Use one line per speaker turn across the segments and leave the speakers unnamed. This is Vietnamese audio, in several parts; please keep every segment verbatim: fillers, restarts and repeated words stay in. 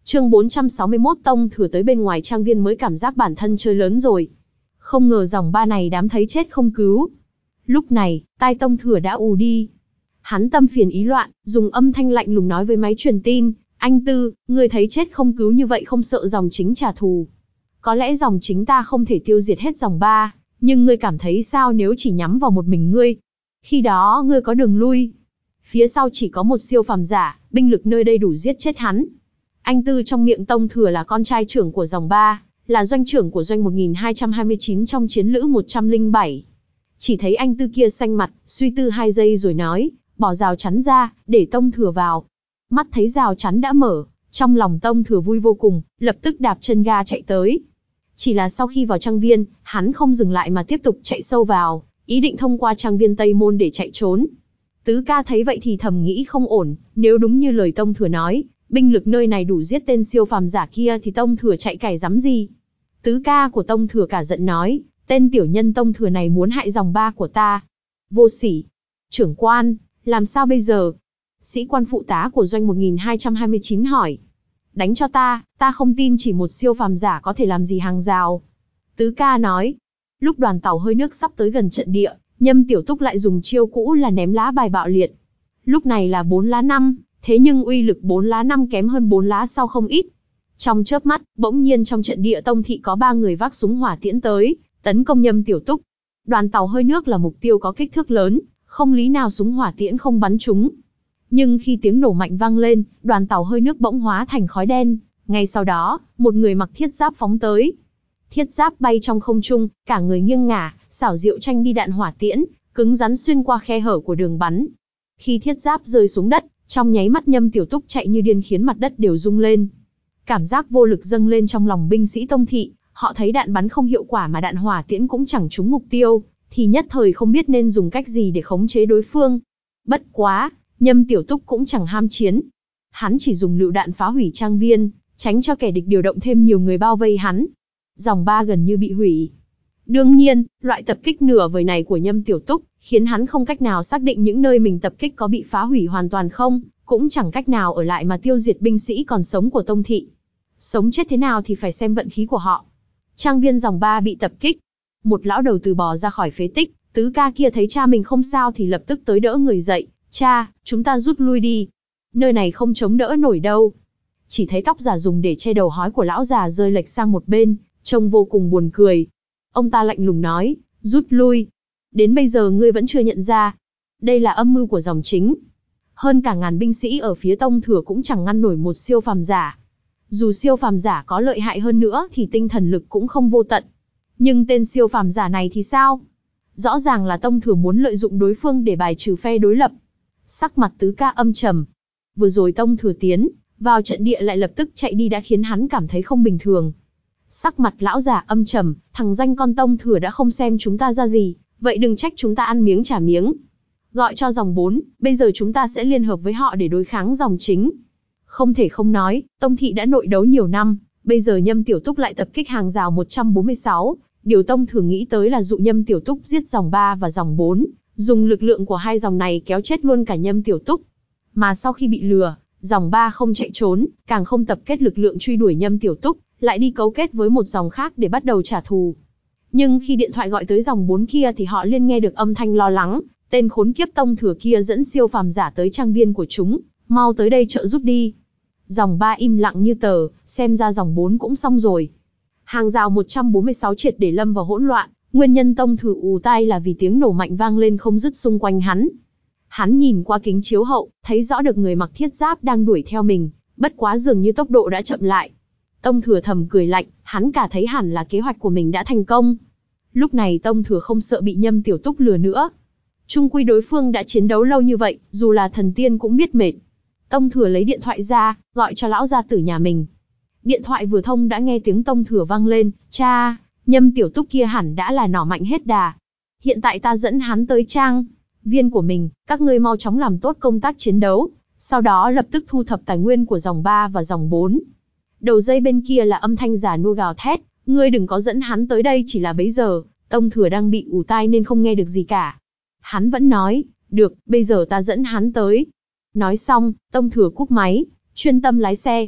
Chương bốn trăm sáu mươi mốt Tông Thừa tới bên ngoài trang viên mới cảm giác bản thân chơi lớn rồi. Không ngờ dòng ba này đám thấy chết không cứu. Lúc này, tai Tông Thừa đã ù đi. Hắn tâm phiền ý loạn, dùng âm thanh lạnh lùng nói với máy truyền tin, anh Tư, ngươi thấy chết không cứu như vậy không sợ dòng chính trả thù. Có lẽ dòng chính ta không thể tiêu diệt hết dòng ba, nhưng ngươi cảm thấy sao nếu chỉ nhắm vào một mình ngươi? Khi đó ngươi có đường lui. Phía sau chỉ có một siêu phàm giả, binh lực nơi đây đủ giết chết hắn. Anh Tư trong miệng Tông Thừa là con trai trưởng của dòng ba, là doanh trưởng của doanh một nghìn hai trăm hai mươi chín trong chiến lữ một trăm lẻ bảy. Chỉ thấy anh Tư kia xanh mặt, suy tư hai giây rồi nói, bỏ rào chắn ra, để Tông Thừa vào. Mắt thấy rào chắn đã mở, trong lòng Tông Thừa vui vô cùng, lập tức đạp chân ga chạy tới. Chỉ là sau khi vào trang viên, hắn không dừng lại mà tiếp tục chạy sâu vào, ý định thông qua trang viên Tây Môn để chạy trốn. Tứ ca thấy vậy thì thầm nghĩ không ổn, nếu đúng như lời Tông Thừa nói, binh lực nơi này đủ giết tên siêu phàm giả kia thì Tông Thừa chạy cày dám gì. Tứ ca của Tông Thừa cả giận nói, tên tiểu nhân Tông Thừa này muốn hại dòng ba của ta. Vô sỉ. Trưởng quan, làm sao bây giờ? Sĩ quan phụ tá của doanh một nghìn hai trăm hai mươi chín hỏi. Đánh cho ta, ta không tin chỉ một siêu phàm giả có thể làm gì hàng rào. Tứ ca nói. Lúc đoàn tàu hơi nước sắp tới gần trận địa, Nhâm Tiểu Túc lại dùng chiêu cũ là ném lá bài bạo liệt. Lúc này là bốn lá năm, thế nhưng uy lực bốn lá năm kém hơn bốn lá sau không ít. Trong chớp mắt, bỗng nhiên trong trận địa Tông thị có ba người vác súng hỏa tiễn tới, tấn công Nhâm Tiểu Túc. Đoàn tàu hơi nước là mục tiêu có kích thước lớn, không lý nào súng hỏa tiễn không bắn trúng. Nhưng khi tiếng nổ mạnh vang lên, đoàn tàu hơi nước bỗng hóa thành khói đen. Ngay sau đó, một người mặc thiết giáp phóng tới. Thiết giáp bay trong không trung, cả người nghiêng ngả, xảo diệu tranh đi đạn hỏa tiễn, cứng rắn xuyên qua khe hở của đường bắn. Khi thiết giáp rơi xuống đất, trong nháy mắt Nhâm Tiểu Túc chạy như điên khiến mặt đất đều rung lên. Cảm giác vô lực dâng lên trong lòng binh sĩ Tông thị, họ thấy đạn bắn không hiệu quả mà đạn hỏa tiễn cũng chẳng trúng mục tiêu, thì nhất thời không biết nên dùng cách gì để khống chế đối phương. Bất quá, Nhâm Tiểu Túc cũng chẳng ham chiến. Hắn chỉ dùng lựu đạn phá hủy trang viên, tránh cho kẻ địch điều động thêm nhiều người bao vây hắn. Dòng ba gần như bị hủy. Đương nhiên, loại tập kích nửa vời này của Nhâm Tiểu Túc khiến hắn không cách nào xác định những nơi mình tập kích có bị phá hủy hoàn toàn không, cũng chẳng cách nào ở lại mà tiêu diệt binh sĩ còn sống của Tông thị. Sống chết thế nào thì phải xem vận khí của họ. Trang viên dòng ba bị tập kích. Một lão đầu từ bò ra khỏi phế tích, tứ ca kia thấy cha mình không sao thì lập tức tới đỡ người dậy. Cha, chúng ta rút lui đi. Nơi này không chống đỡ nổi đâu. Chỉ thấy tóc giả dùng để che đầu hói của lão già rơi lệch sang một bên, trông vô cùng buồn cười. Ông ta lạnh lùng nói, rút lui. Đến bây giờ ngươi vẫn chưa nhận ra. Đây là âm mưu của dòng chính. Hơn cả ngàn binh sĩ ở phía Tông Thừa cũng chẳng ngăn nổi một siêu phàm giả. Dù siêu phàm giả có lợi hại hơn nữa thì tinh thần lực cũng không vô tận. Nhưng tên siêu phàm giả này thì sao? Rõ ràng là Tông Thừa muốn lợi dụng đối phương để bài trừ phe đối lập. Sắc mặt tứ ca âm trầm. Vừa rồi Tông Thừa tiến vào trận địa lại lập tức chạy đi đã khiến hắn cảm thấy không bình thường. Sắc mặt lão già âm trầm, thằng danh con Tông Thừa đã không xem chúng ta ra gì, vậy đừng trách chúng ta ăn miếng trả miếng. Gọi cho dòng bốn, bây giờ chúng ta sẽ liên hợp với họ để đối kháng dòng chính. Không thể không nói, Tông thị đã nội đấu nhiều năm, bây giờ Nhâm Tiểu Túc lại tập kích hàng rào một trăm bốn mươi sáu, điều Tông Thừa nghĩ tới là dụ Nhâm Tiểu Túc giết dòng ba và dòng bốn, dùng lực lượng của hai dòng này kéo chết luôn cả Nhâm Tiểu Túc. Mà sau khi bị lừa, dòng ba không chạy trốn, càng không tập kết lực lượng truy đuổi Nhâm Tiểu Túc, lại đi cấu kết với một dòng khác để bắt đầu trả thù. Nhưng khi điện thoại gọi tới dòng bốn kia thì họ liên nghe được âm thanh lo lắng, tên khốn kiếp Tông Thừa kia dẫn siêu phàm giả tới trang viên của chúng, mau tới đây trợ giúp đi. Dòng ba im lặng như tờ, xem ra dòng bốn cũng xong rồi. Hàng rào một trăm bốn mươi sáu triệt để lâm vào hỗn loạn, nguyên nhân Tông Thừa ù tai là vì tiếng nổ mạnh vang lên không dứt xung quanh hắn. Hắn nhìn qua kính chiếu hậu, thấy rõ được người mặc thiết giáp đang đuổi theo mình, bất quá dường như tốc độ đã chậm lại. Tông Thừa thầm cười lạnh, hắn cả thấy hẳn là kế hoạch của mình đã thành công. Lúc này Tông Thừa không sợ bị Nhâm Tiểu Túc lừa nữa. Chung quy đối phương đã chiến đấu lâu như vậy, dù là thần tiên cũng biết mệt. Tông Thừa lấy điện thoại ra, gọi cho lão gia tử nhà mình. Điện thoại vừa thông đã nghe tiếng Tông Thừa vang lên, cha, Nhâm Tiểu Túc kia hẳn đã là nỏ mạnh hết đà. Hiện tại ta dẫn hắn tới trang viên của mình, các ngươi mau chóng làm tốt công tác chiến đấu, sau đó lập tức thu thập tài nguyên của dòng ba và dòng bốn. Đầu dây bên kia là âm thanh già nua gào thét, ngươi đừng có dẫn hắn tới đây, chỉ là bấy giờ, Tông Thừa đang bị ù tai nên không nghe được gì cả. Hắn vẫn nói, được, bây giờ ta dẫn hắn tới. Nói xong, Tông Thừa cúp máy, chuyên tâm lái xe.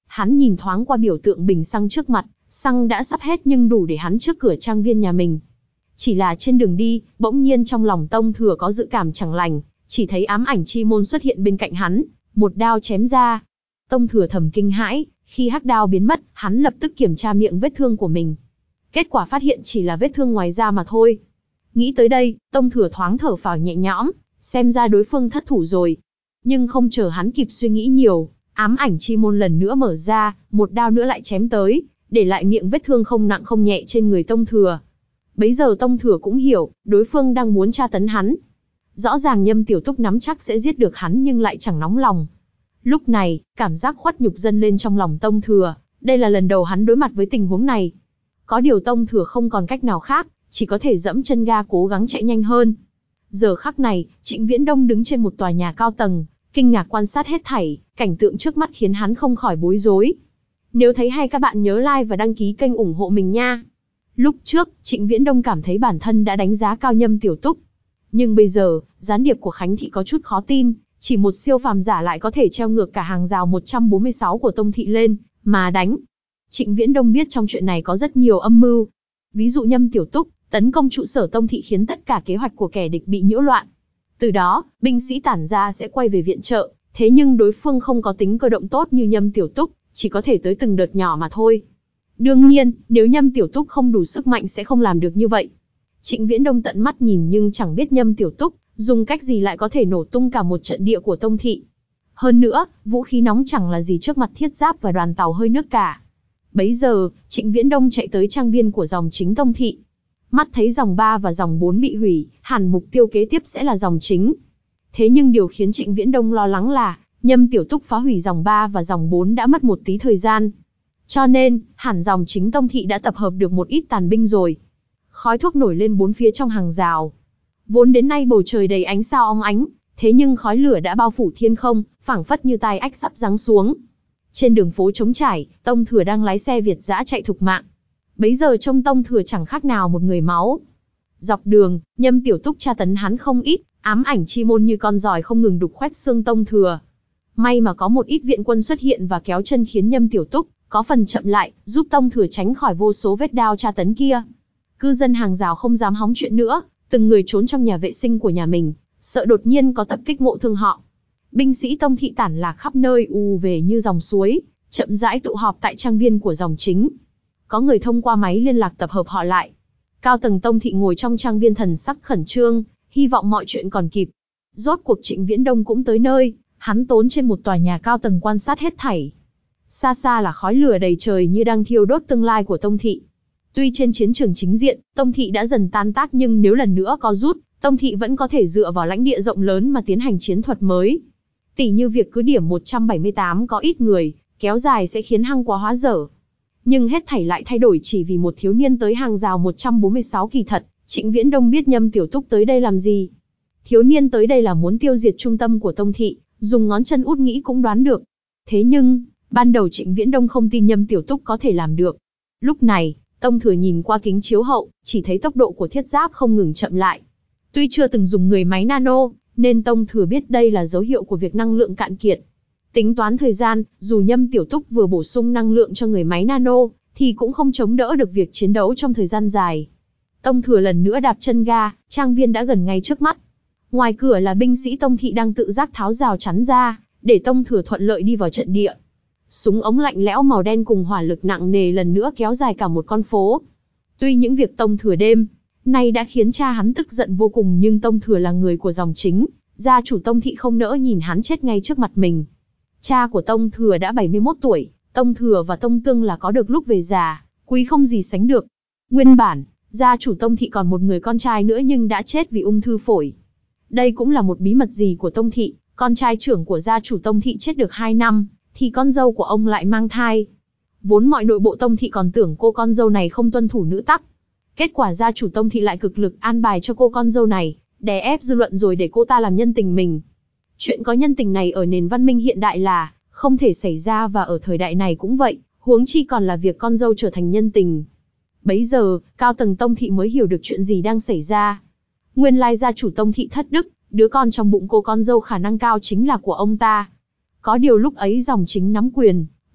Hắn nhìn thoáng qua biểu tượng bình xăng trước mặt, xăng đã sắp hết nhưng đủ để hắn trước cửa trang viên nhà mình. Chỉ là trên đường đi, bỗng nhiên trong lòng Tông Thừa có dự cảm chẳng lành, chỉ thấy ám ảnh chi môn xuất hiện bên cạnh hắn, một đao chém ra. Tông Thừa thầm kinh hãi, khi hắc đao biến mất, hắn lập tức kiểm tra miệng vết thương của mình. Kết quả phát hiện chỉ là vết thương ngoài da mà thôi. Nghĩ tới đây, Tông Thừa thoáng thở phào nhẹ nhõm, xem ra đối phương thất thủ rồi. Nhưng không chờ hắn kịp suy nghĩ nhiều, ám ảnh chi môn lần nữa mở ra, một đao nữa lại chém tới, để lại miệng vết thương không nặng không nhẹ trên người Tông Thừa. Bấy giờ Tông Thừa cũng hiểu, đối phương đang muốn tra tấn hắn. Rõ ràng Nhâm Tiểu Túc nắm chắc sẽ giết được hắn nhưng lại chẳng nóng lòng. Lúc này, cảm giác khuất nhục dâng lên trong lòng Tông Thừa, đây là lần đầu hắn đối mặt với tình huống này. Có điều Tông Thừa không còn cách nào khác, chỉ có thể dẫm chân ga cố gắng chạy nhanh hơn. Giờ khắc này, Trịnh Viễn Đông đứng trên một tòa nhà cao tầng, kinh ngạc quan sát hết thảy, cảnh tượng trước mắt khiến hắn không khỏi bối rối. Nếu thấy hay các bạn nhớ like và đăng ký kênh ủng hộ mình nha. Lúc trước, Trịnh Viễn Đông cảm thấy bản thân đã đánh giá cao Nhâm Tiểu Túc. Nhưng bây giờ, gián điệp của Khánh Thị có chút khó tin, chỉ một siêu phàm giả lại có thể treo ngược cả hàng rào một trăm bốn mươi sáu của Tông Thị lên, mà đánh. Trịnh Viễn Đông biết trong chuyện này có rất nhiều âm mưu. Ví dụ Nhâm Tiểu Túc tấn công trụ sở Tông Thị khiến tất cả kế hoạch của kẻ địch bị nhiễu loạn. Từ đó, binh sĩ tản ra sẽ quay về viện trợ, thế nhưng đối phương không có tính cơ động tốt như Nhâm Tiểu Túc, chỉ có thể tới từng đợt nhỏ mà thôi. Đương nhiên, nếu Nhâm Tiểu Túc không đủ sức mạnh sẽ không làm được như vậy. Trịnh Viễn Đông tận mắt nhìn nhưng chẳng biết Nhâm Tiểu Túc dùng cách gì lại có thể nổ tung cả một trận địa của Tông Thị. Hơn nữa, vũ khí nóng chẳng là gì trước mặt thiết giáp và đoàn tàu hơi nước cả. Bấy giờ, Trịnh Viễn Đông chạy tới trang viên của dòng chính Tông Thị. Mắt thấy dòng ba và dòng bốn bị hủy, hẳn mục tiêu kế tiếp sẽ là dòng chính. Thế nhưng điều khiến Trịnh Viễn Đông lo lắng là, Nhâm Tiểu Túc phá hủy dòng ba và dòng bốn đã mất một tí thời gian. Cho nên, hẳn dòng chính Tông Thị đã tập hợp được một ít tàn binh rồi. Khói thuốc nổi lên bốn phía trong hàng rào. Vốn đến nay bầu trời đầy ánh sao óng ánh, thế nhưng khói lửa đã bao phủ thiên không, phảng phất như tai ách sắp giáng xuống. Trên đường phố trống trải, Tông Thừa đang lái xe Việt dã chạy thục mạng. Bấy giờ trông Tông Thừa chẳng khác nào một người máu. Dọc đường, Nhâm Tiểu Túc tra tấn hắn không ít, ám ảnh chi môn như con giòi không ngừng đục khoét xương Tông Thừa. May mà có một ít viện quân xuất hiện và kéo chân khiến Nhâm Tiểu Túc có phần chậm lại, giúp Tông Thừa tránh khỏi vô số vết đao tra tấn kia. Cư dân hàng rào không dám hóng chuyện nữa, từng người trốn trong nhà vệ sinh của nhà mình, sợ đột nhiên có tập kích ngộ thương họ. Binh sĩ Tông Thị tản lạc khắp nơi ù về như dòng suối, chậm rãi tụ họp tại trang viên của dòng chính. Có người thông qua máy liên lạc tập hợp họ lại. Cao tầng Tông Thị ngồi trong trang viên thần sắc khẩn trương, hy vọng mọi chuyện còn kịp. Rốt cuộc Trịnh Viễn Đông cũng tới nơi, hắn tốn trên một tòa nhà cao tầng quan sát hết thảy. Xa xa là khói lửa đầy trời như đang thiêu đốt tương lai của Tông Thị. Tuy trên chiến trường chính diện, Tông Thị đã dần tan tác nhưng nếu lần nữa có rút, Tông Thị vẫn có thể dựa vào lãnh địa rộng lớn mà tiến hành chiến thuật mới. Tỷ như việc cứ điểm một trăm bảy mươi tám có ít người, kéo dài sẽ khiến hăng quá hóa dở. Nhưng hết thảy lại thay đổi chỉ vì một thiếu niên tới hàng rào một trăm bốn mươi sáu kỳ thật, Trịnh Viễn Đông biết Nhâm Tiểu Túc tới đây làm gì. Thiếu niên tới đây là muốn tiêu diệt trung tâm của Tông Thị, dùng ngón chân út nghĩ cũng đoán được. Thế nhưng, ban đầu Trịnh Viễn Đông không tin Nhâm Tiểu Túc có thể làm được. Lúc này, Tông Thừa nhìn qua kính chiếu hậu, chỉ thấy tốc độ của thiết giáp không ngừng chậm lại. Tuy chưa từng dùng người máy nano, nên Tông Thừa biết đây là dấu hiệu của việc năng lượng cạn kiệt. Tính toán thời gian, dù Nhâm Tiểu Túc vừa bổ sung năng lượng cho người máy nano, thì cũng không chống đỡ được việc chiến đấu trong thời gian dài. Tông Thừa lần nữa đạp chân ga, trang viên đã gần ngay trước mắt. Ngoài cửa là binh sĩ Tông Thị đang tự giác tháo rào chắn ra, để Tông Thừa thuận lợi đi vào trận địa. Súng ống lạnh lẽo màu đen cùng hỏa lực nặng nề lần nữa kéo dài cả một con phố. Tuy những việc Tông Thừa đêm nay đã khiến cha hắn tức giận vô cùng nhưng Tông Thừa là người của dòng chính, gia chủ Tông Thị không nỡ nhìn hắn chết ngay trước mặt mình. Cha của Tông Thừa đã bảy mươi mốt tuổi, Tông Thừa và Tông Tương là có được lúc về già, quý không gì sánh được. Nguyên bản, gia chủ Tông Thị còn một người con trai nữa nhưng đã chết vì ung thư phổi. Đây cũng là một bí mật gì của Tông Thị, con trai trưởng của gia chủ Tông Thị chết được hai năm, thì con dâu của ông lại mang thai. Vốn mọi nội bộ Tông Thị còn tưởng cô con dâu này không tuân thủ nữ tắc. Kết quả gia chủ Tông Thị lại cực lực an bài cho cô con dâu này, đè ép dư luận rồi để cô ta làm nhân tình mình. Chuyện có nhân tình này ở nền văn minh hiện đại là không thể xảy ra và ở thời đại này cũng vậy, huống chi còn là việc con dâu trở thành nhân tình. Bấy giờ, cao tầng Tông Thị mới hiểu được chuyện gì đang xảy ra. Nguyên lai gia chủ Tông Thị thất đức, đứa con trong bụng cô con dâu khả năng cao chính là của ông ta. Có điều lúc ấy dòng chính nắm quyền,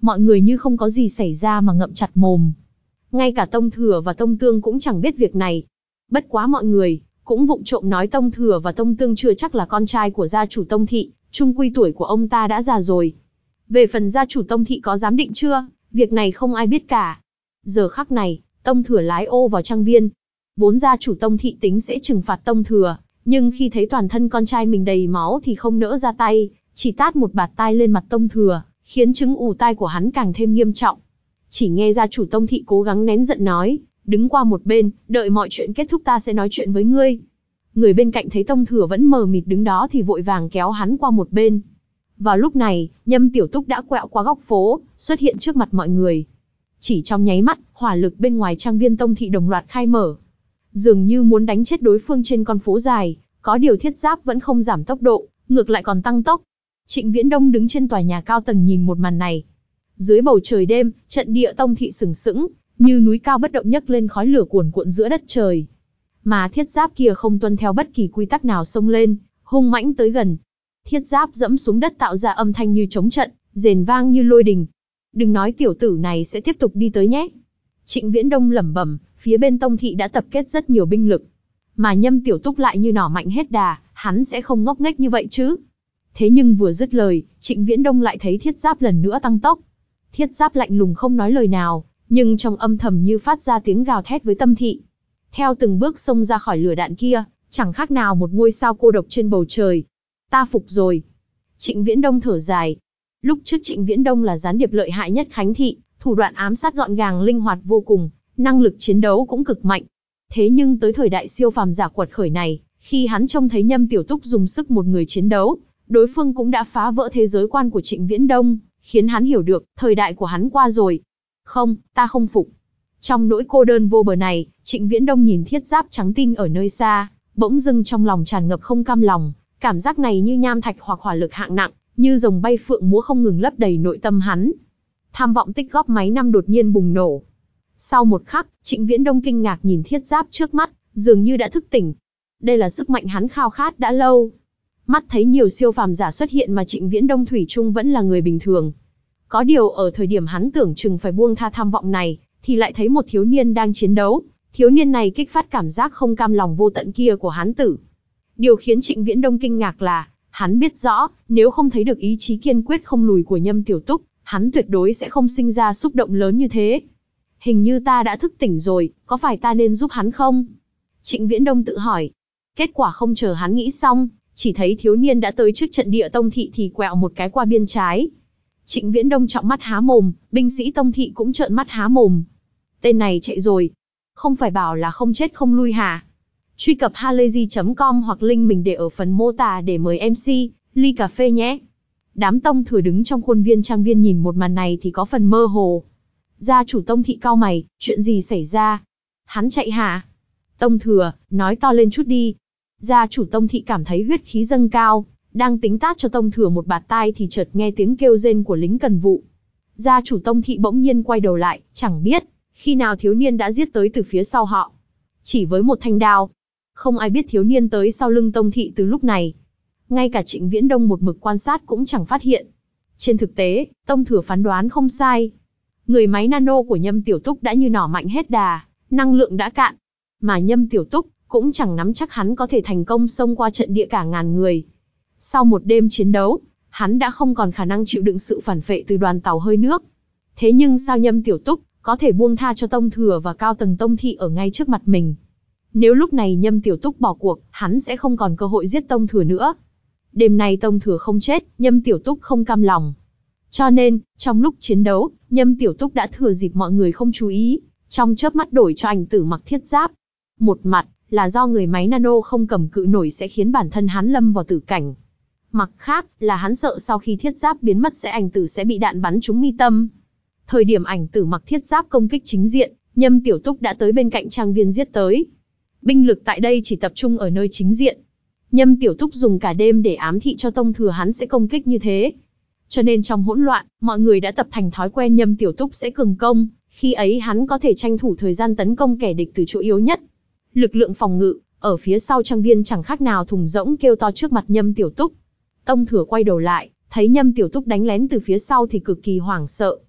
mọi người như không có gì xảy ra mà ngậm chặt mồm. Ngay cả Tông Thừa và Tông Tương cũng chẳng biết việc này. Bất quá mọi người cũng vụng trộm nói Tông Thừa và Tông Tương chưa chắc là con trai của gia chủ Tông thị, chung quy tuổi của ông ta đã già rồi. Về phần gia chủ Tông thị có dám định chưa, việc này không ai biết cả. Giờ khắc này, Tông Thừa lái ô vào trang viên. Vốn gia chủ Tông thị tính sẽ trừng phạt Tông Thừa, nhưng khi thấy toàn thân con trai mình đầy máu thì không nỡ ra tay, chỉ tát một bạt tai lên mặt Tông Thừa, khiến chứng ù tai của hắn càng thêm nghiêm trọng. Chỉ nghe gia chủ Tông thị cố gắng nén giận nói, đứng qua một bên, đợi mọi chuyện kết thúc ta sẽ nói chuyện với ngươi. Người bên cạnh thấy Tông Thừa vẫn mờ mịt đứng đó thì vội vàng kéo hắn qua một bên. Vào lúc này, Nhâm Tiểu Túc đã quẹo qua góc phố, xuất hiện trước mặt mọi người. Chỉ trong nháy mắt, hỏa lực bên ngoài trang viên Tông thị đồng loạt khai mở. Dường như muốn đánh chết đối phương trên con phố dài, có điều thiết giáp vẫn không giảm tốc độ, ngược lại còn tăng tốc. Trịnh Viễn Đông đứng trên tòa nhà cao tầng nhìn một màn này. Dưới bầu trời đêm, trận địa Tông thị sừng sững, như núi cao bất động nhấc lên khói lửa cuồn cuộn giữa đất trời. Mà thiết giáp kia không tuân theo bất kỳ quy tắc nào xông lên, hung mãnh tới gần. Thiết giáp dẫm xuống đất tạo ra âm thanh như trống trận, rền vang như lôi đình. Đừng nói tiểu tử này sẽ tiếp tục đi tới nhé. Trịnh Viễn Đông lẩm bẩm, phía bên Tông thị đã tập kết rất nhiều binh lực. Mà Nhâm Tiểu Túc lại như nỏ mạnh hết đà, hắn sẽ không ngốc nghếch như vậy chứ. Thế nhưng vừa dứt lời, Trịnh Viễn Đông lại thấy thiết giáp lần nữa tăng tốc. Thiết giáp lạnh lùng không nói lời nào, nhưng trong âm thầm như phát ra tiếng gào thét với tâm thị. Theo từng bước xông ra khỏi lửa đạn kia, chẳng khác nào một ngôi sao cô độc trên bầu trời. Ta phục rồi. Trịnh Viễn Đông thở dài. Lúc trước Trịnh Viễn Đông là gián điệp lợi hại nhất Khánh thị, thủ đoạn ám sát gọn gàng linh hoạt vô cùng, năng lực chiến đấu cũng cực mạnh. Thế nhưng tới thời đại siêu phàm giả quật khởi này, khi hắn trông thấy Nhâm Tiểu Túc dùng sức một người chiến đấu, đối phương cũng đã phá vỡ thế giới quan của Trịnh Viễn Đông, khiến hắn hiểu được, thời đại của hắn qua rồi. Không, ta không phục. Trong nỗi cô đơn vô bờ này, Trịnh Viễn Đông nhìn thiết giáp trắng tinh ở nơi xa, bỗng dưng trong lòng tràn ngập không cam lòng, cảm giác này như nham thạch hoặc hỏa lực hạng nặng, như rồng bay phượng múa không ngừng lấp đầy nội tâm hắn. Tham vọng tích góp mấy năm đột nhiên bùng nổ. Sau một khắc, Trịnh Viễn Đông kinh ngạc nhìn thiết giáp trước mắt, dường như đã thức tỉnh. Đây là sức mạnh hắn khao khát đã lâu. Mắt thấy nhiều siêu phàm giả xuất hiện mà Trịnh Viễn Đông thủy chung vẫn là người bình thường. Có điều ở thời điểm hắn tưởng chừng phải buông tha tham vọng này, thì lại thấy một thiếu niên đang chiến đấu. Thiếu niên này kích phát cảm giác không cam lòng vô tận kia của hắn tử. Điều khiến Trịnh Viễn Đông kinh ngạc là, hắn biết rõ, nếu không thấy được ý chí kiên quyết không lùi của Nhâm Tiểu Túc, hắn tuyệt đối sẽ không sinh ra xúc động lớn như thế. Hình như ta đã thức tỉnh rồi, có phải ta nên giúp hắn không? Trịnh Viễn Đông tự hỏi. Kết quả không chờ hắn nghĩ xong, chỉ thấy thiếu niên đã tới trước trận địa Tông thị thì quẹo một cái qua biên trái. Trịnh Viễn Đông trọng mắt há mồm, binh sĩ Tông thị cũng trợn mắt há mồm. Tên này chạy rồi. Không phải bảo là không chết không lui hả? Truy cập halayzi chấm com hoặc link mình để ở phần mô tả để mời em xê, ly cà phê nhé. Đám Tông Thừa đứng trong khuôn viên trang viên nhìn một màn này thì có phần mơ hồ. Gia chủ Tông thị cau mày, chuyện gì xảy ra? Hắn chạy hả? Tông Thừa, nói to lên chút đi. Gia chủ Tông thị cảm thấy huyết khí dâng cao, đang tính tát cho Tông Thừa một bạt tai thì chợt nghe tiếng kêu rên của lính cần vụ. Gia chủ Tông thị bỗng nhiên quay đầu lại, chẳng biết khi nào thiếu niên đã giết tới từ phía sau họ. Chỉ với một thanh đao. Không ai biết thiếu niên tới sau lưng Tông thị từ lúc này. Ngay cả Trịnh Viễn Đông một mực quan sát cũng chẳng phát hiện. Trên thực tế, Tông Thừa phán đoán không sai. Người máy nano của Nhâm Tiểu Túc đã như nỏ mạnh hết đà, năng lượng đã cạn. Mà Nhâm Tiểu Túc cũng chẳng nắm chắc hắn có thể thành công xông qua trận địa cả ngàn người. Sau một đêm chiến đấu, hắn đã không còn khả năng chịu đựng sự phản phệ từ đoàn tàu hơi nước. Thế nhưng sao Nhâm Tiểu Túc có thể buông tha cho Tông Thừa và cao tầng Tông thị ở ngay trước mặt mình? Nếu lúc này Nhâm Tiểu Túc bỏ cuộc, hắn sẽ không còn cơ hội giết Tông Thừa nữa. Đêm nay Tông Thừa không chết, Nhâm Tiểu Túc không cam lòng. Cho nên, trong lúc chiến đấu, Nhâm Tiểu Túc đã thừa dịp mọi người không chú ý, trong chớp mắt đổi cho ảnh tử mặc thiết giáp. Một mặt là do người máy nano không cầm cự nổi sẽ khiến bản thân hắn lâm vào tử cảnh. Mặt khác là hắn sợ sau khi thiết giáp biến mất sẽ ảnh tử sẽ bị đạn bắn trúng mi tâm. Thời điểm ảnh tử mặc thiết giáp công kích chính diện, Nhâm Tiểu Túc đã tới bên cạnh trang viên giết tới. Binh lực tại đây chỉ tập trung ở nơi chính diện. Nhâm Tiểu Túc dùng cả đêm để ám thị cho Tông Thừa hắn sẽ công kích như thế. Cho nên trong hỗn loạn, mọi người đã tập thành thói quen Nhâm Tiểu Túc sẽ cường công, khi ấy hắn có thể tranh thủ thời gian tấn công kẻ địch từ chỗ yếu nhất. Lực lượng phòng ngự ở phía sau trang viên chẳng khác nào thùng rỗng kêu to trước mặt Nhâm Tiểu Túc. Tông Thừa quay đầu lại, thấy Nhâm Tiểu Túc đánh lén từ phía sau thì cực kỳ hoảng sợ.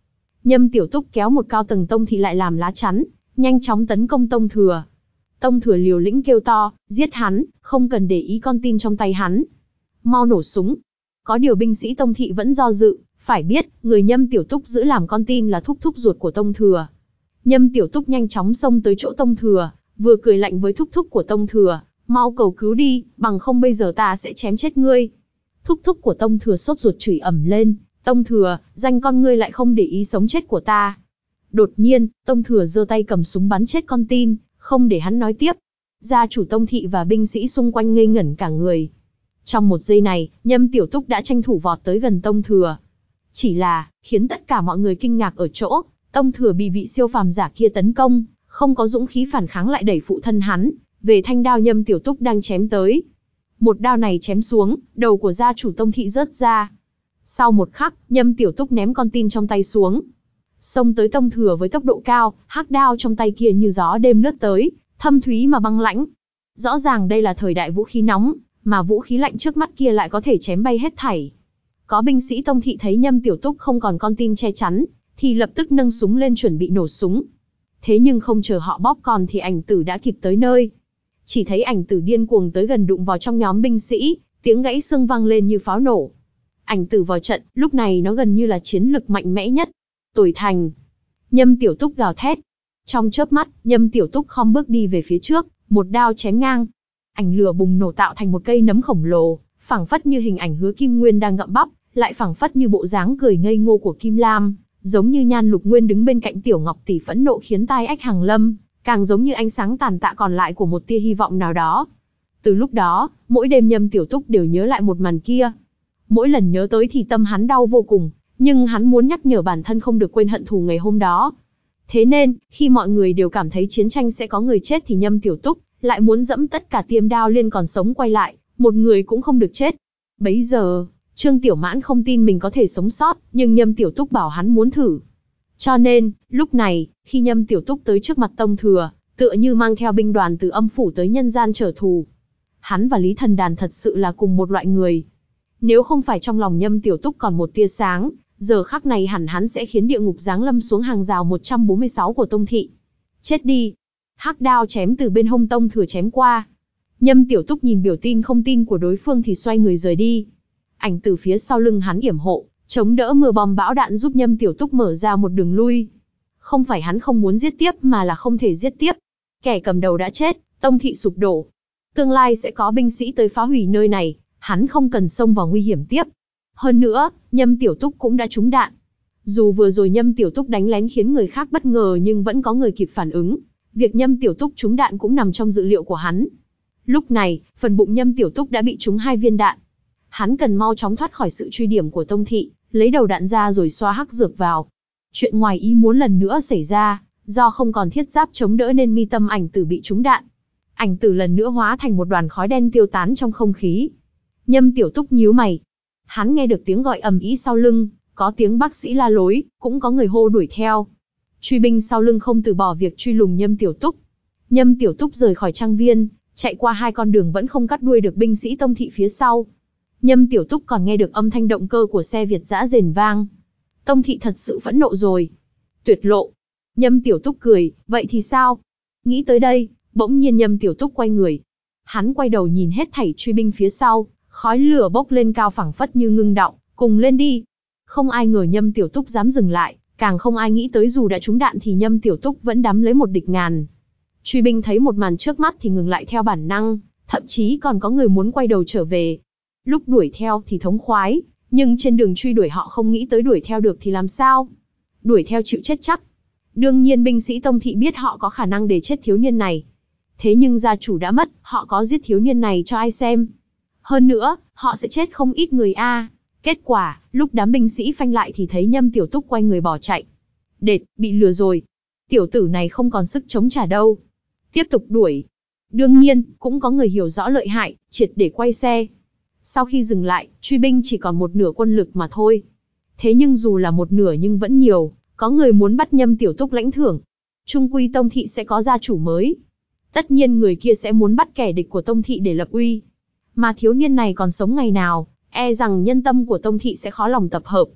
Nhâm Tiểu Túc kéo một cao tầng tông thị lại làm lá chắn, nhanh chóng tấn công Tông Thừa. Tông Thừa liều lĩnh kêu to, giết hắn, không cần để ý con tin trong tay hắn. Mau nổ súng. Có điều binh sĩ Tông thị vẫn do dự, phải biết, người Nhâm Tiểu Túc giữ làm con tin là thúc thúc ruột của Tông Thừa. Nhâm Tiểu Túc nhanh chóng xông tới chỗ Tông Thừa, vừa cười lạnh với thúc thúc của Tông Thừa, mau cầu cứu đi, bằng không bây giờ ta sẽ chém chết ngươi. Thúc thúc của Tông Thừa sốt ruột chửi ầm lên, Tông Thừa, danh con ngươi lại không để ý sống chết của ta. Đột nhiên, Tông Thừa giơ tay cầm súng bắn chết con tin, không để hắn nói tiếp. Gia chủ Tông thị và binh sĩ xung quanh ngây ngẩn cả người. Trong một giây này, Nhâm Tiểu Túc đã tranh thủ vọt tới gần Tông Thừa. Chỉ là, khiến tất cả mọi người kinh ngạc ở chỗ, Tông Thừa bị vị siêu phàm giả kia tấn công, không có dũng khí phản kháng lại đẩy phụ thân hắn về thanh đao Nhâm Tiểu Túc đang chém tới. Một đao này chém xuống, đầu của gia chủ Tông thị rớt ra. Sau một khắc, Nhâm Tiểu Túc ném con tin trong tay xuống, xông tới Tông Thừa với tốc độ cao, hắc đao trong tay kia như gió đêm lướt tới, thâm thúy mà băng lãnh. Rõ ràng đây là thời đại vũ khí nóng, mà vũ khí lạnh trước mắt kia lại có thể chém bay hết thảy. Có binh sĩ Tông thị thấy Nhâm Tiểu Túc không còn con tin che chắn, thì lập tức nâng súng lên chuẩn bị nổ súng. Thế nhưng không chờ họ bóp còi thì ảnh tử đã kịp tới nơi. Chỉ thấy ảnh tử điên cuồng tới gần đụng vào trong nhóm binh sĩ, tiếng gãy xương vang lên như pháo nổ. Ảnh tử vào trận, lúc này nó gần như là chiến lực mạnh mẽ nhất. Tuổi thành. Nhâm Tiểu Túc gào thét. Trong chớp mắt, Nhâm Tiểu Túc khom bước đi về phía trước, một đao chém ngang. Ảnh lửa bùng nổ tạo thành một cây nấm khổng lồ, phảng phất như hình ảnh Hứa Kim Nguyên đang ngậm bắp, lại phảng phất như bộ dáng cười ngây ngô của Kim Lam, giống như Nhan Lục Nguyên đứng bên cạnh Tiểu Ngọc tỷ phẫn nộ khiến tai ách hàng lâm, càng giống như ánh sáng tàn tạ còn lại của một tia hy vọng nào đó. Từ lúc đó, mỗi đêm Nhâm Tiểu Túc đều nhớ lại một màn kia. Mỗi lần nhớ tới thì tâm hắn đau vô cùng, nhưng hắn muốn nhắc nhở bản thân không được quên hận thù ngày hôm đó. Thế nên, khi mọi người đều cảm thấy chiến tranh sẽ có người chết thì Nhâm Tiểu Túc lại muốn dẫm tất cả Tiêm Đao Liên còn sống quay lại, một người cũng không được chết. Bấy giờ, Trương Tiểu Mãn không tin mình có thể sống sót, nhưng Nhâm Tiểu Túc bảo hắn muốn thử. Cho nên, lúc này, khi Nhâm Tiểu Túc tới trước mặt Tông Thừa, tựa như mang theo binh đoàn từ âm phủ tới nhân gian trở thù. Hắn và Lý Thần Đàn thật sự là cùng một loại người. Nếu không phải trong lòng Nhâm Tiểu Túc còn một tia sáng, giờ khắc này hẳn hắn sẽ khiến địa ngục giáng lâm xuống hàng rào một trăm bốn mươi sáu của Tông thị. Chết đi! Hắc đao chém từ bên hông Tông Thừa chém qua. Nhâm Tiểu Túc nhìn biểu tin không tin của đối phương thì xoay người rời đi. Ảnh từ phía sau lưng hắn yểm hộ, chống đỡ mưa bom bão đạn giúp Nhâm Tiểu Túc mở ra một đường lui. Không phải hắn không muốn giết tiếp mà là không thể giết tiếp. Kẻ cầm đầu đã chết, Tông thị sụp đổ. Tương lai sẽ có binh sĩ tới phá hủy nơi này, hắn không cần xông vào nguy hiểm tiếp. Hơn nữa, Nhâm Tiểu Túc cũng đã trúng đạn. Dù vừa rồi Nhâm Tiểu Túc đánh lén khiến người khác bất ngờ nhưng vẫn có người kịp phản ứng. Việc Nhâm Tiểu Túc trúng đạn cũng nằm trong dự liệu của hắn. Lúc này, phần bụng Nhâm Tiểu Túc đã bị trúng hai viên đạn. Hắn cần mau chóng thoát khỏi sự truy điểm của Tông thị, lấy đầu đạn ra rồi xoa hắc dược vào. Chuyện ngoài ý muốn lần nữa xảy ra, do không còn thiết giáp chống đỡ nên mi tâm ảnh tử bị trúng đạn. Ảnh tử lần nữa hóa thành một đoàn khói đen tiêu tán trong không khí. Nhâm Tiểu Túc nhíu mày. Hắn nghe được tiếng gọi ầm ĩ sau lưng, có tiếng bác sĩ la lối, cũng có người hô đuổi theo. Truy binh sau lưng không từ bỏ việc truy lùng Nhâm Tiểu Túc. Nhâm Tiểu Túc rời khỏi trang viên, chạy qua hai con đường vẫn không cắt đuôi được binh sĩ Tông thị phía sau. Nhâm Tiểu Túc còn nghe được âm thanh động cơ của xe Việt dã rền vang. Tông thị thật sự phẫn nộ rồi. Tuyệt lộ. Nhâm Tiểu Túc cười, vậy thì sao? Nghĩ tới đây, bỗng nhiên Nhâm Tiểu Túc quay người. Hắn quay đầu nhìn hết thảy truy binh phía sau, khói lửa bốc lên cao phảng phất như ngưng đọng, cùng lên đi. Không ai ngờ Nhâm Tiểu Túc dám dừng lại, càng không ai nghĩ tới dù đã trúng đạn thì Nhâm Tiểu Túc vẫn đắm lấy một địch ngàn. Truy binh thấy một màn trước mắt thì ngừng lại theo bản năng, thậm chí còn có người muốn quay đầu trở về. Lúc đuổi theo thì thống khoái, nhưng trên đường truy đuổi họ không nghĩ tới đuổi theo được thì làm sao? Đuổi theo chịu chết chắc. Đương nhiên binh sĩ Tông thị biết họ có khả năng để chết thiếu niên này. Thế nhưng gia chủ đã mất, họ có giết thiếu niên này cho ai xem? Hơn nữa, họ sẽ chết không ít người a. Kết quả, lúc đám binh sĩ phanh lại thì thấy Nhâm Tiểu Túc quay người bỏ chạy. Đệt, bị lừa rồi. Tiểu tử này không còn sức chống trả đâu. Tiếp tục đuổi. Đương nhiên, cũng có người hiểu rõ lợi hại, triệt để quay xe. Sau khi dừng lại, truy binh chỉ còn một nửa quân lực mà thôi. Thế nhưng dù là một nửa nhưng vẫn nhiều, có người muốn bắt Nhâm Tiểu Túc lãnh thưởng. Trung quy Tông thị sẽ có gia chủ mới. Tất nhiên người kia sẽ muốn bắt kẻ địch của Tông thị để lập uy. Mà thiếu niên này còn sống ngày nào, e rằng nhân tâm của Tông thị sẽ khó lòng tập hợp.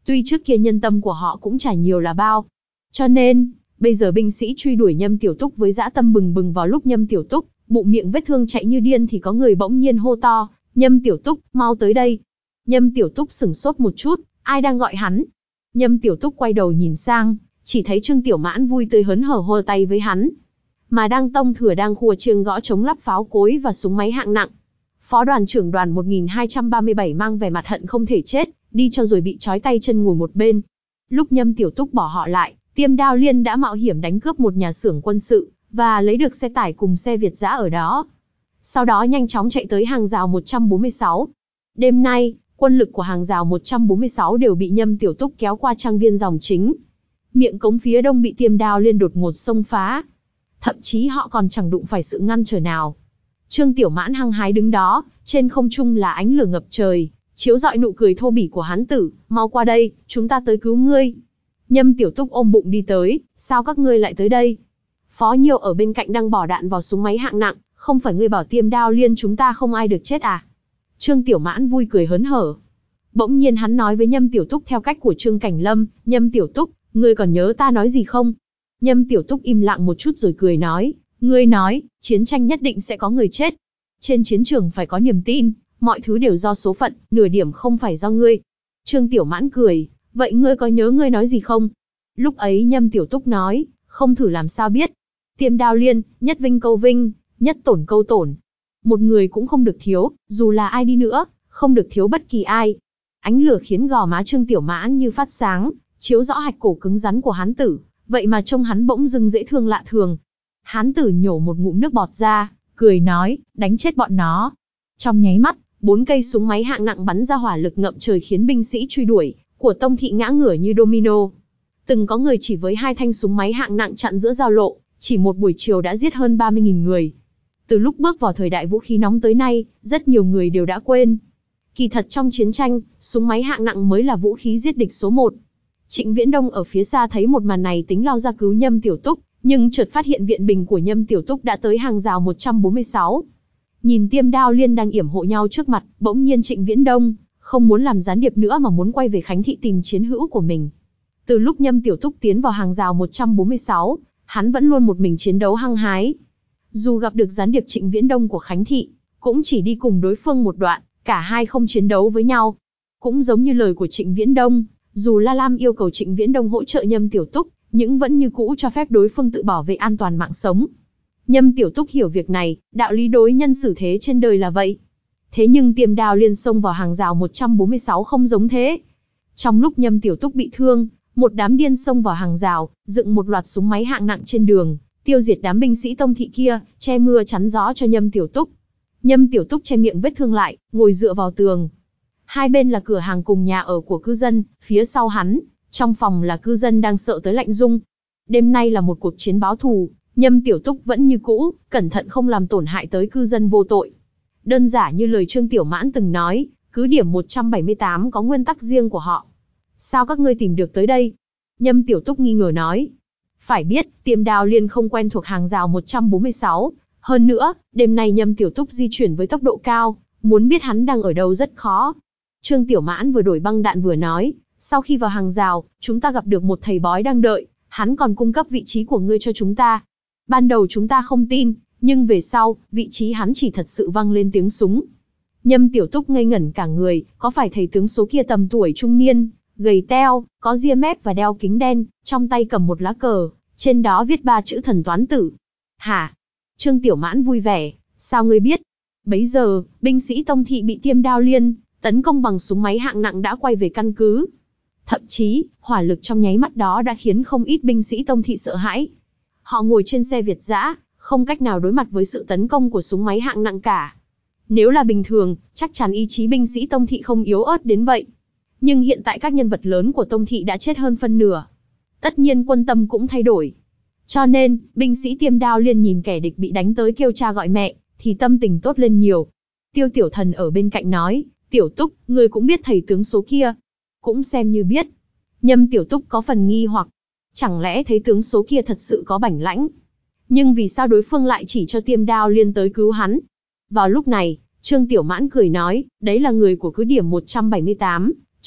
Tuy trước kia nhân tâm của họ cũng chả nhiều là bao. Cho nên, bây giờ binh sĩ truy đuổi Nhâm Tiểu Túc với dã tâm bừng bừng. Vào lúc Nhâm Tiểu Túc bụng miệng vết thương chạy như điên thì có người bỗng nhiên hô to, Nhâm Tiểu Túc, mau tới đây. Nhâm Tiểu Túc sửng sốt một chút, ai đang gọi hắn? Nhâm Tiểu Túc quay đầu nhìn sang, chỉ thấy Trương Tiểu Mãn vui tươi hớn hở hô tay với hắn. Mà đang Tông Thừa đang khua chiêng gõ trống lắp pháo cối và súng máy hạng nặng. Phó đoàn trưởng đoàn một nghìn hai trăm ba mươi bảy mang vẻ mặt hận không thể chết, đi cho rồi bị trói tay chân ngồi một bên. Lúc Nhâm Tiểu Túc bỏ họ lại, Tiêm Đao Liên đã mạo hiểm đánh cướp một nhà xưởng quân sự, và lấy được xe tải cùng xe Việt giã ở đó. Sau đó nhanh chóng chạy tới hàng rào một trăm bốn mươi sáu. Đêm nay, quân lực của hàng rào một trăm bốn mươi sáu đều bị Nhâm Tiểu Túc kéo qua trang viên dòng chính. Miệng cống phía đông bị Tiêm Đao Liên đột ngột xông phá. Thậm chí họ còn chẳng đụng phải sự ngăn trở nào. Trương Tiểu Mãn hăng hái đứng đó, trên không trung là ánh lửa ngập trời, chiếu rọi nụ cười thô bỉ của hán tử, mau qua đây, chúng ta tới cứu ngươi. Nhâm Tiểu Túc ôm bụng đi tới, sao các ngươi lại tới đây? Phó Nhiêu ở bên cạnh đang bỏ đạn vào súng máy hạng nặng, không phải ngươi bảo Tiêm Đao Liên chúng ta không ai được chết à? Trương Tiểu Mãn vui cười hớn hở. Bỗng nhiên hắn nói với Nhâm Tiểu Túc theo cách của Trương Cảnh Lâm, Nhâm Tiểu Túc, ngươi còn nhớ ta nói gì không? Nhâm Tiểu Túc im lặng một chút rồi cười nói, ngươi nói, chiến tranh nhất định sẽ có người chết. Trên chiến trường phải có niềm tin, mọi thứ đều do số phận, nửa điểm không phải do ngươi. Trương Tiểu Mãn cười, vậy ngươi có nhớ ngươi nói gì không? Lúc ấy Nhâm Tiểu Túc nói, không thử làm sao biết. Tiêm Đao Liên, nhất vinh câu vinh, nhất tổn câu tổn. Một người cũng không được thiếu, dù là ai đi nữa, không được thiếu bất kỳ ai. Ánh lửa khiến gò má Trương Tiểu Mãn như phát sáng, chiếu rõ hạch cổ cứng rắn của hán tử, vậy mà trông hắn bỗng dưng dễ thương lạ thường. Hán tử nhổ một ngụm nước bọt ra, cười nói, đánh chết bọn nó. Trong nháy mắt, bốn cây súng máy hạng nặng bắn ra hỏa lực ngậm trời khiến binh sĩ truy đuổi của Tông thị ngã ngửa như domino. Từng có người chỉ với hai thanh súng máy hạng nặng chặn giữa giao lộ, chỉ một buổi chiều đã giết hơn ba mươi nghìn người. Từ lúc bước vào thời đại vũ khí nóng tới nay, rất nhiều người đều đã quên. Kỳ thật trong chiến tranh, súng máy hạng nặng mới là vũ khí giết địch số một. Trịnh Viễn Đông ở phía xa thấy một màn này tính lao ra cứu Nhâm Tiểu Túc, nhưng chợt phát hiện viện binh của Nhâm Tiểu Túc đã tới hàng rào một trăm bốn mươi sáu. Nhìn Tiêm Đao Liên đang yểm hộ nhau trước mặt, bỗng nhiên Trịnh Viễn Đông không muốn làm gián điệp nữa mà muốn quay về Khánh Thị tìm chiến hữu của mình. Từ lúc Nhâm Tiểu Túc tiến vào hàng rào một trăm bốn mươi sáu, hắn vẫn luôn một mình chiến đấu hăng hái. Dù gặp được gián điệp Trịnh Viễn Đông của Khánh Thị, cũng chỉ đi cùng đối phương một đoạn, cả hai không chiến đấu với nhau. Cũng giống như lời của Trịnh Viễn Đông, dù La Lam yêu cầu Trịnh Viễn Đông hỗ trợ Nhâm Tiểu Túc, nhưng vẫn như cũ cho phép đối phương tự bảo vệ an toàn mạng sống. Nhâm Tiểu Túc hiểu việc này, đạo lý đối nhân xử thế trên đời là vậy. Thế nhưng Tiêm Đao Liên xông vào hàng rào một trăm bốn mươi sáu không giống thế. Trong lúc Nhâm Tiểu Túc bị thương, một đám điên xông vào hàng rào, dựng một loạt súng máy hạng nặng trên đường, tiêu diệt đám binh sĩ Tông thị kia, che mưa chắn gió cho Nhâm Tiểu Túc. Nhâm Tiểu Túc che miệng vết thương lại, ngồi dựa vào tường. Hai bên là cửa hàng cùng nhà ở của cư dân, phía sau hắn, trong phòng là cư dân đang sợ tới lạnh rung. Đêm nay là một cuộc chiến báo thù, Nhâm Tiểu Túc vẫn như cũ, cẩn thận không làm tổn hại tới cư dân vô tội. Đơn giản như lời Trương Tiểu Mãn từng nói, cứ điểm một trăm bảy mươi tám có nguyên tắc riêng của họ. Sao các ngươi tìm được tới đây? Nhâm Tiểu Túc nghi ngờ nói. Phải biết, Tiêm Đao Liên không quen thuộc hàng rào một trăm bốn mươi sáu. Hơn nữa, đêm nay Nhâm Tiểu Túc di chuyển với tốc độ cao, muốn biết hắn đang ở đâu rất khó. Trương Tiểu Mãn vừa đổi băng đạn vừa nói, sau khi vào hàng rào, chúng ta gặp được một thầy bói đang đợi, hắn còn cung cấp vị trí của ngươi cho chúng ta. Ban đầu chúng ta không tin, nhưng về sau, vị trí hắn chỉ thật sự vang lên tiếng súng. Nhâm Tiểu Túc ngây ngẩn cả người, có phải thầy tướng số kia tầm tuổi trung niên, gầy teo, có ria mép và đeo kính đen, trong tay cầm một lá cờ, trên đó viết ba chữ thần toán tử. Hả? Trương Tiểu Mãn vui vẻ, sao ngươi biết? Bấy giờ, binh sĩ Tông thị bị Tiêm Đao Liên tấn công bằng súng máy hạng nặng đã quay về căn cứ. Thậm chí, hỏa lực trong nháy mắt đó đã khiến không ít binh sĩ Tông thị sợ hãi. Họ ngồi trên xe Việt giã, không cách nào đối mặt với sự tấn công của súng máy hạng nặng cả. Nếu là bình thường, chắc chắn ý chí binh sĩ Tông thị không yếu ớt đến vậy. Nhưng hiện tại các nhân vật lớn của Tông thị đã chết hơn phân nửa. Tất nhiên quân tâm cũng thay đổi. Cho nên, binh sĩ Tiêm Đao Liên nhìn kẻ địch bị đánh tới kêu cha gọi mẹ, thì tâm tình tốt lên nhiều. Tiêu Tiểu Thần ở bên cạnh nói, Tiểu Túc, ngươi cũng biết thầy tướng số kia. Cũng xem như biết. Nhâm Tiểu Túc có phần nghi hoặc. Chẳng lẽ thấy tướng số kia thật sự có bản lãnh? Nhưng vì sao đối phương lại chỉ cho Tiêm Đao Liên tới cứu hắn? Vào lúc này, Trương Tiểu Mãn cười nói, đấy là người của cứ điểm một trăm bảy mươi tám,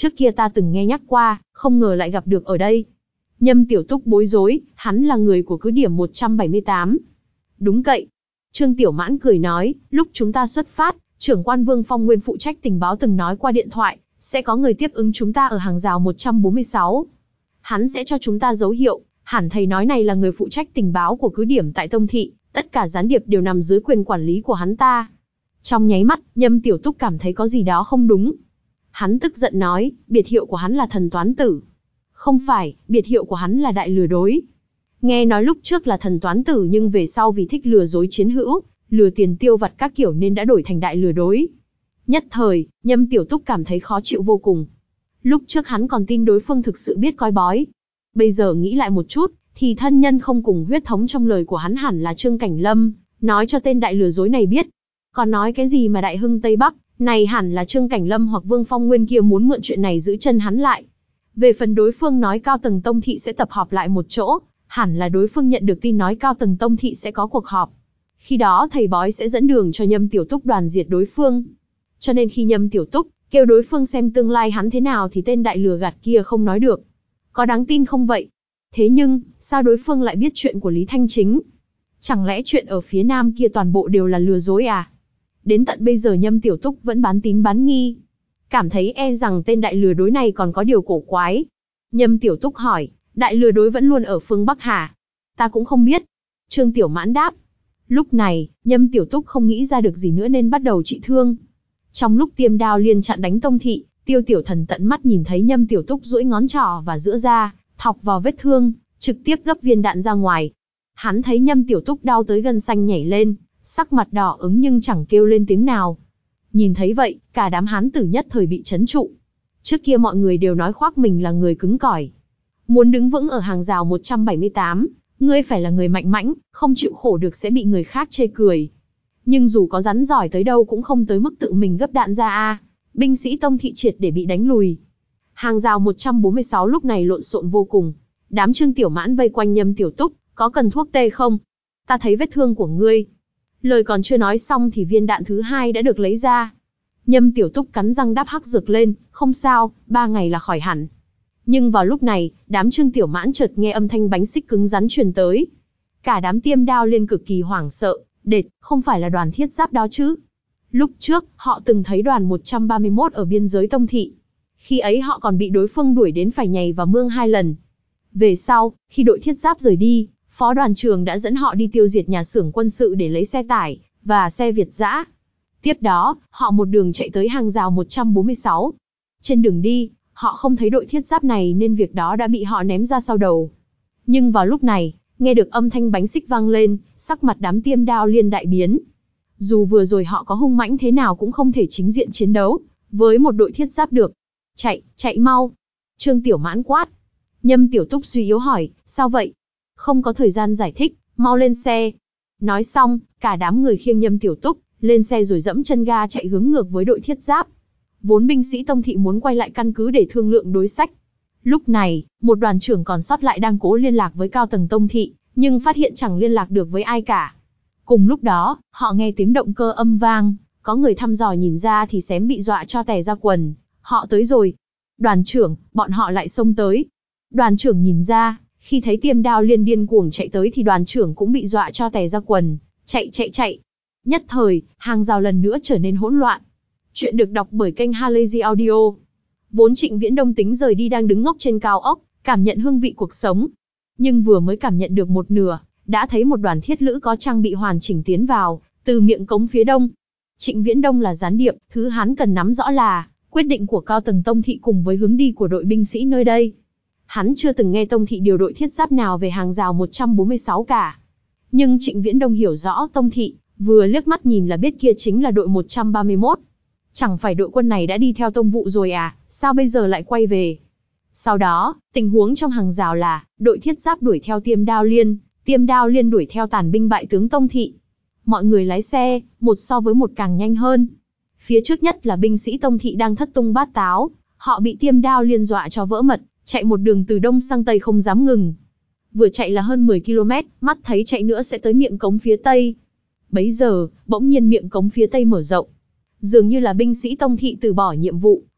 Trước kia ta từng nghe nhắc qua, không ngờ lại gặp được ở đây. Nhâm Tiểu Túc bối rối, hắn là người của cứ điểm một trăm bảy mươi tám. Đúng cậy. Trương Tiểu Mãn cười nói, lúc chúng ta xuất phát, trưởng quan Vương Phong Nguyên phụ trách tình báo từng nói qua điện thoại, sẽ có người tiếp ứng chúng ta ở hàng rào một trăm bốn mươi sáu. Hắn sẽ cho chúng ta dấu hiệu, hẳn thầy nói này là người phụ trách tình báo của cứ điểm tại Tông Thị, tất cả gián điệp đều nằm dưới quyền quản lý của hắn ta. Trong nháy mắt, Nhâm Tiểu Túc cảm thấy có gì đó không đúng. Hắn tức giận nói, biệt hiệu của hắn là thần toán tử. Không phải, biệt hiệu của hắn là đại lừa đối. Nghe nói lúc trước là thần toán tử nhưng về sau vì thích lừa dối chiến hữu, lừa tiền tiêu vặt các kiểu nên đã đổi thành đại lừa đối. Nhất thời, Nhâm Tiểu Túc cảm thấy khó chịu vô cùng. Lúc trước hắn còn tin đối phương thực sự biết coi bói. Bây giờ nghĩ lại một chút, thì thân nhân không cùng huyết thống trong lời của hắn hẳn là Trương Cảnh Lâm, nói cho tên đại lừa dối này biết. Còn nói cái gì mà đại hưng Tây Bắc, này hẳn là Trương Cảnh Lâm hoặc Vương Phong Nguyên kia muốn mượn chuyện này giữ chân hắn lại. Về phần đối phương nói cao tầng Tông Thị sẽ tập họp lại một chỗ, hẳn là đối phương nhận được tin nói cao tầng Tông Thị sẽ có cuộc họp. Khi đó thầy bói sẽ dẫn đường cho Nhâm Tiểu Túc đoàn diệt đối phương. Cho nên khi Nhâm Tiểu Túc kêu đối phương xem tương lai hắn thế nào thì tên đại lừa gạt kia không nói được. Có đáng tin không vậy? Thế nhưng, sao đối phương lại biết chuyện của Lý Thanh Chính? Chẳng lẽ chuyện ở phía nam kia toàn bộ đều là lừa dối à? Đến tận bây giờ Nhâm Tiểu Túc vẫn bán tín bán nghi. Cảm thấy e rằng tên đại lừa đối này còn có điều cổ quái. Nhâm Tiểu Túc hỏi, đại lừa đối vẫn luôn ở phương Bắc hả? Ta cũng không biết. Trương Tiểu Mãn đáp. Lúc này, Nhâm Tiểu Túc không nghĩ ra được gì nữa nên bắt đầu trị thương. Trong lúc tiêm đao liên chặn đánh Tông Thị, Tiêu Tiểu Thần tận mắt nhìn thấy Nhâm Tiểu Túc duỗi ngón trỏ và giữa da, thọc vào vết thương, trực tiếp gấp viên đạn ra ngoài. Hắn thấy Nhâm Tiểu Túc đau tới gân xanh nhảy lên, sắc mặt đỏ ứng nhưng chẳng kêu lên tiếng nào. Nhìn thấy vậy, cả đám hán tử nhất thời bị chấn trụ. Trước kia mọi người đều nói khoác mình là người cứng cỏi. Muốn đứng vững ở hàng rào một trăm bảy mươi tám, ngươi phải là người mạnh mãnh, không chịu khổ được sẽ bị người khác chê cười. Nhưng dù có rắn giỏi tới đâu cũng không tới mức tự mình gấp đạn ra a. Binh sĩ Tông Thị triệt để bị đánh lùi. Hàng rào một trăm bốn mươi sáu lúc này lộn xộn vô cùng. Đám Trương Tiểu Mãn vây quanh Nhâm Tiểu Túc, có cần thuốc tê không? Ta thấy vết thương của ngươi. Lời còn chưa nói xong thì viên đạn thứ hai đã được lấy ra. Nhâm Tiểu Túc cắn răng đáp hắc dược lên, không sao, ba ngày là khỏi hẳn. Nhưng vào lúc này, đám Trương Tiểu Mãn chợt nghe âm thanh bánh xích cứng rắn truyền tới. Cả đám tiêm đao liên cực kỳ hoảng sợ, đệt, không phải là đoàn thiết giáp đó chứ. Lúc trước, họ từng thấy đoàn một trăm ba mươi mốt ở biên giới Tông Thị. Khi ấy họ còn bị đối phương đuổi đến phải nhảy vào mương hai lần. Về sau, khi đội thiết giáp rời đi, phó đoàn trưởng đã dẫn họ đi tiêu diệt nhà xưởng quân sự để lấy xe tải và xe Việt dã. Tiếp đó, họ một đường chạy tới hàng rào một trăm bốn mươi sáu. Trên đường đi, họ không thấy đội thiết giáp này nên việc đó đã bị họ ném ra sau đầu. Nhưng vào lúc này, nghe được âm thanh bánh xích vang lên, sắc mặt đám tiêm đao liên đại biến. Dù vừa rồi họ có hung mãnh thế nào cũng không thể chính diện chiến đấu với một đội thiết giáp được. Chạy, chạy mau. Trương Tiểu Mãn quát. Nhâm Tiểu Túc suy yếu hỏi, sao vậy? Không có thời gian giải thích, mau lên xe. Nói xong, cả đám người khiêng Nhâm Tiểu Túc lên xe rồi dẫm chân ga chạy hướng ngược với đội thiết giáp. Vốn binh sĩ Tông Thị muốn quay lại căn cứ để thương lượng đối sách. Lúc này, một đoàn trưởng còn sót lại đang cố liên lạc với cao tầng Tông Thị, nhưng phát hiện chẳng liên lạc được với ai cả. Cùng lúc đó, họ nghe tiếng động cơ âm vang, có người thăm dò nhìn ra thì xém bị dọa cho tè ra quần. Họ tới rồi. Đoàn trưởng, bọn họ lại xông tới. Đoàn trưởng nhìn ra, khi thấy tiêm đao liên điên cuồng chạy tới thì đoàn trưởng cũng bị dọa cho tè ra quần. Chạy chạy chạy. Nhất thời, hàng rào lần nữa trở nên hỗn loạn. Chuyện được đọc bởi kênh Halazy Audio. Vốn Trịnh Viễn Đông tính rời đi đang đứng ngốc trên cao ốc, cảm nhận hương vị cuộc sống. Nhưng vừa mới cảm nhận được một nửa, đã thấy một đoàn thiết lữ có trang bị hoàn chỉnh tiến vào, từ miệng cống phía đông. Trịnh Viễn Đông là gián điệp, thứ hắn cần nắm rõ là quyết định của cao tầng Tông Thị cùng với hướng đi của đội binh sĩ nơi đây. Hắn chưa từng nghe Tông Thị điều đội thiết giáp nào về hàng rào một trăm bốn mươi sáu cả. Nhưng Trịnh Viễn Đông hiểu rõ Tông Thị, vừa liếc mắt nhìn là biết kia chính là đội một trăm ba mươi mốt. Chẳng phải đội quân này đã đi theo Tông Vụ rồi à, sao bây giờ lại quay về? Sau đó, tình huống trong hàng rào là, đội thiết giáp đuổi theo tiêm đao liên, tiêm đao liên đuổi theo tàn binh bại tướng Tông Thị. Mọi người lái xe, một so với một càng nhanh hơn. Phía trước nhất là binh sĩ Tông Thị đang thất tung bát táo, họ bị tiêm đao liên dọa cho vỡ mật, chạy một đường từ đông sang tây không dám ngừng. Vừa chạy là hơn mười ki lô mét, mắt thấy chạy nữa sẽ tới miệng cống phía tây. Bấy giờ, bỗng nhiên miệng cống phía tây mở rộng. Dường như là binh sĩ Tông Thị từ bỏ nhiệm vụ,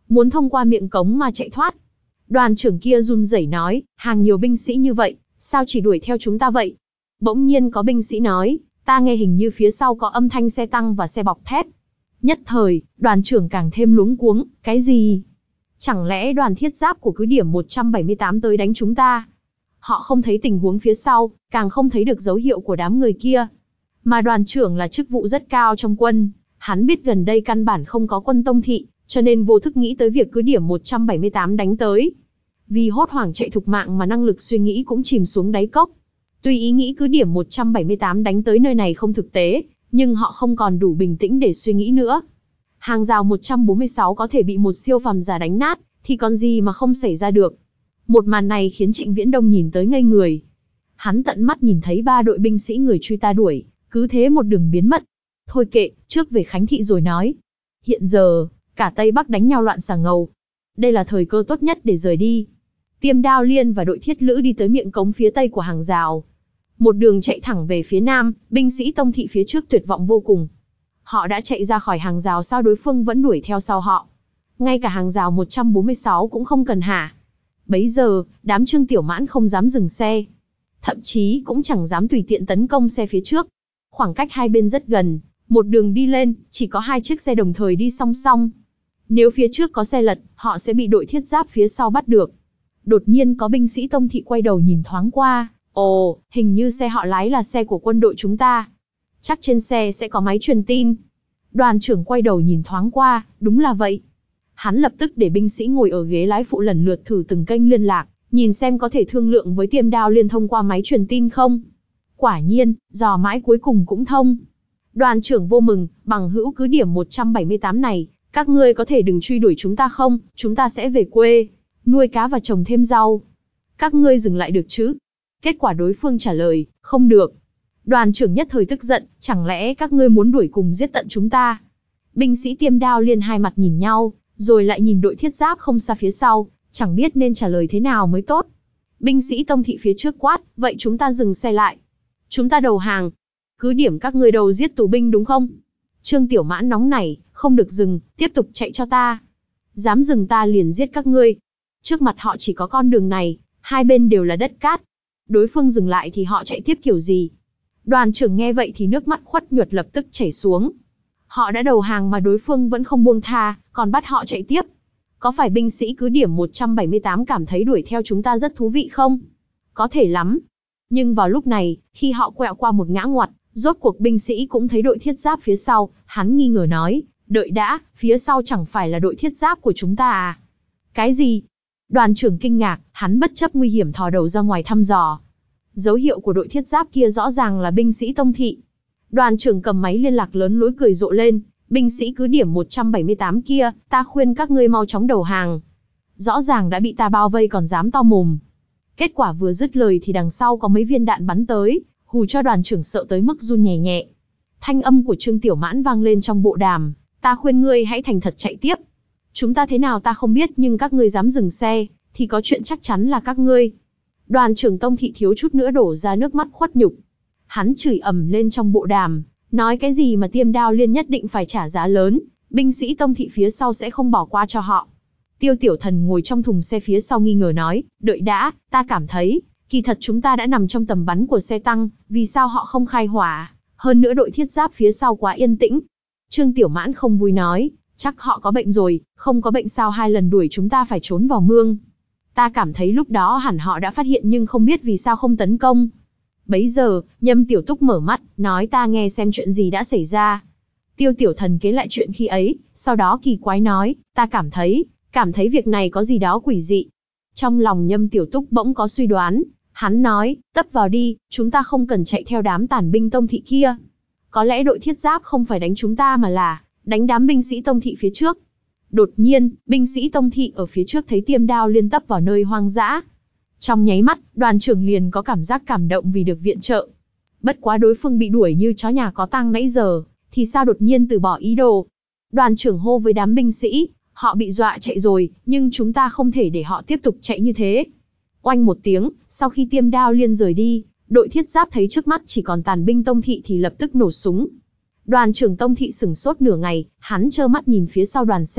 muốn thông qua miệng cống mà chạy thoát. Đoàn trưởng kia run rẩy nói, hàng nhiều binh sĩ như vậy, sao chỉ đuổi theo chúng ta vậy? Bỗng nhiên có binh sĩ nói, ta nghe hình như phía sau có âm thanh xe tăng và xe bọc thép. Nhất thời, đoàn trưởng càng thêm luống cuống, cái gì? Chẳng lẽ đoàn thiết giáp của cứ điểm một trăm bảy mươi tám tới đánh chúng ta? Họ không thấy tình huống phía sau, càng không thấy được dấu hiệu của đám người kia. Mà đoàn trưởng là chức vụ rất cao trong quân, hắn biết gần đây căn bản không có quân Tông thị, cho nên vô thức nghĩ tới việc cứ điểm một trăm bảy mươi tám đánh tới. Vì hốt hoảng chạy thục mạng mà năng lực suy nghĩ cũng chìm xuống đáy cốc. Tuy ý nghĩ cứ điểm một trăm bảy mươi tám đánh tới nơi này không thực tế, nhưng họ không còn đủ bình tĩnh để suy nghĩ nữa. Hàng rào một trăm bốn mươi sáu có thể bị một siêu phàm giả đánh nát, thì còn gì mà không xảy ra được. Một màn này khiến Trịnh Viễn Đông nhìn tới ngây người. Hắn tận mắt nhìn thấy ba đội binh sĩ người truy ta đuổi, cứ thế một đường biến mất. Thôi kệ, trước về Khánh Thị rồi nói. Hiện giờ, cả Tây Bắc đánh nhau loạn xà ngầu. Đây là thời cơ tốt nhất để rời đi. Tiêm Đao Liên và đội thiết lữ đi tới miệng cống phía tây của hàng rào. Một đường chạy thẳng về phía nam, binh sĩ Tông thị phía trước tuyệt vọng vô cùng. Họ đã chạy ra khỏi hàng rào sao đối phương vẫn đuổi theo sau họ. Ngay cả hàng rào một trăm bốn mươi sáu cũng không cần hả. Bấy giờ, đám Trương Tiểu Mãn không dám dừng xe. Thậm chí cũng chẳng dám tùy tiện tấn công xe phía trước. Khoảng cách hai bên rất gần, một đường đi lên, chỉ có hai chiếc xe đồng thời đi song song. Nếu phía trước có xe lật, họ sẽ bị đội thiết giáp phía sau bắt được. Đột nhiên có binh sĩ Tông thị quay đầu nhìn thoáng qua. Ồ, hình như xe họ lái là xe của quân đội chúng ta. Chắc trên xe sẽ có máy truyền tin. Đoàn trưởng quay đầu nhìn thoáng qua, đúng là vậy. Hắn lập tức để binh sĩ ngồi ở ghế lái phụ lần lượt thử từng kênh liên lạc, nhìn xem có thể thương lượng với Tiêm Đao Liên thông qua máy truyền tin không. Quả nhiên, dò mãi cuối cùng cũng thông. Đoàn trưởng vô mừng, bằng hữu cứ điểm một trăm bảy mươi tám này, các ngươi có thể đừng truy đuổi chúng ta không, chúng ta sẽ về quê, nuôi cá và trồng thêm rau. Các ngươi dừng lại được chứ? Kết quả đối phương trả lời, không được. Đoàn trưởng nhất thời tức giận, chẳng lẽ các ngươi muốn đuổi cùng giết tận chúng ta? Binh sĩ Tiêm Đao Liên hai mặt nhìn nhau, rồi lại nhìn đội thiết giáp không xa phía sau, chẳng biết nên trả lời thế nào mới tốt. Binh sĩ Tông thị phía trước quát, vậy chúng ta dừng xe lại. Chúng ta đầu hàng. Cứ điểm các ngươi đầu giết tù binh đúng không? Trương Tiểu Mãn nóng nảy, không được dừng, tiếp tục chạy cho ta. Dám dừng ta liền giết các ngươi. Trước mặt họ chỉ có con đường này, hai bên đều là đất cát. Đối phương dừng lại thì họ chạy tiếp kiểu gì? Đoàn trưởng nghe vậy thì nước mắt khuất nhuật lập tức chảy xuống. Họ đã đầu hàng mà đối phương vẫn không buông tha, còn bắt họ chạy tiếp. Có phải binh sĩ cứ điểm một trăm bảy mươi tám cảm thấy đuổi theo chúng ta rất thú vị không? Có thể lắm. Nhưng vào lúc này, khi họ quẹo qua một ngã ngoặt, rốt cuộc binh sĩ cũng thấy đội thiết giáp phía sau, hắn nghi ngờ nói, đợi đã, phía sau chẳng phải là đội thiết giáp của chúng ta à? Cái gì? Đoàn trưởng kinh ngạc, hắn bất chấp nguy hiểm thò đầu ra ngoài thăm dò. Dấu hiệu của đội thiết giáp kia rõ ràng là binh sĩ Tông thị. Đoàn trưởng cầm máy liên lạc lớn lối cười rộ lên, binh sĩ cứ điểm một trăm bảy mươi tám kia, ta khuyên các ngươi mau chóng đầu hàng. Rõ ràng đã bị ta bao vây còn dám to mồm. Kết quả vừa dứt lời thì đằng sau có mấy viên đạn bắn tới, hù cho đoàn trưởng sợ tới mức run nhẹ nhẹ. Thanh âm của Trương Tiểu Mãn vang lên trong bộ đàm, ta khuyên ngươi hãy thành thật chạy tiếp. Chúng ta thế nào ta không biết nhưng các ngươi dám dừng xe, thì có chuyện chắc chắn là các ngươi. Đoàn trưởng Tông thị thiếu chút nữa đổ ra nước mắt khuất nhục. Hắn chửi ầm lên trong bộ đàm, nói cái gì mà Tiêm Đao Liên nhất định phải trả giá lớn, binh sĩ Tông thị phía sau sẽ không bỏ qua cho họ. Tiêu Tiểu Thần ngồi trong thùng xe phía sau nghi ngờ nói, đợi đã, ta cảm thấy, kỳ thật chúng ta đã nằm trong tầm bắn của xe tăng, vì sao họ không khai hỏa, hơn nữa đội thiết giáp phía sau quá yên tĩnh. Trương Tiểu Mãn không vui nói, chắc họ có bệnh rồi, không có bệnh sao hai lần đuổi chúng ta phải trốn vào mương. Ta cảm thấy lúc đó hẳn họ đã phát hiện nhưng không biết vì sao không tấn công. Bấy giờ, Nhâm Tiểu Túc mở mắt, nói ta nghe xem chuyện gì đã xảy ra. Tiêu Tiểu Thần kể lại chuyện khi ấy, sau đó kỳ quái nói, ta cảm thấy, cảm thấy việc này có gì đó quỷ dị. Trong lòng Nhâm Tiểu Túc bỗng có suy đoán, hắn nói, tấp vào đi, chúng ta không cần chạy theo đám tàn binh Tông thị kia. Có lẽ đội thiết giáp không phải đánh chúng ta mà là đánh đám binh sĩ Tông thị phía trước. Đột nhiên, binh sĩ Tông thị ở phía trước thấy Tiêm Đao Liên tấp vào nơi hoang dã. Trong nháy mắt, đoàn trưởng liền có cảm giác cảm động vì được viện trợ. Bất quá đối phương bị đuổi như chó nhà có tang nãy giờ, thì sao đột nhiên từ bỏ ý đồ. Đoàn trưởng hô với đám binh sĩ, họ bị dọa chạy rồi, nhưng chúng ta không thể để họ tiếp tục chạy như thế. Oanh một tiếng, sau khi Tiêm Đao Liên rời đi, đội thiết giáp thấy trước mắt chỉ còn tàn binh Tông thị thì lập tức nổ súng. Đoàn trưởng Tông thị sửng sốt nửa ngày, hắn trơ mắt nhìn phía sau đoàn xe,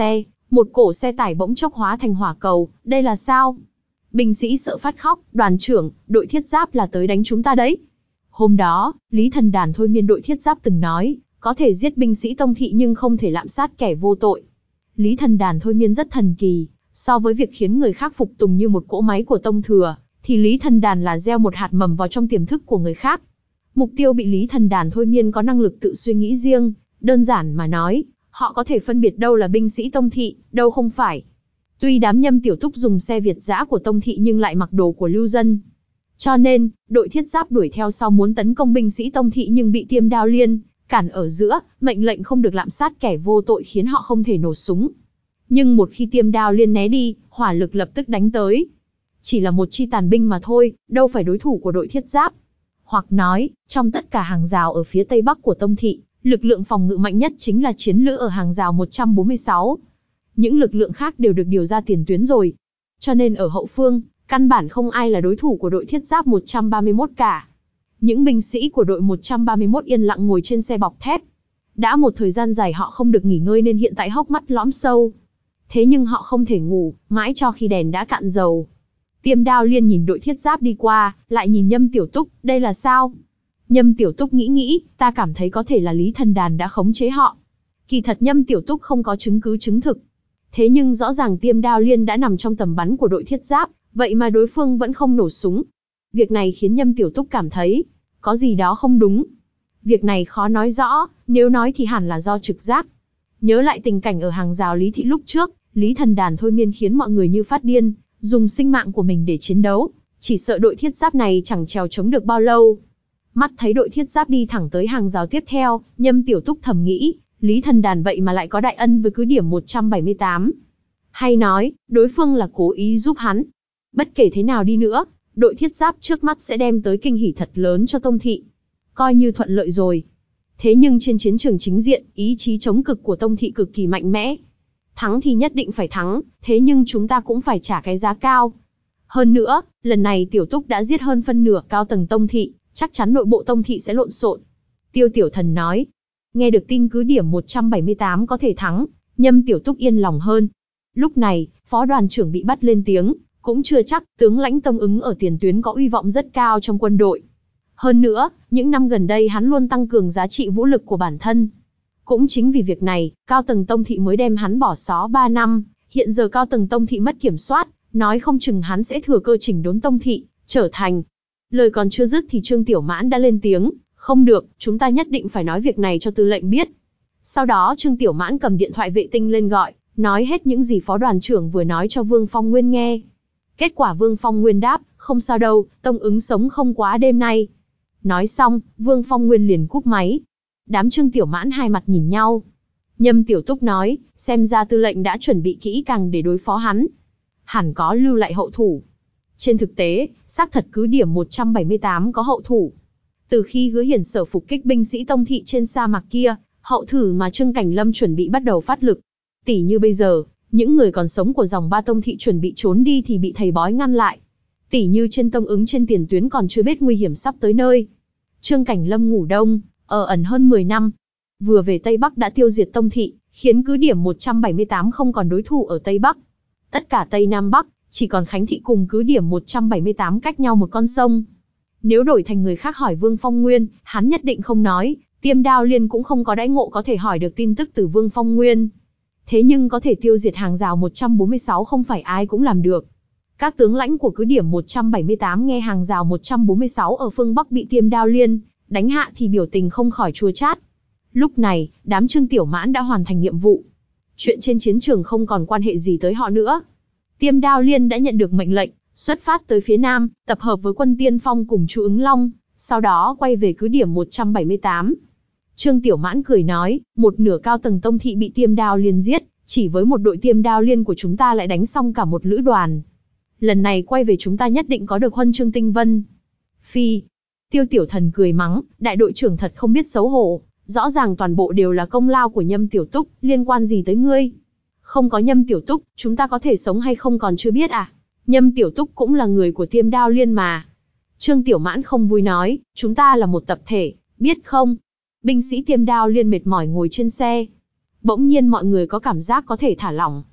Một cổ xe tải bỗng chốc hóa thành hỏa cầu, đây là sao? Binh sĩ sợ phát khóc, đoàn trưởng, đội thiết giáp là tới đánh chúng ta đấy. Hôm đó, Lý Thần Đàn thôi miên đội thiết giáp từng nói, có thể giết binh sĩ Tông Thị nhưng không thể lạm sát kẻ vô tội. Lý Thần Đàn thôi miên rất thần kỳ, so với việc khiến người khác phục tùng như một cỗ máy của Tông Thừa, thì Lý Thần Đàn là gieo một hạt mầm vào trong tiềm thức của người khác. Mục tiêu bị Lý Thần Đàn thôi miên có năng lực tự suy nghĩ riêng, đơn giản mà nói, họ có thể phân biệt đâu là binh sĩ Tông Thị, đâu không phải. Tuy đám Nhâm Tiểu Túc dùng xe Việt dã của Tông Thị nhưng lại mặc đồ của lưu dân. Cho nên, đội thiết giáp đuổi theo sau muốn tấn công binh sĩ Tông Thị nhưng bị Tiêm Đao Liên cản ở giữa, mệnh lệnh không được lạm sát kẻ vô tội khiến họ không thể nổ súng. Nhưng một khi Tiêm Đao Liên né đi, hỏa lực lập tức đánh tới. Chỉ là một chi tàn binh mà thôi, đâu phải đối thủ của đội thiết giáp. Hoặc nói, trong tất cả hàng rào ở phía tây bắc của Tông Thị, lực lượng phòng ngự mạnh nhất chính là chiến lữ ở hàng rào một trăm bốn mươi sáu. Những lực lượng khác đều được điều ra tiền tuyến rồi. Cho nên ở hậu phương, căn bản không ai là đối thủ của đội thiết giáp một trăm ba mươi mốt cả. Những binh sĩ của đội một trăm ba mươi mốt yên lặng ngồi trên xe bọc thép. Đã một thời gian dài họ không được nghỉ ngơi nên hiện tại hốc mắt lõm sâu. Thế nhưng họ không thể ngủ, mãi cho khi đèn đã cạn dầu. Tiêm Đao Liên nhìn đội thiết giáp đi qua, lại nhìn Nhâm Tiểu Túc, đây là sao? Nhâm Tiểu Túc nghĩ nghĩ, ta cảm thấy có thể là Lý Thần Đàn đã khống chế họ. Kỳ thật Nhâm Tiểu Túc không có chứng cứ chứng thực. Thế nhưng rõ ràng Tiêm Đao Liên đã nằm trong tầm bắn của đội thiết giáp, vậy mà đối phương vẫn không nổ súng. Việc này khiến Nhâm Tiểu Túc cảm thấy, có gì đó không đúng. Việc này khó nói rõ, nếu nói thì hẳn là do trực giác. Nhớ lại tình cảnh ở hàng rào Lý Thị lúc trước, Lý Thần Đàn thôi miên khiến mọi người như phát điên, dùng sinh mạng của mình để chiến đấu, chỉ sợ đội thiết giáp này chẳng trèo chống được bao lâu. Mắt thấy đội thiết giáp đi thẳng tới hàng rào tiếp theo, Nhâm Tiểu Túc thầm nghĩ, Lý Thần Đàn vậy mà lại có đại ân với cứ điểm một trăm bảy mươi tám. Hay nói, đối phương là cố ý giúp hắn. Bất kể thế nào đi nữa, đội thiết giáp trước mắt sẽ đem tới kinh hỉ thật lớn cho Tông Thị. Coi như thuận lợi rồi. Thế nhưng trên chiến trường chính diện, ý chí chống cực của Tông Thị cực kỳ mạnh mẽ. Thắng thì nhất định phải thắng, thế nhưng chúng ta cũng phải trả cái giá cao. Hơn nữa, lần này Tiểu Túc đã giết hơn phân nửa cao tầng Tông Thị, chắc chắn nội bộ Tông Thị sẽ lộn xộn. Tiêu Tiểu Thần nói. Nghe được tin cứ điểm một trăm bảy mươi tám có thể thắng, Nhâm Tiểu Túc yên lòng hơn. Lúc này, phó đoàn trưởng bị bắt lên tiếng, cũng chưa chắc, tướng lãnh Tông Ứng ở tiền tuyến có uy vọng rất cao trong quân đội. Hơn nữa, những năm gần đây hắn luôn tăng cường giá trị vũ lực của bản thân. Cũng chính vì việc này, cao tầng Tông Thị mới đem hắn bỏ xó ba năm, hiện giờ cao tầng Tông Thị mất kiểm soát, nói không chừng hắn sẽ thừa cơ chỉnh đốn Tông Thị, trở thành. Lời còn chưa dứt thì Trương Tiểu Mãn đã lên tiếng, không được, chúng ta nhất định phải nói việc này cho tư lệnh biết. Sau đó Trương Tiểu Mãn cầm điện thoại vệ tinh lên gọi, nói hết những gì phó đoàn trưởng vừa nói cho Vương Phong Nguyên nghe. Kết quả Vương Phong Nguyên đáp, không sao đâu, Tông Ứng sống không quá đêm nay. Nói xong, Vương Phong Nguyên liền cúp máy. Đám Trương Tiểu Mãn hai mặt nhìn nhau. Nhâm Tiểu Túc nói, xem ra tư lệnh đã chuẩn bị kỹ càng để đối phó hắn. Hẳn có lưu lại hậu thủ. Trên thực tế, xác thật cứ điểm một trăm bảy mươi tám có hậu thủ. Từ khi Hứa Hiển Sở phục kích binh sĩ Tông Thị trên sa mạc kia, hậu thử mà Trương Cảnh Lâm chuẩn bị bắt đầu phát lực. Tỷ như bây giờ, những người còn sống của dòng ba Tông Thị chuẩn bị trốn đi thì bị thầy bói ngăn lại. Tỷ như trên Tông Ứng trên tiền tuyến còn chưa biết nguy hiểm sắp tới nơi. Trương Cảnh Lâm ngủ đông, ở ẩn hơn mười năm. Vừa về Tây Bắc đã tiêu diệt Tông Thị, khiến cứ điểm một trăm bảy mươi tám không còn đối thủ ở Tây Bắc. Tất cả Tây Nam Bắc, chỉ còn Khánh Thị cùng cứ điểm một trăm bảy mươi tám cách nhau một con sông. Nếu đổi thành người khác hỏi Vương Phong Nguyên, hắn nhất định không nói, Tiêm Đao Liên cũng không có đãi ngộ có thể hỏi được tin tức từ Vương Phong Nguyên. Thế nhưng có thể tiêu diệt hàng rào một trăm bốn mươi sáu không phải ai cũng làm được. Các tướng lãnh của cứ điểm một trăm bảy mươi tám nghe hàng rào một trăm bốn mươi sáu ở phương Bắc bị Tiêm Đao Liên đánh hạ thì biểu tình không khỏi chua chát. Lúc này, đám Trương Tiểu Mãn đã hoàn thành nhiệm vụ. Chuyện trên chiến trường không còn quan hệ gì tới họ nữa. Tiêm Đao Liên đã nhận được mệnh lệnh, xuất phát tới phía Nam, tập hợp với quân tiên phong cùng Chu Ứng Long, sau đó quay về cứ điểm một trăm bảy mươi tám. Trương Tiểu Mãn cười nói, một nửa cao tầng Tông Thị bị Tiêm Đao Liên giết, chỉ với một đội Tiêm Đao Liên của chúng ta lại đánh xong cả một lữ đoàn. Lần này quay về chúng ta nhất định có được huân chương tinh vân. Phi. Tiêu Tiểu Thần cười mắng, đại đội trưởng thật không biết xấu hổ, rõ ràng toàn bộ đều là công lao của Nhâm Tiểu Túc, liên quan gì tới ngươi? Không có Nhâm Tiểu Túc, chúng ta có thể sống hay không còn chưa biết à? Nhâm Tiểu Túc cũng là người của Tiêm Đao Liên mà. Trương Tiểu Mãn không vui nói, chúng ta là một tập thể, biết không? Binh sĩ Tiêm Đao Liên mệt mỏi ngồi trên xe. Bỗng nhiên mọi người có cảm giác có thể thả lỏng.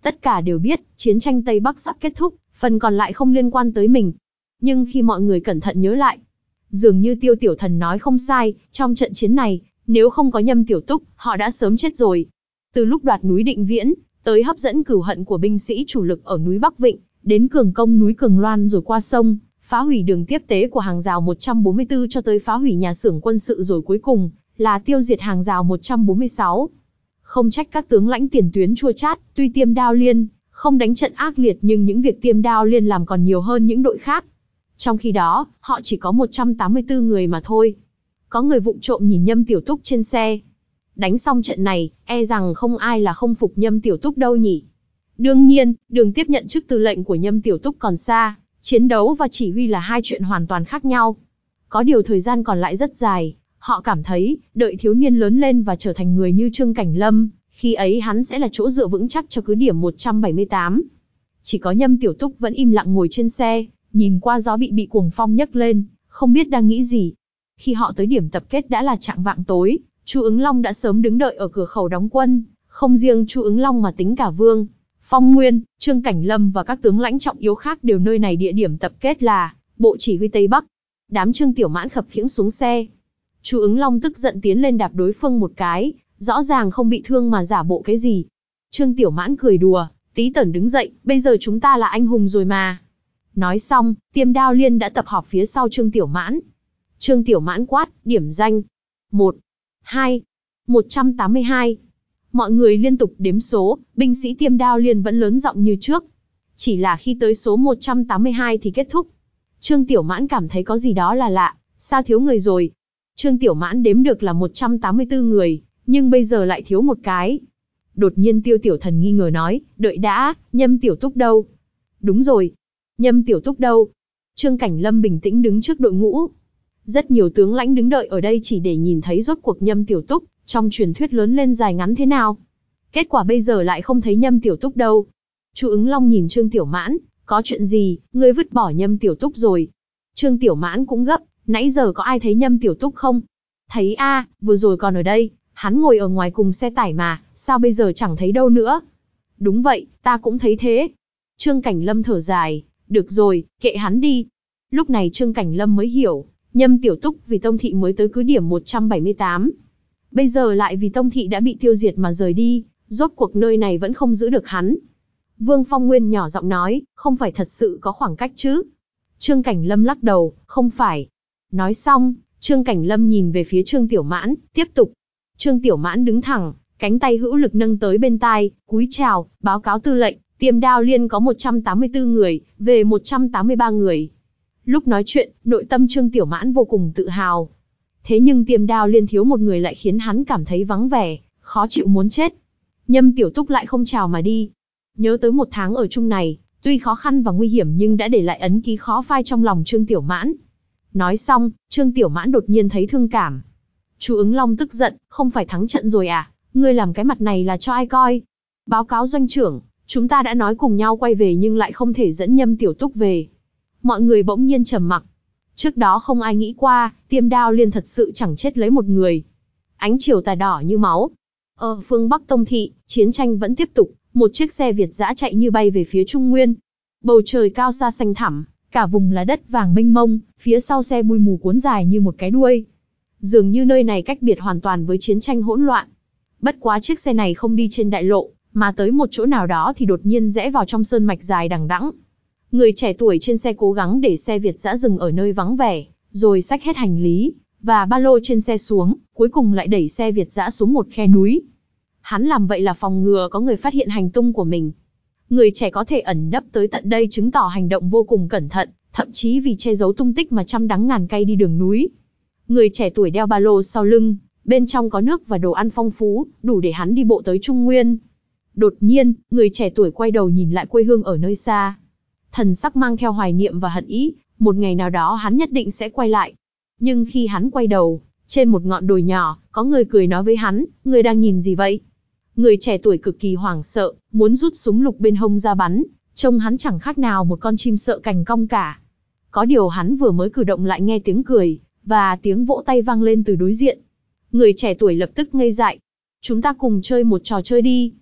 Tất cả đều biết, chiến tranh Tây Bắc sắp kết thúc, phần còn lại không liên quan tới mình. Nhưng khi mọi người cẩn thận nhớ lại, dường như Tiêu Tiểu Thần nói không sai, trong trận chiến này, nếu không có Nhâm Tiểu Túc, họ đã sớm chết rồi. Từ lúc đoạt núi Định Viễn, tới hấp dẫn cửu hận của binh sĩ chủ lực ở núi Bắc Vịnh, đến cường công núi Cường Loan rồi qua sông, phá hủy đường tiếp tế của hàng rào một trăm bốn mươi tư cho tới phá hủy nhà xưởng quân sự rồi cuối cùng là tiêu diệt hàng rào một trăm bốn mươi sáu. Không trách các tướng lãnh tiền tuyến chua chát, tuy Tiêm Đao Liên không đánh trận ác liệt nhưng những việc Tiêm Đao Liên làm còn nhiều hơn những đội khác. Trong khi đó, họ chỉ có một trăm tám mươi tư người mà thôi. Có người vụng trộm nhìn Nhâm Tiểu Túc trên xe. Đánh xong trận này, e rằng không ai là không phục Nhâm Tiểu Túc đâu nhỉ. Đương nhiên, đường tiếp nhận chức tư lệnh của Nhâm Tiểu Túc còn xa, chiến đấu và chỉ huy là hai chuyện hoàn toàn khác nhau. Có điều thời gian còn lại rất dài, họ cảm thấy, đợi thiếu niên lớn lên và trở thành người như Trương Cảnh Lâm, khi ấy hắn sẽ là chỗ dựa vững chắc cho cứ điểm một trăm bảy mươi tám. Chỉ có Nhâm Tiểu Túc vẫn im lặng ngồi trên xe, nhìn qua gió bị bị cuồng phong nhấc lên, không biết đang nghĩ gì. Khi họ tới điểm tập kết đã là chạng vạng tối, Chu Ứng Long đã sớm đứng đợi ở cửa khẩu đóng quân, không riêng Chu Ứng Long mà tính cả Vương Phong Nguyên, Trương Cảnh Lâm và các tướng lãnh trọng yếu khác đều nơi này địa điểm tập kết là Bộ Chỉ huy Tây Bắc. Đám Trương Tiểu Mãn khập khiễng xuống xe. Chu Ứng Long tức giận tiến lên đạp đối phương một cái, rõ ràng không bị thương mà giả bộ cái gì. Trương Tiểu Mãn cười đùa, tí tởn đứng dậy, bây giờ chúng ta là anh hùng rồi mà. Nói xong, Tiêm Đao Liên đã tập họp phía sau Trương Tiểu Mãn. Trương Tiểu Mãn quát, điểm danh. một, hai, một trăm tám mươi hai. Mọi người liên tục đếm số, binh sĩ Tiêm Đao Liên vẫn lớn giọng như trước. Chỉ là khi tới số một trăm tám mươi hai thì kết thúc. Trương Tiểu Mãn cảm thấy có gì đó là lạ, sao thiếu người rồi? Trương Tiểu Mãn đếm được là một trăm tám mươi tư người, nhưng bây giờ lại thiếu một cái. Đột nhiên Tiêu Tiểu Thần nghi ngờ nói, đợi đã, Nhâm Tiểu Túc đâu? Đúng rồi, Nhâm Tiểu Túc đâu? Trương Cảnh Lâm bình tĩnh đứng trước đội ngũ. Rất nhiều tướng lãnh đứng đợi ở đây chỉ để nhìn thấy rốt cuộc Nhâm Tiểu Túc trong truyền thuyết lớn lên dài ngắn thế nào. Kết quả bây giờ lại không thấy Nhâm Tiểu Túc đâu. Chu Ứng Long nhìn Trương Tiểu Mãn, có chuyện gì, ngươi vứt bỏ Nhâm Tiểu Túc rồi? Trương Tiểu Mãn cũng gấp, nãy giờ có ai thấy Nhâm Tiểu Túc không? Thấy a, vừa rồi còn ở đây, hắn ngồi ở ngoài cùng xe tải mà, sao bây giờ chẳng thấy đâu nữa? Đúng vậy, ta cũng thấy thế. Trương Cảnh Lâm thở dài, được rồi, kệ hắn đi. Lúc này Trương Cảnh Lâm mới hiểu, Nhâm Tiểu Túc vì Tông Thị mới tới cứ điểm một trăm bảy mươi tám. Bây giờ lại vì Tông Thị đã bị tiêu diệt mà rời đi, rốt cuộc nơi này vẫn không giữ được hắn. Vương Phong Nguyên nhỏ giọng nói, không phải thật sự có khoảng cách chứ? Trương Cảnh Lâm lắc đầu, không phải. Nói xong, Trương Cảnh Lâm nhìn về phía Trương Tiểu Mãn, tiếp tục. Trương Tiểu Mãn đứng thẳng, cánh tay hữu lực nâng tới bên tai, cúi chào, báo cáo tư lệnh, Tiêm Đao Liên có một trăm tám mươi tư người, về một trăm tám mươi ba người. Lúc nói chuyện, nội tâm Trương Tiểu Mãn vô cùng tự hào. Thế nhưng Tiêm Đao Liên thiếu một người lại khiến hắn cảm thấy vắng vẻ, khó chịu muốn chết. Nhâm Tiểu Túc lại không chào mà đi. Nhớ tới một tháng ở chung này, tuy khó khăn và nguy hiểm nhưng đã để lại ấn ký khó phai trong lòng Trương Tiểu Mãn. Nói xong, Trương Tiểu Mãn đột nhiên thấy thương cảm. Chu Ứng Long tức giận, không phải thắng trận rồi à? Ngươi làm cái mặt này là cho ai coi? Báo cáo doanh trưởng, chúng ta đã nói cùng nhau quay về nhưng lại không thể dẫn Nhâm Tiểu Túc về. Mọi người bỗng nhiên trầm mặc. Trước đó không ai nghĩ qua, Tiêm Đao Liên thật sự chẳng chết lấy một người. Ánh chiều tà đỏ như máu. Ở phương Bắc Tông Thị, chiến tranh vẫn tiếp tục, một chiếc xe Việt dã chạy như bay về phía Trung Nguyên. Bầu trời cao xa xanh thẳm, cả vùng là đất vàng mênh mông, phía sau xe bụi mù cuốn dài như một cái đuôi. Dường như nơi này cách biệt hoàn toàn với chiến tranh hỗn loạn. Bất quá chiếc xe này không đi trên đại lộ, mà tới một chỗ nào đó thì đột nhiên rẽ vào trong sơn mạch dài đằng đẵng. Người trẻ tuổi trên xe cố gắng để xe Việt dã dừng ở nơi vắng vẻ, rồi xách hết hành lý và ba lô trên xe xuống, cuối cùng lại đẩy xe Việt dã xuống một khe núi. Hắn làm vậy là phòng ngừa có người phát hiện hành tung của mình. Người trẻ có thể ẩn nấp tới tận đây chứng tỏ hành động vô cùng cẩn thận, thậm chí vì che giấu tung tích mà trăm đắng ngàn cay đi đường núi. Người trẻ tuổi đeo ba lô sau lưng, bên trong có nước và đồ ăn phong phú, đủ để hắn đi bộ tới Trung Nguyên. Đột nhiên, người trẻ tuổi quay đầu nhìn lại quê hương ở nơi xa. Thần sắc mang theo hoài niệm và hận ý, một ngày nào đó hắn nhất định sẽ quay lại. Nhưng khi hắn quay đầu, trên một ngọn đồi nhỏ, có người cười nói với hắn, người đang nhìn gì vậy? Người trẻ tuổi cực kỳ hoảng sợ, muốn rút súng lục bên hông ra bắn, trông hắn chẳng khác nào một con chim sợ cành cong cả. Có điều hắn vừa mới cử động lại nghe tiếng cười, và tiếng vỗ tay vang lên từ đối diện. Người trẻ tuổi lập tức ngây dại. Chúng ta cùng chơi một trò chơi đi.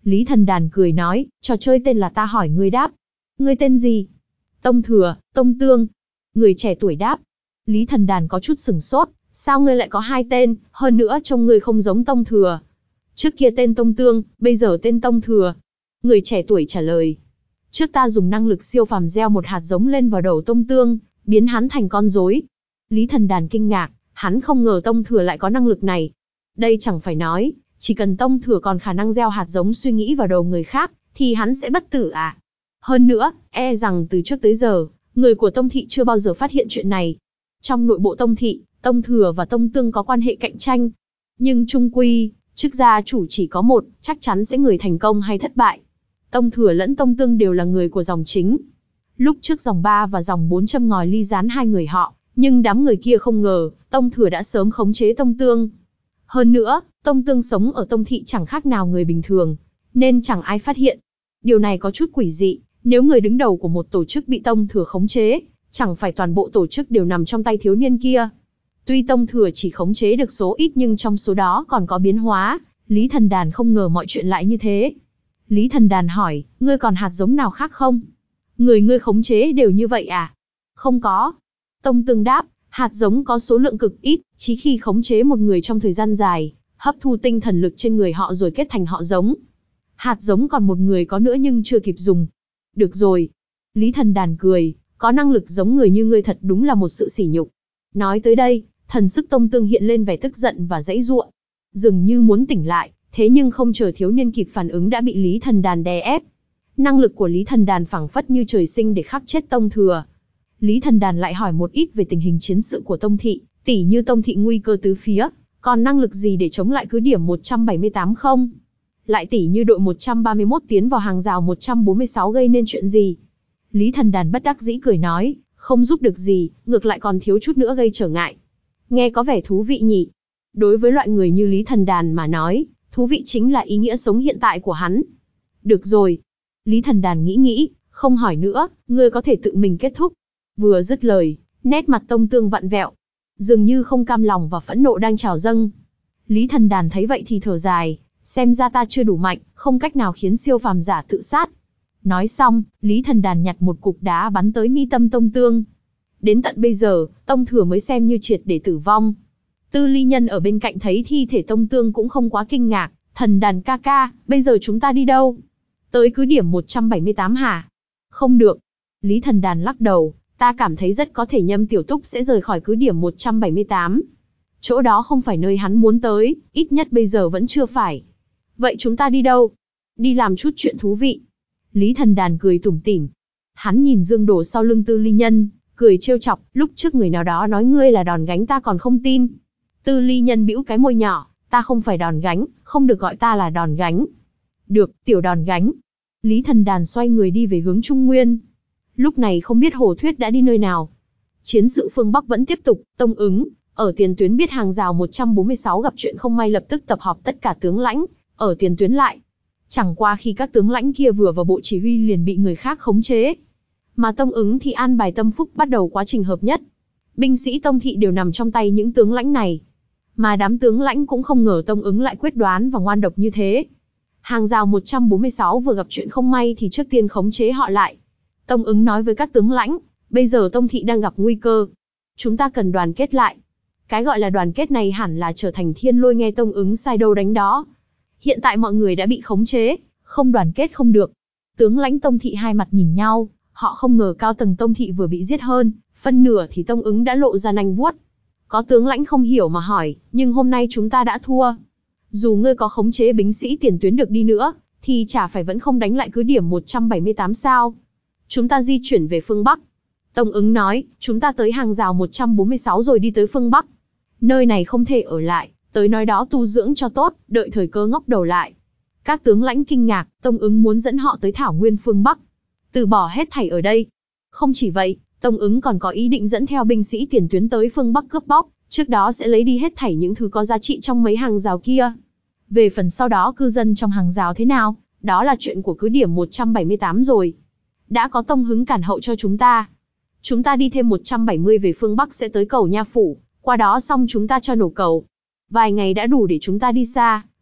Lý Thần Đàn cười nói, trò chơi tên là ta hỏi ngươi đáp. Ngươi tên gì? Tông Thừa, Tông Tương. Người trẻ tuổi đáp. Lý Thần Đàn có chút sửng sốt, sao ngươi lại có hai tên, hơn nữa trông ngươi không giống Tông Thừa. Trước kia tên Tông Tương, bây giờ tên Tông Thừa. Người trẻ tuổi trả lời. Trước ta dùng năng lực siêu phàm gieo một hạt giống lên vào đầu Tông Tương, biến hắn thành con rối. Lý Thần Đàn kinh ngạc, hắn không ngờ Tông Thừa lại có năng lực này. Đây chẳng phải nói, chỉ cần Tông Thừa còn khả năng gieo hạt giống suy nghĩ vào đầu người khác, thì hắn sẽ bất tử à? Hơn nữa, e rằng từ trước tới giờ, người của Tông Thị chưa bao giờ phát hiện chuyện này. Trong nội bộ Tông Thị, Tông Thừa và Tông Tương có quan hệ cạnh tranh. Nhưng chung quy, chức gia chủ chỉ có một, chắc chắn sẽ người thành công hay thất bại. Tông Thừa lẫn Tông Tương đều là người của dòng chính. Lúc trước dòng ba và dòng bốn châm ngòi ly gián hai người họ, nhưng đám người kia không ngờ, Tông Thừa đã sớm khống chế Tông Tương. Hơn nữa, Tông Tương sống ở Tông Thị chẳng khác nào người bình thường, nên chẳng ai phát hiện. Điều này có chút quỷ dị, nếu người đứng đầu của một tổ chức bị Tông Thừa khống chế, chẳng phải toàn bộ tổ chức đều nằm trong tay thiếu niên kia. Tuy Tông Thừa chỉ khống chế được số ít nhưng trong số đó còn có biến hóa, Lý Thần Đàn không ngờ mọi chuyện lại như thế. Lý Thần Đàn hỏi, ngươi còn hạt giống nào khác không? Người ngươi khống chế đều như vậy à? Không có. Tông Tương đáp, hạt giống có số lượng cực ít, chỉ khi khống chế một người trong thời gian dài, hấp thu tinh thần lực trên người họ rồi kết thành họ giống. Hạt giống còn một người có nữa nhưng chưa kịp dùng. Được rồi. Lý Thần Đàn cười, có năng lực giống người như ngươi thật đúng là một sự sỉ nhục. Nói tới đây, thần sức Tông Tương hiện lên vẻ tức giận và giãy giụa, dường như muốn tỉnh lại, thế nhưng không chờ thiếu niên kịp phản ứng đã bị Lý Thần Đàn đè ép. Năng lực của Lý Thần Đàn phảng phất như trời sinh để khắc chết Tông Thừa. Lý Thần Đàn lại hỏi một ít về tình hình chiến sự của Tông Thị, tỉ như Tông Thị nguy cơ tứ phía, còn năng lực gì để chống lại cứ điểm một trăm bảy mươi tám không? Lại tỉ như đội một trăm ba mươi mốt tiến vào hàng rào một trăm bốn mươi sáu gây nên chuyện gì? Lý Thần Đàn bất đắc dĩ cười nói, không giúp được gì, ngược lại còn thiếu chút nữa gây trở ngại. Nghe có vẻ thú vị nhỉ? Đối với loại người như Lý Thần Đàn mà nói, thú vị chính là ý nghĩa sống hiện tại của hắn. Được rồi. Lý Thần Đàn nghĩ nghĩ, không hỏi nữa, ngươi có thể tự mình kết thúc. Vừa dứt lời, nét mặt Tông Tương vặn vẹo, dường như không cam lòng và phẫn nộ đang trào dâng. Lý Thần Đàn thấy vậy thì thở dài, xem ra ta chưa đủ mạnh, không cách nào khiến siêu phàm giả tự sát. Nói xong, Lý Thần Đàn nhặt một cục đá bắn tới mi tâm Tông Tương. Đến tận bây giờ, Tông Thừa mới xem như triệt để tử vong. Tư Ly Nhân ở bên cạnh thấy thi thể Tông Tương cũng không quá kinh ngạc, Thần Đàn ca ca, bây giờ chúng ta đi đâu? Tới cứ điểm một trăm bảy mươi tám hả? Không được. Lý Thần Đàn lắc đầu, ta cảm thấy rất có thể Nhâm Tiểu Túc sẽ rời khỏi cứ điểm một trăm bảy mươi tám. Chỗ đó không phải nơi hắn muốn tới, ít nhất bây giờ vẫn chưa phải. Vậy chúng ta đi đâu? Đi làm chút chuyện thú vị. Lý Thần Đàn cười tủm tỉm. Hắn nhìn Dương Đồ sau lưng Tư Ly Nhân, cười trêu chọc, lúc trước người nào đó nói ngươi là đòn gánh ta còn không tin. Tư Ly Nhân bĩu cái môi nhỏ, ta không phải đòn gánh, không được gọi ta là đòn gánh. Được, tiểu đòn gánh. Lý Thần Đàn xoay người đi về hướng Trung Nguyên. Lúc này không biết Hồ Thuyết đã đi nơi nào. Chiến sự phương Bắc vẫn tiếp tục, Tông Ứng, ở tiền tuyến biết hàng rào một trăm bốn mươi sáu gặp chuyện không may lập tức tập họp tất cả tướng lãnh, ở tiền tuyến lại. Chẳng qua khi các tướng lãnh kia vừa vào bộ chỉ huy liền bị người khác khống chế. Mà Tông Ứng thì an bài tâm phúc bắt đầu quá trình hợp nhất. Binh sĩ Tông Thị đều nằm trong tay những tướng lãnh này. Mà đám tướng lãnh cũng không ngờ Tông Ứng lại quyết đoán và ngoan độc như thế. Hàng rào một trăm bốn mươi sáu vừa gặp chuyện không may thì trước tiên khống chế họ lại. Tông Ứng nói với các tướng lãnh, bây giờ Tông Thị đang gặp nguy cơ. Chúng ta cần đoàn kết lại. Cái gọi là đoàn kết này hẳn là trở thành thiên lôi nghe Tông Ứng sai đâu đánh đó. Hiện tại mọi người đã bị khống chế, không đoàn kết không được. Tướng lãnh Tông Thị hai mặt nhìn nhau, họ không ngờ cao tầng Tông Thị vừa bị giết hơn, phân nửa thì Tông Ứng đã lộ ra nanh vuốt. Có tướng lãnh không hiểu mà hỏi, nhưng hôm nay chúng ta đã thua. Dù ngươi có khống chế binh sĩ tiền tuyến được đi nữa, thì chả phải vẫn không đánh lại cứ điểm một trăm bảy mươi tám sao. Chúng ta di chuyển về phương Bắc. Tông Ứng nói, chúng ta tới hàng rào một trăm bốn mươi sáu rồi đi tới phương Bắc. Nơi này không thể ở lại, tới nói đó tu dưỡng cho tốt, đợi thời cơ ngóc đầu lại. Các tướng lãnh kinh ngạc, Tông Ứng muốn dẫn họ tới thảo nguyên phương Bắc. Từ bỏ hết thảy ở đây. Không chỉ vậy, Tông Ứng còn có ý định dẫn theo binh sĩ tiền tuyến tới phương Bắc cướp bóc, trước đó sẽ lấy đi hết thảy những thứ có giá trị trong mấy hàng rào kia. Về phần sau đó cư dân trong hàng rào thế nào, đó là chuyện của cứ điểm một trăm bảy mươi tám rồi. Đã có Tông Hứng cản hậu cho chúng ta. Chúng ta đi thêm một trăm bảy mươi về phương Bắc sẽ tới cầu Nha Phủ, qua đó xong chúng ta cho nổ cầu. Vài ngày đã đủ để chúng ta đi xa,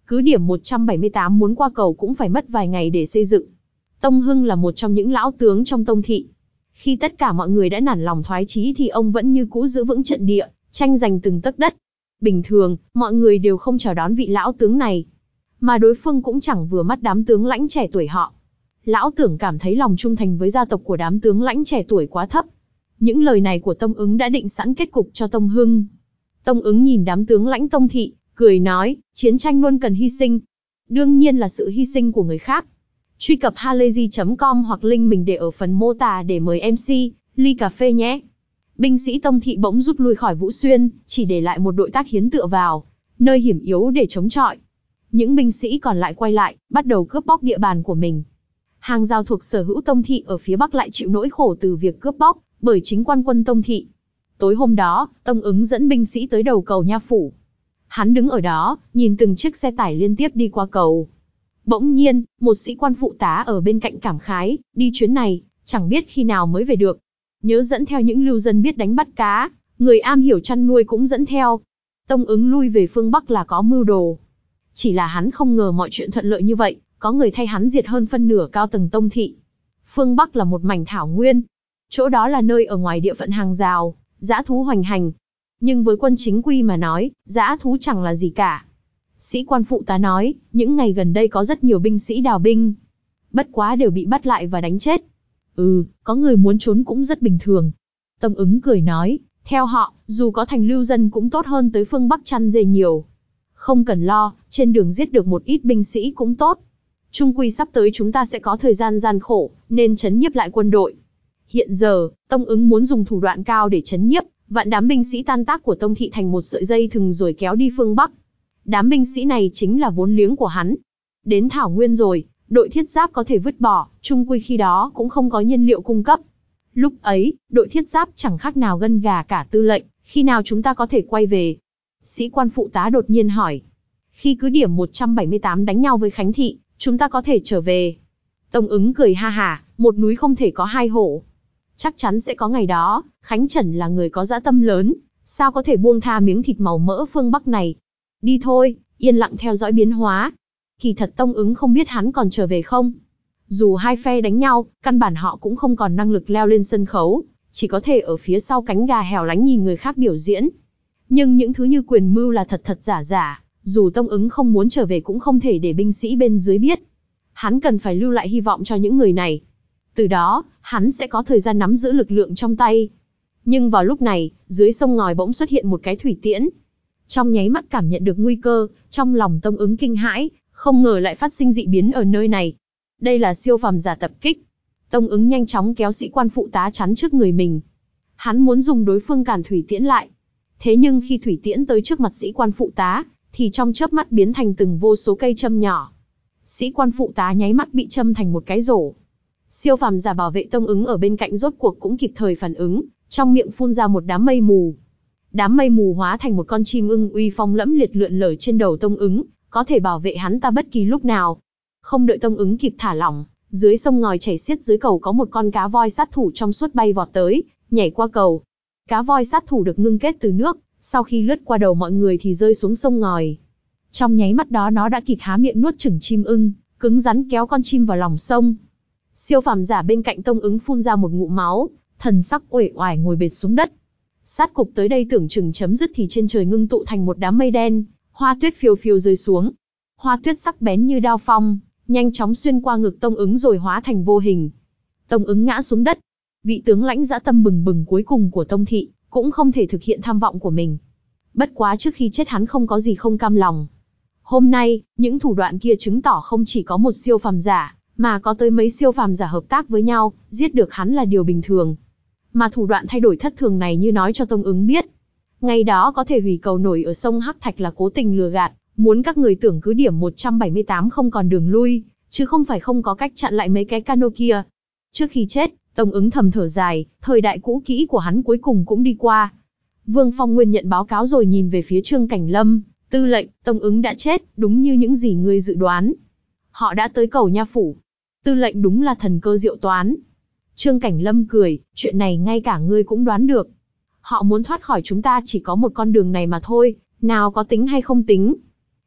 Cứ điểm một trăm bảy mươi tám muốn qua cầu cũng phải mất vài ngày để xây dựng. Tông Hưng là một trong những lão tướng trong Tông thị. Khi tất cả mọi người đã nản lòng thoái chí thì ông vẫn như cũ giữ vững trận địa, tranh giành từng tấc đất. Bình thường, mọi người đều không chào đón vị lão tướng này. Mà đối phương cũng chẳng vừa mắt đám tướng lãnh trẻ tuổi họ. Lão tưởng cảm thấy lòng trung thành với gia tộc của đám tướng lãnh trẻ tuổi quá thấp. Những lời này của Tông Ứng đã định sẵn kết cục cho Tông Hưng. Tông Ứng nhìn đám tướng lãnh Tông thị, cười nói, chiến tranh luôn cần hy sinh. Đương nhiên là sự hy sinh của người khác. Truy cập halayzi chấm com hoặc link mình để ở phần mô tả để mời em xê, ly cà phê nhé. Binh sĩ Tông thị bỗng rút lui khỏi Vũ Xuyên, chỉ để lại một đội tác hiến tựa vào nơi hiểm yếu để chống chọi. Những binh sĩ còn lại quay lại, bắt đầu cướp bóc địa bàn của mình. Hàng rào thuộc sở hữu Tông thị ở phía Bắc lại chịu nỗi khổ từ việc cướp bóc bởi chính quan quân Tông thị. Tối hôm đó, Tông Ứng dẫn binh sĩ tới đầu cầu Nha Phủ. Hắn đứng ở đó, nhìn từng chiếc xe tải liên tiếp đi qua cầu. Bỗng nhiên, một sĩ quan phụ tá ở bên cạnh cảm khái, đi chuyến này, chẳng biết khi nào mới về được. Nhớ dẫn theo những lưu dân biết đánh bắt cá, người am hiểu chăn nuôi cũng dẫn theo. Tông Ứng lui về phương Bắc là có mưu đồ. Chỉ là hắn không ngờ mọi chuyện thuận lợi như vậy, có người thay hắn diệt hơn phân nửa cao tầng Tông thị. Phương Bắc là một mảnh thảo nguyên. Chỗ đó là nơi ở ngoài địa phận hàng rào, dã thú hoành hành. Nhưng với quân chính quy mà nói, dã thú chẳng là gì cả. Sĩ quan phụ tá nói, những ngày gần đây có rất nhiều binh sĩ đào binh. Bất quá đều bị bắt lại và đánh chết. Ừ, có người muốn trốn cũng rất bình thường. Tông Ứng cười nói, theo họ, dù có thành lưu dân cũng tốt hơn tới phương Bắc chăn dê nhiều. Không cần lo, trên đường giết được một ít binh sĩ cũng tốt. Chung quy sắp tới chúng ta sẽ có thời gian gian khổ, nên trấn nhiếp lại quân đội. Hiện giờ, Tông Ứng muốn dùng thủ đoạn cao để trấn nhiếp, vạn đám binh sĩ tan tác của Tông thị thành một sợi dây thừng rồi kéo đi phương Bắc. Đám binh sĩ này chính là vốn liếng của hắn. Đến Thảo Nguyên rồi, đội thiết giáp có thể vứt bỏ, chung quy khi đó cũng không có nhiên liệu cung cấp. Lúc ấy, đội thiết giáp chẳng khác nào gân gà cả tư lệnh, khi nào chúng ta có thể quay về? Sĩ quan phụ tá đột nhiên hỏi. Khi cứ điểm một trăm bảy mươi tám đánh nhau với Khánh thị, chúng ta có thể trở về. Tông Ứng cười ha hả, một núi không thể có hai hổ. Chắc chắn sẽ có ngày đó, Khánh Trần là người có dã tâm lớn, sao có thể buông tha miếng thịt màu mỡ phương Bắc này. Đi thôi, yên lặng theo dõi biến hóa. Kỳ thật Tông Ứng không biết hắn còn trở về không. Dù hai phe đánh nhau, căn bản họ cũng không còn năng lực leo lên sân khấu, chỉ có thể ở phía sau cánh gà hẻo lánh nhìn người khác biểu diễn. Nhưng những thứ như quyền mưu là thật thật giả giả, dù Tông Ứng không muốn trở về cũng không thể để binh sĩ bên dưới biết. Hắn cần phải lưu lại hy vọng cho những người này. Từ đó, hắn sẽ có thời gian nắm giữ lực lượng trong tay. Nhưng vào lúc này, dưới sông ngòi bỗng xuất hiện một cái thủy tiễn. Trong nháy mắt cảm nhận được nguy cơ, trong lòng Tông Ứng kinh hãi, không ngờ lại phát sinh dị biến ở nơi này. Đây là siêu phàm giả tập kích. Tông Ứng nhanh chóng kéo sĩ quan phụ tá chắn trước người mình. Hắn muốn dùng đối phương cản thủy tiễn lại. Thế nhưng khi thủy tiễn tới trước mặt sĩ quan phụ tá, thì trong chớp mắt biến thành từng vô số cây châm nhỏ. Sĩ quan phụ tá nháy mắt bị châm thành một cái rổ. Siêu phàm giả bảo vệ Tông Ứng ở bên cạnh rốt cuộc cũng kịp thời phản ứng, trong miệng phun ra một đám mây mù. Đám mây mù hóa thành một con chim ưng uy phong lẫm liệt lượn lờ trên đầu Tông Ứng, có thể bảo vệ hắn ta bất kỳ lúc nào. Không đợi Tông Ứng kịp thả lỏng, dưới sông ngòi chảy xiết dưới cầu có một con cá voi sát thủ trong suốt bay vọt tới, nhảy qua cầu. Cá voi sát thủ được ngưng kết từ nước, sau khi lướt qua đầu mọi người thì rơi xuống sông ngòi. Trong nháy mắt đó nó đã kịp há miệng nuốt chửng chim ưng, cứng rắn kéo con chim vào lòng sông. Siêu phàm giả bên cạnh Tông Ứng phun ra một ngụm máu, thần sắc uể oải ngồi bệt xuống đất. Sát cục tới đây tưởng chừng chấm dứt thì trên trời ngưng tụ thành một đám mây đen, hoa tuyết phiêu phiêu rơi xuống. Hoa tuyết sắc bén như đao phong, nhanh chóng xuyên qua ngực Tông Ứng rồi hóa thành vô hình. Tông Ứng ngã xuống đất. Vị tướng lãnh dã tâm bừng bừng cuối cùng của Tông thị cũng không thể thực hiện tham vọng của mình. Bất quá trước khi chết hắn không có gì không cam lòng. Hôm nay, những thủ đoạn kia chứng tỏ không chỉ có một siêu phàm giả, mà có tới mấy siêu phàm giả hợp tác với nhau, giết được hắn là điều bình thường. Mà thủ đoạn thay đổi thất thường này như nói cho Tông Ứng biết. Ngày đó có thể hủy cầu nổi ở sông Hắc Thạch là cố tình lừa gạt, muốn các người tưởng cứ điểm một trăm bảy mươi tám không còn đường lui, chứ không phải không có cách chặn lại mấy cái cano kia. Trước khi chết, Tông Ứng thầm thở dài, thời đại cũ kỹ của hắn cuối cùng cũng đi qua. Vương Phong Nguyên nhận báo cáo rồi nhìn về phía Trương Cảnh Lâm, tư lệnh, Tông Ứng đã chết, đúng như những gì ngươi dự đoán. Họ đã tới cầu Nha Phủ. Tư lệnh đúng là thần cơ diệu toán. Trương Cảnh Lâm cười, chuyện này ngay cả ngươi cũng đoán được. Họ muốn thoát khỏi chúng ta chỉ có một con đường này mà thôi, nào có tính hay không tính.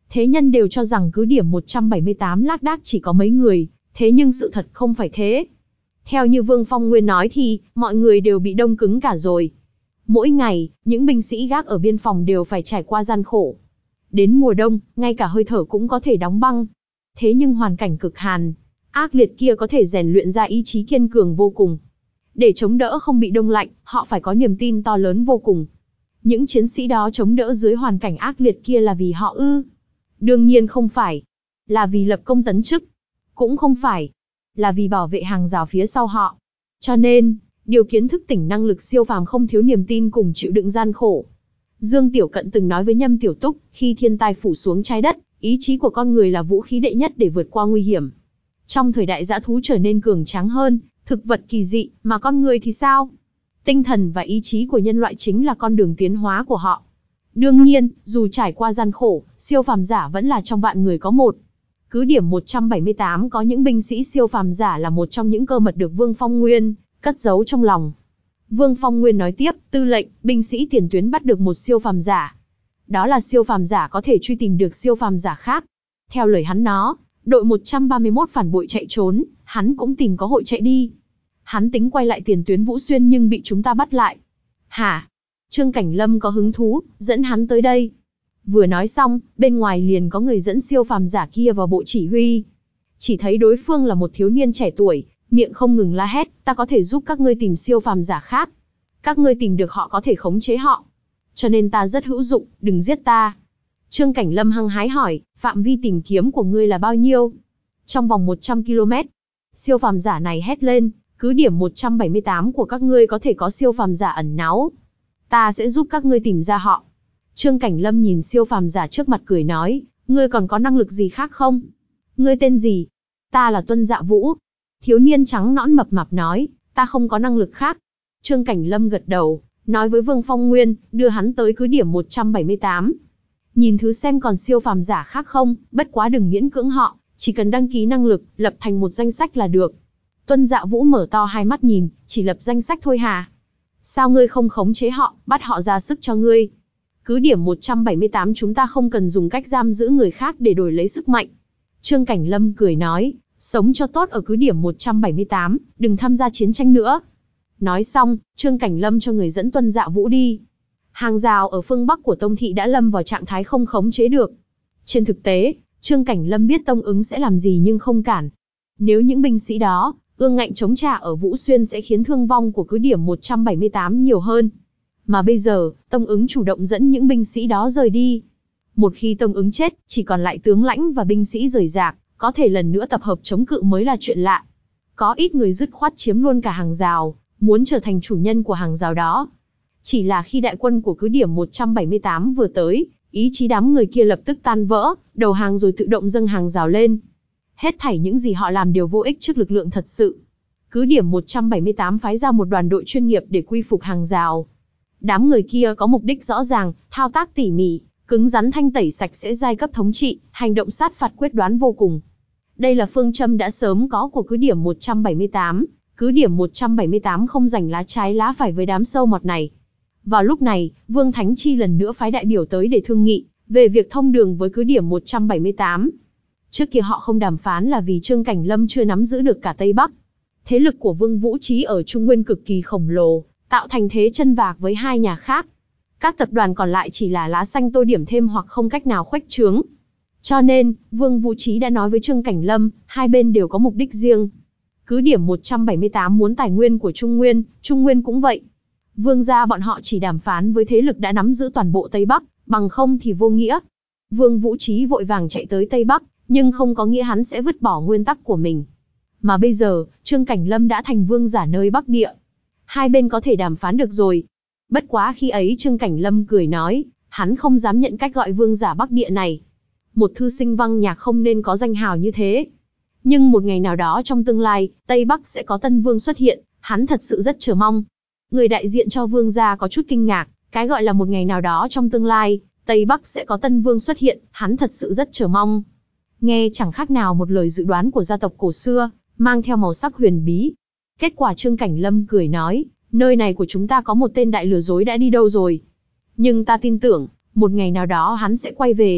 Thế nhân đều cho rằng cứ điểm một trăm bảy mươi tám lác đác chỉ có mấy người, thế nhưng sự thật không phải thế. Theo như Vương Phong Nguyên nói thì, mọi người đều bị đông cứng cả rồi. Mỗi ngày, những binh sĩ gác ở biên phòng đều phải trải qua gian khổ. Đến mùa đông, ngay cả hơi thở cũng có thể đóng băng. Thế nhưng hoàn cảnh cực hàn, ác liệt kia có thể rèn luyện ra ý chí kiên cường vô cùng. Để chống đỡ không bị đông lạnh, họ phải có niềm tin to lớn vô cùng. Những chiến sĩ đó chống đỡ dưới hoàn cảnh ác liệt kia là vì họ ư? Đương nhiên không phải. Là vì lập công tấn chức. Cũng không phải. Là vì bảo vệ hàng rào phía sau họ. Cho nên, điều kiến thức tỉnh năng lực siêu phàm không thiếu niềm tin cùng chịu đựng gian khổ. Dương Tiểu Cận từng nói với Nhâm Tiểu Túc, khi thiên tai phủ xuống trái đất, ý chí của con người là vũ khí đệ nhất để vượt qua nguy hiểm. Trong thời đại dã thú trở nên cường tráng hơn, thực vật kỳ dị, mà con người thì sao? Tinh thần và ý chí của nhân loại chính là con đường tiến hóa của họ. Đương nhiên, dù trải qua gian khổ, siêu phàm giả vẫn là trong vạn người có một. Cứ điểm một trăm bảy mươi tám có những binh sĩ siêu phàm giả là một trong những cơ mật được Vương Phong Nguyên cất giấu trong lòng. Vương Phong Nguyên nói tiếp, tư lệnh, binh sĩ tiền tuyến bắt được một siêu phàm giả. Đó là siêu phàm giả có thể truy tìm được siêu phàm giả khác. Theo lời hắn nó, đội một trăm ba mươi mốt phản bội chạy trốn, hắn cũng tìm có hội chạy đi. Hắn tính quay lại tiền tuyến Vũ Xuyên nhưng bị chúng ta bắt lại. Hả? Trương Cảnh Lâm có hứng thú, dẫn hắn tới đây. Vừa nói xong, bên ngoài liền có người dẫn siêu phàm giả kia vào bộ chỉ huy. Chỉ thấy đối phương là một thiếu niên trẻ tuổi, miệng không ngừng la hét, ta có thể giúp các ngươi tìm siêu phàm giả khác. Các ngươi tìm được họ có thể khống chế họ. Cho nên ta rất hữu dụng, đừng giết ta. Trương Cảnh Lâm hăng hái hỏi, phạm vi tìm kiếm của ngươi là bao nhiêu? Trong vòng một trăm ki lô mét. Siêu phàm giả này hét lên, cứ điểm một trăm bảy mươi tám của các ngươi có thể có siêu phàm giả ẩn náu. Ta sẽ giúp các ngươi tìm ra họ. Trương Cảnh Lâm nhìn siêu phàm giả trước mặt cười nói, ngươi còn có năng lực gì khác không? Ngươi tên gì? Ta là Tuân Dạ Vũ. Thiếu niên trắng nõn mập mạp nói, ta không có năng lực khác. Trương Cảnh Lâm gật đầu, nói với Vương Phong Nguyên, đưa hắn tới cứ điểm một trăm bảy mươi tám. Nhìn thứ xem còn siêu phàm giả khác không, bất quá đừng miễn cưỡng họ, chỉ cần đăng ký năng lực, lập thành một danh sách là được. Tuân Dạ Vũ mở to hai mắt nhìn, chỉ lập danh sách thôi hà? Sao ngươi không khống chế họ, bắt họ ra sức cho ngươi? Cứ điểm một trăm bảy mươi tám chúng ta không cần dùng cách giam giữ người khác để đổi lấy sức mạnh. Trương Cảnh Lâm cười nói, sống cho tốt ở cứ điểm một trăm bảy mươi tám, đừng tham gia chiến tranh nữa. Nói xong, Trương Cảnh Lâm cho người dẫn Tuân Dạ Vũ đi. Hàng rào ở phương Bắc của Tông Thị đã lâm vào trạng thái không khống chế được. Trên thực tế, Trương Cảnh Lâm biết Tông Ứng sẽ làm gì nhưng không cản. Nếu những binh sĩ đó ương ngạnh chống trả ở Vũ Xuyên sẽ khiến thương vong của cứ điểm một trăm bảy mươi tám nhiều hơn. Mà bây giờ, Tông Ứng chủ động dẫn những binh sĩ đó rời đi. Một khi Tông Ứng chết, chỉ còn lại tướng lãnh và binh sĩ rời rạc, có thể lần nữa tập hợp chống cự mới là chuyện lạ. Có ít người dứt khoát chiếm luôn cả hàng rào, muốn trở thành chủ nhân của hàng rào đó. Chỉ là khi đại quân của cứ điểm một trăm bảy mươi tám vừa tới, ý chí đám người kia lập tức tan vỡ, đầu hàng rồi tự động dâng hàng rào lên. Hết thảy những gì họ làm đều vô ích trước lực lượng thật sự. Cứ điểm một trăm bảy mươi tám phái ra một đoàn đội chuyên nghiệp để quy phục hàng rào. Đám người kia có mục đích rõ ràng, thao tác tỉ mỉ, cứng rắn thanh tẩy sạch sẽ giai cấp thống trị, hành động sát phạt quyết đoán vô cùng. Đây là phương châm đã sớm có của cứ điểm một trăm bảy mươi tám, cứ điểm một trăm bảy mươi tám không giành lá trái lá phải với đám sâu mọt này. Vào lúc này, Vương Thánh Chi lần nữa phái đại biểu tới để thương nghị về việc thông đường với cứ điểm một trăm bảy mươi tám. Trước kia họ không đàm phán là vì Trương Cảnh Lâm chưa nắm giữ được cả Tây Bắc. Thế lực của Vương Vũ Trí ở Trung Nguyên cực kỳ khổng lồ, tạo thành thế chân vạc với hai nhà khác. Các tập đoàn còn lại chỉ là lá xanh tô điểm thêm hoặc không cách nào khuếch trướng. Cho nên, Vương Vũ Trí đã nói với Trương Cảnh Lâm, hai bên đều có mục đích riêng. Cứ điểm một trăm bảy mươi tám muốn tài nguyên của Trung Nguyên, Trung Nguyên cũng vậy. Vương gia bọn họ chỉ đàm phán với thế lực đã nắm giữ toàn bộ Tây Bắc, bằng không thì vô nghĩa. Vương Vũ Trí vội vàng chạy tới Tây Bắc, nhưng không có nghĩa hắn sẽ vứt bỏ nguyên tắc của mình. Mà bây giờ, Trương Cảnh Lâm đã thành vương giả nơi Bắc Địa. Hai bên có thể đàm phán được rồi. Bất quá khi ấy Trương Cảnh Lâm cười nói, hắn không dám nhận cách gọi vương giả Bắc Địa này. Một thư sinh văn nhạc không nên có danh hào như thế. Nhưng một ngày nào đó trong tương lai, Tây Bắc sẽ có tân vương xuất hiện, hắn thật sự rất chờ mong. Người đại diện cho vương gia có chút kinh ngạc, cái gọi là một ngày nào đó trong tương lai, Tây Bắc sẽ có tân vương xuất hiện, hắn thật sự rất chờ mong. Nghe chẳng khác nào một lời dự đoán của gia tộc cổ xưa, mang theo màu sắc huyền bí. Kết quả Trương Cảnh Lâm cười nói, nơi này của chúng ta có một tên đại lừa dối đã đi đâu rồi. Nhưng ta tin tưởng, một ngày nào đó hắn sẽ quay về.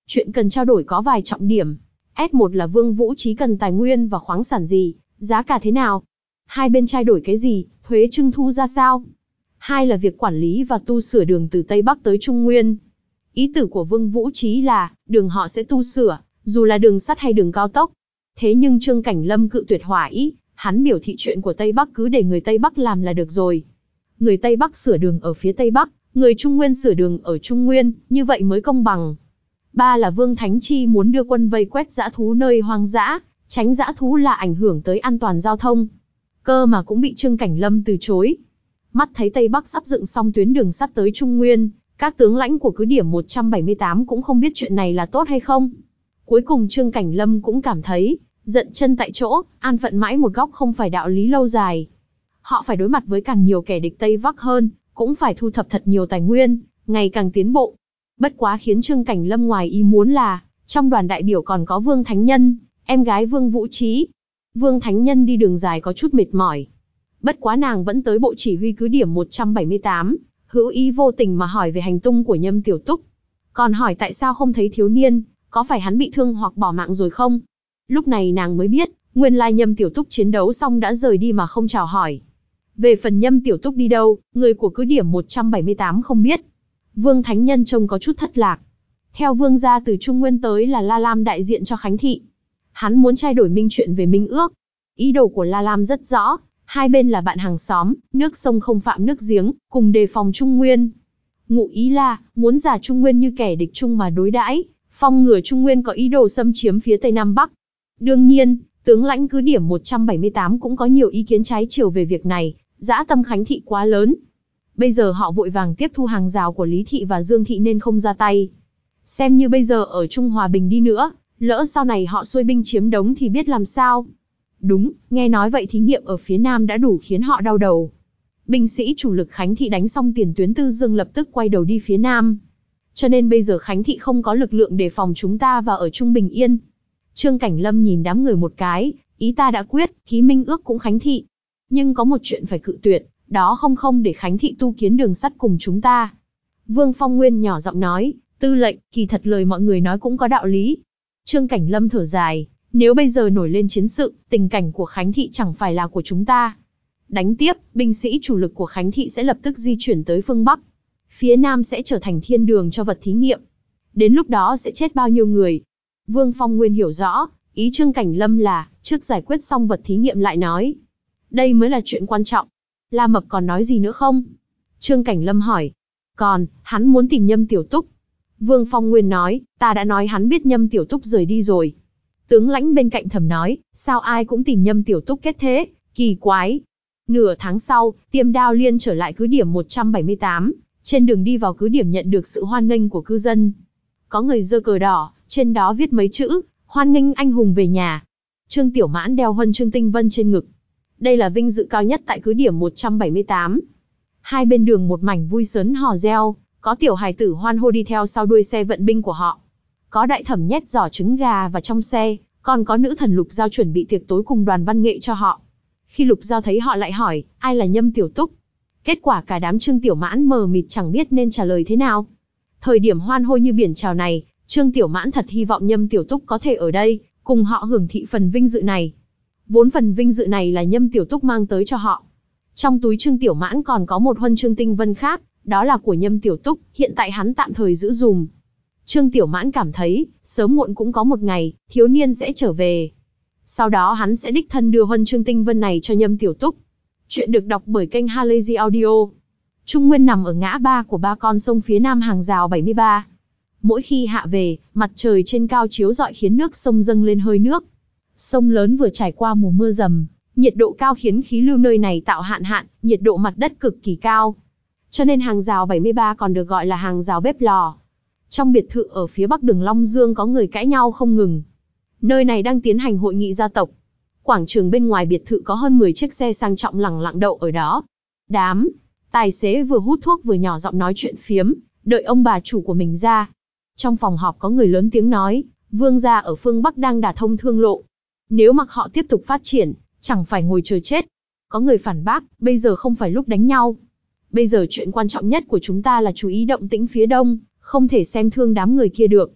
Chuyện cần trao đổi có vài trọng điểm. S một là Vương Vũ Trí cần tài nguyên và khoáng sản gì, giá cả thế nào? Hai bên trao đổi cái gì, thuế trưng thu ra sao? Hai là việc quản lý và tu sửa đường từ Tây Bắc tới Trung Nguyên. Ý tưởng của Vương Vũ Trí là, đường họ sẽ tu sửa, dù là đường sắt hay đường cao tốc. Thế nhưng Trương Cảnh Lâm cự tuyệt hỏa ý, hắn biểu thị chuyện của Tây Bắc cứ để người Tây Bắc làm là được rồi. Người Tây Bắc sửa đường ở phía Tây Bắc, người Trung Nguyên sửa đường ở Trung Nguyên, như vậy mới công bằng. Ba là Vương Thánh Chi muốn đưa quân vây quét dã thú nơi hoang dã, tránh dã thú là ảnh hưởng tới an toàn giao thông. Cơ mà cũng bị Trương Cảnh Lâm từ chối. Mắt thấy Tây Bắc sắp dựng xong tuyến đường sắt tới Trung Nguyên, các tướng lãnh của cứ điểm một trăm bảy mươi tám cũng không biết chuyện này là tốt hay không. Cuối cùng Trương Cảnh Lâm cũng cảm thấy, giận chân tại chỗ, an phận mãi một góc không phải đạo lý lâu dài. Họ phải đối mặt với càng nhiều kẻ địch Tây Bắc hơn, cũng phải thu thập thật nhiều tài nguyên, ngày càng tiến bộ. Bất quá khiến Trương Cảnh Lâm ngoài ý muốn là, trong đoàn đại biểu còn có Vương Thánh Nhân, em gái Vương Vũ Trí. Vương Thánh Nhân đi đường dài có chút mệt mỏi. Bất quá nàng vẫn tới bộ chỉ huy cứ điểm một trăm bảy mươi tám, hữu ý vô tình mà hỏi về hành tung của Nhâm Tiểu Túc. Còn hỏi tại sao không thấy thiếu niên, có phải hắn bị thương hoặc bỏ mạng rồi không? Lúc này nàng mới biết, nguyên lai Nhâm Tiểu Túc chiến đấu xong đã rời đi mà không chào hỏi. Về phần Nhâm Tiểu Túc đi đâu, người của cứ điểm một trăm bảy mươi tám không biết. Vương Thánh Nhân trông có chút thất lạc. Theo Vương gia từ Trung Nguyên tới là La Lam đại diện cho Khánh Thị. Hắn muốn trao đổi minh chuyện về minh ước. Ý đồ của La Lam rất rõ, hai bên là bạn hàng xóm, nước sông không phạm nước giếng, cùng đề phòng Trung Nguyên. Ngụ ý là, muốn giả Trung Nguyên như kẻ địch chung mà đối đãi, phong ngừa Trung Nguyên có ý đồ xâm chiếm phía Tây Nam Bắc. Đương nhiên, tướng lãnh cứ điểm một trăm bảy mươi tám cũng có nhiều ý kiến trái chiều về việc này, dã tâm Khánh Thị quá lớn. Bây giờ họ vội vàng tiếp thu hàng rào của Lý Thị và Dương Thị nên không ra tay. Xem như bây giờ ở Trung Hòa Bình đi nữa, lỡ sau này họ xuôi binh chiếm đóng thì biết làm sao. Đúng, nghe nói vậy thí nghiệm ở phía Nam đã đủ khiến họ đau đầu. Binh sĩ chủ lực Khánh Thị đánh xong tiền tuyến Tư Dương lập tức quay đầu đi phía Nam. Cho nên bây giờ Khánh Thị không có lực lượng để phòng chúng ta và ở Trung Bình Yên. Trương Cảnh Lâm nhìn đám người một cái, ý ta đã quyết, ký minh ước cũng Khánh Thị. Nhưng có một chuyện phải cự tuyệt, đó không không để Khánh Thị tu kiến đường sắt cùng chúng ta. Vương Phong Nguyên nhỏ giọng nói, tư lệnh, kỳ thật lời mọi người nói cũng có đạo lý. Trương Cảnh Lâm thở dài, nếu bây giờ nổi lên chiến sự, tình cảnh của Khánh Thị chẳng phải là của chúng ta. Đánh tiếp, binh sĩ chủ lực của Khánh Thị sẽ lập tức di chuyển tới phương Bắc. Phía Nam sẽ trở thành thiên đường cho vật thí nghiệm. Đến lúc đó sẽ chết bao nhiêu người? Vương Phong Nguyên hiểu rõ, ý Trương Cảnh Lâm là, trước giải quyết xong vật thí nghiệm lại nói. Đây mới là chuyện quan trọng. La Mập còn nói gì nữa không? Trương Cảnh Lâm hỏi. Còn, hắn muốn tìm Nhâm Tiểu Túc. Vương Phong Nguyên nói, ta đã nói hắn biết Nhâm Tiểu Túc rời đi rồi. Tướng lãnh bên cạnh thầm nói, sao ai cũng tìm Nhâm Tiểu Túc kết thế, kỳ quái. Nửa tháng sau, Tiêm Đao Liên trở lại cứ điểm một trăm bảy mươi tám, trên đường đi vào cứ điểm nhận được sự hoan nghênh của cư dân. Có người giơ cờ đỏ, trên đó viết mấy chữ, hoan nghênh anh hùng về nhà. Trương Tiểu Mãn đeo huân chương tinh vân trên ngực. Đây là vinh dự cao nhất tại cứ điểm một trăm bảy mươi tám. Hai bên đường một mảnh vui sớn hò reo, có tiểu hài tử hoan hô đi theo sau đuôi xe vận binh của họ. Có đại thẩm nhét giỏ trứng gà vào trong xe, còn có nữ thần Lục Giao chuẩn bị tiệc tối cùng đoàn văn nghệ cho họ. Khi Lục Giao thấy họ lại hỏi, ai là Nhâm Tiểu Túc? Kết quả cả đám Trương Tiểu Mãn mờ mịt chẳng biết nên trả lời thế nào. Thời điểm hoan hô như biển trào này, Trương Tiểu Mãn thật hy vọng Nhâm Tiểu Túc có thể ở đây, cùng họ hưởng thị phần vinh dự này. Vốn phần vinh dự này là Nhâm Tiểu Túc mang tới cho họ. Trong túi Trương Tiểu Mãn còn có một huân chương tinh vân khác, đó là của Nhâm Tiểu Túc, hiện tại hắn tạm thời giữ dùm. Trương Tiểu Mãn cảm thấy, sớm muộn cũng có một ngày, thiếu niên sẽ trở về. Sau đó hắn sẽ đích thân đưa huân chương tinh vân này cho Nhâm Tiểu Túc. Chuyện được đọc bởi kênh Halazy Audio. Trung Nguyên nằm ở ngã ba của ba con sông phía nam hàng rào bảy mươi ba. Mỗi khi hạ về, mặt trời trên cao chiếu rọi khiến nước sông dâng lên hơi nước. Sông lớn vừa trải qua mùa mưa dầm, nhiệt độ cao khiến khí lưu nơi này tạo hạn hạn, nhiệt độ mặt đất cực kỳ cao. Cho nên hàng rào bảy mươi ba còn được gọi là hàng rào bếp lò. Trong biệt thự ở phía bắc đường Long Dương có người cãi nhau không ngừng. Nơi này đang tiến hành hội nghị gia tộc. Quảng trường bên ngoài biệt thự có hơn mười chiếc xe sang trọng lẳng lặng đậu ở đó. Đám tài xế vừa hút thuốc vừa nhỏ giọng nói chuyện phiếm, đợi ông bà chủ của mình ra. Trong phòng họp có người lớn tiếng nói, Vương gia ở phương Bắc đang đả thông thương lộ. Nếu mặc họ tiếp tục phát triển, chẳng phải ngồi chờ chết. Có người phản bác, bây giờ không phải lúc đánh nhau. Bây giờ chuyện quan trọng nhất của chúng ta là chú ý động tĩnh phía đông, không thể xem thương đám người kia được.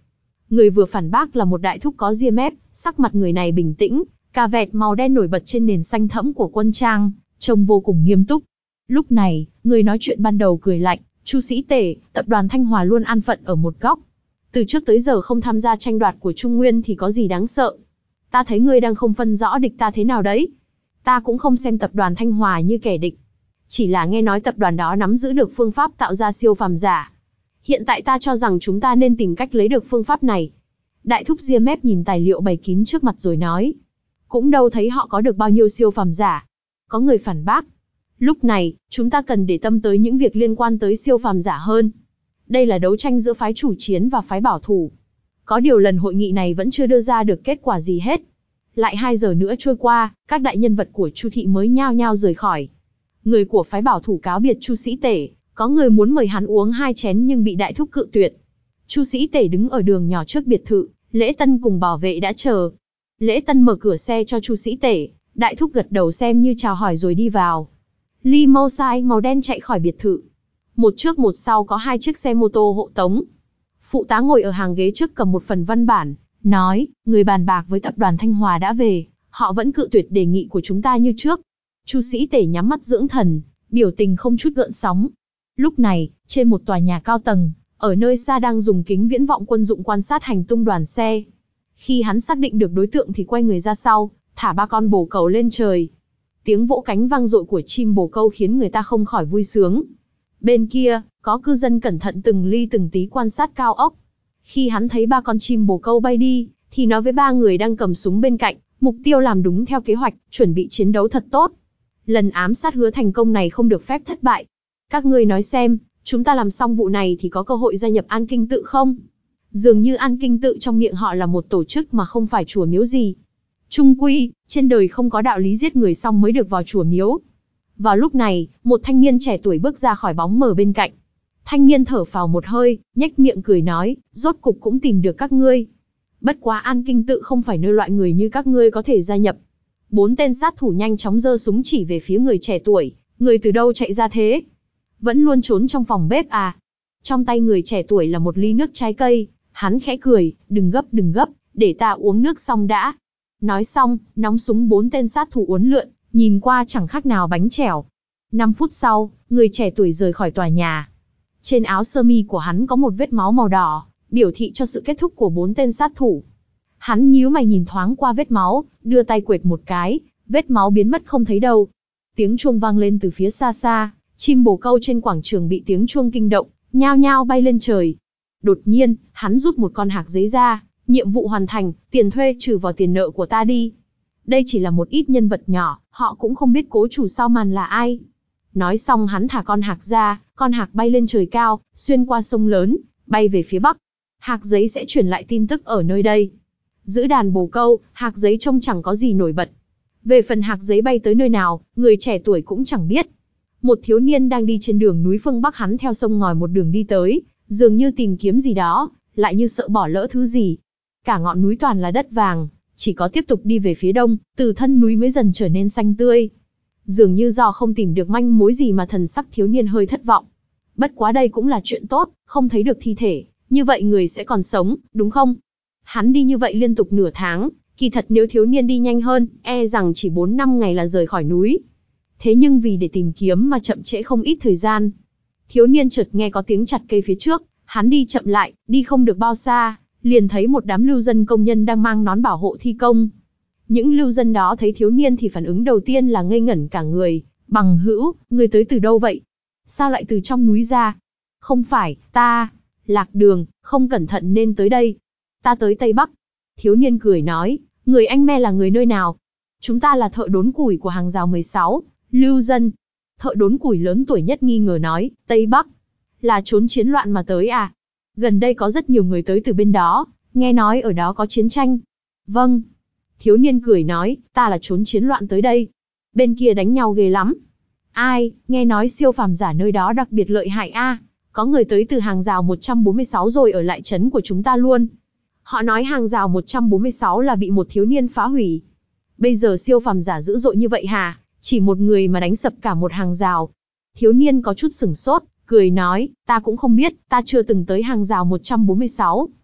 Người vừa phản bác là một đại thúc có ria mép, sắc mặt người này bình tĩnh, cà vẹt màu đen nổi bật trên nền xanh thẫm của quân trang, trông vô cùng nghiêm túc. Lúc này, người nói chuyện ban đầu cười lạnh, Chu Sĩ Tể, tập đoàn Thanh Hòa luôn an phận ở một góc. Từ trước tới giờ không tham gia tranh đoạt của Trung Nguyên thì có gì đáng sợ. Ta thấy ngươi đang không phân rõ địch ta thế nào đấy. Ta cũng không xem tập đoàn Thanh Hòa như kẻ địch. Chỉ là nghe nói tập đoàn đó nắm giữ được phương pháp tạo ra siêu phàm giả. Hiện tại ta cho rằng chúng ta nên tìm cách lấy được phương pháp này. Đại thúc ria mép nhìn tài liệu bày kín trước mặt rồi nói. Cũng đâu thấy họ có được bao nhiêu siêu phàm giả. Có người phản bác. Lúc này, chúng ta cần để tâm tới những việc liên quan tới siêu phàm giả hơn. Đây là đấu tranh giữa phái chủ chiến và phái bảo thủ. Có điều lần hội nghị này vẫn chưa đưa ra được kết quả gì hết. Lại hai giờ nữa trôi qua, các đại nhân vật của Chu thị mới nhao nhao rời khỏi. Người của phái bảo thủ cáo biệt Chu Sĩ Tể, có người muốn mời hắn uống hai chén nhưng bị đại thúc cự tuyệt. Chu Sĩ Tể đứng ở đường nhỏ trước biệt thự, Lễ Tân cùng bảo vệ đã chờ. Lễ Tân mở cửa xe cho Chu Sĩ Tể, đại thúc gật đầu xem như chào hỏi rồi đi vào. Limousine màu đen chạy khỏi biệt thự. Một trước một sau có hai chiếc xe mô tô hộ tống. Phụ tá ngồi ở hàng ghế trước cầm một phần văn bản, nói, người bàn bạc với tập đoàn Thanh Hòa đã về, họ vẫn cự tuyệt đề nghị của chúng ta như trước. Chu Sĩ Tể nhắm mắt dưỡng thần, biểu tình không chút gợn sóng. Lúc này, trên một tòa nhà cao tầng, ở nơi xa đang dùng kính viễn vọng quân dụng quan sát hành tung đoàn xe. Khi hắn xác định được đối tượng thì quay người ra sau, thả ba con bồ câu lên trời. Tiếng vỗ cánh vang dội của chim bồ câu khiến người ta không khỏi vui sướng. Bên kia, có cư dân cẩn thận từng ly từng tí quan sát cao ốc. Khi hắn thấy ba con chim bồ câu bay đi, thì nói với ba người đang cầm súng bên cạnh, mục tiêu làm đúng theo kế hoạch, chuẩn bị chiến đấu thật tốt. Lần ám sát hứa thành công này không được phép thất bại. Các ngươi nói xem, chúng ta làm xong vụ này thì có cơ hội gia nhập An Kinh Tự không? Dường như An Kinh Tự trong miệng họ là một tổ chức mà không phải chùa miếu gì. Chung quy, trên đời không có đạo lý giết người xong mới được vào chùa miếu. Vào lúc này, một thanh niên trẻ tuổi bước ra khỏi bóng mờ bên cạnh. Thanh niên thở phào một hơi, nhếch miệng cười nói, rốt cục cũng tìm được các ngươi. Bất quá An Kinh Tự không phải nơi loại người như các ngươi có thể gia nhập. Bốn tên sát thủ nhanh chóng giơ súng chỉ về phía người trẻ tuổi, người từ đâu chạy ra thế? Vẫn luôn trốn trong phòng bếp à? Trong tay người trẻ tuổi là một ly nước trái cây, hắn khẽ cười, đừng gấp đừng gấp, để ta uống nước xong đã. Nói xong, nóng súng bốn tên sát thủ uốn lượn, nhìn qua chẳng khác nào bánh chèo. Năm phút sau, người trẻ tuổi rời khỏi tòa nhà. Trên áo sơ mi của hắn có một vết máu màu đỏ, biểu thị cho sự kết thúc của bốn tên sát thủ. Hắn nhíu mày nhìn thoáng qua vết máu, đưa tay quệt một cái, vết máu biến mất không thấy đâu. Tiếng chuông vang lên từ phía xa xa, chim bồ câu trên quảng trường bị tiếng chuông kinh động, nhao nhao bay lên trời. Đột nhiên, hắn rút một con hạc giấy ra, nhiệm vụ hoàn thành, tiền thuê trừ vào tiền nợ của ta đi. Đây chỉ là một ít nhân vật nhỏ, họ cũng không biết cố chủ sau màn là ai. Nói xong hắn thả con hạc ra, con hạc bay lên trời cao, xuyên qua sông lớn, bay về phía bắc. Hạc giấy sẽ truyền lại tin tức ở nơi đây. Giữ đàn bồ câu, hạc giấy trông chẳng có gì nổi bật. Về phần hạc giấy bay tới nơi nào, người trẻ tuổi cũng chẳng biết. Một thiếu niên đang đi trên đường núi phương Bắc, hắn theo sông ngòi một đường đi tới, dường như tìm kiếm gì đó, lại như sợ bỏ lỡ thứ gì. Cả ngọn núi toàn là đất vàng, chỉ có tiếp tục đi về phía đông, từ thân núi mới dần trở nên xanh tươi. Dường như do không tìm được manh mối gì mà thần sắc thiếu niên hơi thất vọng. Bất quá đây cũng là chuyện tốt, không thấy được thi thể, như vậy người sẽ còn sống, đúng không? Hắn đi như vậy liên tục nửa tháng, kỳ thật nếu thiếu niên đi nhanh hơn, e rằng chỉ bốn năm ngày là rời khỏi núi. Thế nhưng vì để tìm kiếm mà chậm trễ không ít thời gian. Thiếu niên chợt nghe có tiếng chặt cây phía trước, hắn đi chậm lại, đi không được bao xa, liền thấy một đám lưu dân công nhân đang mang nón bảo hộ thi công. Những lưu dân đó thấy thiếu niên thì phản ứng đầu tiên là ngây ngẩn cả người. Bằng hữu, người tới từ đâu vậy? Sao lại từ trong núi ra? Không phải, ta, lạc đường, không cẩn thận nên tới đây. Ta tới Tây Bắc. Thiếu niên cười nói, người anh me là người nơi nào? Chúng ta là thợ đốn củi của hàng rào mười sáu, lưu dân. Thợ đốn củi lớn tuổi nhất nghi ngờ nói, Tây Bắc, là trốn chiến loạn mà tới à? Gần đây có rất nhiều người tới từ bên đó, nghe nói ở đó có chiến tranh. Vâng. Thiếu niên cười nói, ta là trốn chiến loạn tới đây. Bên kia đánh nhau ghê lắm. Ai, nghe nói siêu phàm giả nơi đó đặc biệt lợi hại a. À? Có người tới từ hàng rào một trăm bốn mươi sáu rồi ở lại trấn của chúng ta luôn. Họ nói hàng rào một trăm bốn mươi sáu là bị một thiếu niên phá hủy. Bây giờ siêu phàm giả dữ dội như vậy hả? Chỉ một người mà đánh sập cả một hàng rào. Thiếu niên có chút sửng sốt, cười nói, ta cũng không biết, ta chưa từng tới hàng rào một trăm bốn mươi sáu.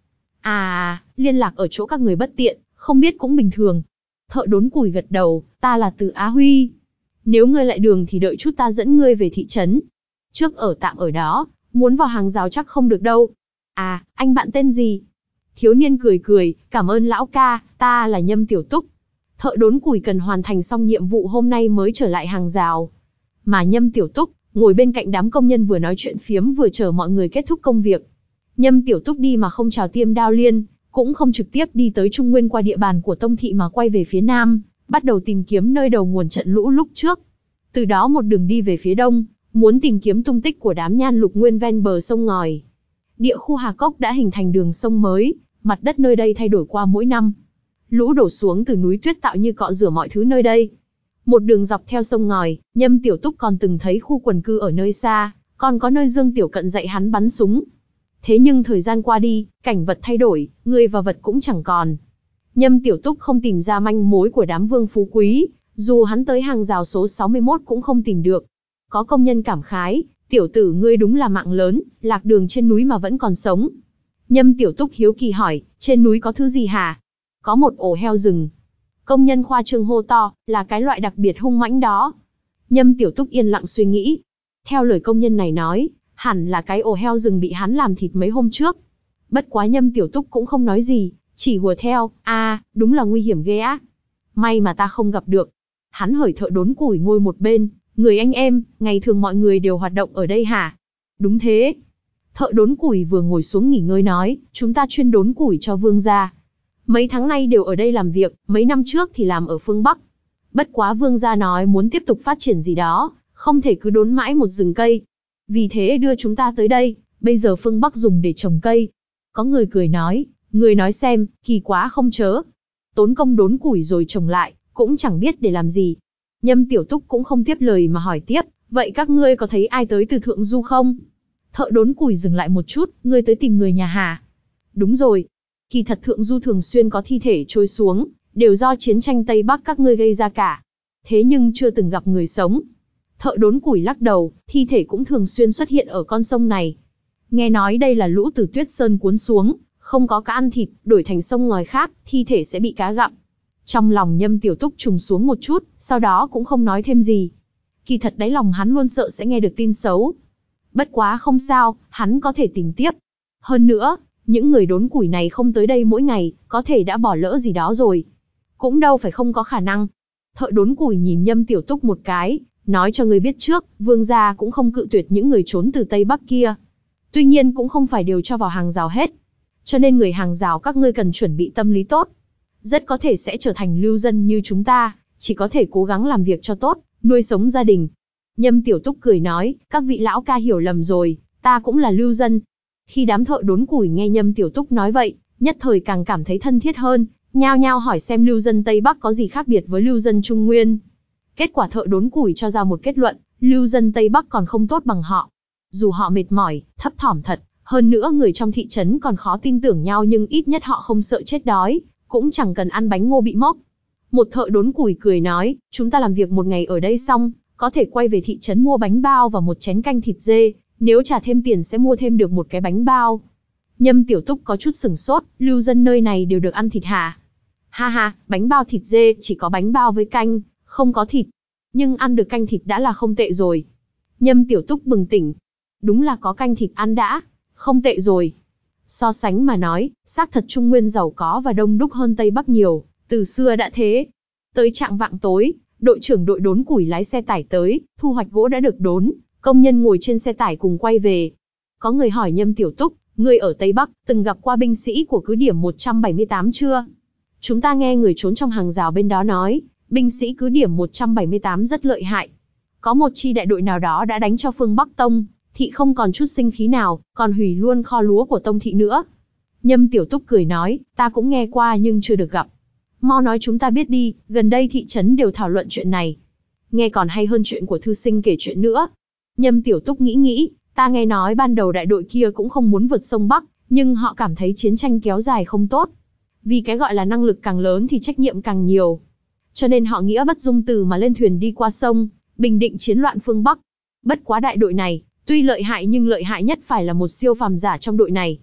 À, liên lạc ở chỗ các người bất tiện, không biết cũng bình thường. Thợ đốn củi gật đầu, ta là Từ Á Huy. Nếu ngươi lại đường thì đợi chút ta dẫn ngươi về thị trấn. Trước ở tạm ở đó, muốn vào hàng rào chắc không được đâu. À, anh bạn tên gì? Thiếu niên cười cười, cảm ơn lão ca, ta là Nhâm Tiểu Túc. Thợ đốn củi cần hoàn thành xong nhiệm vụ hôm nay mới trở lại hàng rào. Mà Nhâm Tiểu Túc, ngồi bên cạnh đám công nhân vừa nói chuyện phiếm vừa chờ mọi người kết thúc công việc. Nhâm Tiểu Túc đi mà không chào Tiêm Đao Liên, cũng không trực tiếp đi tới Trung Nguyên qua địa bàn của Tông Thị mà quay về phía Nam, bắt đầu tìm kiếm nơi đầu nguồn trận lũ lúc trước. Từ đó một đường đi về phía Đông, muốn tìm kiếm tung tích của đám Nhan Lục Nguyên ven bờ sông ngòi. Địa khu Hà Cốc đã hình thành đường sông mới, mặt đất nơi đây thay đổi qua mỗi năm. Lũ đổ xuống từ núi tuyết tạo như cọ rửa mọi thứ nơi đây. Một đường dọc theo sông ngòi, Nhâm Tiểu Túc còn từng thấy khu quần cư ở nơi xa, còn có nơi Dương Tiểu Cận dạy hắn bắn súng. Thế nhưng thời gian qua đi, cảnh vật thay đổi, người và vật cũng chẳng còn. Nhâm Tiểu Túc không tìm ra manh mối của đám vương phú quý, dù hắn tới hàng rào số sáu mươi mốt cũng không tìm được. Có công nhân cảm khái, tiểu tử ngươi đúng là mạng lớn, lạc đường trên núi mà vẫn còn sống. Nhâm Tiểu Túc hiếu kỳ hỏi, trên núi có thứ gì hả? Có một ổ heo rừng. Công nhân khoa trương hô to, là cái loại đặc biệt hung mãnh đó. Nhâm Tiểu Túc yên lặng suy nghĩ. Theo lời công nhân này nói, hẳn là cái ổ heo rừng bị hắn làm thịt mấy hôm trước. Bất quá Nhâm Tiểu Túc cũng không nói gì, chỉ hùa theo, a, à, đúng là nguy hiểm ghê á. May mà ta không gặp được. Hắn hởi thợ đốn củi ngồi một bên, người anh em, ngày thường mọi người đều hoạt động ở đây hả? Đúng thế. Thợ đốn củi vừa ngồi xuống nghỉ ngơi nói, chúng ta chuyên đốn củi cho vương gia. Mấy tháng nay đều ở đây làm việc, mấy năm trước thì làm ở phương Bắc. Bất quá vương gia nói muốn tiếp tục phát triển gì đó, không thể cứ đốn mãi một rừng cây. Vì thế đưa chúng ta tới đây, bây giờ phương Bắc dùng để trồng cây. Có người cười nói, người nói xem, kỳ quá không chớ. Tốn công đốn củi rồi trồng lại, cũng chẳng biết để làm gì. Nhâm Tiểu Túc cũng không tiếp lời mà hỏi tiếp, vậy các ngươi có thấy ai tới từ Thượng Du không? Thợ đốn củi dừng lại một chút, ngươi tới tìm người nhà hả? Đúng rồi. Kỳ thật Thượng Du thường xuyên có thi thể trôi xuống, đều do chiến tranh Tây Bắc các ngươi gây ra cả. Thế nhưng chưa từng gặp người sống. Thợ đốn củi lắc đầu, thi thể cũng thường xuyên xuất hiện ở con sông này. Nghe nói đây là lũ từ Tuyết Sơn cuốn xuống, không có cá ăn thịt, đổi thành sông ngòi khác, thi thể sẽ bị cá gặm. Trong lòng Nhâm Tiểu Túc trùng xuống một chút, sau đó cũng không nói thêm gì. Kỳ thật đáy lòng hắn luôn sợ sẽ nghe được tin xấu. Bất quá không sao, hắn có thể tìm tiếp. Hơn nữa, những người đốn củi này không tới đây mỗi ngày, có thể đã bỏ lỡ gì đó rồi. Cũng đâu phải không có khả năng. Thợ đốn củi nhìn Nhâm Tiểu Túc một cái, nói cho người biết trước, vương gia cũng không cự tuyệt những người trốn từ Tây Bắc kia. Tuy nhiên cũng không phải đều cho vào hàng rào hết. Cho nên người hàng rào các ngươi cần chuẩn bị tâm lý tốt. Rất có thể sẽ trở thành lưu dân như chúng ta, chỉ có thể cố gắng làm việc cho tốt, nuôi sống gia đình. Nhâm Tiểu Túc cười nói, các vị lão ca hiểu lầm rồi, ta cũng là lưu dân. Khi đám thợ đốn củi nghe Nhâm Tiểu Túc nói vậy, nhất thời càng cảm thấy thân thiết hơn, nhao nhao hỏi xem lưu dân Tây Bắc có gì khác biệt với lưu dân Trung Nguyên. Kết quả thợ đốn củi cho ra một kết luận, lưu dân Tây Bắc còn không tốt bằng họ. Dù họ mệt mỏi, thấp thỏm thật, hơn nữa người trong thị trấn còn khó tin tưởng nhau nhưng ít nhất họ không sợ chết đói, cũng chẳng cần ăn bánh ngô bị mốc. Một thợ đốn củi cười nói, chúng ta làm việc một ngày ở đây xong, có thể quay về thị trấn mua bánh bao và một chén canh thịt dê, nếu trả thêm tiền sẽ mua thêm được một cái bánh bao. Nhâm Tiểu Túc có chút sửng sốt, lưu dân nơi này đều được ăn thịt hả? Ha ha, bánh bao thịt dê chỉ có bánh bao với canh, không có thịt. Nhưng ăn được canh thịt đã là không tệ rồi. Nhâm Tiểu Túc bừng tỉnh. Đúng là có canh thịt ăn đã, không tệ rồi. So sánh mà nói, xác thật Trung Nguyên giàu có và đông đúc hơn Tây Bắc nhiều, từ xưa đã thế. Tới trạng vạng tối, đội trưởng đội đốn củi lái xe tải tới, thu hoạch gỗ đã được đốn, công nhân ngồi trên xe tải cùng quay về. Có người hỏi Nhâm Tiểu Túc, người ở Tây Bắc, từng gặp qua binh sĩ của cứ điểm một trăm bảy mươi tám chưa? Chúng ta nghe người trốn trong hàng rào bên đó nói, binh sĩ cứ điểm một trăm bảy mươi tám rất lợi hại. Có một chi đại đội nào đó đã đánh cho phương Bắc Tông, thị không còn chút sinh khí nào, còn hủy luôn kho lúa của Tông thị nữa. Nhâm Tiểu Túc cười nói, ta cũng nghe qua nhưng chưa được gặp. Mau nói chúng ta biết đi, gần đây thị trấn đều thảo luận chuyện này. Nghe còn hay hơn chuyện của thư sinh kể chuyện nữa. Nhâm Tiểu Túc nghĩ nghĩ, ta nghe nói ban đầu đại đội kia cũng không muốn vượt sông Bắc, nhưng họ cảm thấy chiến tranh kéo dài không tốt. Vì cái gọi là năng lực càng lớn thì trách nhiệm càng nhiều. Cho nên họ nghĩa bất dung từ mà lên thuyền đi qua sông, bình định chiến loạn phương Bắc. Bất quá đại đội này, tuy lợi hại nhưng lợi hại nhất phải là một siêu phàm giả trong đội này.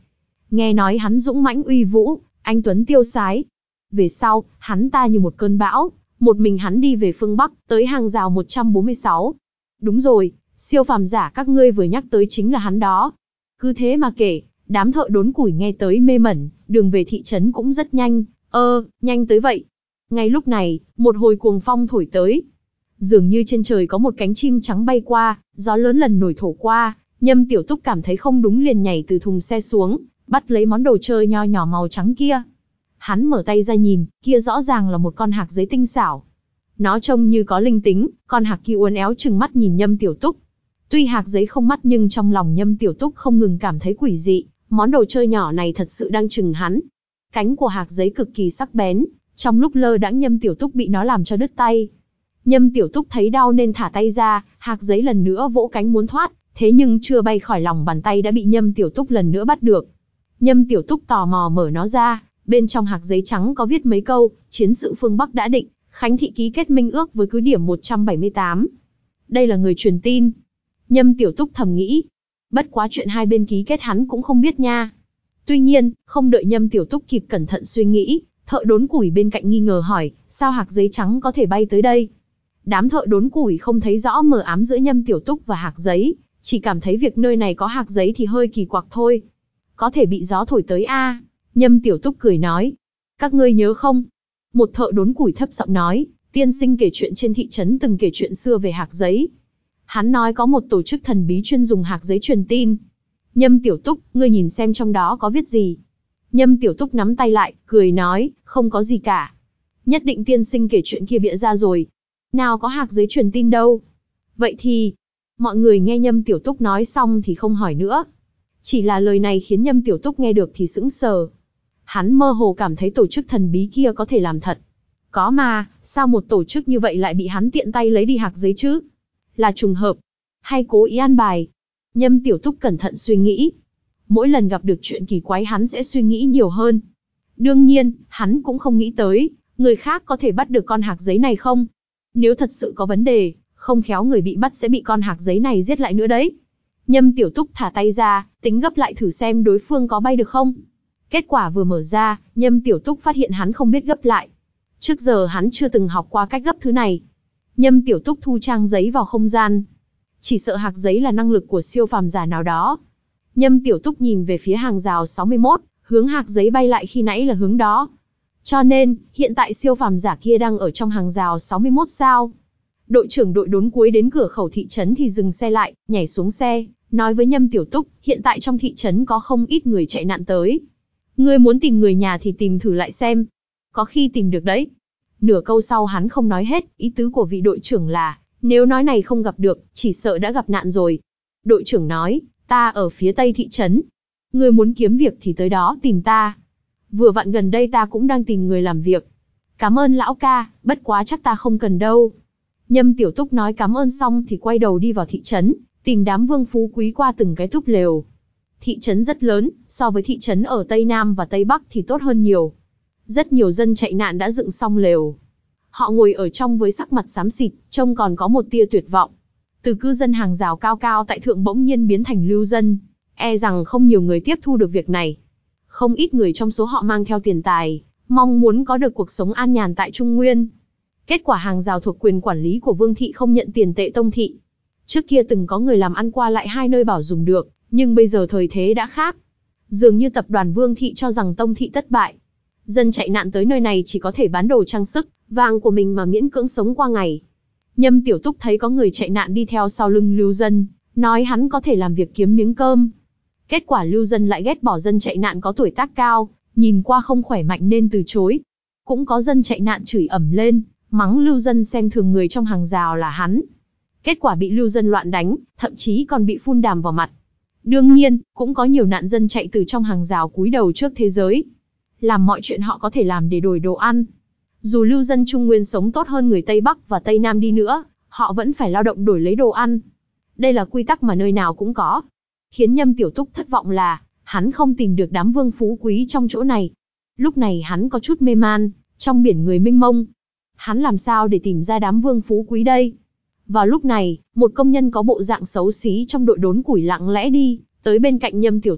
Nghe nói hắn dũng mãnh uy vũ, anh tuấn tiêu sái. Về sau, hắn ta như một cơn bão, một mình hắn đi về phương Bắc, tới hàng rào một trăm bốn mươi sáu. Đúng rồi, siêu phàm giả các ngươi vừa nhắc tới chính là hắn đó. Cứ thế mà kể, đám thợ đốn củi nghe tới mê mẩn, đường về thị trấn cũng rất nhanh. Ơ, nhanh tới vậy. Ngay lúc này, một hồi cuồng phong thổi tới. Dường như trên trời có một cánh chim trắng bay qua, gió lớn lần nổi thổi qua, Nhâm Tiểu Túc cảm thấy không đúng liền nhảy từ thùng xe xuống, bắt lấy món đồ chơi nho nhỏ màu trắng kia. Hắn mở tay ra nhìn, kia rõ ràng là một con hạc giấy tinh xảo. Nó trông như có linh tính, con hạc kia uốn éo trừng mắt nhìn Nhâm Tiểu Túc. Tuy hạc giấy không mắt nhưng trong lòng Nhâm Tiểu Túc không ngừng cảm thấy quỷ dị, món đồ chơi nhỏ này thật sự đang trừng hắn. Cánh của hạc giấy cực kỳ sắc bén, trong lúc lơ đãng Nhâm Tiểu Túc bị nó làm cho đứt tay. Nhâm Tiểu Túc thấy đau nên thả tay ra, hạc giấy lần nữa vỗ cánh muốn thoát, thế nhưng chưa bay khỏi lòng bàn tay đã bị Nhâm Tiểu Túc lần nữa bắt được. Nhâm Tiểu Túc tò mò mở nó ra, bên trong hạc giấy trắng có viết mấy câu, chiến sự phương Bắc đã định, Khánh Thị ký kết minh ước với cứ điểm một trăm bảy mươi tám. Đây là người truyền tin. Nhâm Tiểu Túc thầm nghĩ. Bất quá chuyện hai bên ký kết hắn cũng không biết nha. Tuy nhiên, không đợi Nhâm Tiểu Túc kịp cẩn thận suy nghĩ, thợ đốn củi bên cạnh nghi ngờ hỏi, sao hạc giấy trắng có thể bay tới đây? Đám thợ đốn củi không thấy rõ mờ ám giữa Nhâm Tiểu Túc và hạc giấy, chỉ cảm thấy việc nơi này có hạc giấy thì hơi kỳ quặc thôi. Có thể bị gió thổi tới a. À? Nhâm Tiểu Túc cười nói. Các ngươi nhớ không? Một thợ đốn củi thấp giọng nói, tiên sinh kể chuyện trên thị trấn từng kể chuyện xưa về hạc giấy. Hắn nói có một tổ chức thần bí chuyên dùng hạc giấy truyền tin. Nhâm Tiểu Túc, ngươi nhìn xem trong đó có viết gì? Nhâm Tiểu Túc nắm tay lại, cười nói, không có gì cả. Nhất định tiên sinh kể chuyện kia bịa ra rồi. Nào có hạc giấy truyền tin đâu. Vậy thì, mọi người nghe Nhâm Tiểu Túc nói xong thì không hỏi nữa. Chỉ là lời này khiến Nhâm Tiểu Túc nghe được thì sững sờ. Hắn mơ hồ cảm thấy tổ chức thần bí kia có thể làm thật. Có mà, sao một tổ chức như vậy lại bị hắn tiện tay lấy đi hạc giấy chứ? Là trùng hợp, hay cố ý an bài? Nhâm Tiểu Túc cẩn thận suy nghĩ. Mỗi lần gặp được chuyện kỳ quái hắn sẽ suy nghĩ nhiều hơn. Đương nhiên, hắn cũng không nghĩ tới, người khác có thể bắt được con hạc giấy này không? Nếu thật sự có vấn đề, không khéo người bị bắt sẽ bị con hạc giấy này giết lại nữa đấy. Nhâm Tiểu Túc thả tay ra, tính gấp lại thử xem đối phương có bay được không. Kết quả vừa mở ra, Nhâm Tiểu Túc phát hiện hắn không biết gấp lại. Trước giờ hắn chưa từng học qua cách gấp thứ này. Nhâm Tiểu Túc thu trang giấy vào không gian. Chỉ sợ hạc giấy là năng lực của siêu phàm giả nào đó. Nhâm Tiểu Túc nhìn về phía hàng rào sáu mươi mốt, hướng hạc giấy bay lại khi nãy là hướng đó. Cho nên, hiện tại siêu phàm giả kia đang ở trong hàng rào sáu mươi mốt sao? Đội trưởng đội đốn cuối đến cửa khẩu thị trấn thì dừng xe lại, nhảy xuống xe, nói với Nhâm Tiểu Túc, hiện tại trong thị trấn có không ít người chạy nạn tới. Ngươi muốn tìm người nhà thì tìm thử lại xem. Có khi tìm được đấy. Nửa câu sau hắn không nói hết, ý tứ của vị đội trưởng là, nếu nói này không gặp được, chỉ sợ đã gặp nạn rồi. Đội trưởng nói, ta ở phía tây thị trấn. Ngươi muốn kiếm việc thì tới đó tìm ta. Vừa vặn gần đây ta cũng đang tìm người làm việc. Cảm ơn lão ca, bất quá chắc ta không cần đâu. Nhâm Tiểu Túc nói cảm ơn xong thì quay đầu đi vào thị trấn, tìm đám vương phú quý qua từng cái túp lều. Thị trấn rất lớn, so với thị trấn ở Tây Nam và Tây Bắc thì tốt hơn nhiều. Rất nhiều dân chạy nạn đã dựng xong lều. Họ ngồi ở trong với sắc mặt xám xịt, trông còn có một tia tuyệt vọng. Từ cư dân hàng rào cao cao tại thượng bỗng nhiên biến thành lưu dân, e rằng không nhiều người tiếp thu được việc này. Không ít người trong số họ mang theo tiền tài, mong muốn có được cuộc sống an nhàn tại Trung Nguyên. Kết quả hàng rào thuộc quyền quản lý của Vương thị không nhận tiền tệ Tông thị. Trước kia từng có người làm ăn qua lại hai nơi bảo dùng được, nhưng bây giờ thời thế đã khác. Dường như tập đoàn Vương thị cho rằng Tông thị thất bại. Dân chạy nạn tới nơi này chỉ có thể bán đồ trang sức, vàng của mình mà miễn cưỡng sống qua ngày. Nhâm Tiểu Túc thấy có người chạy nạn đi theo sau lưng lưu dân, nói hắn có thể làm việc kiếm miếng cơm. Kết quả lưu dân lại ghét bỏ dân chạy nạn có tuổi tác cao, nhìn qua không khỏe mạnh nên từ chối. Cũng có dân chạy nạn chửi ẩm lên, mắng lưu dân xem thường người trong hàng rào là hắn. Kết quả bị lưu dân loạn đánh, thậm chí còn bị phun đàm vào mặt. Đương nhiên, cũng có nhiều nạn dân chạy từ trong hàng rào cúi đầu trước thế giới. Làm mọi chuyện họ có thể làm để đổi đồ ăn. Dù lưu dân Trung Nguyên sống tốt hơn người Tây Bắc và Tây Nam đi nữa, họ vẫn phải lao động đổi lấy đồ ăn. Đây là quy tắc mà nơi nào cũng có. Khiến Nhâm Tiểu Túc thất vọng là, hắn không tìm được đám vương phú quý trong chỗ này. Lúc này hắn có chút mê man, trong biển người mênh mông. Hắn làm sao để tìm ra đám vương phú quý đây? Vào lúc này, một công nhân có bộ dạng xấu xí trong đội đốn củi lặng lẽ đi, tới bên cạnh Nhâm Tiểu Túc,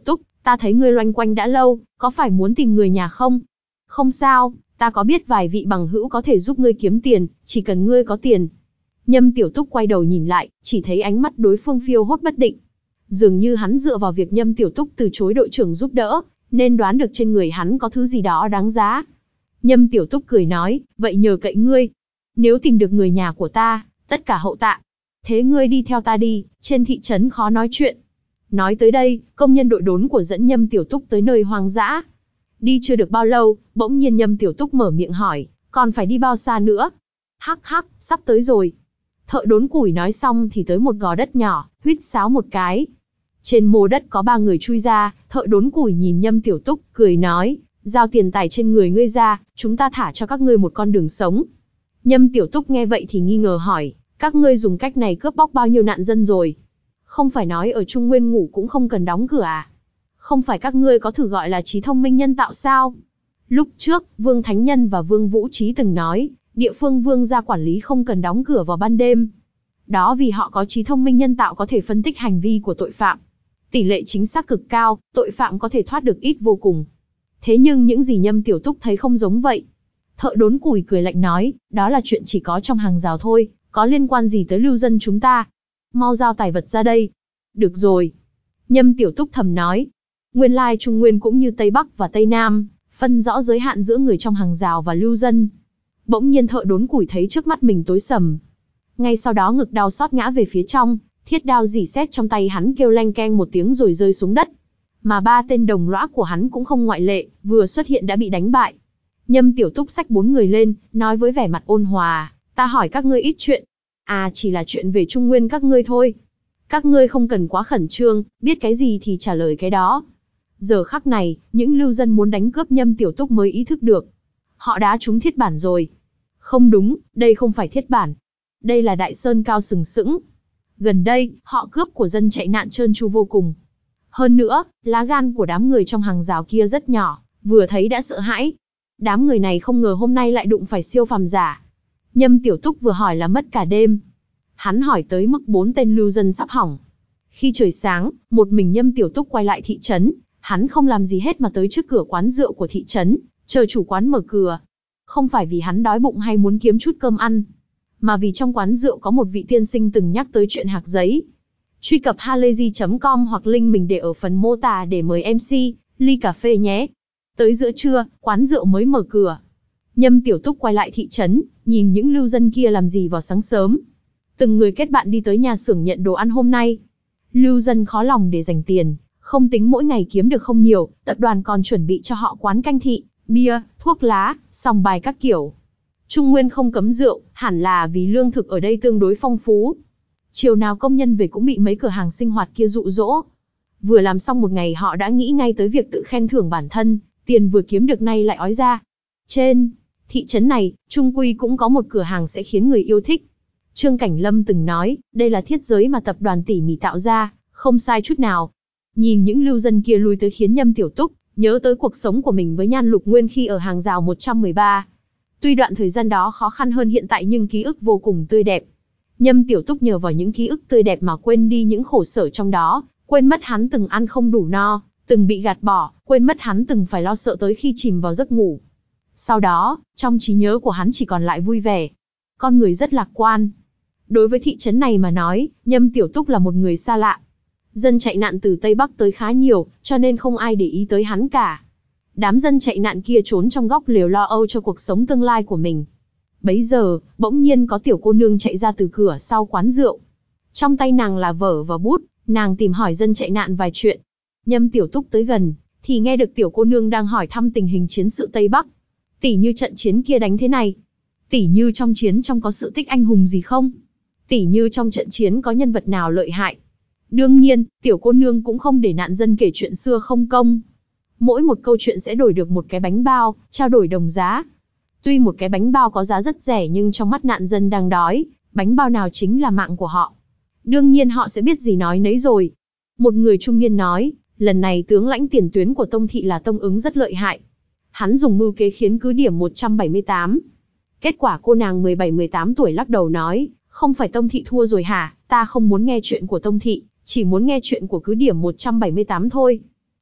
Ta thấy ngươi loanh quanh đã lâu, có phải muốn tìm người nhà không? Không sao, ta có biết vài vị bằng hữu có thể giúp ngươi kiếm tiền, chỉ cần ngươi có tiền. Nhâm Tiểu Túc quay đầu nhìn lại, chỉ thấy ánh mắt đối phương phiêu hốt bất định. Dường như hắn dựa vào việc Nhâm Tiểu Túc từ chối đội trưởng giúp đỡ, nên đoán được trên người hắn có thứ gì đó đáng giá. Nhâm Tiểu Túc cười nói, vậy nhờ cậy ngươi. Nếu tìm được người nhà của ta, tất cả hậu tạ. Thế ngươi đi theo ta đi, trên thị trấn khó nói chuyện. Nói tới đây, công nhân đội đốn của dẫn Nhâm Tiểu Túc tới nơi hoang dã. Đi chưa được bao lâu, bỗng nhiên Nhâm Tiểu Túc mở miệng hỏi, còn phải đi bao xa nữa? Hắc hắc, sắp tới rồi. Thợ đốn củi nói xong thì tới một gò đất nhỏ, huýt sáo một cái. Trên mô đất có ba người chui ra, thợ đốn củi nhìn Nhâm Tiểu Túc, cười nói, giao tiền tài trên người ngươi ra, chúng ta thả cho các ngươi một con đường sống. Nhâm Tiểu Túc nghe vậy thì nghi ngờ hỏi, các ngươi dùng cách này cướp bóc bao nhiêu nạn dân rồi? Không phải nói ở Trung Nguyên ngủ cũng không cần đóng cửa à? Không phải các ngươi có thử gọi là trí thông minh nhân tạo sao? Lúc trước, Vương Thánh Nhân và Vương Vũ Trí từng nói, địa phương vương gia quản lý không cần đóng cửa vào ban đêm. Đó vì họ có trí thông minh nhân tạo có thể phân tích hành vi của tội phạm. Tỷ lệ chính xác cực cao, tội phạm có thể thoát được ít vô cùng. Thế nhưng những gì Nhâm Tiểu Túc thấy không giống vậy. Thợ đốn củi cười lạnh nói, đó là chuyện chỉ có trong hàng rào thôi, có liên quan gì tới lưu dân chúng ta? Mau giao tài vật ra đây. Được rồi. Nhâm Tiểu Túc thầm nói. Nguyên lai Trung Nguyên cũng như Tây Bắc và Tây Nam, phân rõ giới hạn giữa người trong hàng rào và lưu dân. Bỗng nhiên thợ đốn củi thấy trước mắt mình tối sầm. Ngay sau đó ngực đau xót ngã về phía trong, thiết đao rỉ sét trong tay hắn kêu leng keng một tiếng rồi rơi xuống đất. Mà ba tên đồng lõa của hắn cũng không ngoại lệ, vừa xuất hiện đã bị đánh bại. Nhâm Tiểu Túc xách bốn người lên, nói với vẻ mặt ôn hòa, ta hỏi các ngươi ít chuyện. À, chỉ là chuyện về Trung Nguyên các ngươi thôi. Các ngươi không cần quá khẩn trương, biết cái gì thì trả lời cái đó. Giờ khắc này, những lưu dân muốn đánh cướp Nhâm Tiểu Túc mới ý thức được. Họ đã trúng thiết bản rồi. Không đúng, đây không phải thiết bản. Đây là đại sơn cao sừng sững. Gần đây, họ cướp của dân chạy nạn trơn tru vô cùng. Hơn nữa, lá gan của đám người trong hàng rào kia rất nhỏ, vừa thấy đã sợ hãi. Đám người này không ngờ hôm nay lại đụng phải siêu phàm giả. Nhâm Tiểu Túc vừa hỏi là mất cả đêm. Hắn hỏi tới mức bốn tên lưu dân sắp hỏng. Khi trời sáng, một mình Nhâm Tiểu Túc quay lại thị trấn, hắn không làm gì hết mà tới trước cửa quán rượu của thị trấn, chờ chủ quán mở cửa. Không phải vì hắn đói bụng hay muốn kiếm chút cơm ăn, mà vì trong quán rượu có một vị tiên sinh từng nhắc tới chuyện hạc giấy. Truy cập halayzi chấm com hoặc link mình để ở phần mô tả để mời em xê, ly cà phê nhé. Tới giữa trưa, quán rượu mới mở cửa. Nhâm Tiểu Túc quay lại thị trấn, nhìn những lưu dân kia làm gì vào sáng sớm. Từng người kết bạn đi tới nhà xưởng nhận đồ ăn hôm nay. Lưu dân khó lòng để dành tiền, không tính mỗi ngày kiếm được không nhiều, tập đoàn còn chuẩn bị cho họ quán canh thị, bia, thuốc lá, sòng bài các kiểu. Trung Nguyên không cấm rượu, hẳn là vì lương thực ở đây tương đối phong phú. Chiều nào công nhân về cũng bị mấy cửa hàng sinh hoạt kia dụ dỗ. Vừa làm xong một ngày họ đã nghĩ ngay tới việc tự khen thưởng bản thân, tiền vừa kiếm được nay lại ói ra. Trên thị trấn này, trung quy cũng có một cửa hàng sẽ khiến người yêu thích. Trương Cảnh Lâm từng nói, đây là thiết giới mà tập đoàn tỉ mỉ tạo ra, không sai chút nào. Nhìn những lưu dân kia lui tới khiến Nhâm Tiểu Túc nhớ tới cuộc sống của mình với Nhan Lục Nguyên khi ở hàng rào một trăm mười ba. Tuy đoạn thời gian đó khó khăn hơn hiện tại nhưng ký ức vô cùng tươi đẹp. Nhâm Tiểu Túc nhờ vào những ký ức tươi đẹp mà quên đi những khổ sở trong đó, quên mất hắn từng ăn không đủ no, từng bị gạt bỏ, quên mất hắn từng phải lo sợ tới khi chìm vào giấc ngủ. Sau đó, trong trí nhớ của hắn chỉ còn lại vui vẻ. Con người rất lạc quan. Đối với thị trấn này mà nói, Nhâm Tiểu Túc là một người xa lạ. Dân chạy nạn từ Tây Bắc tới khá nhiều, cho nên không ai để ý tới hắn cả. Đám dân chạy nạn kia trốn trong góc lều lo âu cho cuộc sống tương lai của mình. Bấy giờ, bỗng nhiên có tiểu cô nương chạy ra từ cửa sau quán rượu. Trong tay nàng là vở và bút, nàng tìm hỏi dân chạy nạn vài chuyện. Nhâm Tiểu Túc tới gần, thì nghe được tiểu cô nương đang hỏi thăm tình hình chiến sự Tây Bắc. Tỉ như trận chiến kia đánh thế này. Tỉ như trong chiến trong có sự tích anh hùng gì không? Tỉ như trong trận chiến có nhân vật nào lợi hại? Đương nhiên, tiểu cô nương cũng không để nạn dân kể chuyện xưa không công. Mỗi một câu chuyện sẽ đổi được một cái bánh bao, trao đổi đồng giá. Tuy một cái bánh bao có giá rất rẻ nhưng trong mắt nạn dân đang đói, bánh bao nào chính là mạng của họ. Đương nhiên họ sẽ biết gì nói nấy rồi. Một người trung niên nói, lần này tướng lãnh tiền tuyến của Tông Thị là Tông Ứng rất lợi hại. Hắn dùng mưu kế khiến cứ điểm một trăm bảy mươi tám. Kết quả cô nàng mười bảy mười tám tuổi lắc đầu nói, không phải Tông Thị thua rồi hả, ta không muốn nghe chuyện của Tông Thị, chỉ muốn nghe chuyện của cứ điểm một trăm bảy mươi tám thôi.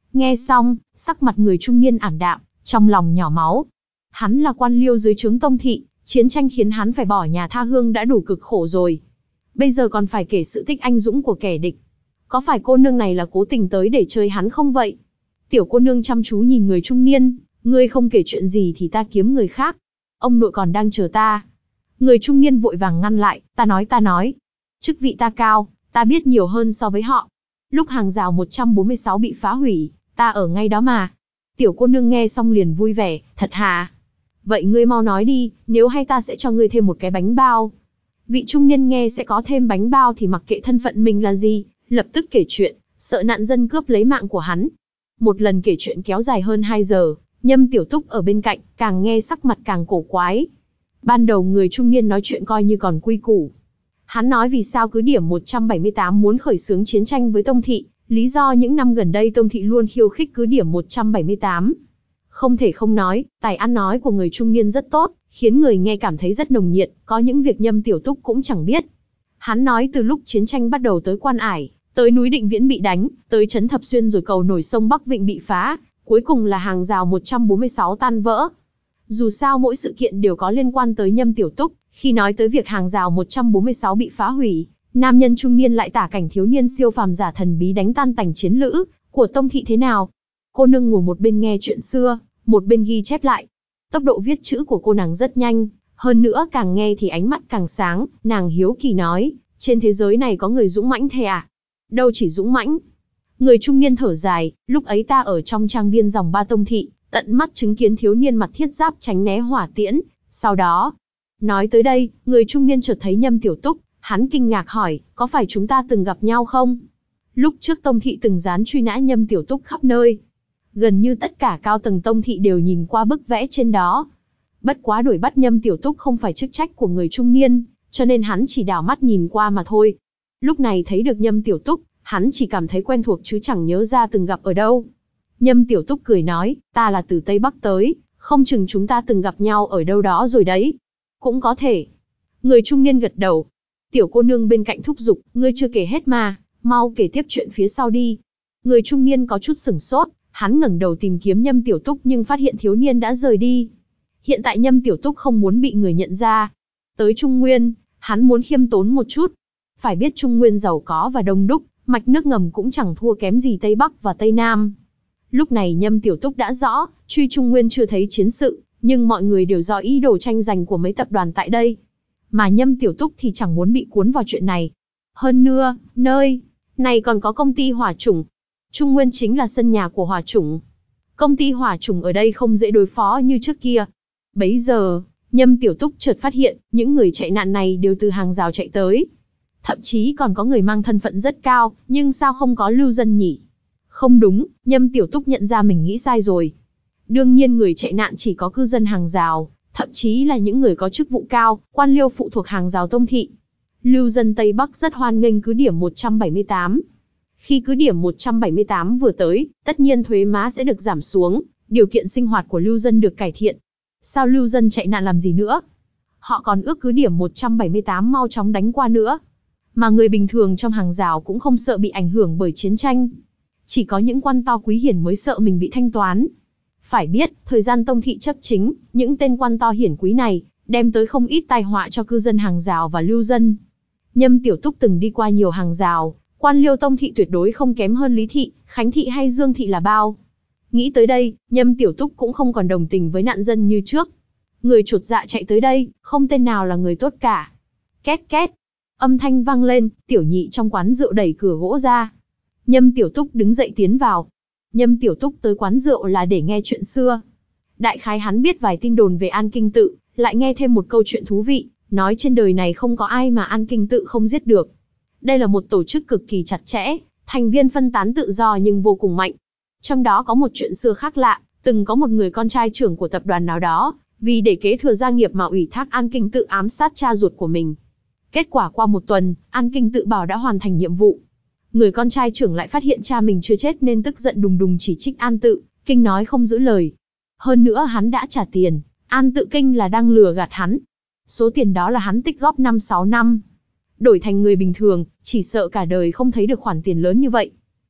Nghe xong, sắc mặt người trung niên ảm đạm, trong lòng nhỏ máu. Hắn là quan liêu dưới trướng Tông thị, chiến tranh khiến hắn phải bỏ nhà tha hương đã đủ cực khổ rồi. Bây giờ còn phải kể sự tích anh dũng của kẻ địch. Có phải cô nương này là cố tình tới để chơi hắn không vậy? Tiểu cô nương chăm chú nhìn người trung niên, ngươi không kể chuyện gì thì ta kiếm người khác. Ông nội còn đang chờ ta. Người trung niên vội vàng ngăn lại, ta nói ta nói. Chức vị ta cao, ta biết nhiều hơn so với họ. Lúc hàng rào một trăm bốn mươi sáu bị phá hủy, ta ở ngay đó mà. Tiểu cô nương nghe xong liền vui vẻ, thật hả? Vậy ngươi mau nói đi, nếu hay ta sẽ cho ngươi thêm một cái bánh bao. Vị trung niên nghe sẽ có thêm bánh bao thì mặc kệ thân phận mình là gì, lập tức kể chuyện, sợ nạn dân cướp lấy mạng của hắn. Một lần kể chuyện kéo dài hơn hai giờ, Nhâm Tiểu Túc ở bên cạnh, càng nghe sắc mặt càng cổ quái. Ban đầu người trung niên nói chuyện coi như còn quy củ. Hắn nói vì sao cứ điểm một trăm bảy mươi tám muốn khởi xướng chiến tranh với Tông thị, lý do những năm gần đây Tông thị luôn khiêu khích cứ điểm một trăm bảy mươi tám. Không thể không nói, tài ăn nói của người trung niên rất tốt, khiến người nghe cảm thấy rất nồng nhiệt, có những việc Nhâm Tiểu Túc cũng chẳng biết. Hắn nói từ lúc chiến tranh bắt đầu tới Quan Ải, tới núi Định Viễn bị đánh, tới trấn Thập Xuyên rồi cầu nổi sông Bắc Vịnh bị phá, cuối cùng là hàng rào một trăm bốn mươi sáu tan vỡ. Dù sao mỗi sự kiện đều có liên quan tới Nhâm Tiểu Túc, khi nói tới việc hàng rào một trăm bốn mươi sáu bị phá hủy, nam nhân trung niên lại tả cảnh thiếu niên siêu phàm giả thần bí đánh tan tành chiến lữ của Tông thị thế nào. Cô nương ngồi một bên nghe chuyện xưa, một bên ghi chép lại. Tốc độ viết chữ của cô nàng rất nhanh, hơn nữa càng nghe thì ánh mắt càng sáng, nàng hiếu kỳ nói, trên thế giới này có người dũng mãnh thế à? Đâu chỉ dũng mãnh. Người trung niên thở dài, lúc ấy ta ở trong trang viên dòng ba Tông thị, tận mắt chứng kiến thiếu niên mặc thiết giáp tránh né hỏa tiễn, sau đó. Nói tới đây, người trung niên chợt thấy Nhâm Tiểu Túc, hắn kinh ngạc hỏi, có phải chúng ta từng gặp nhau không? Lúc trước Tông thị từng dán truy nã Nhâm Tiểu Túc khắp nơi. Gần như tất cả cao tầng Tông thị đều nhìn qua bức vẽ trên đó. Bất quá đuổi bắt Nhâm Tiểu Túc không phải chức trách của người trung niên, cho nên hắn chỉ đảo mắt nhìn qua mà thôi. Lúc này thấy được Nhâm Tiểu Túc, hắn chỉ cảm thấy quen thuộc chứ chẳng nhớ ra từng gặp ở đâu. Nhâm Tiểu Túc cười nói, ta là từ Tây Bắc tới, không chừng chúng ta từng gặp nhau ở đâu đó rồi đấy. Cũng có thể. Người trung niên gật đầu. Tiểu cô nương bên cạnh thúc giục, ngươi chưa kể hết mà, mau kể tiếp chuyện phía sau đi. Người trung niên có chút sửng sốt, hắn ngẩng đầu tìm kiếm Nhâm Tiểu Túc nhưng phát hiện thiếu niên đã rời đi. Hiện tại Nhâm Tiểu Túc không muốn bị người nhận ra. Tới Trung Nguyên, hắn muốn khiêm tốn một chút. Phải biết Trung Nguyên giàu có và đông đúc, mạch nước ngầm cũng chẳng thua kém gì Tây Bắc và Tây Nam. Lúc này Nhâm Tiểu Túc đã rõ, truy Trung Nguyên chưa thấy chiến sự, nhưng mọi người đều do ý đồ tranh giành của mấy tập đoàn tại đây. Mà Nhâm Tiểu Túc thì chẳng muốn bị cuốn vào chuyện này. Hơn nữa, nơi này còn có công ty Hỏa Chủng. Trung Nguyên chính là sân nhà của Hỏa Chủng. Công ty Hỏa Chủng ở đây không dễ đối phó như trước kia. Bấy giờ, Nhâm Tiểu Túc chợt phát hiện, những người chạy nạn này đều từ hàng rào chạy tới. Thậm chí còn có người mang thân phận rất cao, nhưng sao không có lưu dân nhỉ? Không đúng, Nhâm Tiểu Túc nhận ra mình nghĩ sai rồi. Đương nhiên người chạy nạn chỉ có cư dân hàng rào, thậm chí là những người có chức vụ cao, quan liêu phụ thuộc hàng rào Tông thị. Lưu dân Tây Bắc rất hoan nghênh cứ điểm một trăm bảy mươi tám. Khi cứ điểm một trăm bảy mươi tám vừa tới, tất nhiên thuế má sẽ được giảm xuống, điều kiện sinh hoạt của lưu dân được cải thiện. Sao lưu dân chạy nạn làm gì nữa? Họ còn ước cứ điểm một trăm bảy mươi tám mau chóng đánh qua nữa. Mà người bình thường trong hàng rào cũng không sợ bị ảnh hưởng bởi chiến tranh. Chỉ có những quan to quý hiển mới sợ mình bị thanh toán. Phải biết, thời gian Tông thị chấp chính, những tên quan to hiển quý này, đem tới không ít tai họa cho cư dân hàng rào và lưu dân. Nhâm Tiểu Túc từng đi qua nhiều hàng rào, quan liêu Tông thị tuyệt đối không kém hơn Lý thị, Khánh thị hay Dương thị là bao. Nghĩ tới đây, Nhâm Tiểu Túc cũng không còn đồng tình với nạn dân như trước. Người chột dạ chạy tới đây, không tên nào là người tốt cả. Két két. Âm thanh vang lên, Tiểu Nhị trong quán rượu đẩy cửa gỗ ra. Nhâm Tiểu Túc đứng dậy tiến vào. Nhâm Tiểu Túc tới quán rượu là để nghe chuyện xưa. Đại khái hắn biết vài tin đồn về An Kinh Tự, lại nghe thêm một câu chuyện thú vị, nói trên đời này không có ai mà An Kinh Tự không giết được. Đây là một tổ chức cực kỳ chặt chẽ, thành viên phân tán tự do nhưng vô cùng mạnh. Trong đó có một chuyện xưa khác lạ, từng có một người con trai trưởng của tập đoàn nào đó, vì để kế thừa gia nghiệp mà ủy thác An Kinh Tự ám sát cha ruột của mình. Kết quả qua một tuần, An Kinh Tự bảo đã hoàn thành nhiệm vụ. Người con trai trưởng lại phát hiện cha mình chưa chết nên tức giận đùng đùng chỉ trích An Tự, Kinh nói không giữ lời. Hơn nữa hắn đã trả tiền, An Tự Kinh là đang lừa gạt hắn. Số tiền đó là hắn tích góp năm sáu năm. Đổi thành người bình thường, chỉ sợ cả đời không thấy được khoản tiền lớn như vậy.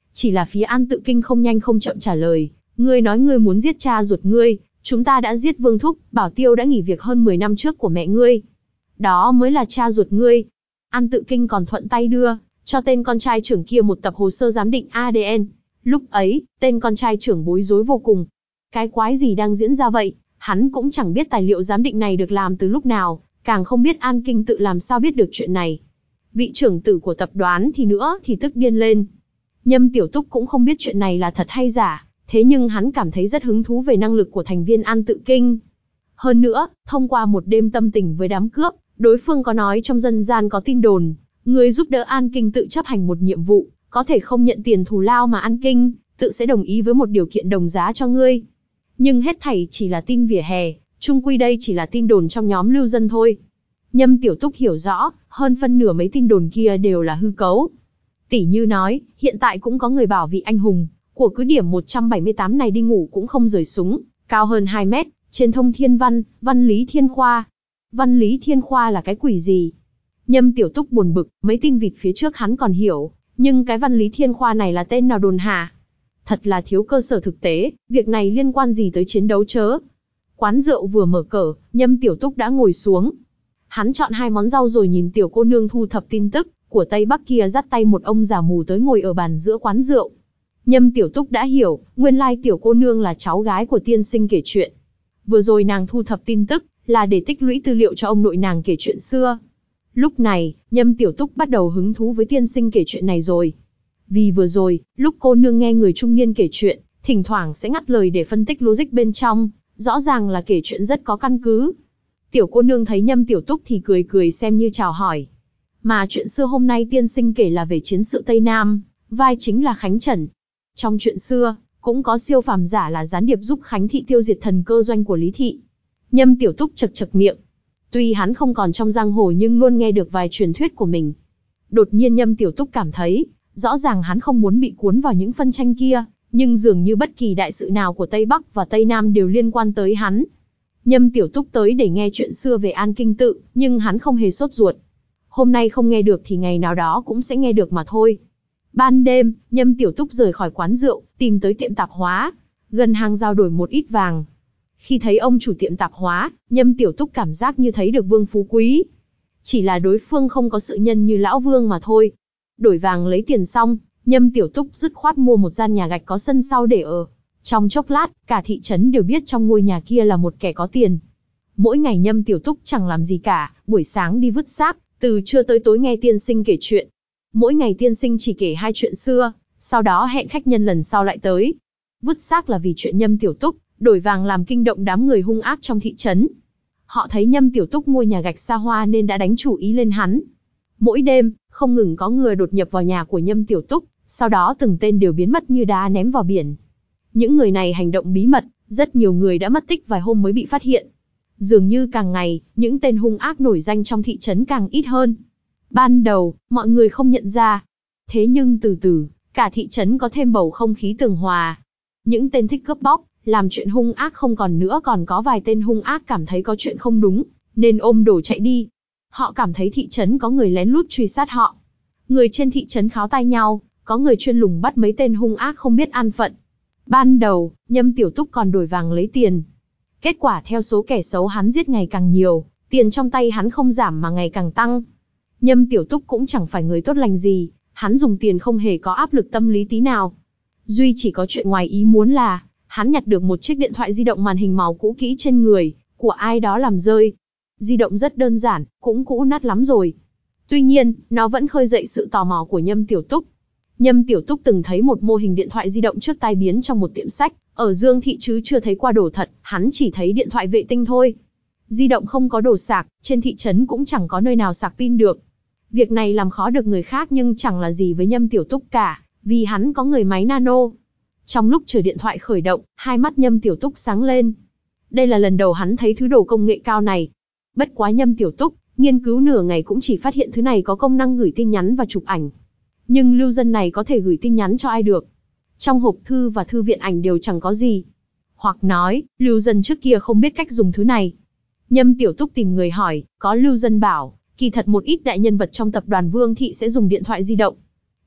Chỉ là phía An Tự Kinh không nhanh không chậm trả lời, ngươi nói ngươi muốn giết cha ruột ngươi, chúng ta đã giết Vương Thúc, Bảo Tiêu đã nghỉ việc hơn mười năm trước của mẹ ngươi. Đó mới là cha ruột ngươi. An Tự Kinh còn thuận tay đưa cho tên con trai trưởng kia một tập hồ sơ giám định a đê en. Lúc ấy, tên con trai trưởng bối rối vô cùng. Cái quái gì đang diễn ra vậy? Hắn cũng chẳng biết tài liệu giám định này được làm từ lúc nào, càng không biết An Kinh Tự làm sao biết được chuyện này. Vị trưởng tử của tập đoàn thì nữa thì tức điên lên. Nhâm Tiểu Túc cũng không biết chuyện này là thật hay giả, thế nhưng hắn cảm thấy rất hứng thú về năng lực của thành viên An Tự Kinh. Hơn nữa, thông qua một đêm tâm tình với đám cướp, đối phương có nói trong dân gian có tin đồn, người giúp đỡ An Kinh Tự chấp hành một nhiệm vụ, có thể không nhận tiền thù lao mà An Kinh Tự sẽ đồng ý với một điều kiện đồng giá cho ngươi. Nhưng hết thảy chỉ là tin vỉa hè, chung quy đây chỉ là tin đồn trong nhóm lưu dân thôi. Nhâm Tiểu Túc hiểu rõ, hơn phân nửa mấy tin đồn kia đều là hư cấu. Tỷ như nói, hiện tại cũng có người bảo vị anh hùng của cứ điểm một trăm bảy mươi tám này đi ngủ cũng không rời súng, cao hơn hai mét, trên thông thiên văn, văn lý thiên khoa. Văn lý thiên khoa là cái quỷ gì? Nhâm Tiểu Túc buồn bực, mấy tin vịt phía trước hắn còn hiểu, nhưng cái văn lý thiên khoa này là tên nào đồn hả? Thật là thiếu cơ sở thực tế, việc này liên quan gì tới chiến đấu chớ? Quán rượu vừa mở cờ, Nhâm Tiểu Túc đã ngồi xuống. Hắn chọn hai món rau rồi nhìn tiểu cô nương thu thập tin tức của Tây Bắc kia dắt tay một ông già mù tới ngồi ở bàn giữa quán rượu. Nhâm Tiểu Túc đã hiểu, nguyên lai tiểu cô nương là cháu gái của tiên sinh kể chuyện. Vừa rồi nàng thu thập tin tức, là để tích lũy tư liệu cho ông nội nàng kể chuyện xưa. Lúc này, Nhâm Tiểu Túc bắt đầu hứng thú với tiên sinh kể chuyện này rồi. Vì vừa rồi, lúc cô nương nghe người trung niên kể chuyện, thỉnh thoảng sẽ ngắt lời để phân tích logic bên trong, rõ ràng là kể chuyện rất có căn cứ. Tiểu cô nương thấy Nhâm Tiểu Túc thì cười cười xem như chào hỏi. Mà chuyện xưa hôm nay tiên sinh kể là về chiến sự Tây Nam, vai chính là Khánh Trần. Trong chuyện xưa, cũng có siêu phàm giả là gián điệp giúp Khánh Thị tiêu diệt thần cơ doanh của Lý Thị. Nhâm Tiểu Túc chật chật miệng. Tuy hắn không còn trong giang hồ nhưng luôn nghe được vài truyền thuyết của mình. Đột nhiên Nhâm Tiểu Túc cảm thấy, rõ ràng hắn không muốn bị cuốn vào những phân tranh kia, nhưng dường như bất kỳ đại sự nào của Tây Bắc và Tây Nam đều liên quan tới hắn. Nhâm Tiểu Túc tới để nghe chuyện xưa về An Kinh Tự, nhưng hắn không hề sốt ruột. Hôm nay không nghe được thì ngày nào đó cũng sẽ nghe được mà thôi. Ban đêm, Nhâm Tiểu Túc rời khỏi quán rượu, tìm tới tiệm tạp hóa, gần hàng giao đổi một ít vàng. Khi thấy ông chủ tiệm tạp hóa, Nhâm Tiểu Túc cảm giác như thấy được Vương Phú Quý. Chỉ là đối phương không có sự nhân như lão Vương mà thôi. Đổi vàng lấy tiền xong, Nhâm Tiểu Túc dứt khoát mua một gian nhà gạch có sân sau để ở. Trong chốc lát, cả thị trấn đều biết trong ngôi nhà kia là một kẻ có tiền. Mỗi ngày Nhâm Tiểu Túc chẳng làm gì cả, buổi sáng đi vứt xác, từ trưa tới tối nghe tiên sinh kể chuyện. Mỗi ngày tiên sinh chỉ kể hai chuyện xưa, sau đó hẹn khách nhân lần sau lại tới. Vứt xác là vì chuyện Nhâm Tiểu Túc, đổi vàng làm kinh động đám người hung ác trong thị trấn. Họ thấy Nhâm Tiểu Túc ngôi nhà gạch xa hoa nên đã đánh chủ ý lên hắn. Mỗi đêm, không ngừng có người đột nhập vào nhà của Nhâm Tiểu Túc, sau đó từng tên đều biến mất như đá ném vào biển. Những người này hành động bí mật, rất nhiều người đã mất tích vài hôm mới bị phát hiện. Dường như càng ngày, những tên hung ác nổi danh trong thị trấn càng ít hơn. Ban đầu, mọi người không nhận ra. Thế nhưng từ từ, cả thị trấn có thêm bầu không khí tường hòa. Những tên thích cướp bóc, làm chuyện hung ác không còn nữa, còn có vài tên hung ác cảm thấy có chuyện không đúng, nên ôm đồ chạy đi. Họ cảm thấy thị trấn có người lén lút truy sát họ. Người trên thị trấn kháo tai nhau, có người chuyên lùng bắt mấy tên hung ác không biết an phận. Ban đầu, Nhâm Tiểu Túc còn đổi vàng lấy tiền. Kết quả theo số kẻ xấu hắn giết ngày càng nhiều, tiền trong tay hắn không giảm mà ngày càng tăng. Nhâm Tiểu Túc cũng chẳng phải người tốt lành gì, hắn dùng tiền không hề có áp lực tâm lý tí nào. Duy chỉ có chuyện ngoài ý muốn là, hắn nhặt được một chiếc điện thoại di động màn hình màu cũ kỹ trên người, của ai đó làm rơi. Di động rất đơn giản, cũng cũ nát lắm rồi. Tuy nhiên, nó vẫn khơi dậy sự tò mò của Nhâm Tiểu Túc. Nhâm Tiểu Túc từng thấy một mô hình điện thoại di động trước tai biến trong một tiệm sách, ở Dương Thị chứ chưa thấy qua đồ thật, hắn chỉ thấy điện thoại vệ tinh thôi. Di động không có đồ sạc, trên thị trấn cũng chẳng có nơi nào sạc pin được. Việc này làm khó được người khác nhưng chẳng là gì với Nhâm Tiểu Túc cả, vì hắn có người máy nano. Trong lúc chờ điện thoại khởi động, hai mắt Nhâm Tiểu Túc sáng lên. Đây là lần đầu hắn thấy thứ đồ công nghệ cao này. Bất quá Nhâm Tiểu Túc, nghiên cứu nửa ngày cũng chỉ phát hiện thứ này có công năng gửi tin nhắn và chụp ảnh. Nhưng lưu dân này có thể gửi tin nhắn cho ai được? Trong hộp thư và thư viện ảnh đều chẳng có gì. Hoặc nói, lưu dân trước kia không biết cách dùng thứ này. Nhâm Tiểu Túc tìm người hỏi, có lưu dân bảo, kỳ thật một ít đại nhân vật trong tập đoàn Vương Thị sẽ dùng điện thoại di động.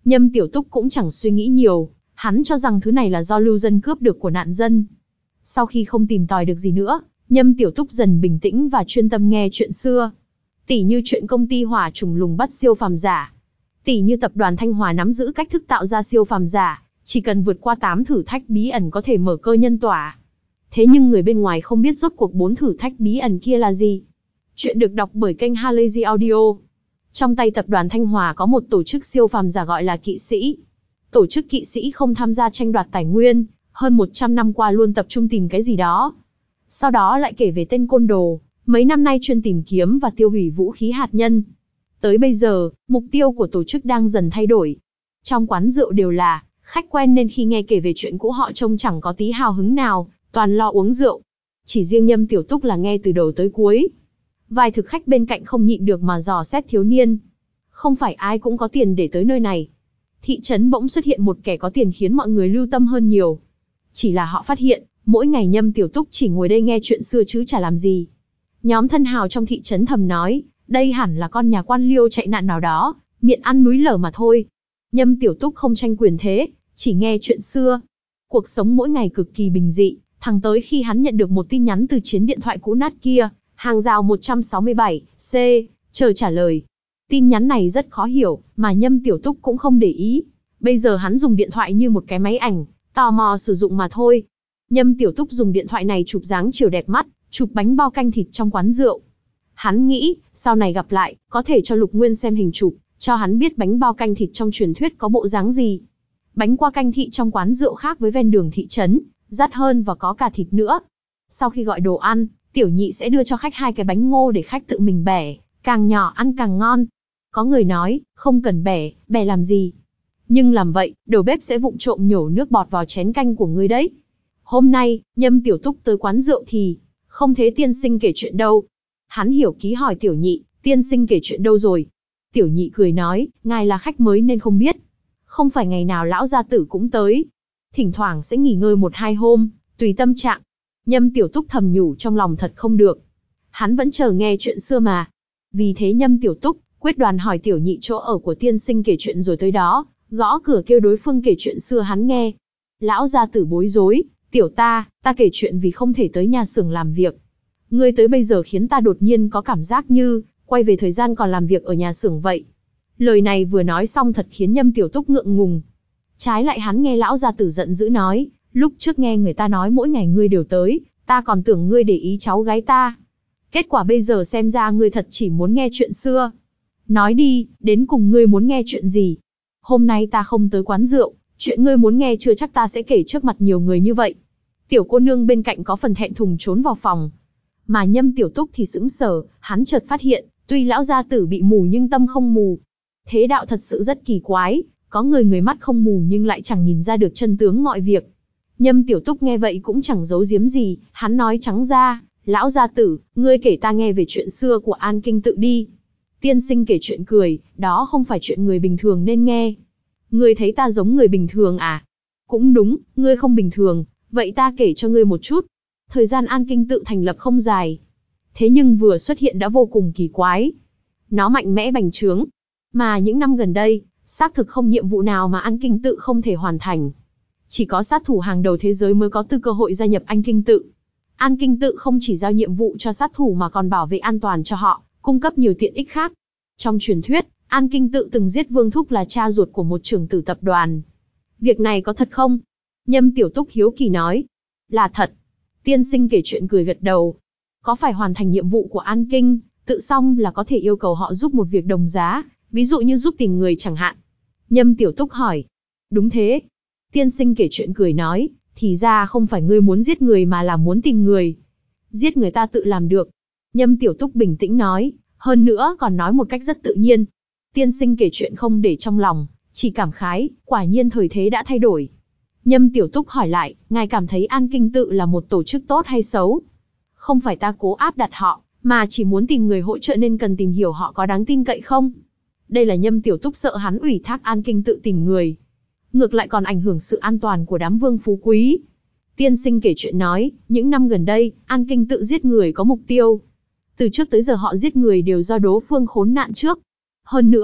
Nhâm Tiểu Túc cũng chẳng suy nghĩ nhiều, hắn cho rằng thứ này là do lưu dân cướp được của nạn dân. Sau khi không tìm tòi được gì nữa, Nhâm Tiểu Túc dần bình tĩnh và chuyên tâm nghe chuyện xưa. Tỉ như chuyện công ty Hỏa Trùng lùng bắt siêu phàm giả. Tỉ như tập đoàn Thanh Hòa nắm giữ cách thức tạo ra siêu phàm giả, chỉ cần vượt qua tám thử thách bí ẩn có thể mở cơ nhân tỏa. Thế nhưng người bên ngoài không biết rốt cuộc bốn thử thách bí ẩn kia là gì. Chuyện được đọc bởi kênh Halazy Audio. Trong tay tập đoàn Thanh Hòa có một tổ chức siêu phàm giả gọi là kỵ sĩ. Tổ chức kỵ sĩ không tham gia tranh đoạt tài nguyên, hơn một trăm năm qua luôn tập trung tìm cái gì đó. Sau đó lại kể về tên côn đồ, mấy năm nay chuyên tìm kiếm và tiêu hủy vũ khí hạt nhân. Tới bây giờ, mục tiêu của tổ chức đang dần thay đổi. Trong quán rượu đều là khách quen nên khi nghe kể về chuyện cũ họ trông chẳng có tí hào hứng nào, toàn lo uống rượu. Chỉ riêng Nhâm Tiểu Túc là nghe từ đầu tới cuối. Vài thực khách bên cạnh không nhịn được mà dò xét thiếu niên. Không phải ai cũng có tiền để tới nơi này. Thị trấn bỗng xuất hiện một kẻ có tiền khiến mọi người lưu tâm hơn nhiều. Chỉ là họ phát hiện, mỗi ngày Nhâm Tiểu Túc chỉ ngồi đây nghe chuyện xưa chứ chả làm gì. Nhóm thân hào trong thị trấn thầm nói, đây hẳn là con nhà quan liêu chạy nạn nào đó, miệng ăn núi lở mà thôi. Nhâm Tiểu Túc không tranh quyền thế, chỉ nghe chuyện xưa. Cuộc sống mỗi ngày cực kỳ bình dị, thẳng tới khi hắn nhận được một tin nhắn từ chiến điện thoại cũ nát kia, hàng rào một trăm sáu mươi bảy C, chờ trả lời. Tin nhắn này rất khó hiểu, mà Nhâm Tiểu Túc cũng không để ý. Bây giờ hắn dùng điện thoại như một cái máy ảnh, tò mò sử dụng mà thôi. Nhâm Tiểu Túc dùng điện thoại này chụp dáng chiều đẹp mắt, chụp bánh bao canh thịt trong quán rượu. Hắn nghĩ, sau này gặp lại, có thể cho Lục Nguyên xem hình chụp, cho hắn biết bánh bao canh thịt trong truyền thuyết có bộ dáng gì. Bánh qua canh thị trong quán rượu khác với ven đường thị trấn, rát hơn và có cả thịt nữa. Sau khi gọi đồ ăn, tiểu nhị sẽ đưa cho khách hai cái bánh ngô để khách tự mình bẻ, càng nhỏ ăn càng ngon. Có người nói, không cần bẻ, bẻ làm gì. Nhưng làm vậy, đầu bếp sẽ vụng trộm nhổ nước bọt vào chén canh của ngươi đấy. Hôm nay, Nhâm Tiểu Túc tới quán rượu thì, không thấy tiên sinh kể chuyện đâu. Hắn hiểu ký hỏi tiểu nhị, tiên sinh kể chuyện đâu rồi. Tiểu nhị cười nói, ngài là khách mới nên không biết. Không phải ngày nào lão gia tử cũng tới. Thỉnh thoảng sẽ nghỉ ngơi một hai hôm, tùy tâm trạng. Nhâm Tiểu Túc thầm nhủ trong lòng thật không được. Hắn vẫn chờ nghe chuyện xưa mà. Vì thế Nhâm Tiểu Túc quyết đoán hỏi tiểu nhị chỗ ở của tiên sinh kể chuyện rồi tới đó, gõ cửa kêu đối phương kể chuyện xưa hắn nghe. Lão gia tử bối rối, tiểu ta, ta kể chuyện vì không thể tới nhà xưởng làm việc. Ngươi tới bây giờ khiến ta đột nhiên có cảm giác như quay về thời gian còn làm việc ở nhà xưởng vậy. Lời này vừa nói xong thật khiến Nhâm Tiểu Túc ngượng ngùng. Trái lại hắn nghe lão gia tử giận dữ nói, lúc trước nghe người ta nói mỗi ngày ngươi đều tới, ta còn tưởng ngươi để ý cháu gái ta. Kết quả bây giờ xem ra ngươi thật chỉ muốn nghe chuyện xưa. Nói đi, đến cùng ngươi muốn nghe chuyện gì? Hôm nay ta không tới quán rượu, chuyện ngươi muốn nghe chưa chắc ta sẽ kể trước mặt nhiều người như vậy. Tiểu cô nương bên cạnh có phần thẹn thùng trốn vào phòng. Mà Nhâm Tiểu Túc thì sững sờ, hắn chợt phát hiện, tuy lão gia tử bị mù nhưng tâm không mù. Thế đạo thật sự rất kỳ quái, có người người mắt không mù nhưng lại chẳng nhìn ra được chân tướng mọi việc. Nhâm Tiểu Túc nghe vậy cũng chẳng giấu giếm gì, hắn nói trắng ra, lão gia tử, ngươi kể ta nghe về chuyện xưa của An Kinh Tự đi. Tiên sinh kể chuyện cười, đó không phải chuyện người bình thường nên nghe. Ngươi thấy ta giống người bình thường à? Cũng đúng, ngươi không bình thường, vậy ta kể cho ngươi một chút. Thời gian An Kinh Tự thành lập không dài. Thế nhưng vừa xuất hiện đã vô cùng kỳ quái. Nó mạnh mẽ bành trướng. Mà những năm gần đây, xác thực không nhiệm vụ nào mà An Kinh Tự không thể hoàn thành. Chỉ có sát thủ hàng đầu thế giới mới có tư cơ hội gia nhập An Kinh Tự. An Kinh Tự không chỉ giao nhiệm vụ cho sát thủ mà còn bảo vệ an toàn cho họ, cung cấp nhiều tiện ích khác. Trong truyền thuyết, An Kinh Tự từng giết Vương Thúc là cha ruột của một trưởng tử tập đoàn. Việc này có thật không? Nhâm Tiểu Túc hiếu kỳ nói. Là thật. Tiên sinh kể chuyện cười gật đầu. Có phải hoàn thành nhiệm vụ của An Kinh Tự xong là có thể yêu cầu họ giúp một việc đồng giá, ví dụ như giúp tìm người chẳng hạn. Nhâm Tiểu Túc hỏi. Đúng thế. Tiên sinh kể chuyện cười nói, thì ra không phải ngươi muốn giết người mà là muốn tìm người. Giết người ta tự làm được. Nhâm Tiểu Túc bình tĩnh nói, hơn nữa còn nói một cách rất tự nhiên. Tiên sinh kể chuyện không để trong lòng, chỉ cảm khái, quả nhiên thời thế đã thay đổi. Nhâm Tiểu Túc hỏi lại, ngài cảm thấy An Kinh Tự là một tổ chức tốt hay xấu? Không phải ta cố áp đặt họ, mà chỉ muốn tìm người hỗ trợ nên cần tìm hiểu họ có đáng tin cậy không? Đây là Nhâm Tiểu Túc sợ hắn ủy thác An Kinh Tự tìm người. Ngược lại còn ảnh hưởng sự an toàn của đám vương phú quý. Tiên sinh kể chuyện nói, những năm gần đây, An Kinh Tự giết người có mục tiêu. Từ trước tới giờ họ giết người đều do đối phương khốn nạn trước. Hơn nữa,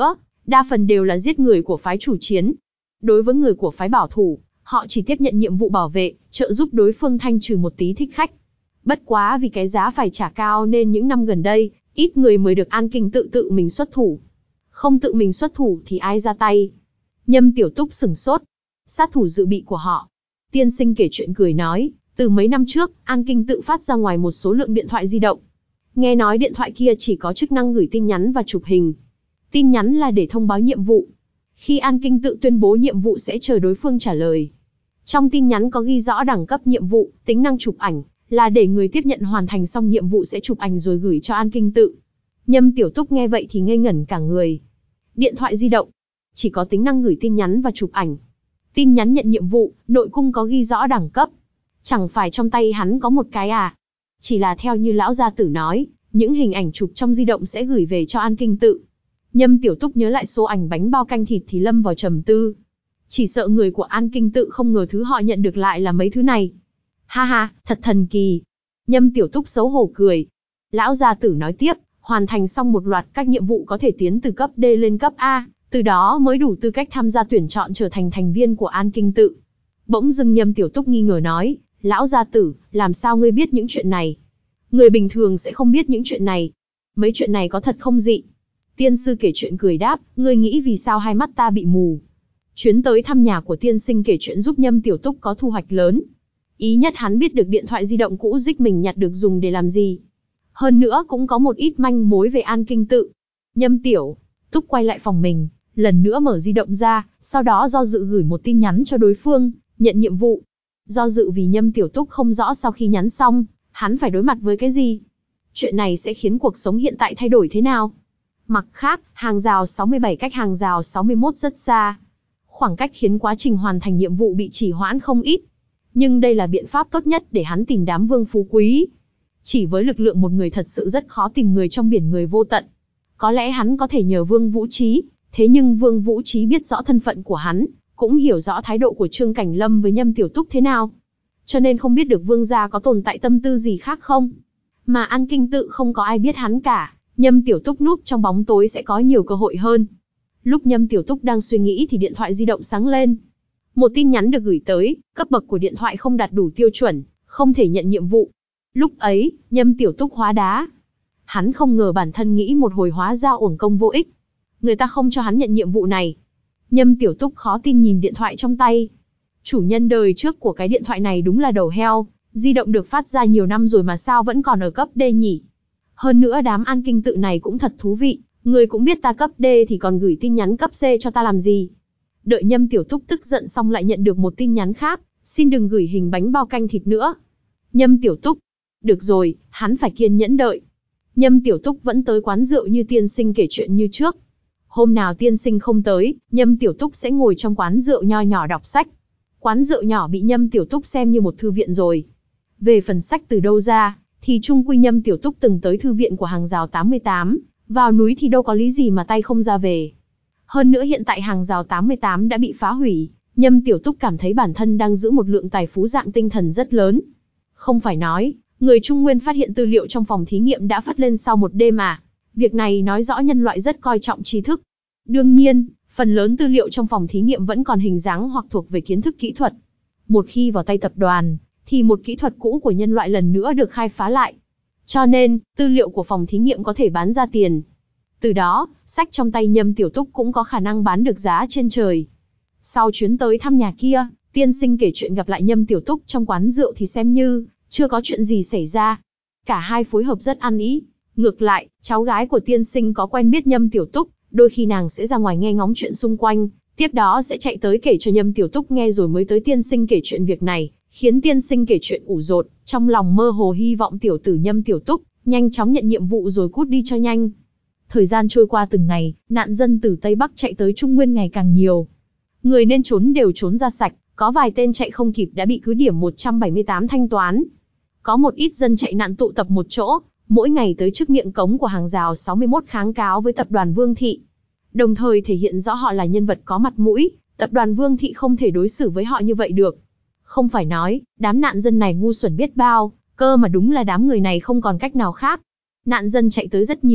đa phần đều là giết người của phái chủ chiến. Đối với người của phái bảo thủ, họ chỉ tiếp nhận nhiệm vụ bảo vệ, trợ giúp đối phương thanh trừ một tí thích khách. Bất quá vì cái giá phải trả cao nên những năm gần đây, ít người mới được An Kinh tự tự mình xuất thủ. Không tự mình xuất thủ thì ai ra tay? Nhâm Tiểu Túc sửng sốt. Sát thủ dự bị của họ. Tiên sinh kể chuyện cười nói, từ mấy năm trước, An Kinh tự phát ra ngoài một số lượng điện thoại di động. Nghe nói điện thoại kia chỉ có chức năng gửi tin nhắn và chụp hình. Tin nhắn là để thông báo nhiệm vụ. Khi An Kinh tự tuyên bố nhiệm vụ sẽ chờ đối phương trả lời. Trong tin nhắn có ghi rõ đẳng cấp nhiệm vụ, tính năng chụp ảnh, là để người tiếp nhận hoàn thành xong nhiệm vụ sẽ chụp ảnh rồi gửi cho An Kinh tự. Nhâm Tiểu Túc nghe vậy thì ngây ngẩn cả người. Điện thoại di động, chỉ có tính năng gửi tin nhắn và chụp ảnh. Tin nhắn nhận nhiệm vụ, nội cung có ghi rõ đẳng cấp. Chẳng phải trong tay hắn có một cái à? Chỉ là theo như lão gia tử nói, những hình ảnh chụp trong di động sẽ gửi về cho An Kinh tự. Nhâm Tiểu Túc nhớ lại số ảnh bánh bao canh thịt thì lâm vào trầm tư. Chỉ sợ người của An Kinh tự không ngờ thứ họ nhận được lại là mấy thứ này. Ha ha, thật thần kỳ. Nhâm Tiểu Túc xấu hổ cười. Lão gia tử nói tiếp, hoàn thành xong một loạt các nhiệm vụ có thể tiến từ cấp D lên cấp A, từ đó mới đủ tư cách tham gia tuyển chọn trở thành thành viên của An Kinh tự. Bỗng dưng Nhâm Tiểu Túc nghi ngờ nói, lão gia tử, làm sao ngươi biết những chuyện này? Người bình thường sẽ không biết những chuyện này. Mấy chuyện này có thật không dị? Tiên sư kể chuyện cười đáp, ngươi nghĩ vì sao hai mắt ta bị mù? Chuyến tới thăm nhà của tiên sinh kể chuyện giúp Nhâm Tiểu Túc có thu hoạch lớn. Ý nhất hắn biết được điện thoại di động cũ dích mình nhặt được dùng để làm gì. Hơn nữa cũng có một ít manh mối về An Kinh tự. Nhâm Tiểu Túc quay lại phòng mình, lần nữa mở di động ra, sau đó do dự gửi một tin nhắn cho đối phương, nhận nhiệm vụ. Do dự vì Nhâm Tiểu Túc không rõ sau khi nhắn xong, hắn phải đối mặt với cái gì. Chuyện này sẽ khiến cuộc sống hiện tại thay đổi thế nào? Mặt khác, hàng rào sáu mươi bảy cách hàng rào sáu mươi mốt rất xa. Khoảng cách khiến quá trình hoàn thành nhiệm vụ bị trì hoãn không ít. Nhưng đây là biện pháp tốt nhất để hắn tìm đám vương phú quý. Chỉ với lực lượng một người thật sự rất khó tìm người trong biển người vô tận. Có lẽ hắn có thể nhờ Vương Vũ Trí, thế nhưng Vương Vũ Trí biết rõ thân phận của hắn, cũng hiểu rõ thái độ của Trương Cảnh Lâm với Nhâm Tiểu Túc thế nào. Cho nên không biết được Vương gia có tồn tại tâm tư gì khác không. Mà An Kinh tự không có ai biết hắn cả, Nhâm Tiểu Túc núp trong bóng tối sẽ có nhiều cơ hội hơn. Lúc Nhâm Tiểu Túc đang suy nghĩ thì điện thoại di động sáng lên. Một tin nhắn được gửi tới, cấp bậc của điện thoại không đạt đủ tiêu chuẩn, không thể nhận nhiệm vụ. Lúc ấy, Nhâm Tiểu Túc hóa đá. Hắn không ngờ bản thân nghĩ một hồi hóa ra uổng công vô ích. Người ta không cho hắn nhận nhiệm vụ này. Nhâm Tiểu Túc khó tin nhìn điện thoại trong tay. Chủ nhân đời trước của cái điện thoại này đúng là đầu heo, di động được phát ra nhiều năm rồi mà sao vẫn còn ở cấp D nhỉ? Hơn nữa đám An Kinh tự này cũng thật thú vị, người cũng biết ta cấp D thì còn gửi tin nhắn cấp C cho ta làm gì? Đợi Nhâm Tiểu Túc tức giận xong lại nhận được một tin nhắn khác, xin đừng gửi hình bánh bao canh thịt nữa. Nhâm Tiểu Túc, được rồi, hắn phải kiên nhẫn đợi. Nhâm Tiểu Túc vẫn tới quán rượu như tiên sinh kể chuyện như trước. Hôm nào tiên sinh không tới, Nhâm Tiểu Túc sẽ ngồi trong quán rượu nho nhỏ đọc sách. Quán rượu nhỏ bị Nhâm Tiểu Túc xem như một thư viện rồi. Về phần sách từ đâu ra, thì chung quy Nhâm Tiểu Túc từng tới thư viện của hàng rào tám mươi tám, vào núi thì đâu có lý gì mà tay không ra về. Hơn nữa hiện tại hàng rào tám mươi tám đã bị phá hủy, Nhâm Tiểu Túc cảm thấy bản thân đang giữ một lượng tài phú dạng tinh thần rất lớn. Không phải nói, người Trung Nguyên phát hiện tư liệu trong phòng thí nghiệm đã phát lên sau một đêm à. Việc này nói rõ nhân loại rất coi trọng tri thức. Đương nhiên, phần lớn tư liệu trong phòng thí nghiệm vẫn còn hình dáng hoặc thuộc về kiến thức kỹ thuật. Một khi vào tay tập đoàn, thì một kỹ thuật cũ của nhân loại lần nữa được khai phá lại. Cho nên, tư liệu của phòng thí nghiệm có thể bán ra tiền. Từ đó, sách trong tay Nhâm Tiểu Túc cũng có khả năng bán được giá trên trời. Sau chuyến tới thăm nhà kia, tiên sinh kể chuyện gặp lại Nhâm Tiểu Túc trong quán rượu thì xem như chưa có chuyện gì xảy ra. Cả hai phối hợp rất ăn ý. Ngược lại, cháu gái của tiên sinh có quen biết Nhâm Tiểu Túc, đôi khi nàng sẽ ra ngoài nghe ngóng chuyện xung quanh, tiếp đó sẽ chạy tới kể cho Nhâm Tiểu Túc nghe rồi mới tới tiên sinh kể chuyện việc này, khiến tiên sinh kể chuyện ủ rột, trong lòng mơ hồ hy vọng tiểu tử Nhâm Tiểu Túc nhanh chóng nhận nhiệm vụ rồi cút đi cho nhanh. Thời gian trôi qua từng ngày, nạn dân từ Tây Bắc chạy tới Trung Nguyên ngày càng nhiều. Người nên trốn đều trốn ra sạch, có vài tên chạy không kịp đã bị cứ điểm một trăm bảy mươi tám thanh toán. Có một ít dân chạy nạn tụ tập một chỗ, mỗi ngày tới trước miệng cống của hàng rào sáu mươi mốt kháng cáo với tập đoàn Vương Thị. Đồng thời thể hiện rõ họ là nhân vật có mặt mũi, tập đoàn Vương Thị không thể đối xử với họ như vậy được. Không phải nói, đám nạn dân này ngu xuẩn biết bao, cơ mà đúng là đám người này không còn cách nào khác. Nạn dân chạy tới rất nhiều,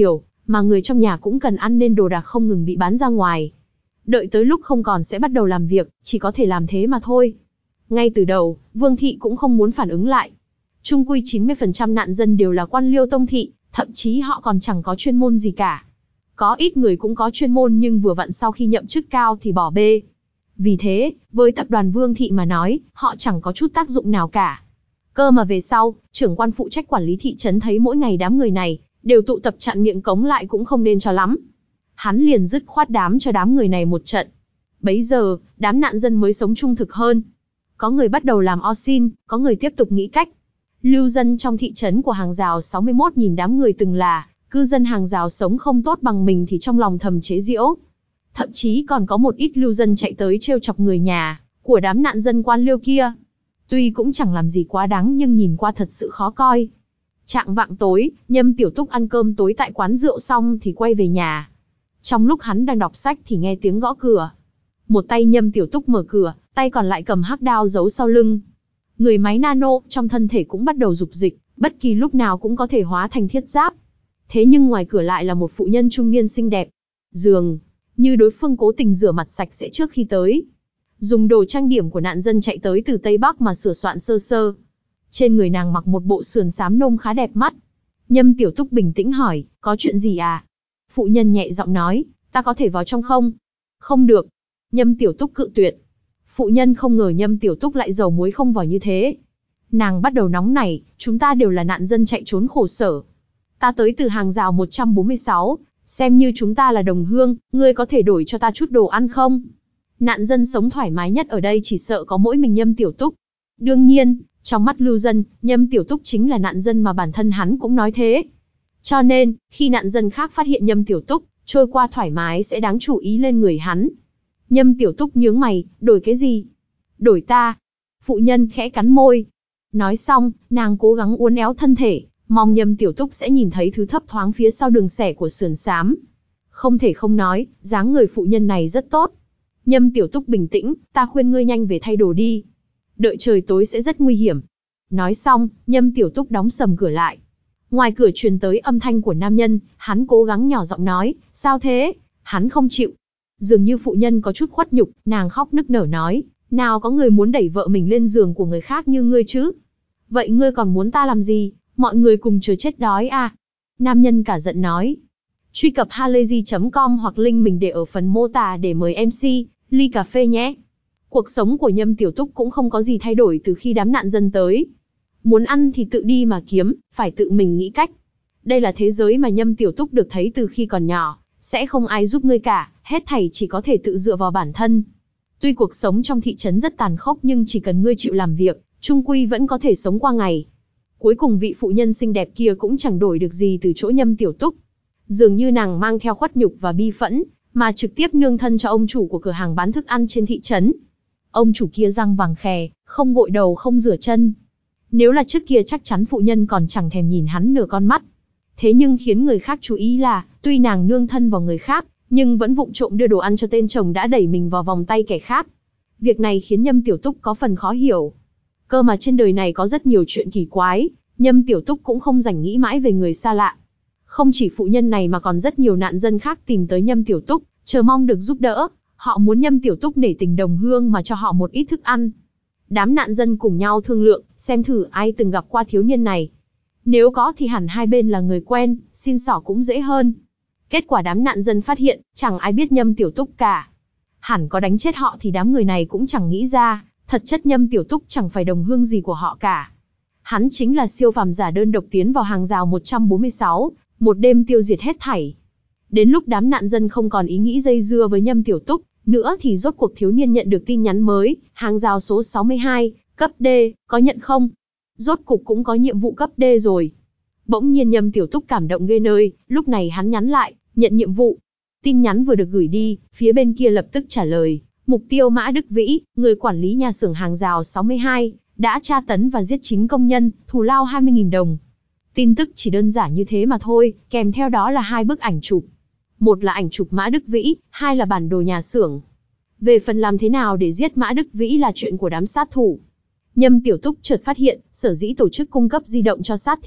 mà người trong nhà cũng cần ăn nên đồ đạc không ngừng bị bán ra ngoài. Đợi tới lúc không còn sẽ bắt đầu làm việc, chỉ có thể làm thế mà thôi. Ngay từ đầu, Vương Thị cũng không muốn phản ứng lại. Chung quy chín mươi phần trăm nạn dân đều là quan liêu tông thị, thậm chí họ còn chẳng có chuyên môn gì cả. Có ít người cũng có chuyên môn nhưng vừa vặn sau khi nhậm chức cao thì bỏ bê. Vì thế, với tập đoàn Vương Thị mà nói, họ chẳng có chút tác dụng nào cả. Cơ mà về sau, trưởng quan phụ trách quản lý thị trấn thấy mỗi ngày đám người này đều tụ tập chặn miệng cống lại cũng không nên cho lắm. Hắn liền dứt khoát đám cho đám người này một trận. Bấy giờ, đám nạn dân mới sống trung thực hơn. Có người bắt đầu làm o xin, có người tiếp tục nghĩ cách. Lưu dân trong thị trấn của hàng rào sáu mươi mốt nhìn đám người từng là cư dân hàng rào sống không tốt bằng mình thì trong lòng thầm chế giễu. Thậm chí còn có một ít lưu dân chạy tới trêu chọc người nhà của đám nạn dân quan liêu kia. Tuy cũng chẳng làm gì quá đáng nhưng nhìn qua thật sự khó coi. Chạng vạng tối, Nhâm Tiểu Túc ăn cơm tối tại quán rượu xong thì quay về nhà. Trong lúc hắn đang đọc sách thì nghe tiếng gõ cửa. Một tay Nhâm Tiểu Túc mở cửa, tay còn lại cầm hắc đao giấu sau lưng. Người máy nano trong thân thể cũng bắt đầu dục dịch, bất kỳ lúc nào cũng có thể hóa thành thiết giáp. Thế nhưng ngoài cửa lại là một phụ nhân trung niên xinh đẹp. Dường như đối phương cố tình rửa mặt sạch sẽ trước khi tới. Dùng đồ trang điểm của nạn dân chạy tới từ Tây Bắc mà sửa soạn sơ sơ. Trên người nàng mặc một bộ sườn xám nôm khá đẹp mắt. Nhâm Tiểu Túc bình tĩnh hỏi, có chuyện gì à? Phụ nhân nhẹ giọng nói, ta có thể vào trong không? Không được. Nhâm Tiểu Túc cự tuyệt. Phụ nhân không ngờ Nhâm Tiểu Túc lại dầu muối không vào như thế. Nàng bắt đầu nóng nảy, chúng ta đều là nạn dân chạy trốn khổ sở. Ta tới từ hàng rào một trăm bốn mươi sáu, xem như chúng ta là đồng hương, ngươi có thể đổi cho ta chút đồ ăn không? Nạn dân sống thoải mái nhất ở đây chỉ sợ có mỗi mình Nhâm Tiểu Túc. Đương nhiên, trong mắt lưu dân, Nhâm Tiểu Túc chính là nạn dân mà bản thân hắn cũng nói thế. Cho nên, khi nạn dân khác phát hiện Nhâm Tiểu Túc trôi qua thoải mái sẽ đáng chú ý lên người hắn. Nhâm Tiểu Túc nhướng mày, đổi cái gì? Đổi ta. Phụ nhân khẽ cắn môi. Nói xong, nàng cố gắng uốn éo thân thể, mong Nhâm Tiểu Túc sẽ nhìn thấy thứ thấp thoáng phía sau đường xẻ của sườn xám. Không thể không nói, dáng người phụ nhân này rất tốt. Nhâm Tiểu Túc bình tĩnh, ta khuyên ngươi nhanh về thay đồ đi. Đợi trời tối sẽ rất nguy hiểm. Nói xong, Nhâm Tiểu Túc đóng sầm cửa lại. Ngoài cửa truyền tới âm thanh của nam nhân, hắn cố gắng nhỏ giọng nói, sao thế? Hắn không chịu. Dường như phụ nhân có chút khuất nhục, nàng khóc nức nở nói, nào có người muốn đẩy vợ mình lên giường của người khác như ngươi chứ? Vậy ngươi còn muốn ta làm gì? Mọi người cùng chờ chết đói à? Nam nhân cả giận nói. Truy cập halayzi chấm com hoặc link mình để ở phần mô tả để mời em xê, ly cà phê nhé. Cuộc sống của Nhâm Tiểu Túc cũng không có gì thay đổi từ khi đám nạn dân tới. Muốn ăn thì tự đi mà kiếm, phải tự mình nghĩ cách. Đây là thế giới mà Nhâm Tiểu Túc được thấy từ khi còn nhỏ, sẽ không ai giúp ngươi cả, hết thảy chỉ có thể tự dựa vào bản thân. Tuy cuộc sống trong thị trấn rất tàn khốc nhưng chỉ cần ngươi chịu làm việc, chung quy vẫn có thể sống qua ngày. Cuối cùng vị phụ nhân xinh đẹp kia cũng chẳng đổi được gì từ chỗ Nhâm Tiểu Túc. Dường như nàng mang theo khuất nhục và bi phẫn, mà trực tiếp nương thân cho ông chủ của cửa hàng bán thức ăn trên thị trấn. Ông chủ kia răng vàng khè, không gội đầu không rửa chân. Nếu là trước kia chắc chắn phụ nhân còn chẳng thèm nhìn hắn nửa con mắt. Thế nhưng khiến người khác chú ý là, tuy nàng nương thân vào người khác, nhưng vẫn vụng trộm đưa đồ ăn cho tên chồng đã đẩy mình vào vòng tay kẻ khác. Việc này khiến Nhâm Tiểu Túc có phần khó hiểu. Cơ mà trên đời này có rất nhiều chuyện kỳ quái, Nhâm Tiểu Túc cũng không rảnh nghĩ mãi về người xa lạ. Không chỉ phụ nhân này mà còn rất nhiều nạn dân khác tìm tới Nhâm Tiểu Túc, chờ mong được giúp đỡ. Họ muốn Nhâm Tiểu Túc nể tình đồng hương mà cho họ một ít thức ăn. Đám nạn dân cùng nhau thương lượng, xem thử ai từng gặp qua thiếu niên này. Nếu có thì hẳn hai bên là người quen, xin xỏ cũng dễ hơn. Kết quả đám nạn dân phát hiện, chẳng ai biết Nhâm Tiểu Túc cả. Hẳn có đánh chết họ thì đám người này cũng chẳng nghĩ ra, thật chất Nhâm Tiểu Túc chẳng phải đồng hương gì của họ cả. Hắn chính là siêu phàm giả đơn độc tiến vào hàng rào một trăm bốn mươi sáu, một đêm tiêu diệt hết thảy. Đến lúc đám nạn dân không còn ý nghĩ dây dưa với Nhâm Tiểu Túc nữa thì rốt cuộc thiếu niên nhận được tin nhắn mới, hàng rào số sáu mươi hai, cấp D, có nhận không? Rốt cục cũng có nhiệm vụ cấp D rồi. Bỗng nhiên Nhâm Tiểu Túc cảm động ghê nơi, lúc này hắn nhắn lại, nhận nhiệm vụ. Tin nhắn vừa được gửi đi, phía bên kia lập tức trả lời, mục tiêu Mã Đức Vĩ, người quản lý nhà xưởng hàng rào sáu mươi hai, đã tra tấn và giết chín công nhân, thù lao hai mươi nghìn đồng. Tin tức chỉ đơn giản như thế mà thôi, kèm theo đó là hai bức ảnh chụp. Một là ảnh chụp Mã Đức Vĩ, hai là bản đồ nhà xưởng. Về phần làm thế nào để giết Mã Đức Vĩ là chuyện của đám sát thủ. Nhâm Tiểu Túc chợt phát hiện, sở dĩ tổ chức cung cấp di động cho sát thì,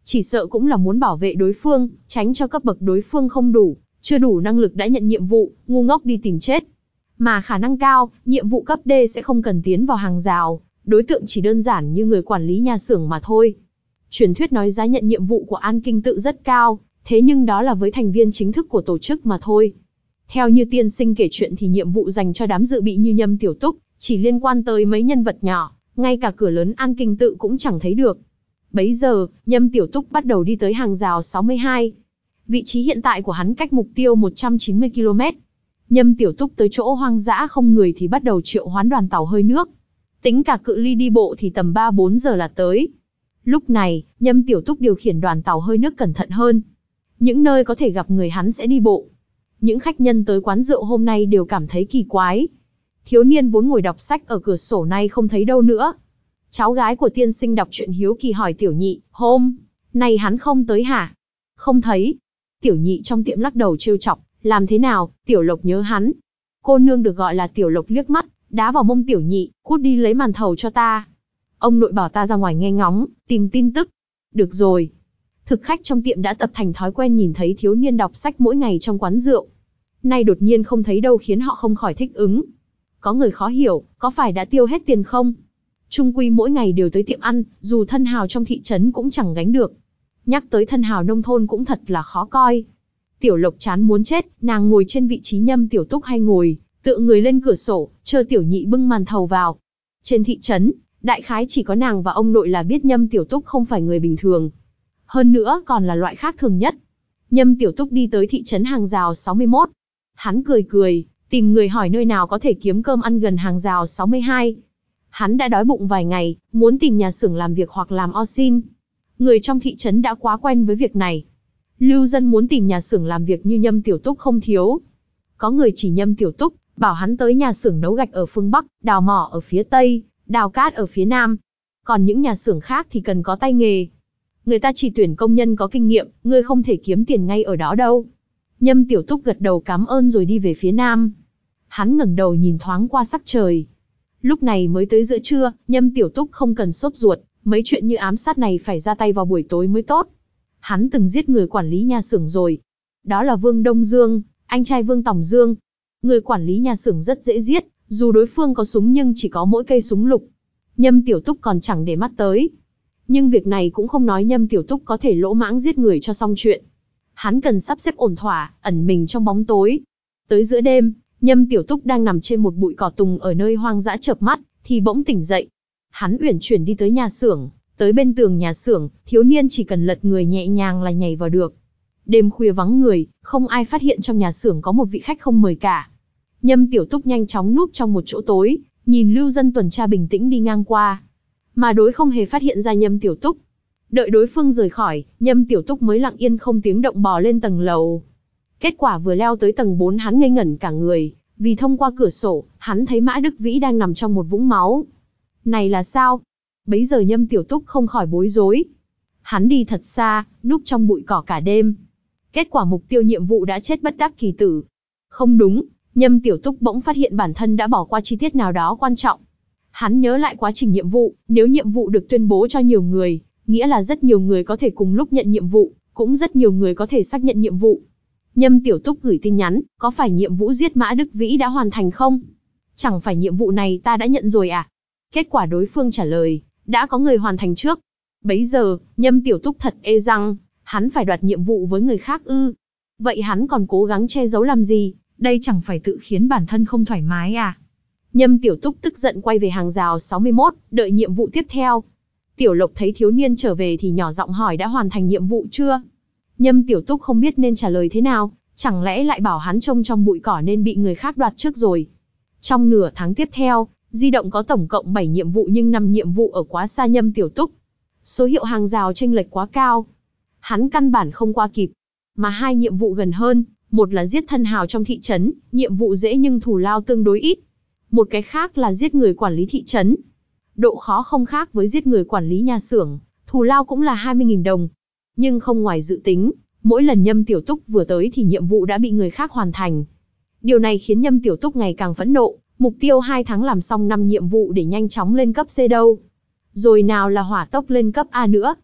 Chỉ sợ cũng là muốn bảo vệ đối phương, tránh cho cấp bậc đối phương không đủ, chưa đủ năng lực đã nhận nhiệm vụ, ngu ngốc đi tìm chết. Mà khả năng cao, nhiệm vụ cấp D sẽ không cần tiến vào hàng rào, đối tượng chỉ đơn giản như người quản lý nhà xưởng mà thôi. Truyền thuyết nói giá nhận nhiệm vụ của An Kinh Tự rất cao, thế nhưng đó là với thành viên chính thức của tổ chức mà thôi. Theo như tiên sinh kể chuyện thì nhiệm vụ dành cho đám dự bị như Nhâm Tiểu Túc, chỉ liên quan tới mấy nhân vật nhỏ, ngay cả cửa lớn An Kinh Tự cũng chẳng thấy được. Bấy giờ, Nhâm Tiểu Túc bắt đầu đi tới hàng rào sáu mươi hai. Vị trí hiện tại của hắn cách mục tiêu một trăm chín mươi ki lô mét. Nhâm Tiểu Túc tới chỗ hoang dã không người thì bắt đầu triệu hoán đoàn tàu hơi nước. Tính cả cự ly đi bộ thì tầm ba bốn giờ là tới. Lúc này, Nhâm Tiểu Túc điều khiển đoàn tàu hơi nước cẩn thận hơn. Những nơi có thể gặp người hắn sẽ đi bộ. Những khách nhân tới quán rượu hôm nay đều cảm thấy kỳ quái. Thiếu niên vốn ngồi đọc sách ở cửa sổ nay không thấy đâu nữa. Cháu gái của tiên sinh đọc truyện hiếu kỳ hỏi Tiểu Nhị, hôm nay hắn không tới hả? Không thấy. Tiểu Nhị trong tiệm lắc đầu trêu chọc, làm thế nào, Tiểu Lộc nhớ hắn. Cô nương được gọi là Tiểu Lộc liếc mắt, đá vào mông Tiểu Nhị, cút đi lấy màn thầu cho ta. Ông nội bảo ta ra ngoài nghe ngóng, tìm tin tức. Được rồi. Thực khách trong tiệm đã tập thành thói quen nhìn thấy thiếu niên đọc sách mỗi ngày trong quán rượu. Nay đột nhiên không thấy đâu khiến họ không khỏi thích ứng. Có người khó hiểu, có phải đã tiêu hết tiền không? Trung quy mỗi ngày đều tới tiệm ăn, dù thân hào trong thị trấn cũng chẳng gánh được. Nhắc tới thân hào nông thôn cũng thật là khó coi. Tiểu Lộc chán muốn chết, nàng ngồi trên vị trí Nhâm Tiểu Túc hay ngồi, tựa người lên cửa sổ, chờ Tiểu Nhị bưng màn thầu vào. Trên thị trấn, đại khái chỉ có nàng và ông nội là biết Nhâm Tiểu Túc không phải người bình thường. Hơn nữa còn là loại khác thường nhất. Nhâm Tiểu Túc đi tới thị trấn hàng rào sáu mươi mốt. Hắn cười cười, tìm người hỏi nơi nào có thể kiếm cơm ăn gần hàng rào sáu mươi hai. Hắn đã đói bụng vài ngày, muốn tìm nhà xưởng làm việc hoặc làm o xin. Người trong thị trấn đã quá quen với việc này. Lưu dân muốn tìm nhà xưởng làm việc như Nhâm Tiểu Túc không thiếu. Có người chỉ Nhâm Tiểu Túc, bảo hắn tới nhà xưởng nấu gạch ở phương Bắc, đào mỏ ở phía Tây, đào cát ở phía Nam. Còn những nhà xưởng khác thì cần có tay nghề. Người ta chỉ tuyển công nhân có kinh nghiệm, ngươi không thể kiếm tiền ngay ở đó đâu. Nhâm Tiểu Túc gật đầu cảm ơn rồi đi về phía Nam. Hắn ngẩng đầu nhìn thoáng qua sắc trời. Lúc này mới tới giữa trưa, Nhâm Tiểu Túc không cần sốt ruột, mấy chuyện như ám sát này phải ra tay vào buổi tối mới tốt. Hắn từng giết người quản lý nhà xưởng rồi. Đó là Vương Đông Dương, anh trai Vương Tòng Dương. Người quản lý nhà xưởng rất dễ giết, dù đối phương có súng nhưng chỉ có mỗi cây súng lục. Nhâm Tiểu Túc còn chẳng để mắt tới. Nhưng việc này cũng không nói Nhâm Tiểu Túc có thể lỗ mãng giết người cho xong chuyện. Hắn cần sắp xếp ổn thỏa, ẩn mình trong bóng tối. Tới giữa đêm, Nhâm Tiểu Túc đang nằm trên một bụi cỏ tùng ở nơi hoang dã chợp mắt, thì bỗng tỉnh dậy. Hắn uyển chuyển đi tới nhà xưởng, tới bên tường nhà xưởng, thiếu niên chỉ cần lật người nhẹ nhàng là nhảy vào được. Đêm khuya vắng người, không ai phát hiện trong nhà xưởng có một vị khách không mời cả. Nhâm Tiểu Túc nhanh chóng núp trong một chỗ tối, nhìn lưu dân tuần tra bình tĩnh đi ngang qua. Mà đối không hề phát hiện ra Nhâm Tiểu Túc. Đợi đối phương rời khỏi, Nhâm Tiểu Túc mới lặng yên không tiếng động bò lên tầng lầu. Kết quả vừa leo tới tầng bốn hắn ngây ngẩn cả người, vì thông qua cửa sổ, hắn thấy Mã Đức Vĩ đang nằm trong một vũng máu. Này là sao? Bấy giờ Nhâm Tiểu Túc không khỏi bối rối. Hắn đi thật xa, núp trong bụi cỏ cả đêm. Kết quả mục tiêu nhiệm vụ đã chết bất đắc kỳ tử. Không đúng, Nhâm Tiểu Túc bỗng phát hiện bản thân đã bỏ qua chi tiết nào đó quan trọng. Hắn nhớ lại quá trình nhiệm vụ, nếu nhiệm vụ được tuyên bố cho nhiều người, nghĩa là rất nhiều người có thể cùng lúc nhận nhiệm vụ, cũng rất nhiều người có thể xác nhận nhiệm vụ. Nhâm Tiểu Túc gửi tin nhắn, có phải nhiệm vụ giết Mã Đức Vĩ đã hoàn thành không? Chẳng phải nhiệm vụ này ta đã nhận rồi à? Kết quả đối phương trả lời, đã có người hoàn thành trước. Bấy giờ, Nhâm Tiểu Túc thật ê răng, hắn phải đoạt nhiệm vụ với người khác ư? Vậy hắn còn cố gắng che giấu làm gì? Đây chẳng phải tự khiến bản thân không thoải mái à? Nhâm Tiểu Túc tức giận quay về hàng rào sáu mươi mốt, đợi nhiệm vụ tiếp theo. Tiểu Lộc thấy thiếu niên trở về thì nhỏ giọng hỏi đã hoàn thành nhiệm vụ chưa? Nhâm Tiểu Túc không biết nên trả lời thế nào, chẳng lẽ lại bảo hắn trông trong bụi cỏ nên bị người khác đoạt trước rồi. Trong nửa tháng tiếp theo, di động có tổng cộng bảy nhiệm vụ nhưng năm nhiệm vụ ở quá xa Nhâm Tiểu Túc. Số hiệu hàng rào chênh lệch quá cao. Hắn căn bản không qua kịp. Mà hai nhiệm vụ gần hơn, một là giết thân hào trong thị trấn, nhiệm vụ dễ nhưng thù lao tương đối ít. Một cái khác là giết người quản lý thị trấn. Độ khó không khác với giết người quản lý nhà xưởng, thù lao cũng là hai mươi nghìn đồng. Nhưng không ngoài dự tính, mỗi lần Nhâm Tiểu Túc vừa tới thì nhiệm vụ đã bị người khác hoàn thành. Điều này khiến Nhâm Tiểu Túc ngày càng phẫn nộ, mục tiêu hai tháng làm xong năm nhiệm vụ để nhanh chóng lên cấp C đâu. Rồi nào là hỏa tốc lên cấp A nữa.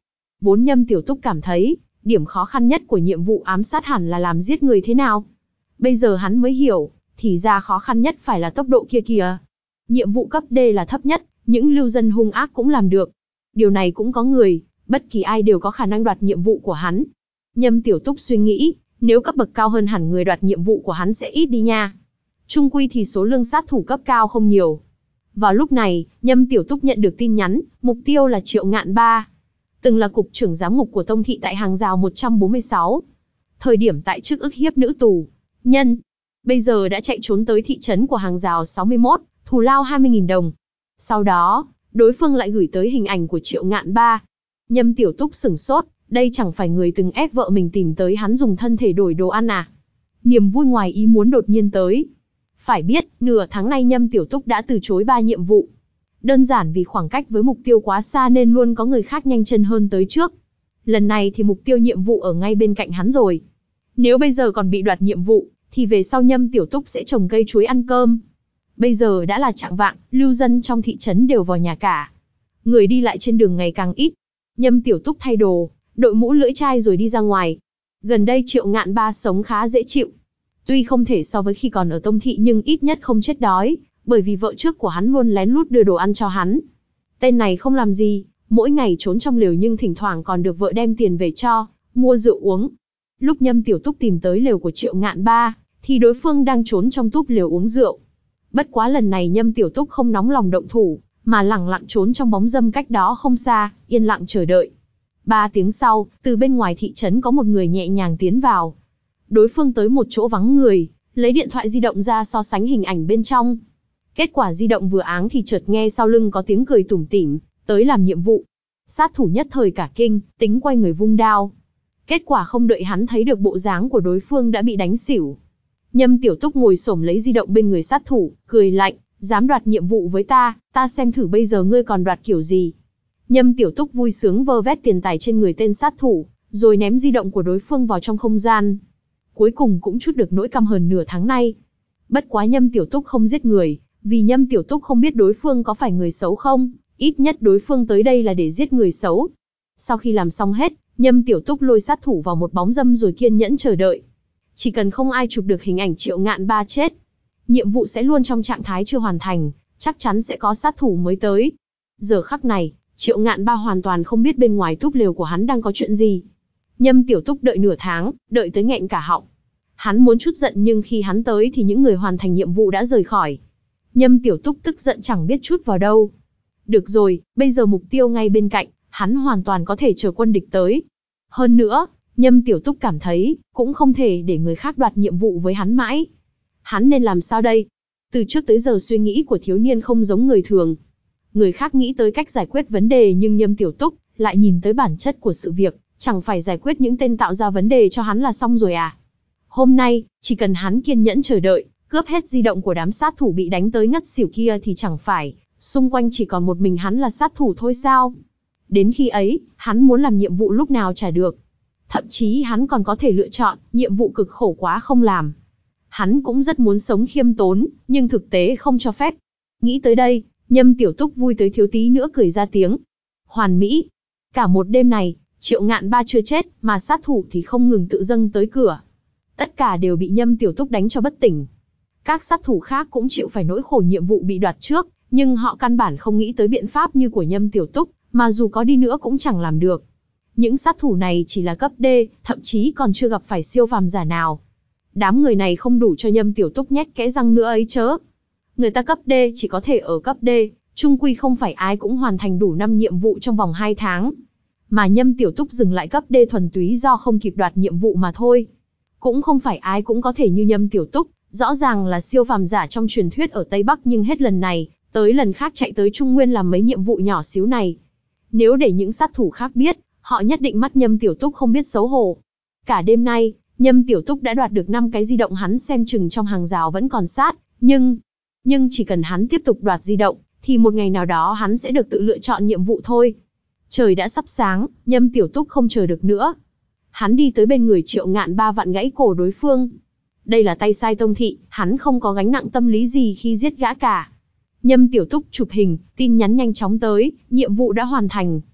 Vốn Nhâm Tiểu Túc cảm thấy, điểm khó khăn nhất của nhiệm vụ ám sát hẳn là làm giết người thế nào. Bây giờ hắn mới hiểu, thì ra khó khăn nhất phải là tốc độ kia kìa. Nhiệm vụ cấp D là thấp nhất, những lưu dân hung ác cũng làm được. Điều này cũng có người, bất kỳ ai đều có khả năng đoạt nhiệm vụ của hắn. Nhâm Tiểu Túc suy nghĩ, nếu cấp bậc cao hơn hẳn người đoạt nhiệm vụ của hắn sẽ ít đi nha. Chung quy thì số lượng sát thủ cấp cao không nhiều. Vào lúc này, Nhâm Tiểu Túc nhận được tin nhắn, mục tiêu là Triệu Ngạn Ba. Từng là cục trưởng giám ngục của Tông thị tại hàng rào một trăm bốn mươi sáu. Thời điểm tại chức ức hiếp nữ tù, nhân. Bây giờ đã chạy trốn tới thị trấn của hàng rào sáu mươi mốt, thù lao hai mươi nghìn đồng. Sau đó, đối phương lại gửi tới hình ảnh của Triệu Ngạn Ba. Nhâm Tiểu Túc sửng sốt, đây chẳng phải người từng ép vợ mình tìm tới hắn dùng thân thể đổi đồ ăn à? Niềm vui ngoài ý muốn đột nhiên tới. Phải biết, nửa tháng nay Nhâm Tiểu Túc đã từ chối ba nhiệm vụ. Đơn giản vì khoảng cách với mục tiêu quá xa nên luôn có người khác nhanh chân hơn tới trước. Lần này thì mục tiêu nhiệm vụ ở ngay bên cạnh hắn rồi. Nếu bây giờ còn bị đoạt nhiệm vụ, thì về sau Nhâm Tiểu Túc sẽ trồng cây chuối ăn cơm. Bây giờ đã là chạng vạng, lưu dân trong thị trấn đều vào nhà cả. Người đi lại trên đường ngày càng ít. Nhâm Tiểu Túc thay đồ, đội mũ lưỡi chai rồi đi ra ngoài. Gần đây Triệu Ngạn Ba sống khá dễ chịu. Tuy không thể so với khi còn ở Tông thị nhưng ít nhất không chết đói, bởi vì vợ trước của hắn luôn lén lút đưa đồ ăn cho hắn. Tên này không làm gì, mỗi ngày trốn trong lều nhưng thỉnh thoảng còn được vợ đem tiền về cho, mua rượu uống. Lúc Nhâm Tiểu Túc tìm tới lều của Triệu Ngạn Ba, thì đối phương đang trốn trong túp lều uống rượu. Bất quá lần này Nhâm Tiểu Túc không nóng lòng động thủ, mà lẳng lặng trốn trong bóng râm cách đó không xa, yên lặng chờ đợi. Ba tiếng sau, từ bên ngoài thị trấn có một người nhẹ nhàng tiến vào. Đối phương tới một chỗ vắng người, lấy điện thoại di động ra so sánh hình ảnh bên trong. Kết quả di động vừa áng thì chợt nghe sau lưng có tiếng cười tủm tỉm, tới làm nhiệm vụ. Sát thủ nhất thời cả kinh, tính quay người vung đao. Kết quả không đợi hắn thấy được bộ dáng của đối phương đã bị đánh xỉu. Nhâm Tiểu Túc ngồi xổm lấy di động bên người sát thủ, cười lạnh, dám đoạt nhiệm vụ với ta, ta xem thử bây giờ ngươi còn đoạt kiểu gì. Nhâm Tiểu Túc vui sướng vơ vét tiền tài trên người tên sát thủ, rồi ném di động của đối phương vào trong không gian. Cuối cùng cũng trút được nỗi căm hờn nửa tháng nay. Bất quá Nhâm Tiểu Túc không giết người, vì Nhâm Tiểu Túc không biết đối phương có phải người xấu không, ít nhất đối phương tới đây là để giết người xấu. Sau khi làm xong hết, Nhâm Tiểu Túc lôi sát thủ vào một bóng râm rồi kiên nhẫn chờ đợi. Chỉ cần không ai chụp được hình ảnh Triệu Ngạn Ba chết, nhiệm vụ sẽ luôn trong trạng thái chưa hoàn thành, chắc chắn sẽ có sát thủ mới tới. Giờ khắc này, Triệu Ngạn Ba hoàn toàn không biết bên ngoài túp lều của hắn đang có chuyện gì. Nhâm Tiểu Túc đợi nửa tháng, đợi tới nghẹn cả họng. Hắn muốn chút giận nhưng khi hắn tới thì những người hoàn thành nhiệm vụ đã rời khỏi. Nhâm Tiểu Túc tức giận chẳng biết chút vào đâu. Được rồi, bây giờ mục tiêu ngay bên cạnh, hắn hoàn toàn có thể chờ quân địch tới. Hơn nữa, Nhâm Tiểu Túc cảm thấy, cũng không thể để người khác đoạt nhiệm vụ với hắn mãi. Hắn nên làm sao đây? Từ trước tới giờ suy nghĩ của thiếu niên không giống người thường. Người khác nghĩ tới cách giải quyết vấn đề nhưng Nhâm Tiểu Túc lại nhìn tới bản chất của sự việc, chẳng phải giải quyết những tên tạo ra vấn đề cho hắn là xong rồi à? Hôm nay, chỉ cần hắn kiên nhẫn chờ đợi, cướp hết di động của đám sát thủ bị đánh tới ngất xỉu kia thì chẳng phải, xung quanh chỉ còn một mình hắn là sát thủ thôi sao? Đến khi ấy, hắn muốn làm nhiệm vụ lúc nào chả được. Thậm chí hắn còn có thể lựa chọn, nhiệm vụ cực khổ quá không làm. Hắn cũng rất muốn sống khiêm tốn, nhưng thực tế không cho phép. Nghĩ tới đây, Nhâm Tiểu Túc vui tới thiếu tí nữa cười ra tiếng. Hoàn mỹ. Cả một đêm này, Triệu Ngạn Ba chưa chết, mà sát thủ thì không ngừng tự dâng tới cửa. Tất cả đều bị Nhâm Tiểu Túc đánh cho bất tỉnh. Các sát thủ khác cũng chịu phải nỗi khổ nhiệm vụ bị đoạt trước, nhưng họ căn bản không nghĩ tới biện pháp như của Nhâm Tiểu Túc, mà dù có đi nữa cũng chẳng làm được. Những sát thủ này chỉ là cấp D, thậm chí còn chưa gặp phải siêu phàm giả nào. Đám người này không đủ cho Nhâm Tiểu Túc nhét kẽ răng nữa ấy chớ. Người ta cấp D chỉ có thể ở cấp D, chung quy không phải ai cũng hoàn thành đủ năm nhiệm vụ trong vòng hai tháng. Mà Nhâm Tiểu Túc dừng lại cấp D thuần túy do không kịp đoạt nhiệm vụ mà thôi. Cũng không phải ai cũng có thể như Nhâm Tiểu Túc, rõ ràng là siêu phàm giả trong truyền thuyết ở Tây Bắc nhưng hết lần này, tới lần khác chạy tới Trung Nguyên làm mấy nhiệm vụ nhỏ xíu này. Nếu để những sát thủ khác biết, họ nhất định mắt Nhâm Tiểu Túc không biết xấu hổ. Cả đêm nay, Nhâm Tiểu Túc đã đoạt được năm cái di động hắn xem chừng trong hàng rào vẫn còn sát, nhưng... Nhưng chỉ cần hắn tiếp tục đoạt di động, thì một ngày nào đó hắn sẽ được tự lựa chọn nhiệm vụ thôi. Trời đã sắp sáng, Nhâm Tiểu Túc không chờ được nữa. Hắn đi tới bên người Triệu Ngạn Ba vặn gãy cổ đối phương. Đây là tay sai Tông thị, hắn không có gánh nặng tâm lý gì khi giết gã cả. Nhâm Tiểu Túc chụp hình, tin nhắn nhanh chóng tới, nhiệm vụ đã hoàn thành.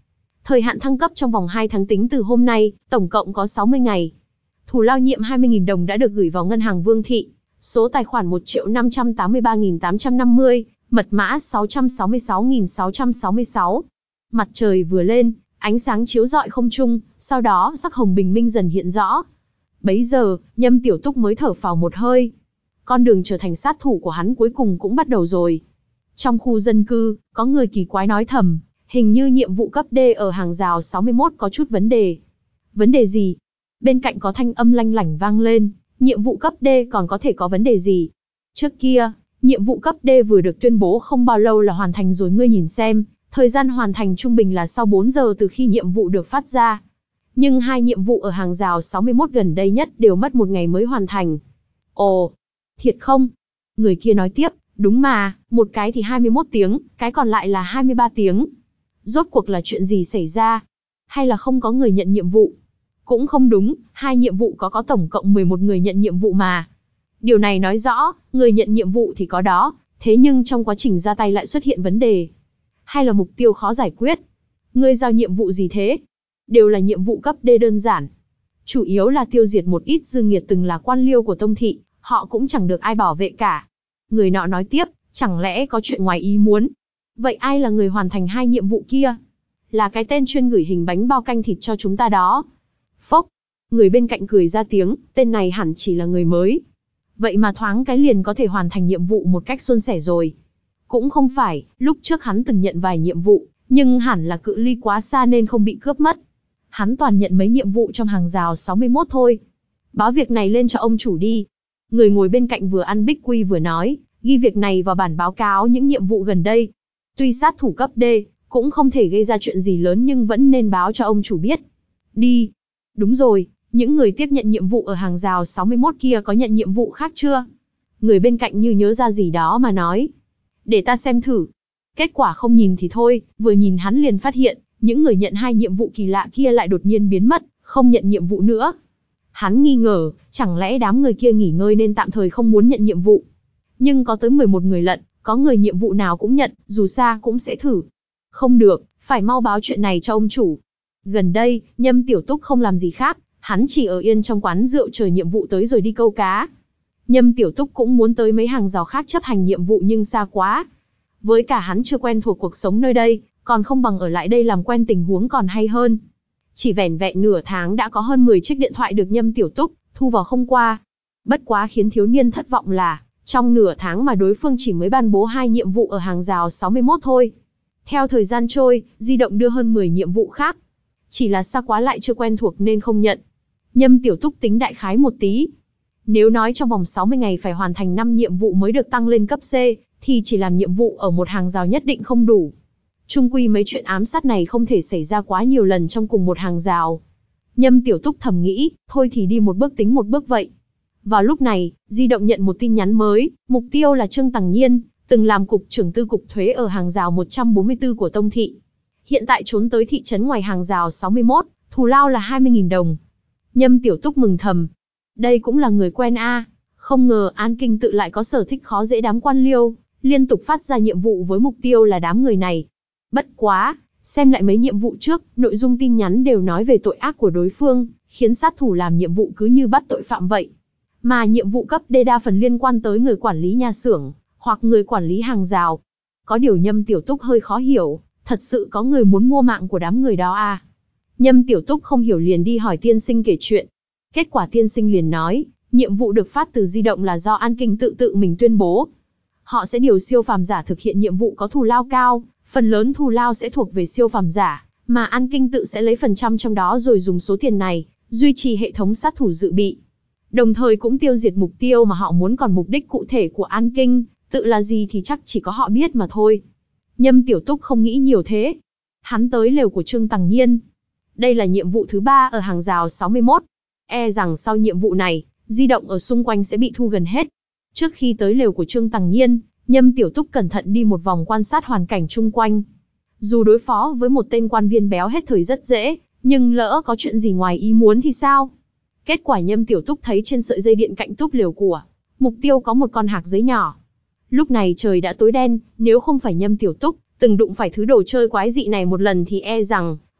Thời hạn thăng cấp trong vòng hai tháng tính từ hôm nay, tổng cộng có sáu mươi ngày. Thù lao nhiệm hai mươi nghìn đồng đã được gửi vào ngân hàng Vương thị. Số tài khoản một triệu năm trăm tám mươi ba nghìn tám trăm năm mươi, mật mã sáu trăm sáu mươi sáu nghìn sáu trăm sáu mươi sáu. Mặt trời vừa lên, ánh sáng chiếu rọi không trung, sau đó sắc hồng bình minh dần hiện rõ. Bấy giờ, Nhâm Tiểu Túc mới thở phào một hơi. Con đường trở thành sát thủ của hắn cuối cùng cũng bắt đầu rồi. Trong khu dân cư, có người kỳ quái nói thầm, hình như nhiệm vụ cấp D ở hàng rào sáu mươi mốt có chút vấn đề. Vấn đề gì? Bên cạnh có thanh âm lanh lảnh vang lên, nhiệm vụ cấp D còn có thể có vấn đề gì? Trước kia, nhiệm vụ cấp D vừa được tuyên bố không bao lâu là hoàn thành rồi, ngươi nhìn xem, thời gian hoàn thành trung bình là sau bốn giờ từ khi nhiệm vụ được phát ra. Nhưng hai nhiệm vụ ở hàng rào sáu mươi mốt gần đây nhất đều mất một ngày mới hoàn thành. Ồ, thiệt không? Người kia nói tiếp, đúng mà, một cái thì hai mươi mốt tiếng, cái còn lại là hai mươi ba tiếng. Rốt cuộc là chuyện gì xảy ra? Hay là không có người nhận nhiệm vụ? Cũng không đúng, hai nhiệm vụ có có tổng cộng mười một người nhận nhiệm vụ mà. Điều này nói rõ, người nhận nhiệm vụ thì có đó, thế nhưng trong quá trình ra tay lại xuất hiện vấn đề. Hay là mục tiêu khó giải quyết? Ngươi giao nhiệm vụ gì thế? Đều là nhiệm vụ cấp D đơn giản. Chủ yếu là tiêu diệt một ít dư nghiệt từng là quan liêu của tông thị, họ cũng chẳng được ai bảo vệ cả. Người nọ nói tiếp, chẳng lẽ có chuyện ngoài ý muốn? Vậy ai là người hoàn thành hai nhiệm vụ kia? Là cái tên chuyên gửi hình bánh bao canh thịt cho chúng ta đó. Phốc, người bên cạnh cười ra tiếng, tên này hẳn chỉ là người mới. Vậy mà thoáng cái liền có thể hoàn thành nhiệm vụ một cách suôn sẻ rồi. Cũng không phải, lúc trước hắn từng nhận vài nhiệm vụ, nhưng hẳn là cự ly quá xa nên không bị cướp mất. Hắn toàn nhận mấy nhiệm vụ trong hàng rào sáu mươi mốt thôi. Báo việc này lên cho ông chủ đi. Người ngồi bên cạnh vừa ăn bích quy vừa nói, ghi việc này vào bản báo cáo những nhiệm vụ gần đây. Tuy sát thủ cấp D, cũng không thể gây ra chuyện gì lớn nhưng vẫn nên báo cho ông chủ biết. Đi. Đúng rồi, những người tiếp nhận nhiệm vụ ở hàng rào sáu mươi mốt kia có nhận nhiệm vụ khác chưa? Người bên cạnh như nhớ ra gì đó mà nói. Để ta xem thử. Kết quả không nhìn thì thôi, vừa nhìn hắn liền phát hiện, những người nhận hai nhiệm vụ kỳ lạ kia lại đột nhiên biến mất, không nhận nhiệm vụ nữa. Hắn nghi ngờ, chẳng lẽ đám người kia nghỉ ngơi nên tạm thời không muốn nhận nhiệm vụ. Nhưng có tới mười một người lận, có người nhiệm vụ nào cũng nhận, dù xa cũng sẽ thử. Không được, phải mau báo chuyện này cho ông chủ. Gần đây, Nhâm Tiểu Túc không làm gì khác, hắn chỉ ở yên trong quán rượu chờ nhiệm vụ tới rồi đi câu cá. Nhâm Tiểu Túc cũng muốn tới mấy hàng rào khác chấp hành nhiệm vụ nhưng xa quá. Với cả hắn chưa quen thuộc cuộc sống nơi đây, còn không bằng ở lại đây làm quen tình huống còn hay hơn. Chỉ vẻn vẹn nửa tháng đã có hơn mười chiếc điện thoại được Nhâm Tiểu Túc thu vào không qua. Bất quá khiến thiếu niên thất vọng là, trong nửa tháng mà đối phương chỉ mới ban bố hai nhiệm vụ ở hàng rào sáu mươi mốt thôi. Theo thời gian trôi, di động đưa hơn mười nhiệm vụ khác. Chỉ là xa quá lại chưa quen thuộc nên không nhận. Nhâm Tiểu Túc tính đại khái một tí. Nếu nói trong vòng sáu mươi ngày phải hoàn thành năm nhiệm vụ mới được tăng lên cấp C, thì chỉ làm nhiệm vụ ở một hàng rào nhất định không đủ. Chung quy mấy chuyện ám sát này không thể xảy ra quá nhiều lần trong cùng một hàng rào. Nhâm Tiểu Túc thầm nghĩ, thôi thì đi một bước tính một bước vậy. Vào lúc này, di động nhận một tin nhắn mới, mục tiêu là Trương Tằng Nhiên, từng làm cục trưởng tư cục thuế ở hàng rào một trăm bốn mươi tư của tông thị. Hiện tại trốn tới thị trấn ngoài hàng rào sáu mươi mốt, thù lao là hai mươi nghìn đồng. Nhâm Tiểu Túc mừng thầm. Đây cũng là người quen a, không ngờ An Kinh tự lại có sở thích khó dễ đám quan liêu, liên tục phát ra nhiệm vụ với mục tiêu là đám người này. Bất quá, xem lại mấy nhiệm vụ trước, nội dung tin nhắn đều nói về tội ác của đối phương, khiến sát thủ làm nhiệm vụ cứ như bắt tội phạm vậy. Mà nhiệm vụ cấp D đa phần liên quan tới người quản lý nhà xưởng, hoặc người quản lý hàng rào. Có điều Nhâm Tiểu Túc hơi khó hiểu, thật sự có người muốn mua mạng của đám người đó à? Nhâm Tiểu Túc không hiểu liền đi hỏi tiên sinh kể chuyện. Kết quả tiên sinh liền nói, nhiệm vụ được phát từ di động là do An Kinh tự tự mình tuyên bố. Họ sẽ điều siêu phàm giả thực hiện nhiệm vụ có thù lao cao, phần lớn thù lao sẽ thuộc về siêu phàm giả, mà An Kinh tự sẽ lấy phần trăm trong đó rồi dùng số tiền này, duy trì hệ thống sát thủ dự bị. Đồng thời cũng tiêu diệt mục tiêu mà họ muốn, còn mục đích cụ thể của An Kinh tự là gì thì chắc chỉ có họ biết mà thôi. Nhâm Tiểu Túc không nghĩ nhiều thế. Hắn tới lều của Trương Tằng Nhiên. Đây là nhiệm vụ thứ ba ở hàng rào sáu mươi mốt. E rằng sau nhiệm vụ này, di động ở xung quanh sẽ bị thu gần hết. Trước khi tới lều của Trương Tằng Nhiên, Nhâm Tiểu Túc cẩn thận đi một vòng quan sát hoàn cảnh chung quanh. Dù đối phó với một tên quan viên béo hết thời rất dễ, nhưng lỡ có chuyện gì ngoài ý muốn thì sao? Kết quả Nhâm Tiểu Túc thấy trên sợi dây điện cạnh túp lều của mục tiêu có một con hạc giấy nhỏ. Lúc này trời đã tối đen, nếu không phải Nhâm Tiểu Túc từng đụng phải thứ đồ chơi quái dị này một lần thì e rằng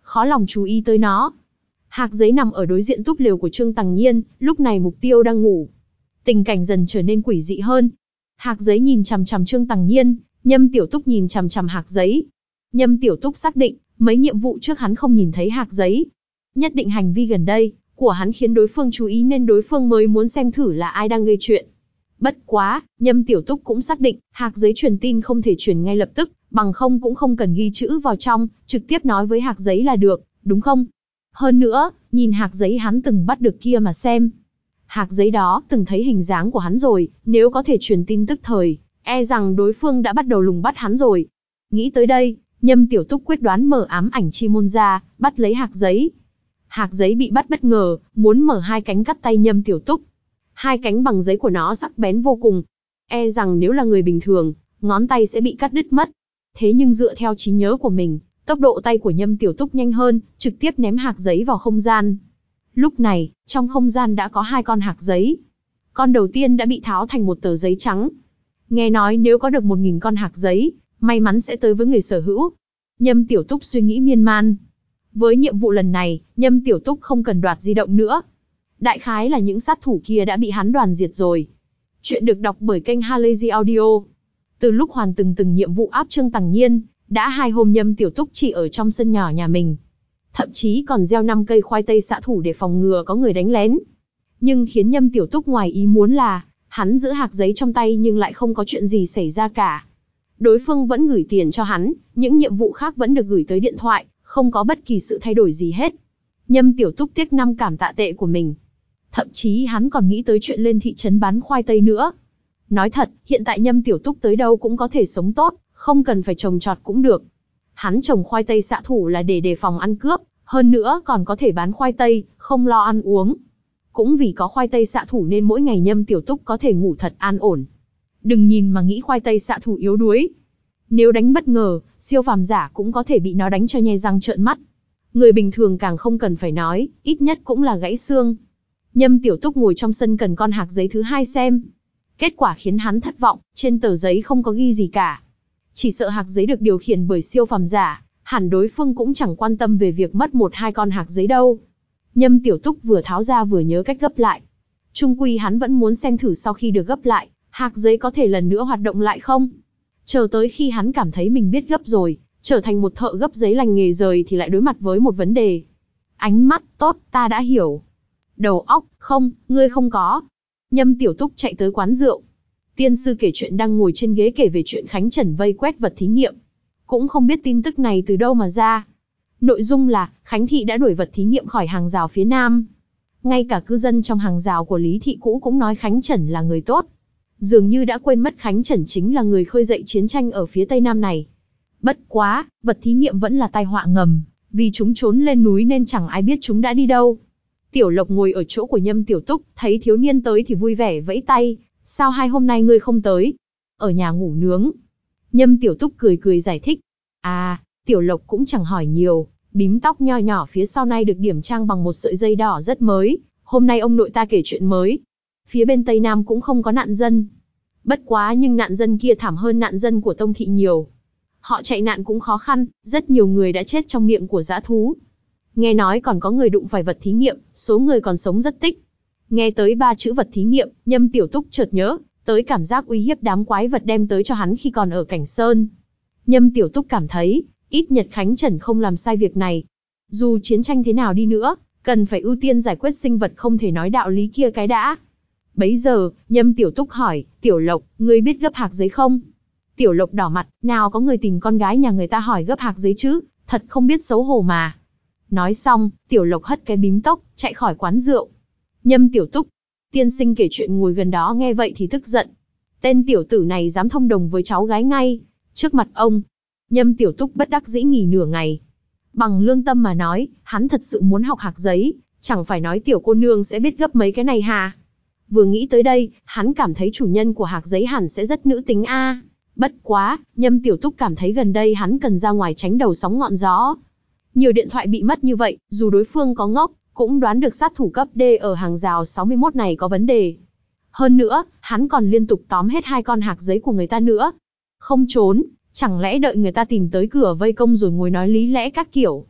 khó lòng chú ý tới nó. Hạc giấy nằm ở đối diện túp lều của Trương Tằng Nhiên, lúc này mục tiêu đang ngủ. Tình cảnh dần trở nên quỷ dị hơn. Hạc giấy nhìn chằm chằm Trương Tằng Nhiên, Nhâm Tiểu Túc nhìn chằm chằm Hạc giấy. Nhâm Tiểu Túc xác định, mấy nhiệm vụ trước hắn không nhìn thấy Hạc giấy. Nhất định hành vi gần đây của hắn khiến đối phương chú ý nên đối phương mới muốn xem thử là ai đang gây chuyện. Bất quá, Nhâm Tiểu Túc cũng xác định, Hạc giấy truyền tin không thể truyền ngay lập tức, bằng không cũng không cần ghi chữ vào trong, trực tiếp nói với Hạc giấy là được, đúng không? Hơn nữa, nhìn Hạc giấy hắn từng bắt được kia mà xem. Hạc giấy đó từng thấy hình dáng của hắn rồi, nếu có thể truyền tin tức thời, e rằng đối phương đã bắt đầu lùng bắt hắn rồi. Nghĩ tới đây, Nhâm Tiểu Túc quyết đoán mở ám ảnh chi môn ra, bắt lấy Hạc giấy. Hạc giấy bị bắt bất ngờ, muốn mở hai cánh cắt tay Nhâm Tiểu Túc. Hai cánh bằng giấy của nó sắc bén vô cùng. E rằng nếu là người bình thường, ngón tay sẽ bị cắt đứt mất. Thế nhưng dựa theo trí nhớ của mình, tốc độ tay của Nhâm Tiểu Túc nhanh hơn, trực tiếp ném hạc giấy vào không gian. Lúc này, trong không gian đã có hai con hạc giấy. Con đầu tiên đã bị tháo thành một tờ giấy trắng. Nghe nói nếu có được một nghìn con hạc giấy, may mắn sẽ tới với người sở hữu. Nhâm Tiểu Túc suy nghĩ miên man. Với nhiệm vụ lần này, Nhâm Tiểu Túc không cần đoạt di động nữa. Đại khái là những sát thủ kia đã bị hắn đoàn diệt rồi. Chuyện được đọc bởi kênh Halazy Audio. Từ lúc hoàn từng từng nhiệm vụ áp Trương Tằng Nhiên, đã hai hôm Nhâm Tiểu Túc chỉ ở trong sân nhỏ nhà mình. Thậm chí còn gieo năm cây khoai tây xạ thủ để phòng ngừa có người đánh lén. Nhưng khiến Nhâm Tiểu Túc ngoài ý muốn là, hắn giữ hạc giấy trong tay nhưng lại không có chuyện gì xảy ra cả. Đối phương vẫn gửi tiền cho hắn, những nhiệm vụ khác vẫn được gửi tới điện thoại, không có bất kỳ sự thay đổi gì hết. Nhâm Tiểu Túc tiếc năm cảm tạ tệ của mình. Thậm chí hắn còn nghĩ tới chuyện lên thị trấn bán khoai tây nữa. Nói thật, hiện tại Nhâm Tiểu Túc tới đâu cũng có thể sống tốt, không cần phải trồng trọt cũng được. Hắn trồng khoai tây xạ thủ là để đề phòng ăn cướp, hơn nữa còn có thể bán khoai tây, không lo ăn uống. Cũng vì có khoai tây xạ thủ nên mỗi ngày Nhâm Tiểu Túc có thể ngủ thật an ổn. Đừng nhìn mà nghĩ khoai tây xạ thủ yếu đuối. Nếu đánh bất ngờ, siêu phàm giả cũng có thể bị nó đánh cho nhe răng trợn mắt. Người bình thường càng không cần phải nói, ít nhất cũng là gãy xương. Nhâm Tiểu Túc ngồi trong sân cần con hạc giấy thứ hai xem. Kết quả khiến hắn thất vọng, trên tờ giấy không có ghi gì cả. Chỉ sợ hạc giấy được điều khiển bởi siêu phàm giả, hẳn đối phương cũng chẳng quan tâm về việc mất một hai con hạc giấy đâu. Nhâm Tiểu Túc vừa tháo ra vừa nhớ cách gấp lại. Chung quy hắn vẫn muốn xem thử sau khi được gấp lại, hạc giấy có thể lần nữa hoạt động lại không. Chờ tới khi hắn cảm thấy mình biết gấp rồi, trở thành một thợ gấp giấy lành nghề rời thì lại đối mặt với một vấn đề. Ánh mắt, tốt, ta đã hiểu. Đầu óc, không, ngươi không có. Nhâm Tiểu Túc chạy tới quán rượu. Tiên sư kể chuyện đang ngồi trên ghế kể về chuyện Khánh Trần vây quét vật thí nghiệm. Cũng không biết tin tức này từ đâu mà ra. Nội dung là, Khánh Thị đã đuổi vật thí nghiệm khỏi hàng rào phía Nam. Ngay cả cư dân trong hàng rào của Lý Thị cũ cũng nói Khánh Trần là người tốt. Dường như đã quên mất Khánh Trần chính là người khơi dậy chiến tranh ở phía Tây Nam này. Bất quá, vật thí nghiệm vẫn là tai họa ngầm, vì chúng trốn lên núi nên chẳng ai biết chúng đã đi đâu. Tiểu Lộc ngồi ở chỗ của Nhâm Tiểu Túc, thấy thiếu niên tới thì vui vẻ vẫy tay. Sao hai hôm nay ngươi không tới? Ở nhà ngủ nướng. Nhâm Tiểu Túc cười cười giải thích. À, Tiểu Lộc cũng chẳng hỏi nhiều, bím tóc nho nhỏ phía sau này được điểm trang bằng một sợi dây đỏ rất mới. Hôm nay ông nội ta kể chuyện mới. Phía bên Tây Nam cũng không có nạn dân. Bất quá nhưng nạn dân kia thảm hơn nạn dân của Tông Thị nhiều. Họ chạy nạn cũng khó khăn, rất nhiều người đã chết trong miệng của dã thú. Nghe nói còn có người đụng phải vật thí nghiệm, số người còn sống rất tích. Nghe tới ba chữ vật thí nghiệm, Nhâm Tiểu Túc chợt nhớ tới cảm giác uy hiếp đám quái vật đem tới cho hắn khi còn ở Cảnh Sơn. Nhâm Tiểu Túc cảm thấy, ít Nhật Khánh Trần không làm sai việc này. Dù chiến tranh thế nào đi nữa, cần phải ưu tiên giải quyết sinh vật không thể nói đạo lý kia cái đã. Bấy giờ, Nhâm Tiểu Túc hỏi, Tiểu Lộc, ngươi biết gấp hạc giấy không? Tiểu Lộc đỏ mặt, nào có người tình con gái nhà người ta hỏi gấp hạc giấy chứ, thật không biết xấu hổ mà. Nói xong, Tiểu Lộc hất cái bím tóc, chạy khỏi quán rượu. Nhâm Tiểu Túc, tiên sinh kể chuyện ngồi gần đó nghe vậy thì tức giận. Tên tiểu tử này dám thông đồng với cháu gái ngay, trước mặt ông. Nhâm Tiểu Túc bất đắc dĩ nghỉ nửa ngày. Bằng lương tâm mà nói, hắn thật sự muốn học hạc giấy, chẳng phải nói tiểu cô nương sẽ biết gấp mấy cái này hà. Vừa nghĩ tới đây, hắn cảm thấy chủ nhân của hạc giấy hẳn sẽ rất nữ tính a. Bất quá, Nhâm Tiểu Túc cảm thấy gần đây hắn cần ra ngoài tránh đầu sóng ngọn gió. Nhiều điện thoại bị mất như vậy, dù đối phương có ngốc, cũng đoán được sát thủ cấp D ở hàng rào sáu mươi mốt này có vấn đề. Hơn nữa, hắn còn liên tục tóm hết hai con hạc giấy của người ta nữa. Không trốn, chẳng lẽ đợi người ta tìm tới cửa vây công rồi ngồi nói lý lẽ các kiểu.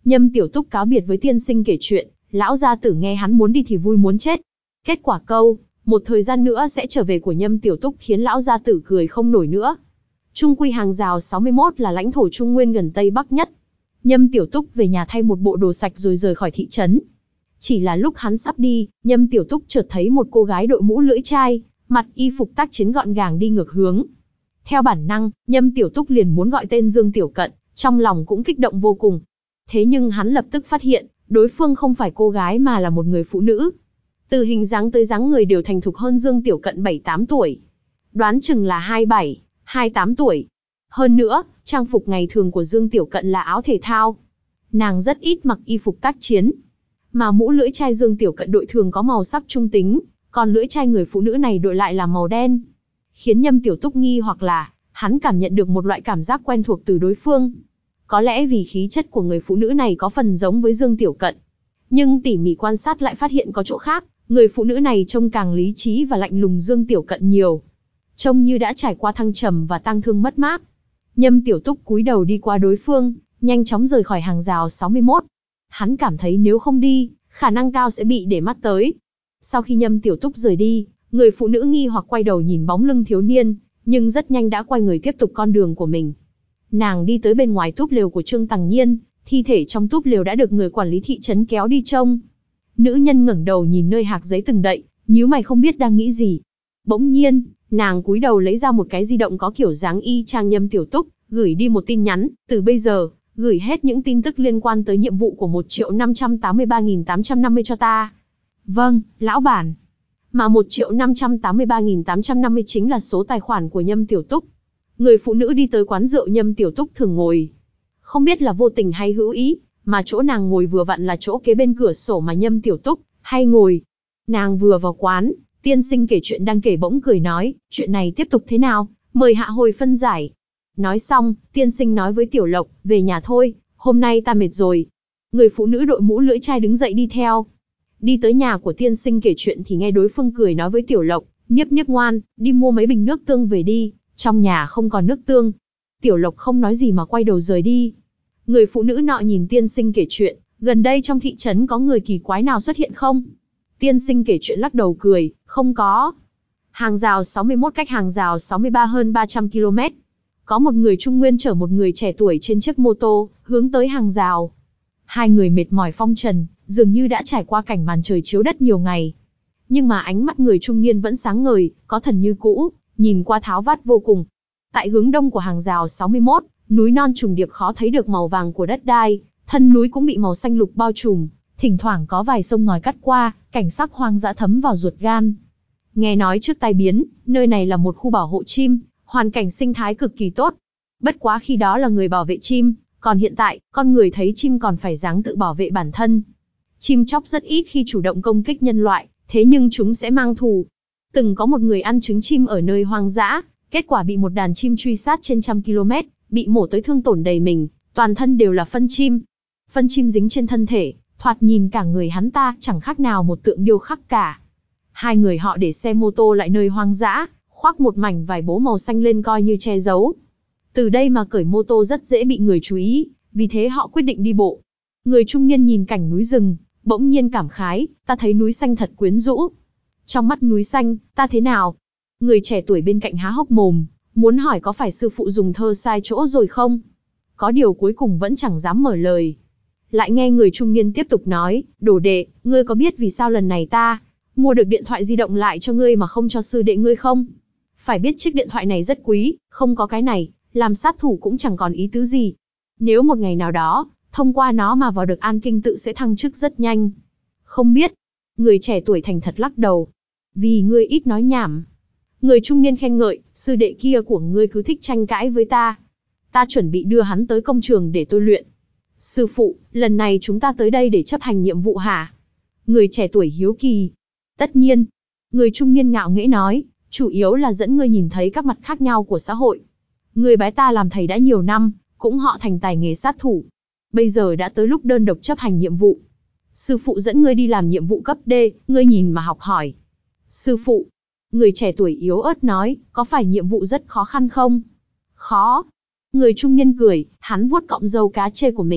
Nhâm Tiểu Túc cáo biệt với tiên sinh kể chuyện, lão gia tử nghe hắn muốn đi thì vui muốn chết. Kết quả câu, một thời gian nữa sẽ trở về của Nhâm Tiểu Túc khiến lão gia tử cười không nổi nữa. Trung quy hàng rào sáu mươi mốt là lãnh thổ Trung Nguyên gần Tây Bắc nhất. Nhâm Tiểu Túc về nhà thay một bộ đồ sạch rồi rời khỏi thị trấn. Chỉ là lúc hắn sắp đi, Nhâm Tiểu Túc chợt thấy một cô gái đội mũ lưỡi chai, mặc y phục tác chiến gọn gàng đi ngược hướng. Theo bản năng, Nhâm Tiểu Túc liền muốn gọi tên Dương Tiểu Cận, trong lòng cũng kích động vô cùng. Thế nhưng hắn lập tức phát hiện, đối phương không phải cô gái mà là một người phụ nữ. Từ hình dáng tới dáng người đều thành thục hơn Dương Tiểu Cận bảy tám tuổi. Đoán chừng là hai mươi bảy, hai mươi tám tuổi. Hơn nữa, trang phục ngày thường của Dương Tiểu Cận là áo thể thao. Nàng rất ít mặc y phục tác chiến. Mà mũ lưỡi chai Dương Tiểu Cận đội thường có màu sắc trung tính, còn lưỡi chai người phụ nữ này đội lại là màu đen. Khiến Nhâm Tiểu Túc nghi hoặc là, hắn cảm nhận được một loại cảm giác quen thuộc từ đối phương. Có lẽ vì khí chất của người phụ nữ này có phần giống với Dương Tiểu Cận. Nhưng tỉ mỉ quan sát lại phát hiện có chỗ khác, người phụ nữ này trông càng lý trí và lạnh lùng Dương Tiểu Cận nhiều. Trông như đã trải qua thăng trầm và tang thương mất mát. Nhâm Tiểu Túc cúi đầu đi qua đối phương, nhanh chóng rời khỏi hàng rào sáu mươi mốt. Hắn cảm thấy nếu không đi, khả năng cao sẽ bị để mắt tới. Sau khi Nhâm Tiểu Túc rời đi, người phụ nữ nghi hoặc quay đầu nhìn bóng lưng thiếu niên, nhưng rất nhanh đã quay người tiếp tục con đường của mình. Nàng đi tới bên ngoài túp lều của Trương Tằng Nhiên, thi thể trong túp lều đã được người quản lý thị trấn kéo đi trông. Nữ nhân ngẩng đầu nhìn nơi hạc giấy từng đậy, nhíu mày không biết đang nghĩ gì. Bỗng nhiên, nàng cúi đầu lấy ra một cái di động có kiểu dáng y chang Nhâm Tiểu Túc, gửi đi một tin nhắn, từ bây giờ, gửi hết những tin tức liên quan tới nhiệm vụ của một triệu năm trăm tám mươi ba nghìn tám trăm năm mươi cho ta. Vâng, lão bản. Mà một triệu năm trăm tám mươi ba nghìn tám trăm năm mươi chính là số tài khoản của Nhâm Tiểu Túc. Người phụ nữ đi tới quán rượu Nhâm Tiểu Túc thường ngồi. Không biết là vô tình hay hữu ý, mà chỗ nàng ngồi vừa vặn là chỗ kế bên cửa sổ mà Nhâm Tiểu Túc hay ngồi. Nàng vừa vào quán, tiên sinh kể chuyện đang kể bỗng cười nói, chuyện này tiếp tục thế nào, mời hạ hồi phân giải. Nói xong, tiên sinh nói với Tiểu Lộc, về nhà thôi, hôm nay ta mệt rồi. Người phụ nữ đội mũ lưỡi chai đứng dậy đi theo. Đi tới nhà của tiên sinh kể chuyện thì nghe đối phương cười nói với Tiểu Lộc, Niếp Niếp ngoan, đi mua mấy bình nước tương về đi, trong nhà không còn nước tương. Tiểu Lộc không nói gì mà quay đầu rời đi. Người phụ nữ nọ nhìn tiên sinh kể chuyện, gần đây trong thị trấn có người kỳ quái nào xuất hiện không? Tiên sinh kể chuyện lắc đầu cười, không có. Hàng rào sáu mươi mốt cách hàng rào sáu mươi ba hơn ba trăm ki lô mét. Có một người Trung Nguyên chở một người trẻ tuổi trên chiếc mô tô, hướng tới hàng rào. Hai người mệt mỏi phong trần, dường như đã trải qua cảnh màn trời chiếu đất nhiều ngày. Nhưng mà ánh mắt người trung niên vẫn sáng ngời, có thần như cũ, nhìn qua tháo vát vô cùng. Tại hướng đông của hàng rào sáu mươi mốt, núi non trùng điệp khó thấy được màu vàng của đất đai, thân núi cũng bị màu xanh lục bao trùm, thỉnh thoảng có vài sông ngòi cắt qua, cảnh sắc hoang dã thấm vào ruột gan. Nghe nói trước tai biến, nơi này là một khu bảo hộ chim, hoàn cảnh sinh thái cực kỳ tốt. Bất quá khi đó là người bảo vệ chim, còn hiện tại, con người thấy chim còn phải ráng tự bảo vệ bản thân. Chim chóc rất ít khi chủ động công kích nhân loại, thế nhưng chúng sẽ mang thù. Từng có một người ăn trứng chim ở nơi hoang dã, kết quả bị một đàn chim truy sát trên trăm ki lô mét, bị mổ tới thương tổn đầy mình, toàn thân đều là phân chim. Phân chim dính trên thân thể, thoạt nhìn cả người hắn ta chẳng khác nào một tượng điêu khắc cả. Hai người họ để xe mô tô lại nơi hoang dã, khoác một mảnh vải bố màu xanh lên coi như che giấu. Từ đây mà cởi mô tô rất dễ bị người chú ý, vì thế họ quyết định đi bộ. Người trung niên nhìn cảnh núi rừng, bỗng nhiên cảm khái, ta thấy núi xanh thật quyến rũ. Trong mắt núi xanh, ta thế nào? Người trẻ tuổi bên cạnh há hốc mồm, muốn hỏi có phải sư phụ dùng thơ sai chỗ rồi không? Có điều cuối cùng vẫn chẳng dám mở lời. Lại nghe người trung niên tiếp tục nói, đồ đệ, ngươi có biết vì sao lần này ta mua được điện thoại di động lại cho ngươi mà không cho sư đệ ngươi không? Phải biết chiếc điện thoại này rất quý, không có cái này, làm sát thủ cũng chẳng còn ý tứ gì. Nếu một ngày nào đó, thông qua nó mà vào được An Kinh tự sẽ thăng chức rất nhanh. Không biết. Người trẻ tuổi thành thật lắc đầu. Vì ngươi ít nói nhảm. Người trung niên khen ngợi, sư đệ kia của ngươi cứ thích tranh cãi với ta. Ta chuẩn bị đưa hắn tới công trường để tôi luyện. Sư phụ, lần này chúng ta tới đây để chấp hành nhiệm vụ hả? Người trẻ tuổi hiếu kỳ. Tất nhiên. Người trung niên ngạo nghễ nói, chủ yếu là dẫn ngươi nhìn thấy các mặt khác nhau của xã hội. Ngươi bái ta làm thầy đã nhiều năm, cũng họ thành tài nghề sát thủ. Bây giờ đã tới lúc đơn độc chấp hành nhiệm vụ. Sư phụ dẫn ngươi đi làm nhiệm vụ cấp D, ngươi nhìn mà học hỏi. Sư phụ, người trẻ tuổi yếu ớt nói, có phải nhiệm vụ rất khó khăn không? Khó. Người trung niên cười, hắn vuốt cọng râu cá chê của mình,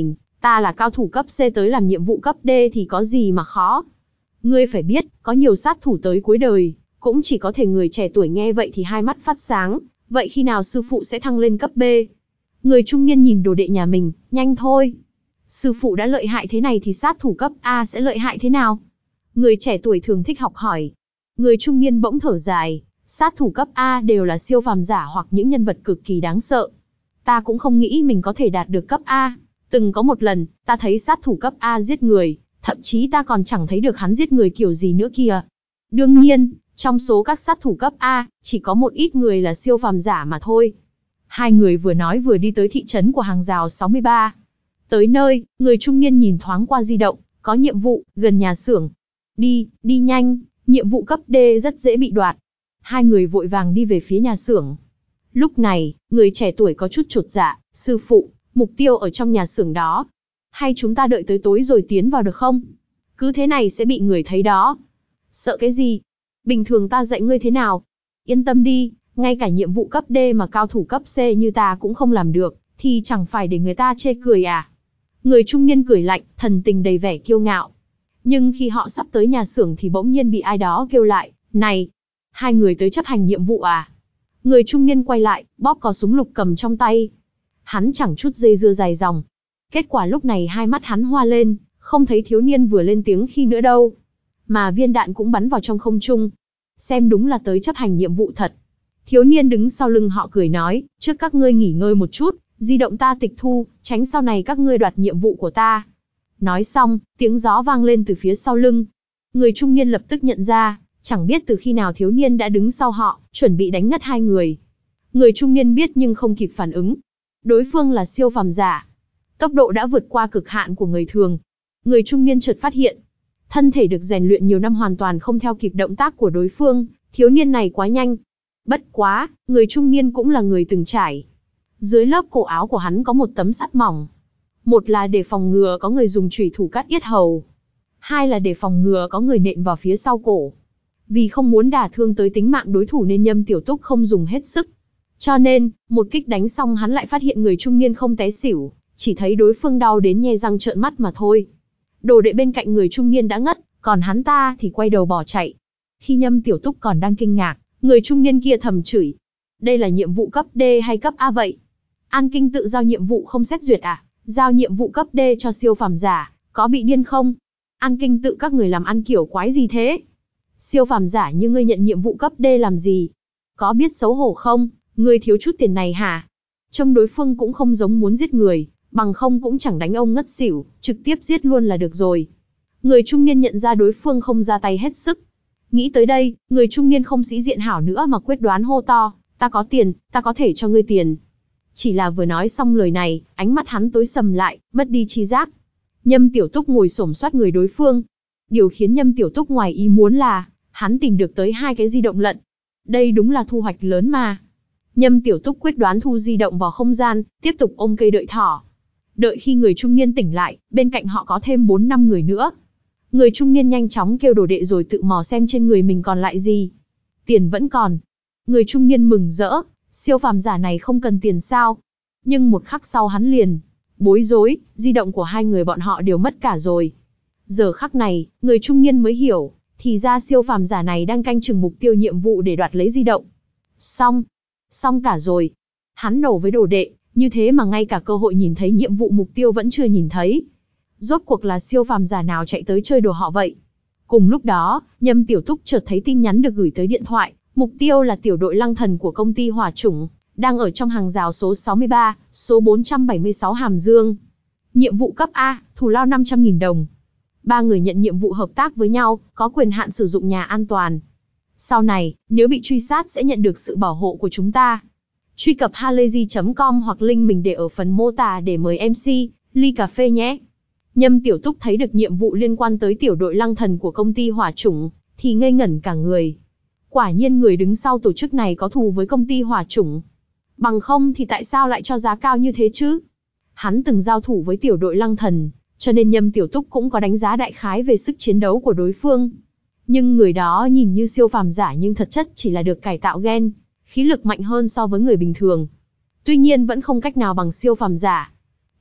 Ta là cao thủ cấp C tới làm nhiệm vụ cấp D thì có gì mà khó. Ngươi phải biết, có nhiều sát thủ tới cuối đời, cũng chỉ có thể người trẻ tuổi nghe vậy thì hai mắt phát sáng, vậy khi nào sư phụ sẽ thăng lên cấp B? Người trung niên nhìn đồ đệ nhà mình, nhanh thôi. Sư phụ đã lợi hại thế này thì sát thủ cấp A sẽ lợi hại thế nào? Người trẻ tuổi thường thích học hỏi. Người trung niên bỗng thở dài, sát thủ cấp A đều là siêu phàm giả hoặc những nhân vật cực kỳ đáng sợ. Ta cũng không nghĩ mình có thể đạt được cấp A. Từng có một lần, ta thấy sát thủ cấp A giết người, thậm chí ta còn chẳng thấy được hắn giết người kiểu gì nữa kìa. Đương nhiên, trong số các sát thủ cấp A, chỉ có một ít người là siêu phàm giả mà thôi. Hai người vừa nói vừa đi tới thị trấn của hàng rào sáu mươi ba. Tới nơi, người trung niên nhìn thoáng qua di động, có nhiệm vụ, gần nhà xưởng. Đi, đi nhanh, nhiệm vụ cấp D rất dễ bị đoạt. Hai người vội vàng đi về phía nhà xưởng. Lúc này, người trẻ tuổi có chút chột dạ, sư phụ, mục tiêu ở trong nhà xưởng đó. Hay chúng ta đợi tới tối rồi tiến vào được không? Cứ thế này sẽ bị người thấy đó. Sợ cái gì? Bình thường ta dạy ngươi thế nào? Yên tâm đi, ngay cả nhiệm vụ cấp D mà cao thủ cấp C như ta cũng không làm được, thì chẳng phải để người ta chê cười à? Người trung niên cười lạnh, thần tình đầy vẻ kiêu ngạo. Nhưng khi họ sắp tới nhà xưởng thì bỗng nhiên bị ai đó kêu lại, này, hai người tới chấp hành nhiệm vụ à? Người trung niên quay lại, bóp cò súng lục cầm trong tay. Hắn chẳng chút dây dưa dài dòng. Kết quả lúc này hai mắt hắn hoa lên, không thấy thiếu niên vừa lên tiếng khi nữa đâu. Mà viên đạn cũng bắn vào trong không trung. Xem đúng là tới chấp hành nhiệm vụ thật. Thiếu niên đứng sau lưng họ cười nói, trước các ngươi nghỉ ngơi một chút, di động ta tịch thu, tránh sau này các ngươi đoạt nhiệm vụ của ta. Nói xong, tiếng gió vang lên từ phía sau lưng. Người trung niên lập tức nhận ra, chẳng biết từ khi nào thiếu niên đã đứng sau họ, chuẩn bị đánh ngất hai người. Người trung niên biết nhưng không kịp phản ứng. Đối phương là siêu phàm giả. Tốc độ đã vượt qua cực hạn của người thường. Người trung niên chợt phát hiện, thân thể được rèn luyện nhiều năm hoàn toàn không theo kịp động tác của đối phương, thiếu niên này quá nhanh. Bất quá, người trung niên cũng là người từng trải. Dưới lớp cổ áo của hắn có một tấm sắt mỏng. Một là để phòng ngừa có người dùng chủy thủ cắt yết hầu. Hai là để phòng ngừa có người nện vào phía sau cổ. Vì không muốn đả thương tới tính mạng đối thủ nên Nhâm Tiểu Túc không dùng hết sức. Cho nên, một kích đánh xong hắn lại phát hiện người trung niên không té xỉu, chỉ thấy đối phương đau đến nhe răng trợn mắt mà thôi. Đồ đệ bên cạnh người trung niên đã ngất, còn hắn ta thì quay đầu bỏ chạy. Khi Nhâm Tiểu Túc còn đang kinh ngạc, người trung niên kia thầm chửi. Đây là nhiệm vụ cấp D hay cấp A vậy? An Kinh tự giao nhiệm vụ không xét duyệt à? Giao nhiệm vụ cấp D cho siêu phàm giả, có bị điên không? An Kinh tự các người làm ăn kiểu quái gì thế? Siêu phàm giả như ngươi nhận nhiệm vụ cấp D làm gì? Có biết xấu hổ không? Ngươi thiếu chút tiền này hả? Trông đối phương cũng không giống muốn giết người, bằng không cũng chẳng đánh ông ngất xỉu, trực tiếp giết luôn là được rồi. Người trung niên nhận ra đối phương không ra tay hết sức. Nghĩ tới đây, người trung niên không sĩ diện hảo nữa mà quyết đoán hô to, ta có tiền, ta có thể cho ngươi tiền. Chỉ là vừa nói xong lời này, ánh mắt hắn tối sầm lại, mất đi tri giác. Nhâm Tiểu Túc ngồi xổm soát người đối phương. Điều khiến Nhâm Tiểu Túc ngoài ý muốn là, hắn tìm được tới hai cái di động lận. Đây đúng là thu hoạch lớn mà. Nhâm Tiểu Túc quyết đoán thu di động vào không gian, tiếp tục ôm cây đợi thỏ. Đợi khi người trung niên tỉnh lại, bên cạnh họ có thêm bốn năm người nữa. Người trung niên nhanh chóng kêu đồ đệ rồi tự mò xem trên người mình còn lại gì. Tiền vẫn còn. Người trung niên mừng rỡ, siêu phàm giả này không cần tiền sao? Nhưng một khắc sau hắn liền bối rối, di động của hai người bọn họ đều mất cả rồi. Giờ khắc này, người trung niên mới hiểu, thì ra siêu phàm giả này đang canh chừng mục tiêu nhiệm vụ để đoạt lấy di động. Xong, xong cả rồi. Hắn nổ với đồ đệ, như thế mà ngay cả cơ hội nhìn thấy nhiệm vụ mục tiêu vẫn chưa nhìn thấy. Rốt cuộc là siêu phàm giả nào chạy tới chơi đùa họ vậy? Cùng lúc đó, Nhâm Tiểu Túc chợt thấy tin nhắn được gửi tới điện thoại, mục tiêu là tiểu đội Lăng Thần của công ty Hỏa Chủng, đang ở trong hàng rào số sáu mươi ba, số bốn trăm bảy mươi sáu Hàm Dương. Nhiệm vụ cấp A, thù lao năm trăm nghìn đồng. Ba người nhận nhiệm vụ hợp tác với nhau, có quyền hạn sử dụng nhà an toàn. Sau này, nếu bị truy sát sẽ nhận được sự bảo hộ của chúng ta. Truy cập halayzi chấm com hoặc link mình để ở phần mô tả để mời em xê, ly cà phê nhé. Nhâm Tiểu Túc thấy được nhiệm vụ liên quan tới tiểu đội Lăng Thần của công ty Hỏa Chủng, thì ngây ngẩn cả người. Quả nhiên người đứng sau tổ chức này có thù với công ty Hỏa Chủng. Bằng không thì tại sao lại cho giá cao như thế chứ? Hắn từng giao thủ với tiểu đội Lăng Thần, cho nên Nhâm Tiểu Túc cũng có đánh giá đại khái về sức chiến đấu của đối phương. Nhưng người đó nhìn như siêu phàm giả nhưng thật chất chỉ là được cải tạo gen, khí lực mạnh hơn so với người bình thường. Tuy nhiên vẫn không cách nào bằng siêu phàm giả.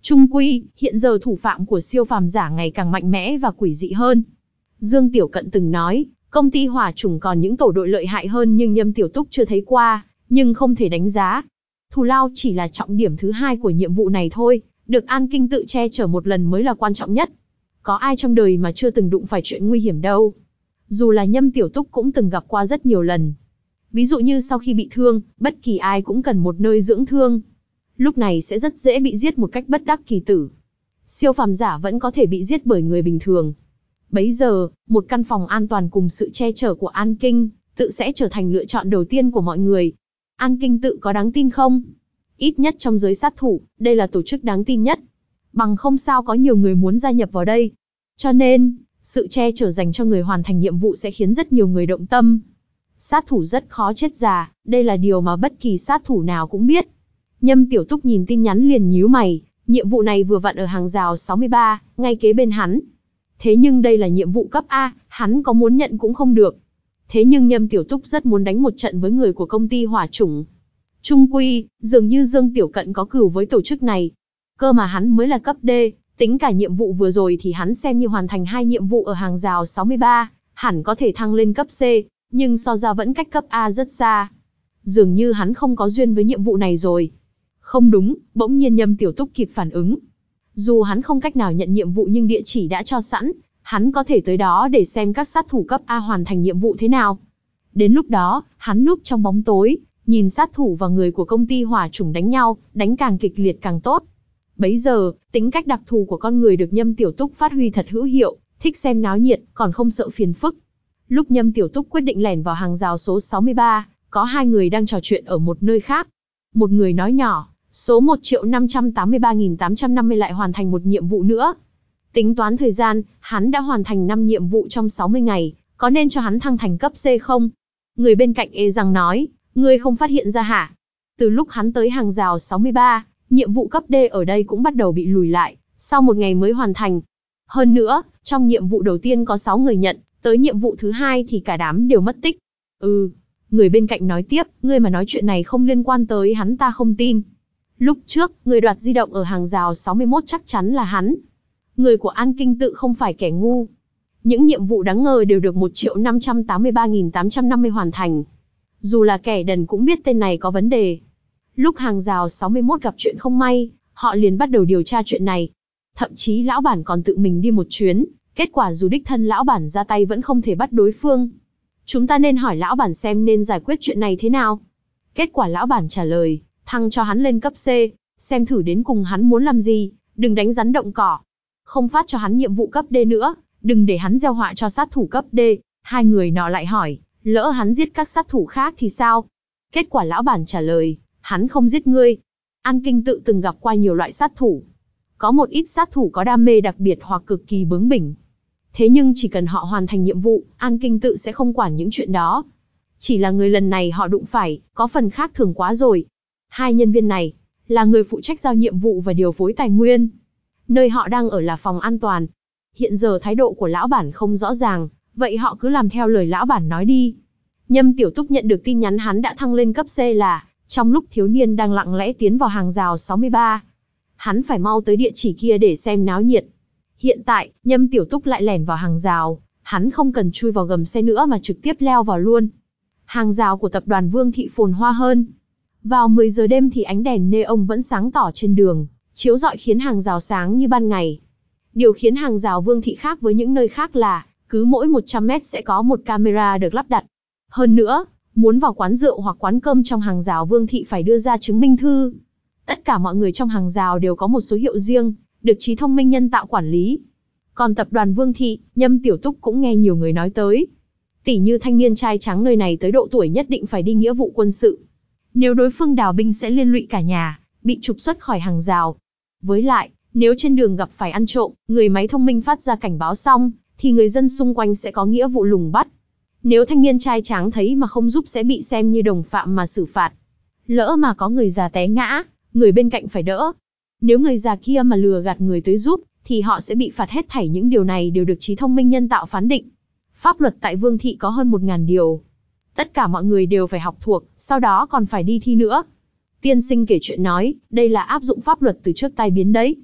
Chung quy, hiện giờ thủ phạm của siêu phàm giả ngày càng mạnh mẽ và quỷ dị hơn. Dương Tiểu Cận từng nói, công ty hỏa chủng còn những tổ đội lợi hại hơn nhưng Nhâm Tiểu Túc chưa thấy qua, nhưng không thể đánh giá. Thù lao chỉ là trọng điểm thứ hai của nhiệm vụ này thôi, được An Kinh tự che chở một lần mới là quan trọng nhất. Có ai trong đời mà chưa từng đụng phải chuyện nguy hiểm đâu. Dù là Nhâm Tiểu Túc cũng từng gặp qua rất nhiều lần. Ví dụ như sau khi bị thương, bất kỳ ai cũng cần một nơi dưỡng thương. Lúc này sẽ rất dễ bị giết một cách bất đắc kỳ tử. Siêu phàm giả vẫn có thể bị giết bởi người bình thường. Bấy giờ, một căn phòng an toàn cùng sự che chở của An Kinh, tự sẽ trở thành lựa chọn đầu tiên của mọi người. An Kinh tự có đáng tin không? Ít nhất trong giới sát thủ, đây là tổ chức đáng tin nhất. Bằng không sao có nhiều người muốn gia nhập vào đây. Cho nên, sự che chở dành cho người hoàn thành nhiệm vụ sẽ khiến rất nhiều người động tâm. Sát thủ rất khó chết già, đây là điều mà bất kỳ sát thủ nào cũng biết. Nhâm Tiểu Túc nhìn tin nhắn liền nhíu mày, nhiệm vụ này vừa vặn ở hàng rào sáu mươi ba, ngay kế bên hắn. Thế nhưng đây là nhiệm vụ cấp A, hắn có muốn nhận cũng không được. Thế nhưng Nhâm Tiểu Túc rất muốn đánh một trận với người của công ty hỏa chủng. Chung quy, dường như Dương Tiểu Cận có cừu với tổ chức này. Cơ mà hắn mới là cấp D, tính cả nhiệm vụ vừa rồi thì hắn xem như hoàn thành hai nhiệm vụ ở hàng rào sáu mươi ba, hẳn có thể thăng lên cấp C, nhưng so ra vẫn cách cấp A rất xa. Dường như hắn không có duyên với nhiệm vụ này rồi. Không đúng, bỗng nhiên Nhâm Tiểu Túc kịp phản ứng. Dù hắn không cách nào nhận nhiệm vụ nhưng địa chỉ đã cho sẵn, hắn có thể tới đó để xem các sát thủ cấp A hoàn thành nhiệm vụ thế nào. Đến lúc đó, hắn núp trong bóng tối, nhìn sát thủ và người của công ty hỏa chủng đánh nhau, đánh càng kịch liệt càng tốt. Bấy giờ, tính cách đặc thù của con người được Nhâm Tiểu Túc phát huy thật hữu hiệu, thích xem náo nhiệt, còn không sợ phiền phức. Lúc Nhâm Tiểu Túc quyết định lẻn vào hàng rào số sáu mươi ba, có hai người đang trò chuyện ở một nơi khác. Một người nói nhỏ, số một triệu năm trăm tám mươi ba nghìn tám trăm năm mươi lại hoàn thành một nhiệm vụ nữa. Tính toán thời gian, hắn đã hoàn thành năm nhiệm vụ trong sáu mươi ngày, có nên cho hắn thăng thành cấp C không? Người bên cạnh ê răng nói, ngươi không phát hiện ra hả? Từ lúc hắn tới hàng rào sáu mươi ba, nhiệm vụ cấp D ở đây cũng bắt đầu bị lùi lại, sau một ngày mới hoàn thành. Hơn nữa, trong nhiệm vụ đầu tiên có sáu người nhận, tới nhiệm vụ thứ hai thì cả đám đều mất tích. Ừ, người bên cạnh nói tiếp, ngươi mà nói chuyện này không liên quan tới hắn ta không tin. Lúc trước, người đoạt di động ở hàng rào sáu mươi mốt chắc chắn là hắn. Người của An Kinh tự không phải kẻ ngu. Những nhiệm vụ đáng ngờ đều được một triệu năm trăm tám mươi ba nghìn tám trăm năm mươi hoàn thành. Dù là kẻ đần cũng biết tên này có vấn đề. Lúc hàng rào sáu mươi mốt gặp chuyện không may, họ liền bắt đầu điều tra chuyện này. Thậm chí lão bản còn tự mình đi một chuyến, kết quả dù đích thân lão bản ra tay vẫn không thể bắt đối phương. Chúng ta nên hỏi lão bản xem nên giải quyết chuyện này thế nào. Kết quả lão bản trả lời, thăng cho hắn lên cấp C, xem thử đến cùng hắn muốn làm gì, đừng đánh rắn động cỏ. Không phát cho hắn nhiệm vụ cấp D nữa, đừng để hắn gieo họa cho sát thủ cấp D. Hai người nọ lại hỏi, lỡ hắn giết các sát thủ khác thì sao? Kết quả lão bản trả lời, hắn không giết ngươi. An Kinh tự từng gặp qua nhiều loại sát thủ. Có một ít sát thủ có đam mê đặc biệt hoặc cực kỳ bướng bỉnh. Thế nhưng chỉ cần họ hoàn thành nhiệm vụ, An Kinh tự sẽ không quản những chuyện đó. Chỉ là người lần này họ đụng phải, có phần khác thường quá rồi. Hai nhân viên này, là người phụ trách giao nhiệm vụ và điều phối tài nguyên. Nơi họ đang ở là phòng an toàn. Hiện giờ thái độ của lão bản không rõ ràng, vậy họ cứ làm theo lời lão bản nói đi. Nhâm Tiểu Túc nhận được tin nhắn hắn đã thăng lên cấp C là, trong lúc thiếu niên đang lặng lẽ tiến vào hàng rào sáu mươi ba. Hắn phải mau tới địa chỉ kia để xem náo nhiệt. Hiện tại, Nhâm Tiểu Túc lại lẻn vào hàng rào, hắn không cần chui vào gầm xe nữa mà trực tiếp leo vào luôn. Hàng rào của tập đoàn Vương Thị phồn hoa hơn. Vào mười giờ đêm thì ánh đèn neon vẫn sáng tỏ trên đường, chiếu rọi khiến hàng rào sáng như ban ngày. Điều khiến hàng rào Vương Thị khác với những nơi khác là, cứ mỗi một trăm mét sẽ có một camera được lắp đặt. Hơn nữa, muốn vào quán rượu hoặc quán cơm trong hàng rào Vương Thị phải đưa ra chứng minh thư. Tất cả mọi người trong hàng rào đều có một số hiệu riêng, được trí thông minh nhân tạo quản lý. Còn tập đoàn Vương Thị, Nhâm Tiểu Túc cũng nghe nhiều người nói tới. Tỉ như thanh niên trai trắng nơi này tới độ tuổi nhất định phải đi nghĩa vụ quân sự. Nếu đối phương đào binh sẽ liên lụy cả nhà, bị trục xuất khỏi hàng rào. Với lại, nếu trên đường gặp phải ăn trộm, người máy thông minh phát ra cảnh báo xong, thì người dân xung quanh sẽ có nghĩa vụ lùng bắt. Nếu thanh niên trai trắng thấy mà không giúp sẽ bị xem như đồng phạm mà xử phạt. Lỡ mà có người già té ngã, người bên cạnh phải đỡ. Nếu người già kia mà lừa gạt người tới giúp, thì họ sẽ bị phạt hết thảy. Những điều này đều được trí thông minh nhân tạo phán định. Pháp luật tại Vương Thị có hơn một nghìn điều. Tất cả mọi người đều phải học thuộc, sau đó còn phải đi thi nữa. Tiên sinh kể chuyện nói, đây là áp dụng pháp luật từ trước tai biến đấy.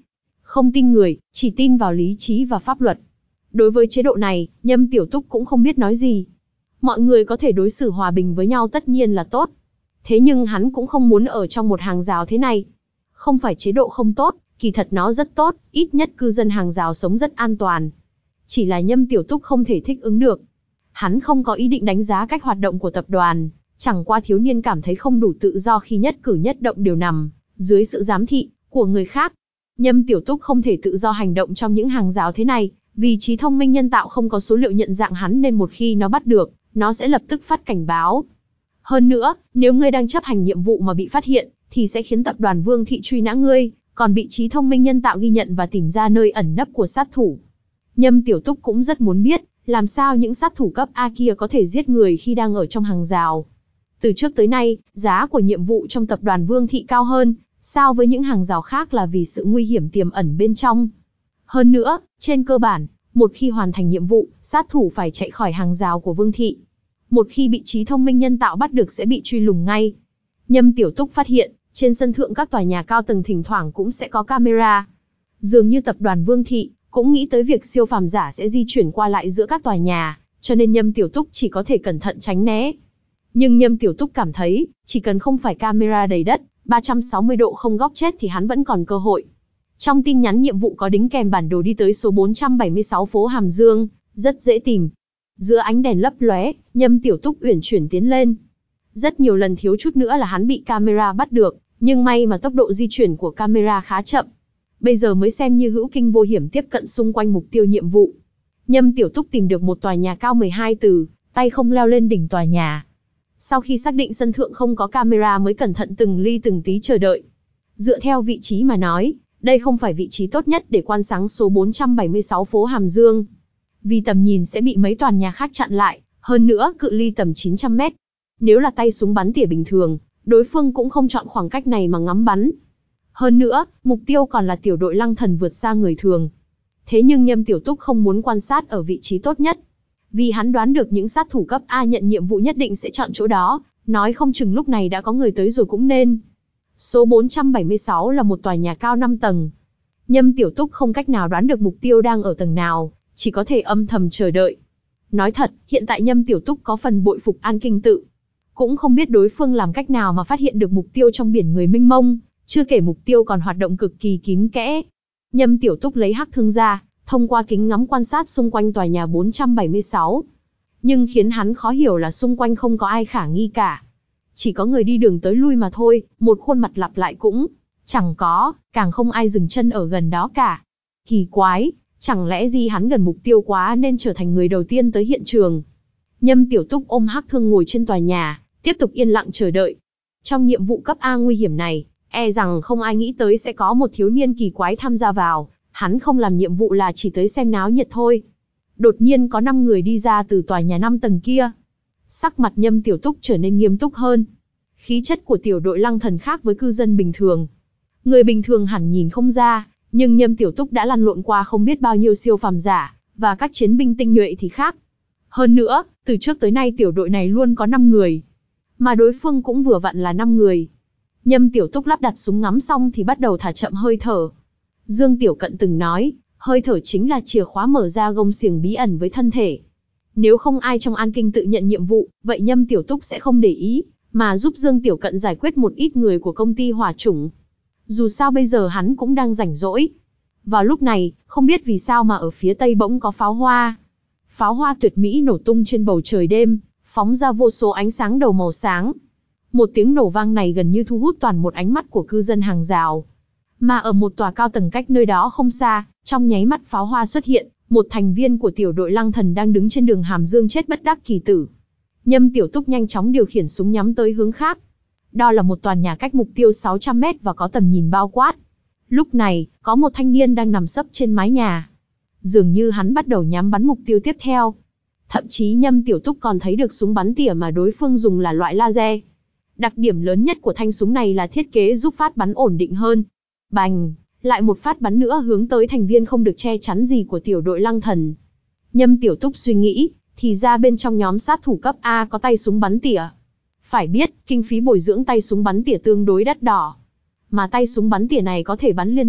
Không tin người, chỉ tin vào lý trí và pháp luật. Đối với chế độ này, Nhâm Tiểu Túc cũng không biết nói gì. Mọi người có thể đối xử hòa bình với nhau tất nhiên là tốt. Thế nhưng hắn cũng không muốn ở trong một hàng rào thế này. Không phải chế độ không tốt, kỳ thật nó rất tốt, ít nhất cư dân hàng rào sống rất an toàn. Chỉ là Nhâm Tiểu Túc không thể thích ứng được. Hắn không có ý định đánh giá cách hoạt động của tập đoàn, chẳng qua thiếu niên cảm thấy không đủ tự do khi nhất cử nhất động đều nằm dưới sự giám thị của người khác. Nhâm Tiểu Túc không thể tự do hành động trong những hàng rào thế này, vì trí thông minh nhân tạo không có số liệu nhận dạng hắn nên một khi nó bắt được, nó sẽ lập tức phát cảnh báo. Hơn nữa, nếu ngươi đang chấp hành nhiệm vụ mà bị phát hiện, thì sẽ khiến tập đoàn Vương Thị truy nã ngươi, còn bị trí thông minh nhân tạo ghi nhận và tìm ra nơi ẩn nấp của sát thủ. Nhâm Tiểu Túc cũng rất muốn biết, làm sao những sát thủ cấp A kia có thể giết người khi đang ở trong hàng rào. Từ trước tới nay, giá của nhiệm vụ trong tập đoàn Vương Thị cao hơn, so với những hàng rào khác là vì sự nguy hiểm tiềm ẩn bên trong. Hơn nữa, trên cơ bản, một khi hoàn thành nhiệm vụ, sát thủ phải chạy khỏi hàng rào của Vương Thị. Một khi bị trí thông minh nhân tạo bắt được sẽ bị truy lùng ngay. Nhâm Tiểu Túc phát hiện, trên sân thượng các tòa nhà cao tầng thỉnh thoảng cũng sẽ có camera. Dường như tập đoàn Vương Thị cũng nghĩ tới việc siêu phàm giả sẽ di chuyển qua lại giữa các tòa nhà, cho nên Nhâm Tiểu Túc chỉ có thể cẩn thận tránh né. Nhưng Nhâm Tiểu Túc cảm thấy, chỉ cần không phải camera đầy đất, ba trăm sáu mươi độ không góc chết thì hắn vẫn còn cơ hội. Trong tin nhắn nhiệm vụ có đính kèm bản đồ đi tới số bốn trăm bảy mươi sáu phố Hàm Dương, rất dễ tìm. Giữa ánh đèn lấp lóe, Nhâm Tiểu Túc uyển chuyển tiến lên. Rất nhiều lần thiếu chút nữa là hắn bị camera bắt được, nhưng may mà tốc độ di chuyển của camera khá chậm. Bây giờ mới xem như hữu kinh vô hiểm tiếp cận xung quanh mục tiêu nhiệm vụ. Nhâm Tiểu Túc tìm được một tòa nhà cao mười hai tầng, tay không leo lên đỉnh tòa nhà. Sau khi xác định sân thượng không có camera mới cẩn thận từng ly từng tí chờ đợi. Dựa theo vị trí mà nói, đây không phải vị trí tốt nhất để quan sát số bốn trăm bảy mươi sáu phố Hàm Dương. Vì tầm nhìn sẽ bị mấy tòa nhà khác chặn lại, hơn nữa cự ly tầm chín trăm mét. Nếu là tay súng bắn tỉa bình thường, đối phương cũng không chọn khoảng cách này mà ngắm bắn. Hơn nữa, mục tiêu còn là tiểu đội Lăng Thần vượt xa người thường. Thế nhưng Nhâm Tiểu Túc không muốn quan sát ở vị trí tốt nhất. Vì hắn đoán được những sát thủ cấp A nhận nhiệm vụ nhất định sẽ chọn chỗ đó, nói không chừng lúc này đã có người tới rồi cũng nên. Số bốn trăm bảy mươi sáu là một tòa nhà cao năm tầng. Nhâm Tiểu Túc không cách nào đoán được mục tiêu đang ở tầng nào, chỉ có thể âm thầm chờ đợi. Nói thật, hiện tại Nhâm Tiểu Túc có phần bội phục An Kinh Tự. Cũng không biết đối phương làm cách nào mà phát hiện được mục tiêu trong biển người mênh mông, chưa kể mục tiêu còn hoạt động cực kỳ kín kẽ. Nhâm Tiểu Túc lấy hắc thương ra, thông qua kính ngắm quan sát xung quanh tòa nhà bốn trăm bảy mươi sáu. Nhưng khiến hắn khó hiểu là xung quanh không có ai khả nghi cả. Chỉ có người đi đường tới lui mà thôi, một khuôn mặt lặp lại cũng chẳng có, càng không ai dừng chân ở gần đó cả. Kỳ quái, chẳng lẽ gì hắn gần mục tiêu quá nên trở thành người đầu tiên tới hiện trường. Nhâm Tiểu Túc ôm hắc thương ngồi trên tòa nhà, tiếp tục yên lặng chờ đợi. Trong nhiệm vụ cấp A nguy hiểm này, e rằng không ai nghĩ tới sẽ có một thiếu niên kỳ quái tham gia vào, hắn không làm nhiệm vụ là chỉ tới xem náo nhiệt thôi. Đột nhiên có năm người đi ra từ tòa nhà năm tầng kia. Sắc mặt Nhâm Tiểu Túc trở nên nghiêm túc hơn. Khí chất của tiểu đội Lăng Thần khác với cư dân bình thường. Người bình thường hẳn nhìn không ra, nhưng Nhâm Tiểu Túc đã lăn lộn qua không biết bao nhiêu siêu phàm giả, và các chiến binh tinh nhuệ thì khác. Hơn nữa, từ trước tới nay tiểu đội này luôn có năm người. Mà đối phương cũng vừa vặn là năm người. Nhâm Tiểu Túc lắp đặt súng ngắm xong thì bắt đầu thả chậm hơi thở. Dương Tiểu Cận từng nói, hơi thở chính là chìa khóa mở ra gông xiềng bí ẩn với thân thể. Nếu không ai trong An Kinh Tự nhận nhiệm vụ, vậy Nhâm Tiểu Túc sẽ không để ý, mà giúp Dương Tiểu Cận giải quyết một ít người của công ty hỏa chủng. Dù sao bây giờ hắn cũng đang rảnh rỗi. Vào lúc này, không biết vì sao mà ở phía tây bỗng có pháo hoa. Pháo hoa tuyệt mỹ nổ tung trên bầu trời đêm, phóng ra vô số ánh sáng đầu màu sáng. Một tiếng nổ vang này gần như thu hút toàn một ánh mắt của cư dân hàng rào. Mà ở một tòa cao tầng cách nơi đó không xa, trong nháy mắt pháo hoa xuất hiện, một thành viên của tiểu đội Lăng Thần đang đứng trên đường Hàm Dương chết bất đắc kỳ tử. Nhâm Tiểu Túc nhanh chóng điều khiển súng nhắm tới hướng khác. Đó là một tòa nhà cách mục tiêu sáu trăm mét và có tầm nhìn bao quát. Lúc này, có một thanh niên đang nằm sấp trên mái nhà. Dường như hắn bắt đầu nhắm bắn mục tiêu tiếp theo. Thậm chí Nhâm Tiểu Túc còn thấy được súng bắn tỉa mà đối phương dùng là loại laser. Đặc điểm lớn nhất của thanh súng này là thiết kế giúp phát bắn ổn định hơn. Bành, lại một phát bắn nữa hướng tới thành viên không được che chắn gì của tiểu đội Lăng Thần. Nhâm Tiểu Túc suy nghĩ, thì ra bên trong nhóm sát thủ cấp A có tay súng bắn tỉa. Phải biết, kinh phí bồi dưỡng tay súng bắn tỉa tương đối đắt đỏ. Mà tay súng bắn tỉa này có thể bắn liên tiếp,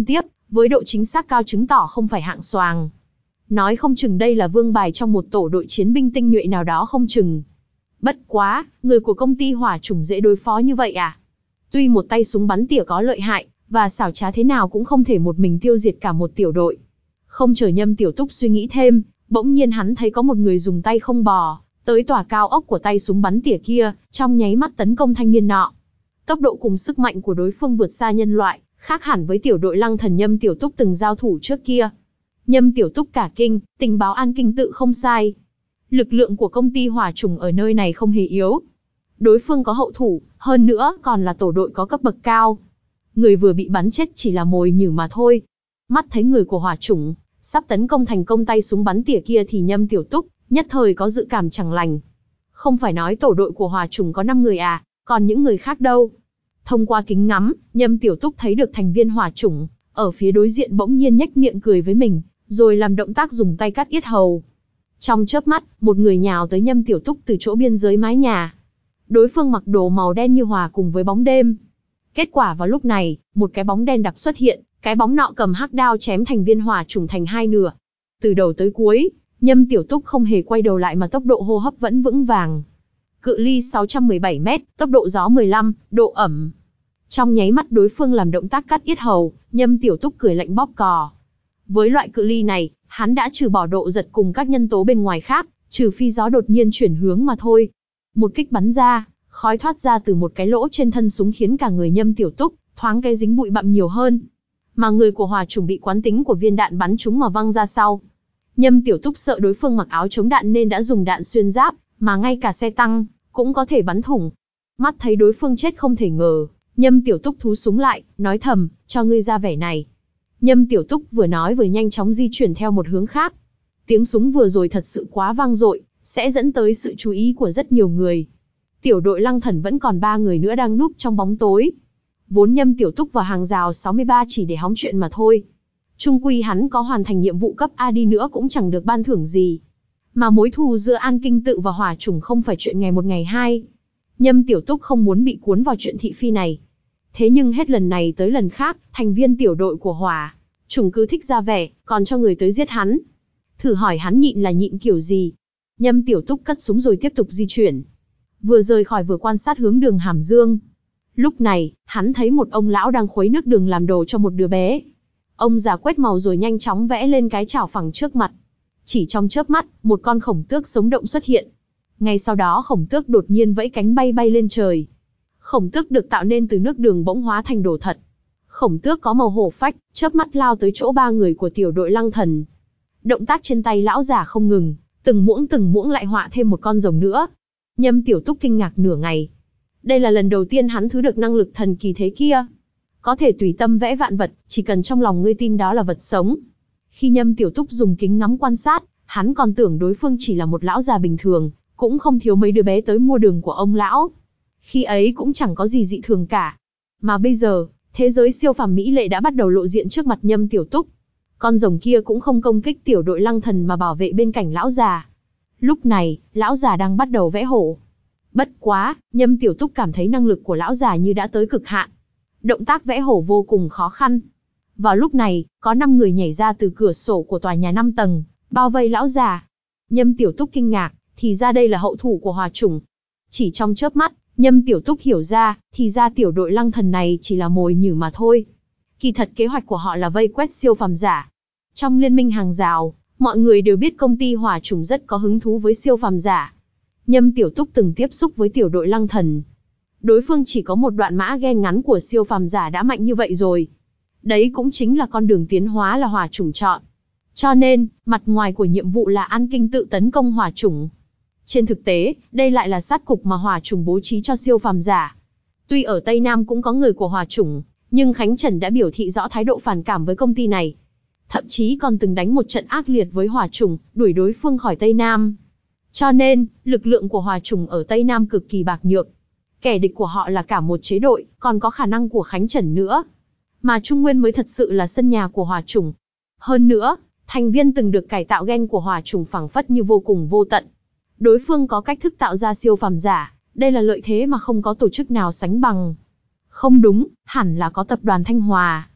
với độ chính xác cao chứng tỏ không phải hạng xoàng. Nói không chừng đây là vương bài trong một tổ đội chiến binh tinh nhuệ nào đó không chừng. Bất quá, người của công ty hỏa chủng dễ đối phó như vậy à? Tuy một tay súng bắn tỉa có lợi hại, và xảo trá thế nào cũng không thể một mình tiêu diệt cả một tiểu đội. Không chờ Nhâm Tiểu Túc suy nghĩ thêm, bỗng nhiên hắn thấy có một người dùng tay không bò, tới tòa cao ốc của tay súng bắn tỉa kia, trong nháy mắt tấn công thanh niên nọ. Tốc độ cùng sức mạnh của đối phương vượt xa nhân loại, khác hẳn với tiểu đội Lăng Thần Nhâm Tiểu Túc từng giao thủ trước kia. Nhâm Tiểu Túc cả kinh, tình báo An Kinh Tự không sai. Lực lượng của công ty hỏa chủng ở nơi này không hề yếu. Đối phương có hậu thủ, hơn nữa còn là tổ đội có cấp bậc cao. Người vừa bị bắn chết chỉ là mồi nhử mà thôi. Mắt thấy người của hỏa chủng sắp tấn công thành công tay súng bắn tỉa kia thì Nhâm Tiểu Túc nhất thời có dự cảm chẳng lành. Không phải nói tổ đội của hỏa chủng có năm người à, còn những người khác đâu? Thông qua kính ngắm, Nhâm Tiểu Túc thấy được thành viên hỏa chủng ở phía đối diện bỗng nhiên nhếch miệng cười với mình, rồi làm động tác dùng tay cắt yết hầu. Trong chớp mắt, một người nhào tới Nhâm Tiểu Túc từ chỗ biên giới mái nhà. Đối phương mặc đồ màu đen như hòa cùng với bóng đêm. Kết quả vào lúc này, một cái bóng đen đặc xuất hiện, cái bóng nọ cầm hắc đao chém thành viên hỏa chủng thành hai nửa. Từ đầu tới cuối, Nhâm Tiểu Túc không hề quay đầu lại mà tốc độ hô hấp vẫn vững vàng. Cự ly sáu trăm mười bảy mét, tốc độ gió mười lăm, độ ẩm. Trong nháy mắt đối phương làm động tác cắt yết hầu, Nhâm Tiểu Túc cười lạnh bóp cò. Với loại cự ly này, hắn đã trừ bỏ độ giật cùng các nhân tố bên ngoài khác, trừ phi gió đột nhiên chuyển hướng mà thôi. Một kích bắn ra, khói thoát ra từ một cái lỗ trên thân súng khiến cả người Nhâm Tiểu Túc thoáng cái dính bụi bặm nhiều hơn. Mà người của hỏa chủng bị quán tính của viên đạn bắn trúng mà văng ra sau. Nhâm Tiểu Túc sợ đối phương mặc áo chống đạn nên đã dùng đạn xuyên giáp, mà ngay cả xe tăng cũng có thể bắn thủng. Mắt thấy đối phương chết không thể ngờ, Nhâm Tiểu Túc thú súng lại, nói thầm, cho ngươi ra vẻ này. Nhâm Tiểu Túc vừa nói vừa nhanh chóng di chuyển theo một hướng khác. Tiếng súng vừa rồi thật sự quá vang dội, sẽ dẫn tới sự chú ý của rất nhiều người. Tiểu đội Lăng Thần vẫn còn ba người nữa đang núp trong bóng tối. Vốn Nhâm Tiểu Túc vào hàng rào sáu mươi ba chỉ để hóng chuyện mà thôi. Chung quy hắn có hoàn thành nhiệm vụ cấp A đi nữa cũng chẳng được ban thưởng gì. Mà mối thù giữa An Kinh Tự và hỏa chủng không phải chuyện ngày một ngày hai. Nhâm Tiểu Túc không muốn bị cuốn vào chuyện thị phi này. Thế nhưng hết lần này tới lần khác, thành viên tiểu đội của hỏa chủng cứ thích ra vẻ, còn cho người tới giết hắn. Thử hỏi hắn nhịn là nhịn kiểu gì? Nhâm Tiểu Túc cất súng rồi tiếp tục di chuyển. Vừa rời khỏi vừa quan sát hướng đường Hàm Dương. Lúc này, hắn thấy một ông lão đang khuấy nước đường làm đồ cho một đứa bé. Ông già quét màu rồi nhanh chóng vẽ lên cái chảo phẳng trước mặt. Chỉ trong chớp mắt, một con khổng tước sống động xuất hiện. Ngay sau đó khổng tước đột nhiên vẫy cánh bay bay lên trời. Khổng tước được tạo nên từ nước đường bỗng hóa thành đồ thật. Khổng tước có màu hổ phách, chớp mắt lao tới chỗ ba người của tiểu đội Lăng Thần. Động tác trên tay lão già không ngừng, từng muỗng từng muỗng lại họa thêm một con rồng nữa. Nhâm Tiểu Túc kinh ngạc nửa ngày. Đây là lần đầu tiên hắn thứ được năng lực thần kỳ thế kia. Có thể tùy tâm vẽ vạn vật, chỉ cần trong lòng ngươi tin đó là vật sống. Khi Nhâm Tiểu Túc dùng kính ngắm quan sát, hắn còn tưởng đối phương chỉ là một lão già bình thường, cũng không thiếu mấy đứa bé tới mua đường của ông lão. Khi ấy cũng chẳng có gì dị thường cả. Mà bây giờ, thế giới siêu phàm mỹ lệ đã bắt đầu lộ diện trước mặt Nhâm Tiểu Túc. Con rồng kia cũng không công kích tiểu đội Lăng Thần mà bảo vệ bên cạnh lão già. Lúc này, lão già đang bắt đầu vẽ hổ. Bất quá, Nhâm Tiểu Túc cảm thấy năng lực của lão già như đã tới cực hạn. Động tác vẽ hổ vô cùng khó khăn. Vào lúc này, có năm người nhảy ra từ cửa sổ của tòa nhà năm tầng, bao vây lão già. Nhâm Tiểu Túc kinh ngạc, thì ra đây là hậu thủ của hỏa chủng. Chỉ trong chớp mắt, Nhâm Tiểu Túc hiểu ra, thì ra tiểu đội Lăng Thần này chỉ là mồi nhử mà thôi. Kỳ thật kế hoạch của họ là vây quét siêu phàm giả. Trong liên minh hàng rào, mọi người đều biết công ty hỏa chủng rất có hứng thú với siêu phàm giả. Nhâm Tiểu Túc từng tiếp xúc với tiểu đội Lăng Thần. Đối phương chỉ có một đoạn mã gen ngắn của siêu phàm giả đã mạnh như vậy rồi. Đấy cũng chính là con đường tiến hóa là hỏa chủng chọn. Cho nên, mặt ngoài của nhiệm vụ là An Kinh Tự tấn công hỏa chủng. Trên thực tế, đây lại là sát cục mà hỏa chủng bố trí cho siêu phàm giả. Tuy ở Tây Nam cũng có người của hỏa chủng, nhưng Khánh Trần đã biểu thị rõ thái độ phản cảm với công ty này. Thậm chí còn từng đánh một trận ác liệt với hỏa chủng, đuổi đối phương khỏi Tây Nam. Cho nên, lực lượng của hỏa chủng ở Tây Nam cực kỳ bạc nhược. Kẻ địch của họ là cả một chế đội, còn có khả năng của Khánh Trần nữa. Mà Trung Nguyên mới thật sự là sân nhà của hỏa chủng. Hơn nữa, thành viên từng được cải tạo gen của hỏa chủng phảng phất như vô cùng vô tận. Đối phương có cách thức tạo ra siêu phàm giả, đây là lợi thế mà không có tổ chức nào sánh bằng. Không đúng, hẳn là có tập đoàn Thanh Hòa.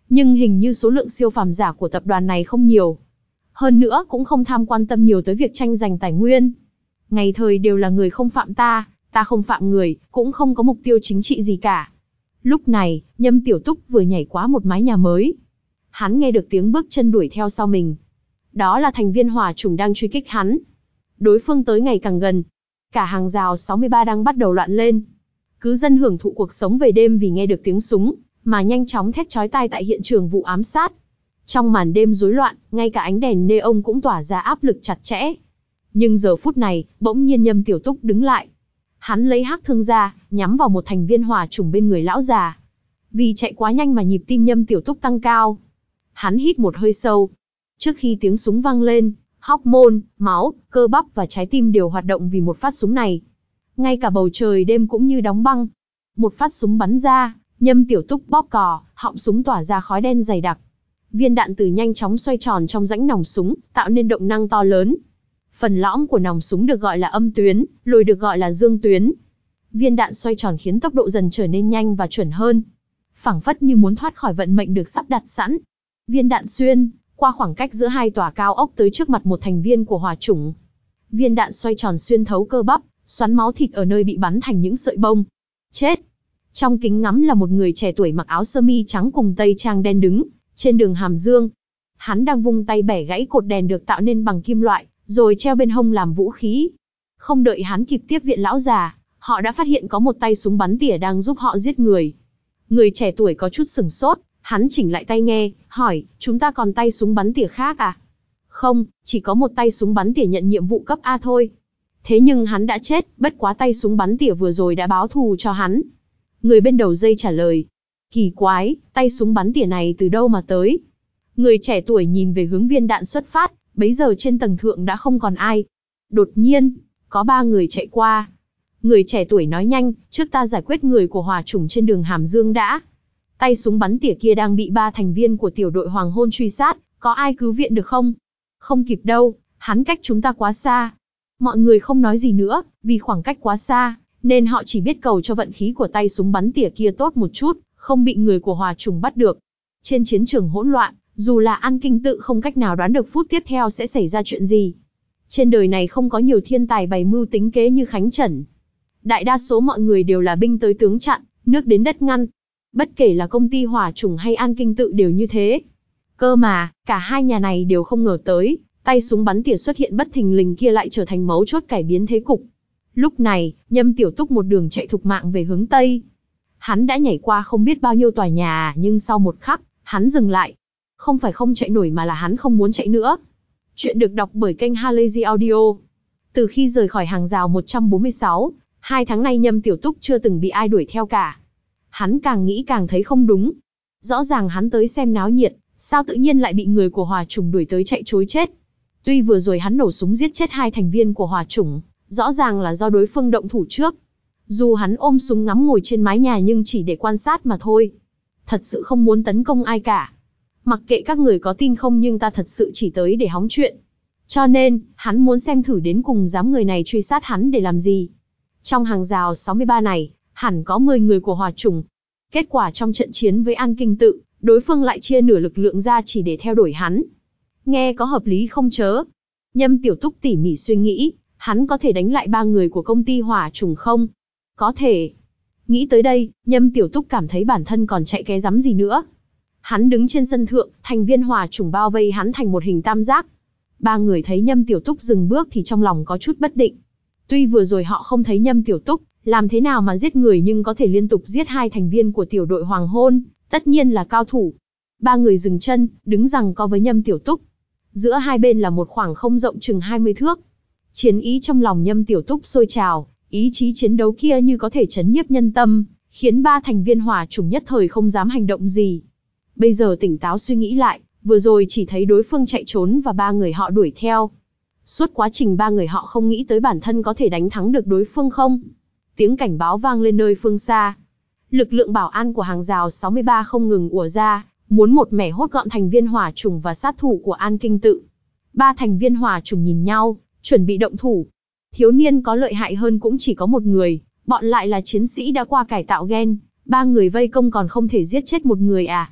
Nhưng hình như số lượng siêu phàm giả của tập đoàn này không nhiều. Hơn nữa cũng không tham quan tâm nhiều tới việc tranh giành tài nguyên. Ngày thời đều là người không phạm ta, ta không phạm người, cũng không có mục tiêu chính trị gì cả. Lúc này, Nhâm Tiểu Túc vừa nhảy qua một mái nhà mới. Hắn nghe được tiếng bước chân đuổi theo sau mình. Đó là thành viên hỏa chủng đang truy kích hắn. Đối phương tới ngày càng gần. Cả hàng rào sáu mươi ba đang bắt đầu loạn lên. Cứ dân hưởng thụ cuộc sống về đêm vì nghe được tiếng súng, mà nhanh chóng thét chói tai tại hiện trường vụ ám sát. Trong màn đêm rối loạn, ngay cả ánh đèn neon cũng tỏa ra áp lực chặt chẽ. Nhưng giờ phút này, bỗng nhiên Nhâm Tiểu Túc đứng lại. Hắn lấy hắc thương ra, nhắm vào một thành viên hỏa chủng bên người lão già. Vì chạy quá nhanh mà nhịp tim Nhâm Tiểu Túc tăng cao. Hắn hít một hơi sâu. Trước khi tiếng súng vang lên, hormone, máu, cơ bắp và trái tim đều hoạt động vì một phát súng này. Ngay cả bầu trời đêm cũng như đóng băng. Một phát súng bắn ra, Nhâm Tiểu Túc bóp cò, họng súng tỏa ra khói đen dày đặc. Viên đạn từ nhanh chóng xoay tròn trong rãnh nòng súng, tạo nên động năng to lớn. Phần lõm của nòng súng được gọi là âm tuyến, lồi được gọi là dương tuyến. Viên đạn xoay tròn khiến tốc độ dần trở nên nhanh và chuẩn hơn. Phảng phất như muốn thoát khỏi vận mệnh được sắp đặt sẵn. Viên đạn xuyên qua khoảng cách giữa hai tòa cao ốc tới trước mặt một thành viên của hỏa chủng. Viên đạn xoay tròn xuyên thấu cơ bắp, xoắn máu thịt ở nơi bị bắn thành những sợi bông. Chết! Trong kính ngắm là một người trẻ tuổi mặc áo sơ mi trắng cùng tây trang đen đứng trên đường Hàm Dương. Hắn đang vung tay bẻ gãy cột đèn được tạo nên bằng kim loại, rồi treo bên hông làm vũ khí. Không đợi hắn kịp tiếp viện lão già, họ đã phát hiện có một tay súng bắn tỉa đang giúp họ giết người. Người trẻ tuổi có chút sửng sốt, hắn chỉnh lại tai nghe, hỏi, chúng ta còn tay súng bắn tỉa khác à? Không, chỉ có một tay súng bắn tỉa nhận nhiệm vụ cấp A thôi. Thế nhưng hắn đã chết, bất quá tay súng bắn tỉa vừa rồi đã báo thù cho hắn. Người bên đầu dây trả lời. Kỳ quái, tay súng bắn tỉa này từ đâu mà tới? Người trẻ tuổi nhìn về hướng viên đạn xuất phát, bấy giờ trên tầng thượng đã không còn ai. Đột nhiên, có ba người chạy qua. Người trẻ tuổi nói nhanh, trước ta giải quyết người của hỏa chủng trên đường Hàm Dương đã. Tay súng bắn tỉa kia đang bị ba thành viên của tiểu đội Hoàng Hôn truy sát, có ai cứu viện được không? Không kịp đâu, hắn cách chúng ta quá xa. Mọi người không nói gì nữa, vì khoảng cách quá xa, nên họ chỉ biết cầu cho vận khí của tay súng bắn tỉa kia tốt một chút, không bị người của hỏa chủng bắt được. Trên chiến trường hỗn loạn, dù là An Kinh Tự không cách nào đoán được phút tiếp theo sẽ xảy ra chuyện gì. Trên đời này không có nhiều thiên tài bày mưu tính kế như Khánh Trần. Đại đa số mọi người đều là binh tới tướng chặn, nước đến đất ngăn. Bất kể là công ty hỏa chủng hay An Kinh Tự đều như thế. Cơ mà, cả hai nhà này đều không ngờ tới, tay súng bắn tỉa xuất hiện bất thình lình kia lại trở thành mấu chốt cải biến thế cục. Lúc này, Nhâm Tiểu Túc một đường chạy thục mạng về hướng Tây. Hắn đã nhảy qua không biết bao nhiêu tòa nhà, nhưng sau một khắc, hắn dừng lại. Không phải không chạy nổi mà là hắn không muốn chạy nữa. Chuyện được đọc bởi kênh Halazy Audio. Từ khi rời khỏi hàng rào một trăm bốn mươi sáu, hai tháng nay Nhâm Tiểu Túc chưa từng bị ai đuổi theo cả. Hắn càng nghĩ càng thấy không đúng. Rõ ràng hắn tới xem náo nhiệt, sao tự nhiên lại bị người của hỏa chủng đuổi tới chạy trối chết. Tuy vừa rồi hắn nổ súng giết chết hai thành viên của hỏa chủng, rõ ràng là do đối phương động thủ trước. Dù hắn ôm súng ngắm ngồi trên mái nhà nhưng chỉ để quan sát mà thôi. Thật sự không muốn tấn công ai cả. Mặc kệ các người có tin không nhưng ta thật sự chỉ tới để hóng chuyện. Cho nên, hắn muốn xem thử đến cùng dám người này truy sát hắn để làm gì. Trong hàng rào sáu mươi ba này, hẳn có mười người của hỏa chủng. Kết quả trong trận chiến với An Kinh Tự, đối phương lại chia nửa lực lượng ra chỉ để theo đuổi hắn. Nghe có hợp lý không chớ? Nhâm Tiểu Túc tỉ mỉ suy nghĩ, hắn có thể đánh lại ba người của công ty hỏa chủng không? Có thể. Nghĩ tới đây, Nhâm Tiểu Túc cảm thấy bản thân còn chạy cái rắm gì nữa. Hắn đứng trên sân thượng, thành viên hỏa chủng bao vây hắn thành một hình tam giác. Ba người thấy Nhâm Tiểu Túc dừng bước thì trong lòng có chút bất định. Tuy vừa rồi họ không thấy Nhâm Tiểu Túc làm thế nào mà giết người nhưng có thể liên tục giết hai thành viên của tiểu đội Hoàng Hôn, tất nhiên là cao thủ. Ba người dừng chân, đứng giằng co với Nhâm Tiểu Túc. Giữa hai bên là một khoảng không rộng chừng hai mươi thước. Chiến ý trong lòng Nhâm Tiểu Túc sôi trào, ý chí chiến đấu kia như có thể chấn nhiếp nhân tâm, khiến ba thành viên hỏa chủng nhất thời không dám hành động gì. Bây giờ tỉnh táo suy nghĩ lại, vừa rồi chỉ thấy đối phương chạy trốn và ba người họ đuổi theo. Suốt quá trình ba người họ không nghĩ tới bản thân có thể đánh thắng được đối phương không. Tiếng cảnh báo vang lên nơi phương xa. Lực lượng bảo an của hàng rào sáu mươi ba không ngừng ùa ra, muốn một mẻ hốt gọn thành viên hỏa chủng và sát thủ của An Kinh Tự. Ba thành viên hỏa chủng nhìn nhau, chuẩn bị động thủ. Thiếu niên có lợi hại hơn cũng chỉ có một người, bọn lại là chiến sĩ đã qua cải tạo gen. Ba người vây công còn không thể giết chết một người à?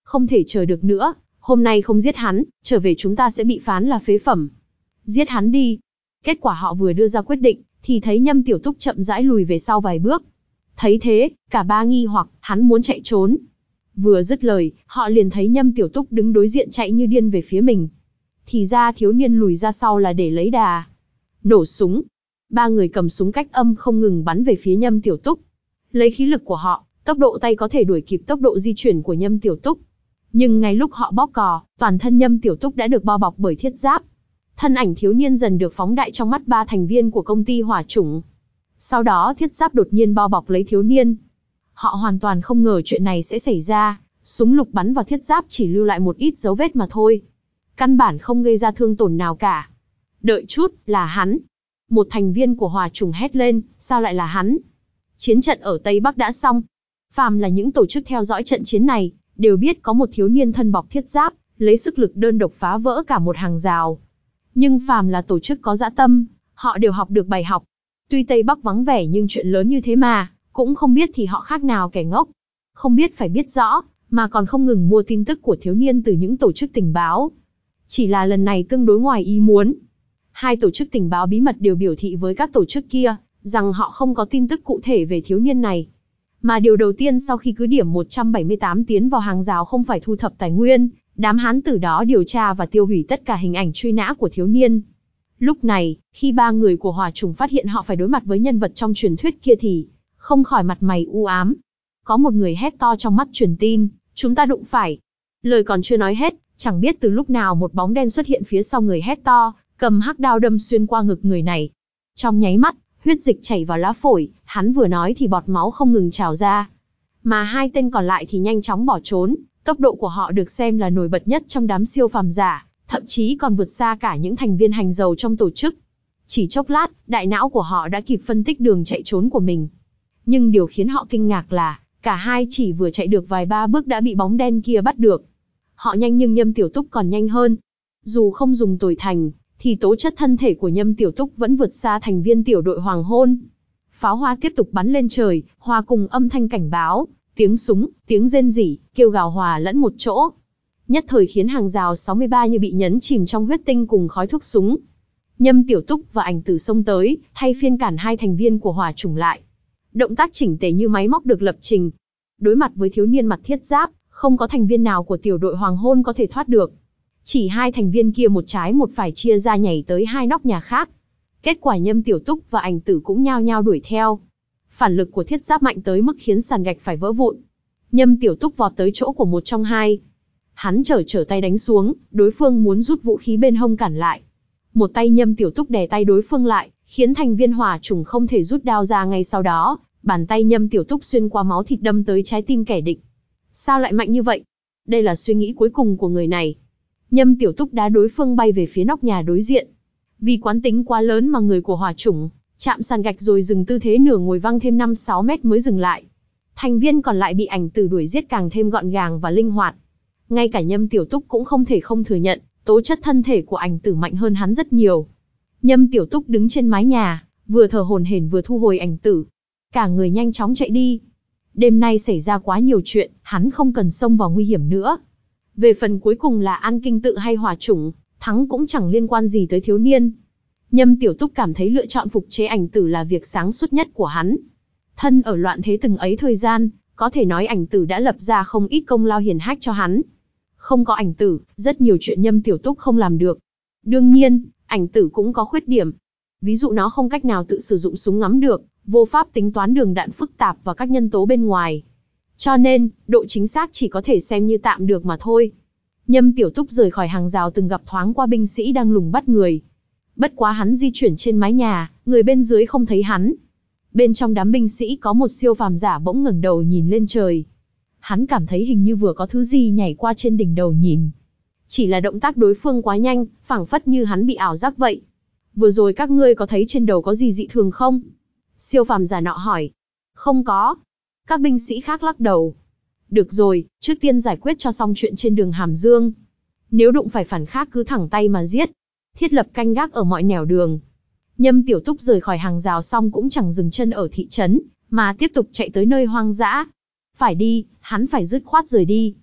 Không thể chờ được nữa, hôm nay không giết hắn, trở về chúng ta sẽ bị phán là phế phẩm. Giết hắn đi. Kết quả họ vừa đưa ra quyết định, thì thấy Nhâm Tiểu Túc chậm rãi lùi về sau vài bước. Thấy thế, cả ba nghi hoặc, hắn muốn chạy trốn. Vừa dứt lời, họ liền thấy Nhâm Tiểu Túc đứng đối diện chạy như điên về phía mình. Thì ra thiếu niên lùi ra sau là để lấy đà. Nổ súng. Ba người cầm súng cách âm không ngừng bắn về phía Nhâm Tiểu Túc. Lấy khí lực của họ, tốc độ tay có thể đuổi kịp tốc độ di chuyển của Nhâm Tiểu Túc. Nhưng ngay lúc họ bóp cò, toàn thân Nhâm Tiểu Túc đã được bao bọc bởi thiết giáp. Thân ảnh thiếu niên dần được phóng đại trong mắt ba thành viên của công ty hỏa chủng. Sau đó thiết giáp đột nhiên bao bọc lấy thiếu niên. Họ hoàn toàn không ngờ chuyện này sẽ xảy ra, súng lục bắn vào thiết giáp chỉ lưu lại một ít dấu vết mà thôi. Căn bản không gây ra thương tổn nào cả. Đợi chút, là hắn. Một thành viên của hỏa chủng hét lên, sao lại là hắn? Chiến trận ở Tây Bắc đã xong. Phàm là những tổ chức theo dõi trận chiến này, đều biết có một thiếu niên thân bọc thiết giáp, lấy sức lực đơn độc phá vỡ cả một hàng rào. Nhưng phàm là tổ chức có dã tâm, họ đều học được bài học. Tuy Tây Bắc vắng vẻ nhưng chuyện lớn như thế mà, cũng không biết thì họ khác nào kẻ ngốc. Không biết phải biết rõ, mà còn không ngừng mua tin tức của thiếu niên từ những tổ chức tình báo. Chỉ là lần này tương đối ngoài ý muốn. Hai tổ chức tình báo bí mật đều biểu thị với các tổ chức kia, rằng họ không có tin tức cụ thể về thiếu niên này. Mà điều đầu tiên sau khi cứ điểm một trăm bảy mươi tám tiến vào hàng rào không phải thu thập tài nguyên, đám hán tử đó điều tra và tiêu hủy tất cả hình ảnh truy nã của thiếu niên. Lúc này, khi ba người của hỏa chủng phát hiện họ phải đối mặt với nhân vật trong truyền thuyết kia thì không khỏi mặt mày u ám. Có một người hét to trong mắt truyền tin, chúng ta đụng phải. Lời còn chưa nói hết, chẳng biết từ lúc nào một bóng đen xuất hiện phía sau người hét to, cầm hắc đao đâm xuyên qua ngực người này. Trong nháy mắt, huyết dịch chảy vào lá phổi, hắn vừa nói thì bọt máu không ngừng trào ra. Mà hai tên còn lại thì nhanh chóng bỏ trốn, tốc độ của họ được xem là nổi bật nhất trong đám siêu phàm giả, thậm chí còn vượt xa cả những thành viên hành dầu trong tổ chức. Chỉ chốc lát, đại não của họ đã kịp phân tích đường chạy trốn của mình. Nhưng điều khiến họ kinh ngạc là, cả hai chỉ vừa chạy được vài ba bước đã bị bóng đen kia bắt được. Họ nhanh nhưng Nhâm Tiểu Túc còn nhanh hơn. Dù không dùng tồi thành, thì tố chất thân thể của Nhâm Tiểu Túc vẫn vượt xa thành viên tiểu đội hoàng hôn. Pháo hoa tiếp tục bắn lên trời, hòa cùng âm thanh cảnh báo, tiếng súng, tiếng rên rỉ, kêu gào hòa lẫn một chỗ. Nhất thời khiến hàng rào sáu mươi ba như bị nhấn chìm trong huyết tinh cùng khói thuốc súng. Nhâm Tiểu Túc và Ảnh Tử xông tới, thay phiên cản hai thành viên của hỏa chủng lại. Động tác chỉnh tề như máy móc được lập trình. Đối mặt với thiếu niên mặt thiết giáp, không có thành viên nào của tiểu đội hoàng hôn có thể thoát được. Chỉ hai thành viên kia một trái một phải chia ra nhảy tới hai nóc nhà khác. Kết quả Nhâm Tiểu Túc và Ảnh Tử cũng nhao nhao đuổi theo. Phản lực của thiết giáp mạnh tới mức khiến sàn gạch phải vỡ vụn. Nhâm Tiểu Túc vọt tới chỗ của một trong hai. Hắn trở trở tay đánh xuống, đối phương muốn rút vũ khí bên hông cản lại. Một tay Nhâm Tiểu Túc đè tay đối phương lại, khiến thành viên hỏa chủng không thể rút đao ra ngay sau đó. Bàn tay Nhâm Tiểu Túc xuyên qua máu thịt đâm tới trái tim kẻ địch. Sao lại mạnh như vậy? Đây là suy nghĩ cuối cùng của người này. Nhâm Tiểu Túc đá đối phương bay về phía nóc nhà đối diện. Vì quán tính quá lớn mà người của hỏa chủng chạm sàn gạch rồi dừng tư thế nửa ngồi văng thêm năm sáu mét mới dừng lại. Thành viên còn lại bị Ảnh Tử đuổi giết càng thêm gọn gàng và linh hoạt. Ngay cả Nhâm Tiểu Túc cũng không thể không thừa nhận, tố chất thân thể của Ảnh Tử mạnh hơn hắn rất nhiều. Nhâm Tiểu Túc đứng trên mái nhà, vừa thở hổn hển vừa thu hồi Ảnh Tử. Cả người nhanh chóng chạy đi. Đêm nay xảy ra quá nhiều chuyện, hắn không cần xông vào nguy hiểm nữa. Về phần cuối cùng là An Kinh Tự hay hỏa chủng, thắng cũng chẳng liên quan gì tới thiếu niên. Nhâm Tiểu Túc cảm thấy lựa chọn phục chế Ảnh Tử là việc sáng suốt nhất của hắn. Thân ở loạn thế từng ấy thời gian, có thể nói Ảnh Tử đã lập ra không ít công lao hiển hách cho hắn. Không có Ảnh Tử, rất nhiều chuyện Nhâm Tiểu Túc không làm được. Đương nhiên, Ảnh Tử cũng có khuyết điểm. Ví dụ nó không cách nào tự sử dụng súng ngắm được, vô pháp tính toán đường đạn phức tạp và các nhân tố bên ngoài. Cho nên, độ chính xác chỉ có thể xem như tạm được mà thôi. Nhâm Tiểu Túc rời khỏi hàng rào từng gặp thoáng qua binh sĩ đang lùng bắt người. Bất quá hắn di chuyển trên mái nhà, người bên dưới không thấy hắn. Bên trong đám binh sĩ có một siêu phàm giả bỗng ngẩng đầu nhìn lên trời. Hắn cảm thấy hình như vừa có thứ gì nhảy qua trên đỉnh đầu nhìn. Chỉ là động tác đối phương quá nhanh, phảng phất như hắn bị ảo giác vậy. Vừa rồi các ngươi có thấy trên đầu có gì dị thường không? Siêu phàm giả nọ hỏi. Không có. Các binh sĩ khác lắc đầu. Được rồi, trước tiên giải quyết cho xong chuyện trên đường Hàm Dương. Nếu đụng phải phản khác cứ thẳng tay mà giết. Thiết lập canh gác ở mọi nẻo đường. Nhâm Tiểu Túc rời khỏi hàng rào xong cũng chẳng dừng chân ở thị trấn, mà tiếp tục chạy tới nơi hoang dã. Phải đi, hắn phải dứt khoát rời đi.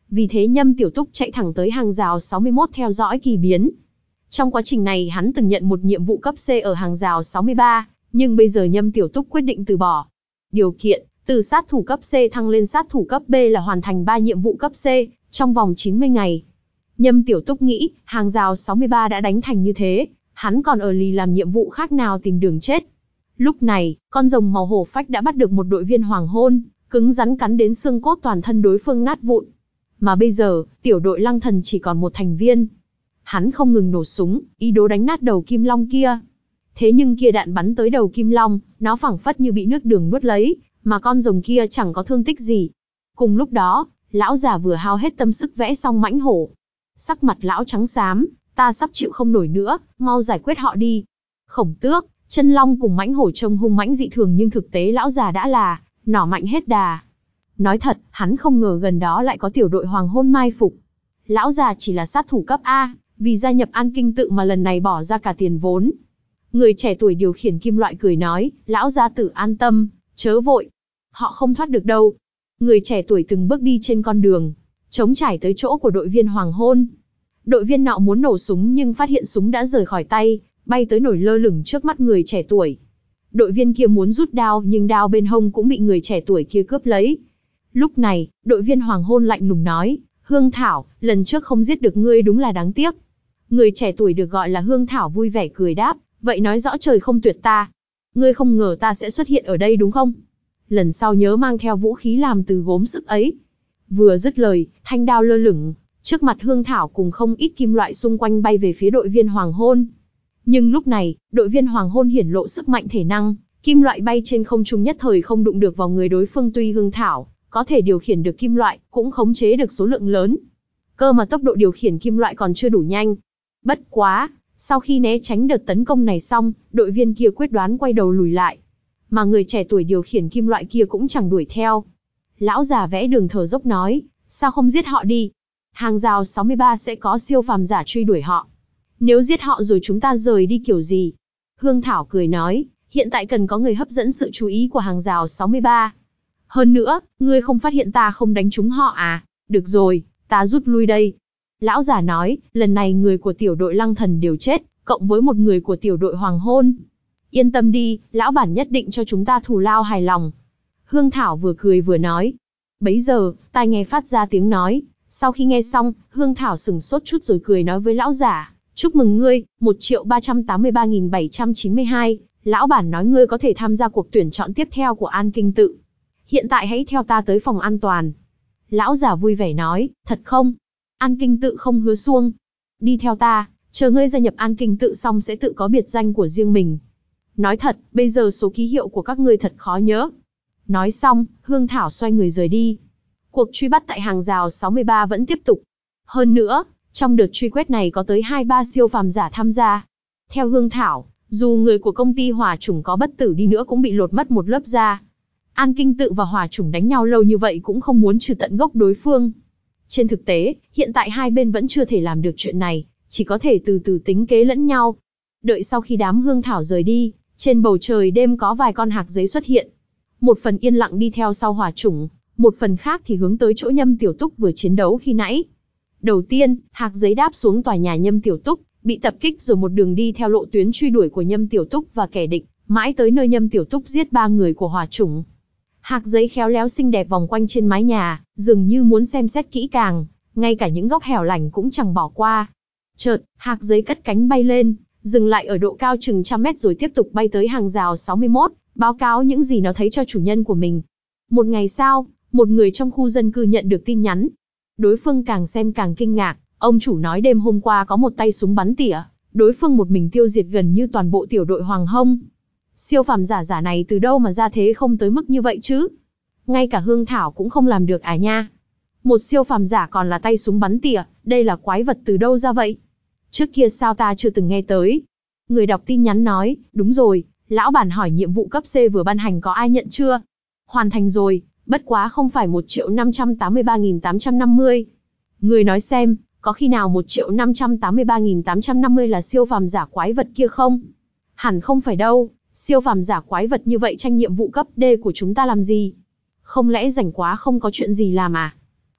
Vì thế Nhâm Tiểu Túc chạy thẳng tới hàng rào sáu mươi mốt theo dõi kỳ biến. Trong quá trình này hắn từng nhận một nhiệm vụ cấp C ở hàng rào sáu mươi ba, nhưng bây giờ Nhâm Tiểu Túc quyết định từ bỏ. Điều kiện, từ sát thủ cấp C thăng lên sát thủ cấp B là hoàn thành ba nhiệm vụ cấp C, trong vòng chín mươi ngày. Nhâm Tiểu Túc nghĩ, hàng rào sáu mươi ba đã đánh thành như thế, hắn còn ở lì làm nhiệm vụ khác nào tìm đường chết. Lúc này, con rồng màu hổ phách đã bắt được một đội viên hoàng hôn, cứng rắn cắn đến xương cốt toàn thân đối phương nát vụn. Mà bây giờ, tiểu đội Lăng Thần chỉ còn một thành viên. Hắn không ngừng nổ súng, ý đồ đánh nát đầu kim long kia. Thế nhưng kia đạn bắn tới đầu kim long, nó phảng phất như bị nước đường nuốt lấy, mà con rồng kia chẳng có thương tích gì. Cùng lúc đó, lão già vừa hao hết tâm sức vẽ xong mãnh hổ. Sắc mặt lão trắng xám, ta sắp chịu không nổi nữa, mau giải quyết họ đi. Khổng Tước, Chân Long cùng mãnh hổ trông hung mãnh dị thường nhưng thực tế lão già đã là nỏ mạnh hết đà. Nói thật, hắn không ngờ gần đó lại có tiểu đội hoàng hôn mai phục. Lão già chỉ là sát thủ cấp A, vì gia nhập An Kinh Tự mà lần này bỏ ra cả tiền vốn. Người trẻ tuổi điều khiển kim loại cười nói, lão gia tử an tâm, chớ vội. Họ không thoát được đâu. Người trẻ tuổi từng bước đi trên con đường, trống trải tới chỗ của đội viên hoàng hôn. Đội viên nọ muốn nổ súng nhưng phát hiện súng đã rời khỏi tay, bay tới nổi lơ lửng trước mắt người trẻ tuổi. Đội viên kia muốn rút đao nhưng đao bên hông cũng bị người trẻ tuổi kia cướp lấy. Lúc này, đội viên hoàng hôn lạnh lùng nói, Hương Thảo, lần trước không giết được ngươi đúng là đáng tiếc. Người trẻ tuổi được gọi là Hương Thảo vui vẻ cười đáp, vậy nói rõ trời không tuyệt ta. Ngươi không ngờ ta sẽ xuất hiện ở đây đúng không? Lần sau nhớ mang theo vũ khí làm từ gốm sứ ấy. Vừa dứt lời, thanh đao lơ lửng, trước mặt Hương Thảo cùng không ít kim loại xung quanh bay về phía đội viên hoàng hôn. Nhưng lúc này, đội viên hoàng hôn hiển lộ sức mạnh thể năng, kim loại bay trên không trung nhất thời không đụng được vào người đối phương. Tuy Hương Thảo có thể điều khiển được kim loại, cũng khống chế được số lượng lớn. Cơ mà tốc độ điều khiển kim loại còn chưa đủ nhanh. Bất quá, sau khi né tránh đợt tấn công này xong, đội viên kia quyết đoán quay đầu lùi lại. Mà người trẻ tuổi điều khiển kim loại kia cũng chẳng đuổi theo. Lão già vẽ đường thở dốc nói, sao không giết họ đi? Hàng rào sáu mươi ba sẽ có siêu phàm giả truy đuổi họ. Nếu giết họ rồi chúng ta rời đi kiểu gì? Hương Thảo cười nói, hiện tại cần có người hấp dẫn sự chú ý của hàng rào sáu mươi ba. Hơn nữa, ngươi không phát hiện ta không đánh trúng họ à? Được rồi, ta rút lui đây. Lão già nói, lần này người của tiểu đội Lăng Thần đều chết, cộng với một người của tiểu đội Hoàng Hôn. Yên tâm đi, lão bản nhất định cho chúng ta thù lao hài lòng. Hương Thảo vừa cười vừa nói. Bấy giờ, tai nghe phát ra tiếng nói. Sau khi nghe xong, Hương Thảo sửng sốt chút rồi cười nói với lão giả. Chúc mừng ngươi, một triệu ba trăm tám mươi ba nghìn bảy trăm chín mươi hai. Lão bản nói ngươi có thể tham gia cuộc tuyển chọn tiếp theo của An Kinh Tự. Hiện tại hãy theo ta tới phòng an toàn. Lão giả vui vẻ nói, thật không? An Kinh Tự không hứa suông. Đi theo ta, chờ ngươi gia nhập An Kinh Tự xong sẽ tự có biệt danh của riêng mình. Nói thật, bây giờ số ký hiệu của các ngươi thật khó nhớ. Nói xong, Hương Thảo xoay người rời đi. Cuộc truy bắt tại hàng rào sáu mươi ba vẫn tiếp tục. Hơn nữa, trong đợt truy quét này có tới hai ba siêu phàm giả tham gia. Theo Hương Thảo, dù người của công ty Hỏa Chủng có bất tử đi nữa cũng bị lột mất một lớp da. An Kinh Tự và Hỏa Chủng đánh nhau lâu như vậy cũng không muốn trừ tận gốc đối phương. Trên thực tế, hiện tại hai bên vẫn chưa thể làm được chuyện này, chỉ có thể từ từ tính kế lẫn nhau. Đợi sau khi đám Hương Thảo rời đi, trên bầu trời đêm có vài con hạc giấy xuất hiện. Một phần yên lặng đi theo sau Hỏa Chủng, một phần khác thì hướng tới chỗ Nhâm Tiểu Túc vừa chiến đấu khi nãy. Đầu tiên, hạc giấy đáp xuống tòa nhà Nhâm Tiểu Túc, bị tập kích rồi một đường đi theo lộ tuyến truy đuổi của Nhâm Tiểu Túc và kẻ địch, mãi tới nơi Nhâm Tiểu Túc giết ba người của Hỏa Chủng. Hạc giấy khéo léo xinh đẹp vòng quanh trên mái nhà, dường như muốn xem xét kỹ càng, ngay cả những góc hẻo lánh cũng chẳng bỏ qua. Chợt, hạc giấy cất cánh bay lên, dừng lại ở độ cao chừng trăm mét rồi tiếp tục bay tới hàng rào sáu mươi mốt, báo cáo những gì nó thấy cho chủ nhân của mình. Một ngày sau, một người trong khu dân cư nhận được tin nhắn. Đối phương càng xem càng kinh ngạc, ông chủ nói đêm hôm qua có một tay súng bắn tỉa, đối phương một mình tiêu diệt gần như toàn bộ tiểu đội Hoàng Hông. Siêu phàm giả giả này từ đâu mà ra thế không tới mức như vậy chứ? Ngay cả Hương Thảo cũng không làm được à nha. Một siêu phàm giả còn là tay súng bắn tỉa, đây là quái vật từ đâu ra vậy? Trước kia sao ta chưa từng nghe tới? Người đọc tin nhắn nói, đúng rồi, lão bản hỏi nhiệm vụ cấp C vừa ban hành có ai nhận chưa? Hoàn thành rồi, bất quá không phải một triệu năm trăm tám mươi ba nghìn tám trăm năm mươi. Người nói xem, có khi nào một triệu năm trăm tám mươi ba nghìn tám trăm năm mươi là siêu phàm giả quái vật kia không? Hẳn không phải đâu, siêu phàm giả quái vật như vậy tranh nhiệm vụ cấp D của chúng ta làm gì? Không lẽ rảnh quá không có chuyện gì làm à?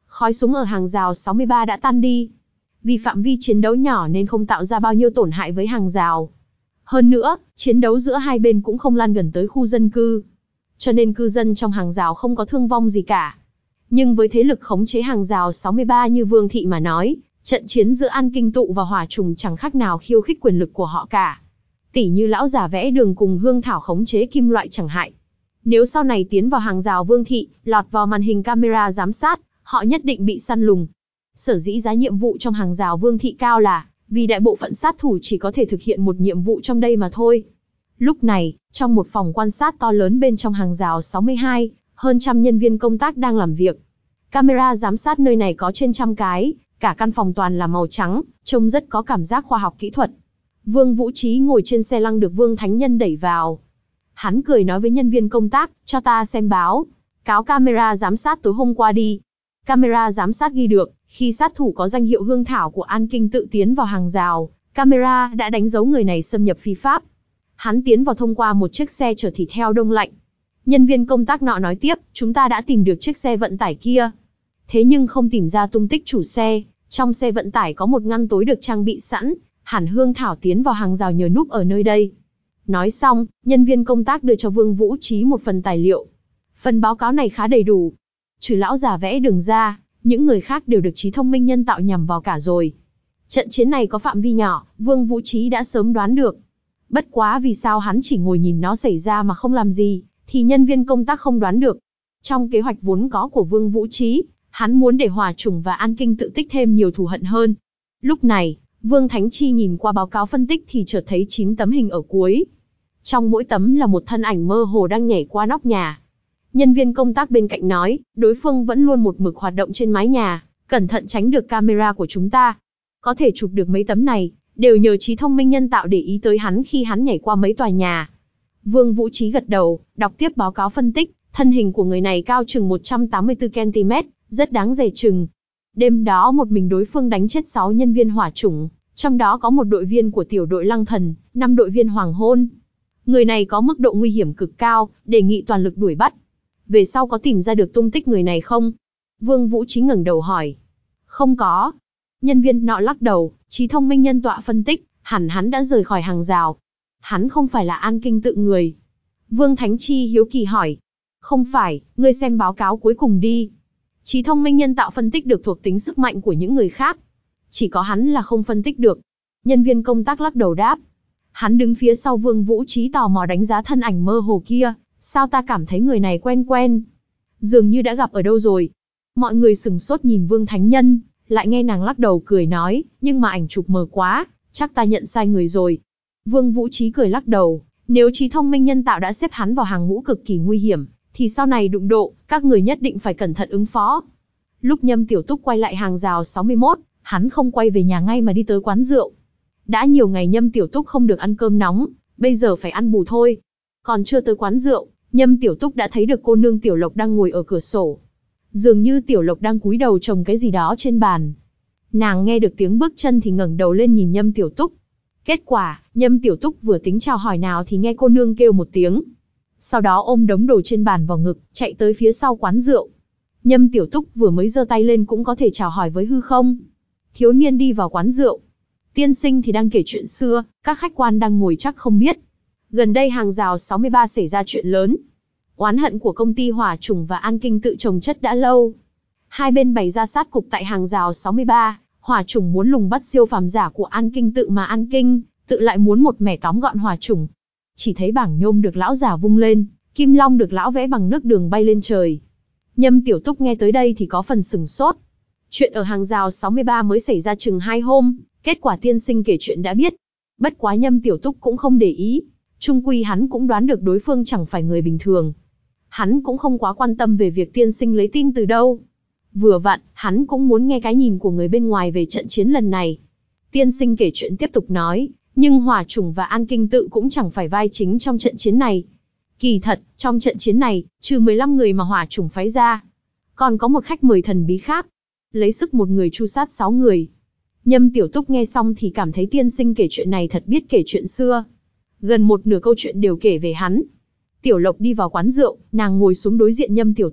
Khói súng ở hàng rào sáu mươi ba đã tan đi. Vì phạm vi chiến đấu nhỏ nên không tạo ra bao nhiêu tổn hại với hàng rào. Hơn nữa, chiến đấu giữa hai bên cũng không lan gần tới khu dân cư. Cho nên cư dân trong hàng rào không có thương vong gì cả. Nhưng với thế lực khống chế hàng rào sáu mươi ba như Vương Thị mà nói, trận chiến giữa An Kinh Tụ và Hỏa Trùng chẳng khác nào khiêu khích quyền lực của họ cả. Tỉ như lão già vẽ đường cùng Hương Thảo khống chế kim loại chẳng hạn. Nếu sau này tiến vào hàng rào Vương Thị, lọt vào màn hình camera giám sát, họ nhất định bị săn lùng. Sở dĩ giá nhiệm vụ trong hàng rào Vương Thị cao là vì đại bộ phận sát thủ chỉ có thể thực hiện một nhiệm vụ trong đây mà thôi. Lúc này, trong một phòng quan sát to lớn bên trong hàng rào sáu mươi hai, hơn trăm nhân viên công tác đang làm việc. Camera giám sát nơi này có trên trăm cái, cả căn phòng toàn là màu trắng, trông rất có cảm giác khoa học kỹ thuật. Vương Vũ Trí ngồi trên xe lăng được Vương Thánh Nhân đẩy vào. Hắn cười nói với nhân viên công tác, cho ta xem báo, cáo camera giám sát tối hôm qua đi. Camera giám sát ghi được, khi sát thủ có danh hiệu Hương Thảo của An Kinh tự tiến vào hàng rào, camera đã đánh dấu người này xâm nhập phi pháp. Hắn tiến vào thông qua một chiếc xe chở thịt heo đông lạnh. Nhân viên công tác nọ nói tiếp, chúng ta đã tìm được chiếc xe vận tải kia. Thế nhưng không tìm ra tung tích chủ xe, trong xe vận tải có một ngăn tối được trang bị sẵn, hẳn Hương Thảo tiến vào hàng rào nhờ núp ở nơi đây. Nói xong, nhân viên công tác đưa cho Vương Vũ Trí một phần tài liệu. Phần báo cáo này khá đầy đủ. Trừ lão già vẽ đường ra, những người khác đều được trí thông minh nhân tạo nhằm vào cả rồi. Trận chiến này có phạm vi nhỏ, Vương Vũ Trí đã sớm đoán được. Bất quá vì sao hắn chỉ ngồi nhìn nó xảy ra mà không làm gì, thì nhân viên công tác không đoán được. Trong kế hoạch vốn có của Vương Vũ Trí, hắn muốn để Hỏa Trùng và An Kinh tự tích thêm nhiều thù hận hơn. Lúc này, Vương Thánh Chi nhìn qua báo cáo phân tích thì chợt thấy chín tấm hình ở cuối. Trong mỗi tấm là một thân ảnh mơ hồ đang nhảy qua nóc nhà. Nhân viên công tác bên cạnh nói, đối phương vẫn luôn một mực hoạt động trên mái nhà, cẩn thận tránh được camera của chúng ta. Có thể chụp được mấy tấm này, đều nhờ trí thông minh nhân tạo để ý tới hắn khi hắn nhảy qua mấy tòa nhà. Vương Vũ Trí gật đầu, đọc tiếp báo cáo phân tích, thân hình của người này cao chừng một trăm tám mươi tư ki lô mét, rất đáng dè chừng. Đêm đó một mình đối phương đánh chết sáu nhân viên hỏa chủng, trong đó có một đội viên của tiểu đội Lăng Thần, năm đội viên Hoàng Hôn. Người này có mức độ nguy hiểm cực cao, đề nghị toàn lực đuổi bắt. Về sau có tìm ra được tung tích người này không? Vương Vũ Trí ngẩng đầu hỏi. Không có. Nhân viên nọ lắc đầu, trí thông minh nhân tọa phân tích, hẳn hắn đã rời khỏi hàng rào. Hắn không phải là An Kinh tự người. Vương Thánh Chi hiếu kỳ hỏi. Không phải, ngươi xem báo cáo cuối cùng đi. Trí thông minh nhân tạo phân tích được thuộc tính sức mạnh của những người khác. Chỉ có hắn là không phân tích được. Nhân viên công tác lắc đầu đáp. Hắn đứng phía sau Vương Vũ Trí tò mò đánh giá thân ảnh mơ hồ kia. Sao ta cảm thấy người này quen quen? Dường như đã gặp ở đâu rồi. Mọi người sừng sốt nhìn Vương Thánh Nhân, lại nghe nàng lắc đầu cười nói, nhưng mà ảnh chụp mờ quá, chắc ta nhận sai người rồi. Vương Vũ Trí cười lắc đầu, nếu trí thông minh nhân tạo đã xếp hắn vào hàng ngũ cực kỳ nguy hiểm, thì sau này đụng độ, các người nhất định phải cẩn thận ứng phó. Lúc Nhâm Tiểu Túc quay lại hàng rào sáu mươi mốt, hắn không quay về nhà ngay mà đi tới quán rượu. Đã nhiều ngày Nhâm Tiểu Túc không được ăn cơm nóng, bây giờ phải ăn bù thôi. Còn chưa tới quán rượu, Nhâm Tiểu Túc đã thấy được cô nương Tiểu Lộc đang ngồi ở cửa sổ. Dường như Tiểu Lộc đang cúi đầu trồng cái gì đó trên bàn. Nàng nghe được tiếng bước chân thì ngẩng đầu lên nhìn Nhâm Tiểu Túc. Kết quả, Nhâm Tiểu Túc vừa tính chào hỏi nào thì nghe cô nương kêu một tiếng. Sau đó ôm đống đồ trên bàn vào ngực, chạy tới phía sau quán rượu. Nhâm Tiểu Túc vừa mới giơ tay lên cũng có thể chào hỏi với hư không. Thiếu niên đi vào quán rượu. Tiên sinh thì đang kể chuyện xưa, các khách quan đang ngồi chắc không biết. Gần đây hàng rào sáu mươi ba xảy ra chuyện lớn. Oán hận của công ty Hỏa Trùng và An Kinh tự chồng chất đã lâu. Hai bên bày ra sát cục tại hàng rào sáu mươi ba, Hỏa Trùng muốn lùng bắt siêu phàm giả của An Kinh tự mà An Kinh tự lại muốn một mẻ tóm gọn Hỏa Trùng. Chỉ thấy bảng nhôm được lão giả vung lên, kim long được lão vẽ bằng nước đường bay lên trời. Nhâm Tiểu Túc nghe tới đây thì có phần sừng sốt. Chuyện ở hàng rào sáu mươi ba mới xảy ra chừng hai hôm, kết quả tiên sinh kể chuyện đã biết. Bất quá Nhâm Tiểu Túc cũng không để ý. Chung quy hắn cũng đoán được đối phương chẳng phải người bình thường. Hắn cũng không quá quan tâm về việc tiên sinh lấy tin từ đâu. Vừa vặn, hắn cũng muốn nghe cái nhìn của người bên ngoài về trận chiến lần này. Tiên sinh kể chuyện tiếp tục nói, nhưng Hỏa Trùng và An Kinh tự cũng chẳng phải vai chính trong trận chiến này. Kỳ thật, trong trận chiến này, trừ mười lăm người mà Hỏa Trùng phái ra, còn có một khách mời thần bí khác. Lấy sức một người tru sát sáu người. Nhâm Tiểu Túc nghe xong thì cảm thấy tiên sinh kể chuyện này thật biết kể chuyện xưa. Gần một nửa câu chuyện đều kể về hắn. Tiểu Lộc đi vào quán rượu, nàng ngồi xuống đối diện Nhâm Tiểu Túc,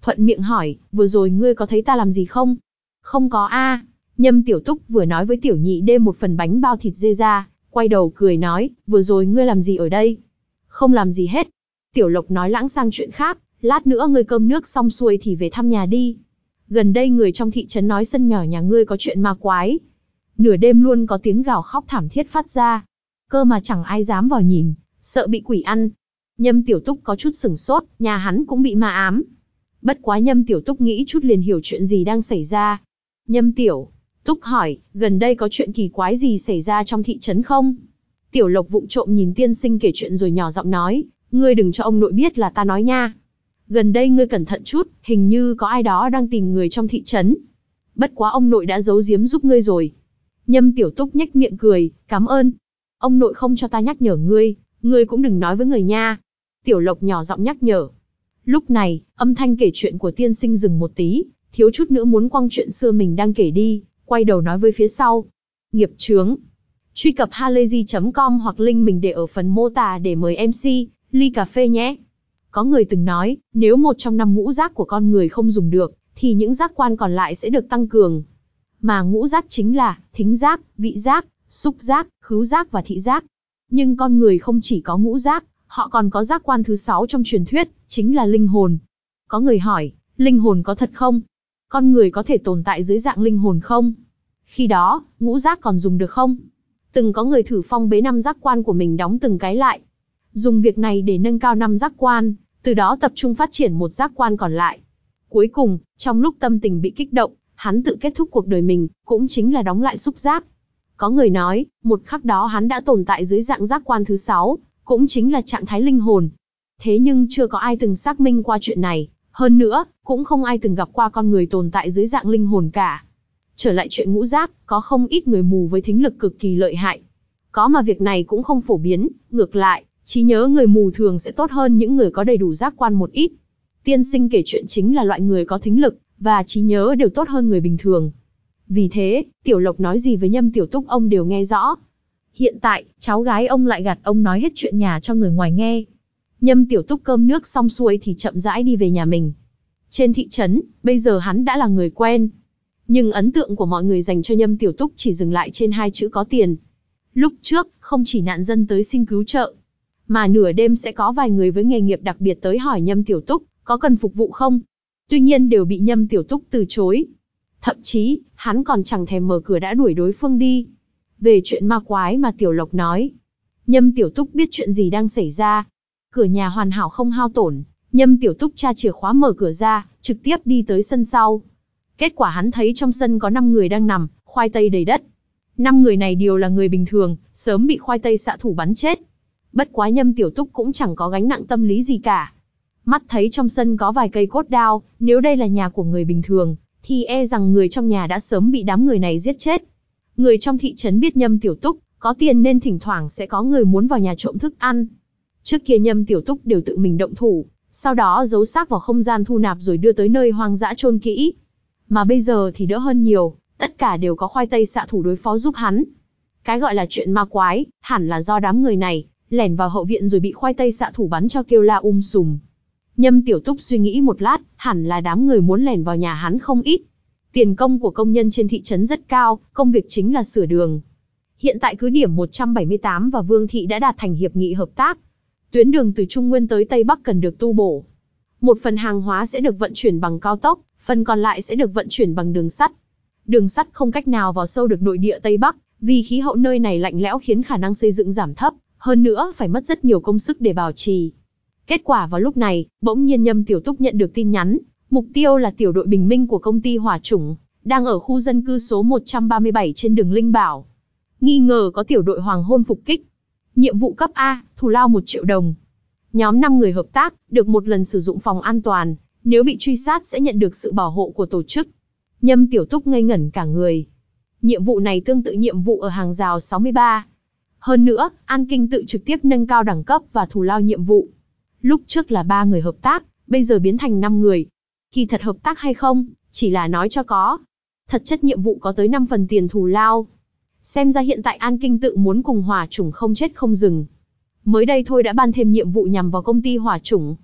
thuận miệng hỏi, vừa rồi ngươi có thấy ta làm gì không? Không có a. Nhâm Tiểu Túc vừa nói với Tiểu Nhị đem một phần bánh bao thịt dê ra, quay đầu cười nói, vừa rồi ngươi làm gì ở đây? Không làm gì hết. Tiểu Lộc nói lãng sang chuyện khác, lát nữa ngươi cơm nước xong xuôi thì về thăm nhà đi. Gần đây người trong thị trấn nói sân nhỏ nhà ngươi có chuyện ma quái. Nửa đêm luôn có tiếng gào khóc thảm thiết phát ra. Cơ mà chẳng ai dám vào nhìn, sợ bị quỷ ăn. Nhâm Tiểu Túc có chút sửng sốt, nhà hắn cũng bị ma ám. Bất quá Nhâm Tiểu Túc nghĩ chút liền hiểu chuyện gì đang xảy ra. Nhâm Tiểu Túc hỏi, gần đây có chuyện kỳ quái gì xảy ra trong thị trấn không? Tiểu Lộc vụng trộm nhìn tiên sinh kể chuyện rồi nhỏ giọng nói, ngươi đừng cho ông nội biết là ta nói nha. Gần đây ngươi cẩn thận chút, hình như có ai đó đang tìm người trong thị trấn. Bất quá ông nội đã giấu giếm giúp ngươi rồi. Nhâm Tiểu Túc nhếch miệng cười, cảm ơn. Ông nội không cho ta nhắc nhở ngươi, ngươi cũng đừng nói với người nha. Tiểu Lộc nhỏ giọng nhắc nhở. Lúc này, âm thanh kể chuyện của tiên sinh dừng một tí, thiếu chút nữa muốn quăng chuyện xưa mình đang kể đi, quay đầu nói với phía sau. Nghiệp chướng. Truy cập halayzi chấm com hoặc link mình để ở phần mô tả để mời em xê, ly cà phê nhé. Có người từng nói, nếu một trong năm ngũ giác của con người không dùng được, thì những giác quan còn lại sẽ được tăng cường. Mà ngũ giác chính là thính giác, vị giác, xúc giác, khứu giác và thị giác. Nhưng con người không chỉ có ngũ giác, họ còn có giác quan thứ sáu trong truyền thuyết, chính là linh hồn. Có người hỏi, linh hồn có thật không? Con người có thể tồn tại dưới dạng linh hồn không? Khi đó, ngũ giác còn dùng được không? Từng có người thử phong bế năm giác quan của mình đóng từng cái lại. Dùng việc này để nâng cao năm giác quan, từ đó tập trung phát triển một giác quan còn lại. Cuối cùng, trong lúc tâm tình bị kích động, hắn tự kết thúc cuộc đời mình, cũng chính là đóng lại xúc giác. Có người nói, một khắc đó hắn đã tồn tại dưới dạng giác quan thứ sáu, cũng chính là trạng thái linh hồn. Thế nhưng chưa có ai từng xác minh qua chuyện này, hơn nữa, cũng không ai từng gặp qua con người tồn tại dưới dạng linh hồn cả. Trở lại chuyện ngũ giác, có không ít người mù với thính lực cực kỳ lợi hại. Có mà việc này cũng không phổ biến, ngược lại, trí nhớ người mù thường sẽ tốt hơn những người có đầy đủ giác quan một ít. Tiên sinh kể chuyện chính là loại người có thính lực, và trí nhớ đều tốt hơn người bình thường. Vì thế, Tiểu Lộc nói gì với Nhâm Tiểu Túc ông đều nghe rõ. Hiện tại, cháu gái ông lại gạt ông nói hết chuyện nhà cho người ngoài nghe. Nhâm Tiểu Túc cơm nước xong xuôi thì chậm rãi đi về nhà mình. Trên thị trấn, bây giờ hắn đã là người quen. Nhưng ấn tượng của mọi người dành cho Nhâm Tiểu Túc chỉ dừng lại trên hai chữ có tiền. Lúc trước, không chỉ nạn dân tới xin cứu trợ, mà nửa đêm sẽ có vài người với nghề nghiệp đặc biệt tới hỏi Nhâm Tiểu Túc, có cần phục vụ không? Tuy nhiên đều bị Nhâm Tiểu Túc từ chối. Thậm chí, hắn còn chẳng thèm mở cửa đã đuổi đối phương đi. Về chuyện ma quái mà Tiểu Lộc nói, Nhâm Tiểu Túc biết chuyện gì đang xảy ra. Cửa nhà hoàn hảo không hao tổn, Nhâm Tiểu Túc tra chìa khóa mở cửa ra, trực tiếp đi tới sân sau. Kết quả hắn thấy trong sân có năm người đang nằm, khoai tây đầy đất. Năm người này đều là người bình thường, sớm bị khoai tây xạ thủ bắn chết. Bất quá Nhâm Tiểu Túc cũng chẳng có gánh nặng tâm lý gì cả. Mắt thấy trong sân có vài cây cốt đao, nếu đây là nhà của người bình thường, thì e rằng người trong nhà đã sớm bị đám người này giết chết. Người trong thị trấn biết Nhâm Tiểu Túc có tiền nên thỉnh thoảng sẽ có người muốn vào nhà trộm thức ăn. Trước kia Nhâm Tiểu Túc đều tự mình động thủ, sau đó giấu xác vào không gian thu nạp rồi đưa tới nơi hoang dã chôn kỹ. Mà bây giờ thì đỡ hơn nhiều, tất cả đều có khoai tây xạ thủ đối phó giúp hắn. Cái gọi là chuyện ma quái, hẳn là do đám người này lẻn vào hậu viện rồi bị khoai tây xạ thủ bắn cho kêu la um sùm. Nhâm Tiểu Túc suy nghĩ một lát, hẳn là đám người muốn lẻn vào nhà hắn không ít. Tiền công của công nhân trên thị trấn rất cao, công việc chính là sửa đường. Hiện tại cứ điểm một trăm bảy mươi tám và Vương Thị đã đạt thành hiệp nghị hợp tác. Tuyến đường từ Trung Nguyên tới Tây Bắc cần được tu bổ. Một phần hàng hóa sẽ được vận chuyển bằng cao tốc, phần còn lại sẽ được vận chuyển bằng đường sắt. Đường sắt không cách nào vào sâu được nội địa Tây Bắc, vì khí hậu nơi này lạnh lẽo khiến khả năng xây dựng giảm thấp, hơn nữa phải mất rất nhiều công sức để bảo trì. Kết quả vào lúc này, bỗng nhiên Nhâm Tiểu Túc nhận được tin nhắn, mục tiêu là tiểu đội bình minh của công ty Hỏa Chủng, đang ở khu dân cư số một trăm ba mươi bảy trên đường Linh Bảo. Nghi ngờ có tiểu đội hoàng hôn phục kích. Nhiệm vụ cấp A, thù lao một triệu đồng. Nhóm năm người hợp tác, được một lần sử dụng phòng an toàn, nếu bị truy sát sẽ nhận được sự bảo hộ của tổ chức. Nhâm Tiểu Túc ngây ngẩn cả người. Nhiệm vụ này tương tự nhiệm vụ ở hàng rào sáu mươi ba. Hơn nữa, An Kinh tự trực tiếp nâng cao đẳng cấp và thù lao nhiệm vụ. Lúc trước là ba người hợp tác, bây giờ biến thành năm người. Kỳ thật hợp tác hay không, chỉ là nói cho có. Thật chất nhiệm vụ có tới năm phần tiền thù lao. Xem ra hiện tại An Kinh tự muốn cùng Hỏa Chủng không chết không dừng. Mới đây thôi đã ban thêm nhiệm vụ nhằm vào công ty Hỏa Chủng.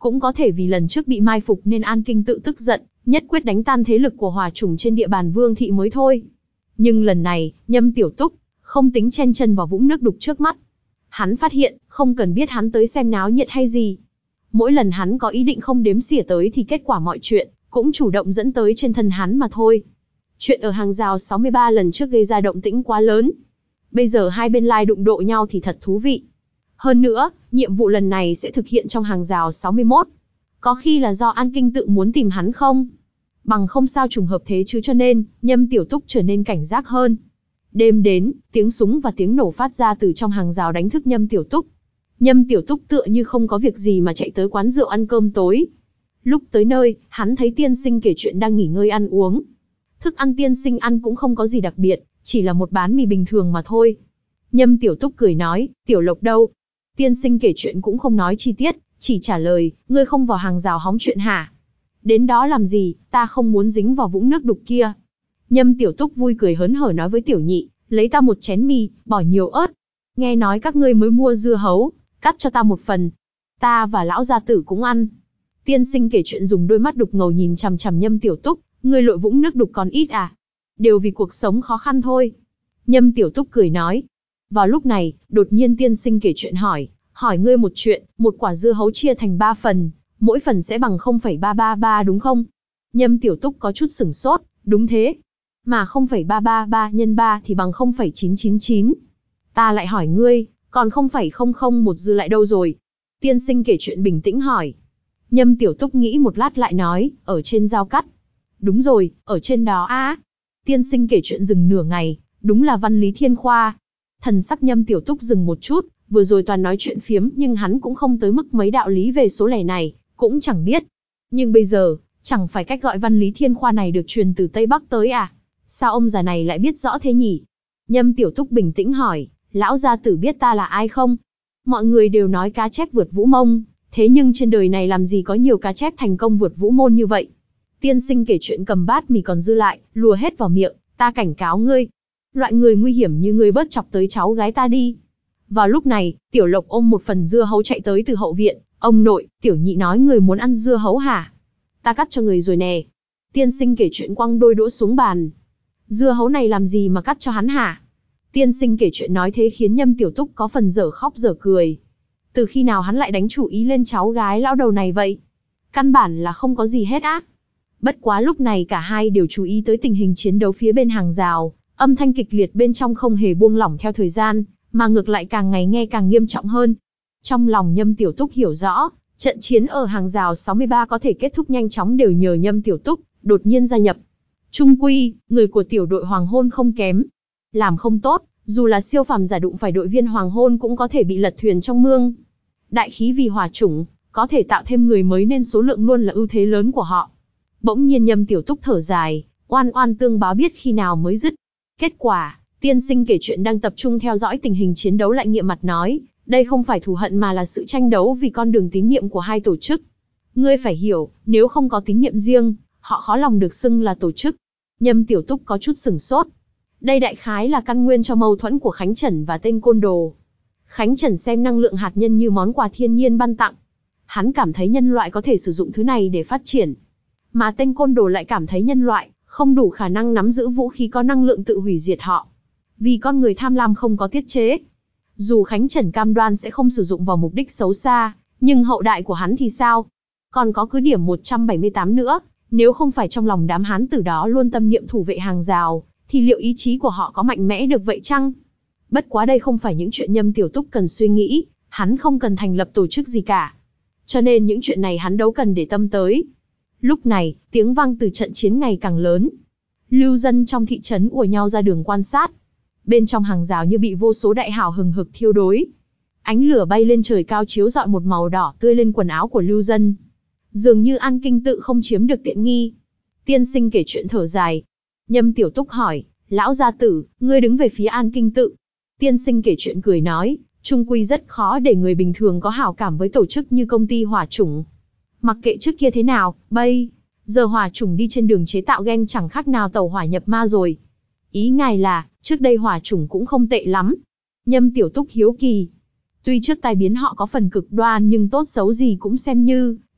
cũng có thể vì lần trước bị mai phục nên An Kinh Tự tức giận, nhất quyết đánh tan thế lực của hỏa chủng trên địa bàn Vương thị mới thôi. Nhưng lần này, Nhâm Tiểu Túc không tính chen chân vào vũng nước đục trước mắt. Hắn phát hiện, không cần biết hắn tới xem náo nhiệt hay gì. Mỗi lần hắn có ý định không đếm xỉa tới thì kết quả mọi chuyện cũng chủ động dẫn tới trên thân hắn mà thôi. Chuyện ở hàng rào sáu mươi ba lần trước gây ra động tĩnh quá lớn. Bây giờ hai bên lai đụng độ nhau thì thật thú vị. Hơn nữa, nhiệm vụ lần này sẽ thực hiện trong hàng rào sáu mươi mốt. Có khi là do An Kinh Tự muốn tìm hắn không? Bằng không sao trùng hợp thế chứ, cho nên, Nhâm Tiểu Túc trở nên cảnh giác hơn. Đêm đến, tiếng súng và tiếng nổ phát ra từ trong hàng rào đánh thức Nhâm Tiểu Túc. Nhâm Tiểu Túc tựa như không có việc gì mà chạy tới quán rượu ăn cơm tối. Lúc tới nơi, hắn thấy tiên sinh kể chuyện đang nghỉ ngơi ăn uống. Thức ăn tiên sinh ăn cũng không có gì đặc biệt, chỉ là một bán mì bình thường mà thôi. Nhâm Tiểu Túc cười nói, Tiểu Lộc đâu? Tiên sinh kể chuyện cũng không nói chi tiết, chỉ trả lời, ngươi không vào hàng rào hóng chuyện hả? Đến đó làm gì, ta không muốn dính vào vũng nước đục kia. Nhâm Tiểu Túc vui cười hớn hở nói với Tiểu Nhị, lấy ta một chén mì, bỏ nhiều ớt. Nghe nói các ngươi mới mua dưa hấu, cắt cho ta một phần. Ta và lão gia tử cũng ăn. Tiên sinh kể chuyện dùng đôi mắt đục ngầu nhìn chằm chằm Nhâm Tiểu Túc, ngươi lội vũng nước đục còn ít à? Đều vì cuộc sống khó khăn thôi. Nhâm Tiểu Túc cười nói. Vào lúc này, đột nhiên tiên sinh kể chuyện hỏi, hỏi ngươi một chuyện, một quả dưa hấu chia thành ba phần, mỗi phần sẽ bằng không phẩy ba ba ba đúng không? Nhâm Tiểu Túc có chút sửng sốt, đúng thế. Mà không phẩy ba ba ba nhân ba thì bằng không phẩy chín chín chín. Ta lại hỏi ngươi, còn không phẩy không không một dư lại đâu rồi? Tiên sinh kể chuyện bình tĩnh hỏi. Nhâm Tiểu Túc nghĩ một lát lại nói, ở trên dao cắt. Đúng rồi, ở trên đó á. Tiên sinh kể chuyện dừng nửa ngày, đúng là Văn Lý Thiên Khoa. Thần sắc Nhâm Tiểu Túc dừng một chút, vừa rồi toàn nói chuyện phiếm nhưng hắn cũng không tới mức mấy đạo lý về số lẻ này, cũng chẳng biết. Nhưng bây giờ, chẳng phải cách gọi Văn Lý Thiên Khoa này được truyền từ Tây Bắc tới à? Sao ông già này lại biết rõ thế nhỉ? Nhâm Tiểu Túc bình tĩnh hỏi, lão gia tử biết ta là ai không? Mọi người đều nói cá chép vượt vũ mông, thế nhưng trên đời này làm gì có nhiều cá chép thành công vượt vũ môn như vậy? Tiên sinh kể chuyện cầm bát mì còn dư lại, lùa hết vào miệng, ta cảnh cáo ngươi. Loại người nguy hiểm như ngươi bớt chọc tới cháu gái ta đi. Vào lúc này, Tiểu Lộc ôm một phần dưa hấu chạy tới từ hậu viện, ông nội, Tiểu Nhị nói người muốn ăn dưa hấu hả? Ta cắt cho người rồi nè. Tiên sinh kể chuyện quăng đôi đũa xuống bàn. Dưa hấu này làm gì mà cắt cho hắn hả? Tiên sinh kể chuyện nói thế khiến Nhâm Tiểu Túc có phần dở khóc dở cười. Từ khi nào hắn lại đánh chủ ý lên cháu gái lão đầu này vậy? Căn bản là không có gì hết á. Bất quá lúc này cả hai đều chú ý tới tình hình chiến đấu phía bên hàng rào, âm thanh kịch liệt bên trong không hề buông lỏng theo thời gian, mà ngược lại càng ngày nghe càng nghiêm trọng hơn. Trong lòng Nhâm Tiểu Túc hiểu rõ, trận chiến ở hàng rào sáu mươi ba có thể kết thúc nhanh chóng đều nhờ Nhâm Tiểu Túc đột nhiên gia nhập. Trung quy, người của tiểu đội Hoàng Hôn không kém. Làm không tốt, dù là siêu phàm giả đụng phải đội viên Hoàng Hôn cũng có thể bị lật thuyền trong mương. Đại khí vì hỏa chủng, có thể tạo thêm người mới nên số lượng luôn là ưu thế lớn của họ. Bỗng nhiên Nhâm Tiểu Túc thở dài, oan oan tương báo biết khi nào mới dứt. Kết quả, tiên sinh kể chuyện đang tập trung theo dõi tình hình chiến đấu lại nghiêm mặt nói, đây không phải thù hận mà là sự tranh đấu vì con đường tín nhiệm của hai tổ chức. Ngươi phải hiểu, nếu không có tín nhiệm riêng, họ khó lòng được xưng là tổ chức. Nhâm Tiểu Túc có chút sửng sốt. Đây đại khái là căn nguyên cho mâu thuẫn của Khánh Trần và tên côn đồ. Khánh Trần xem năng lượng hạt nhân như món quà thiên nhiên ban tặng. Hắn cảm thấy nhân loại có thể sử dụng thứ này để phát triển. Mà tên côn đồ lại cảm thấy nhân loại không đủ khả năng nắm giữ vũ khí có năng lượng tự hủy diệt họ. Vì con người tham lam không có tiết chế. Dù Khánh Trần cam đoan sẽ không sử dụng vào mục đích xấu xa, nhưng hậu đại của hắn thì sao? Còn có cứ điểm một trăm bảy mươi tám nữa, nếu không phải trong lòng đám hán tử đó luôn tâm niệm thủ vệ hàng rào, thì liệu ý chí của họ có mạnh mẽ được vậy chăng? Bất quá đây không phải những chuyện Nhâm Tiểu Túc cần suy nghĩ, hắn không cần thành lập tổ chức gì cả. Cho nên những chuyện này hắn đâu cần để tâm tới. Lúc này, tiếng vang từ trận chiến ngày càng lớn. Lưu dân trong thị trấn ùa nhau ra đường quan sát. Bên trong hàng rào như bị vô số đại hào hừng hực thiêu đối. Ánh lửa bay lên trời cao chiếu rọi một màu đỏ tươi lên quần áo của lưu dân. Dường như An Kinh Tự không chiếm được tiện nghi. Tiên sinh kể chuyện thở dài. Nhâm Tiểu Túc hỏi, lão gia tử, ngươi đứng về phía An Kinh Tự. Tiên sinh kể chuyện cười nói, trung quy rất khó để người bình thường có hảo cảm với tổ chức như công ty hỏa chủng. Mặc kệ trước kia thế nào, bây giờ hỏa chủng đi trên đường chế tạo gen chẳng khác nào tàu hỏa nhập ma rồi. Ý ngài là, trước đây hỏa chủng cũng không tệ lắm. Nhâm Tiểu Túc hiếu kỳ. Tuy trước tai biến họ có phần cực đoan nhưng tốt xấu gì cũng xem như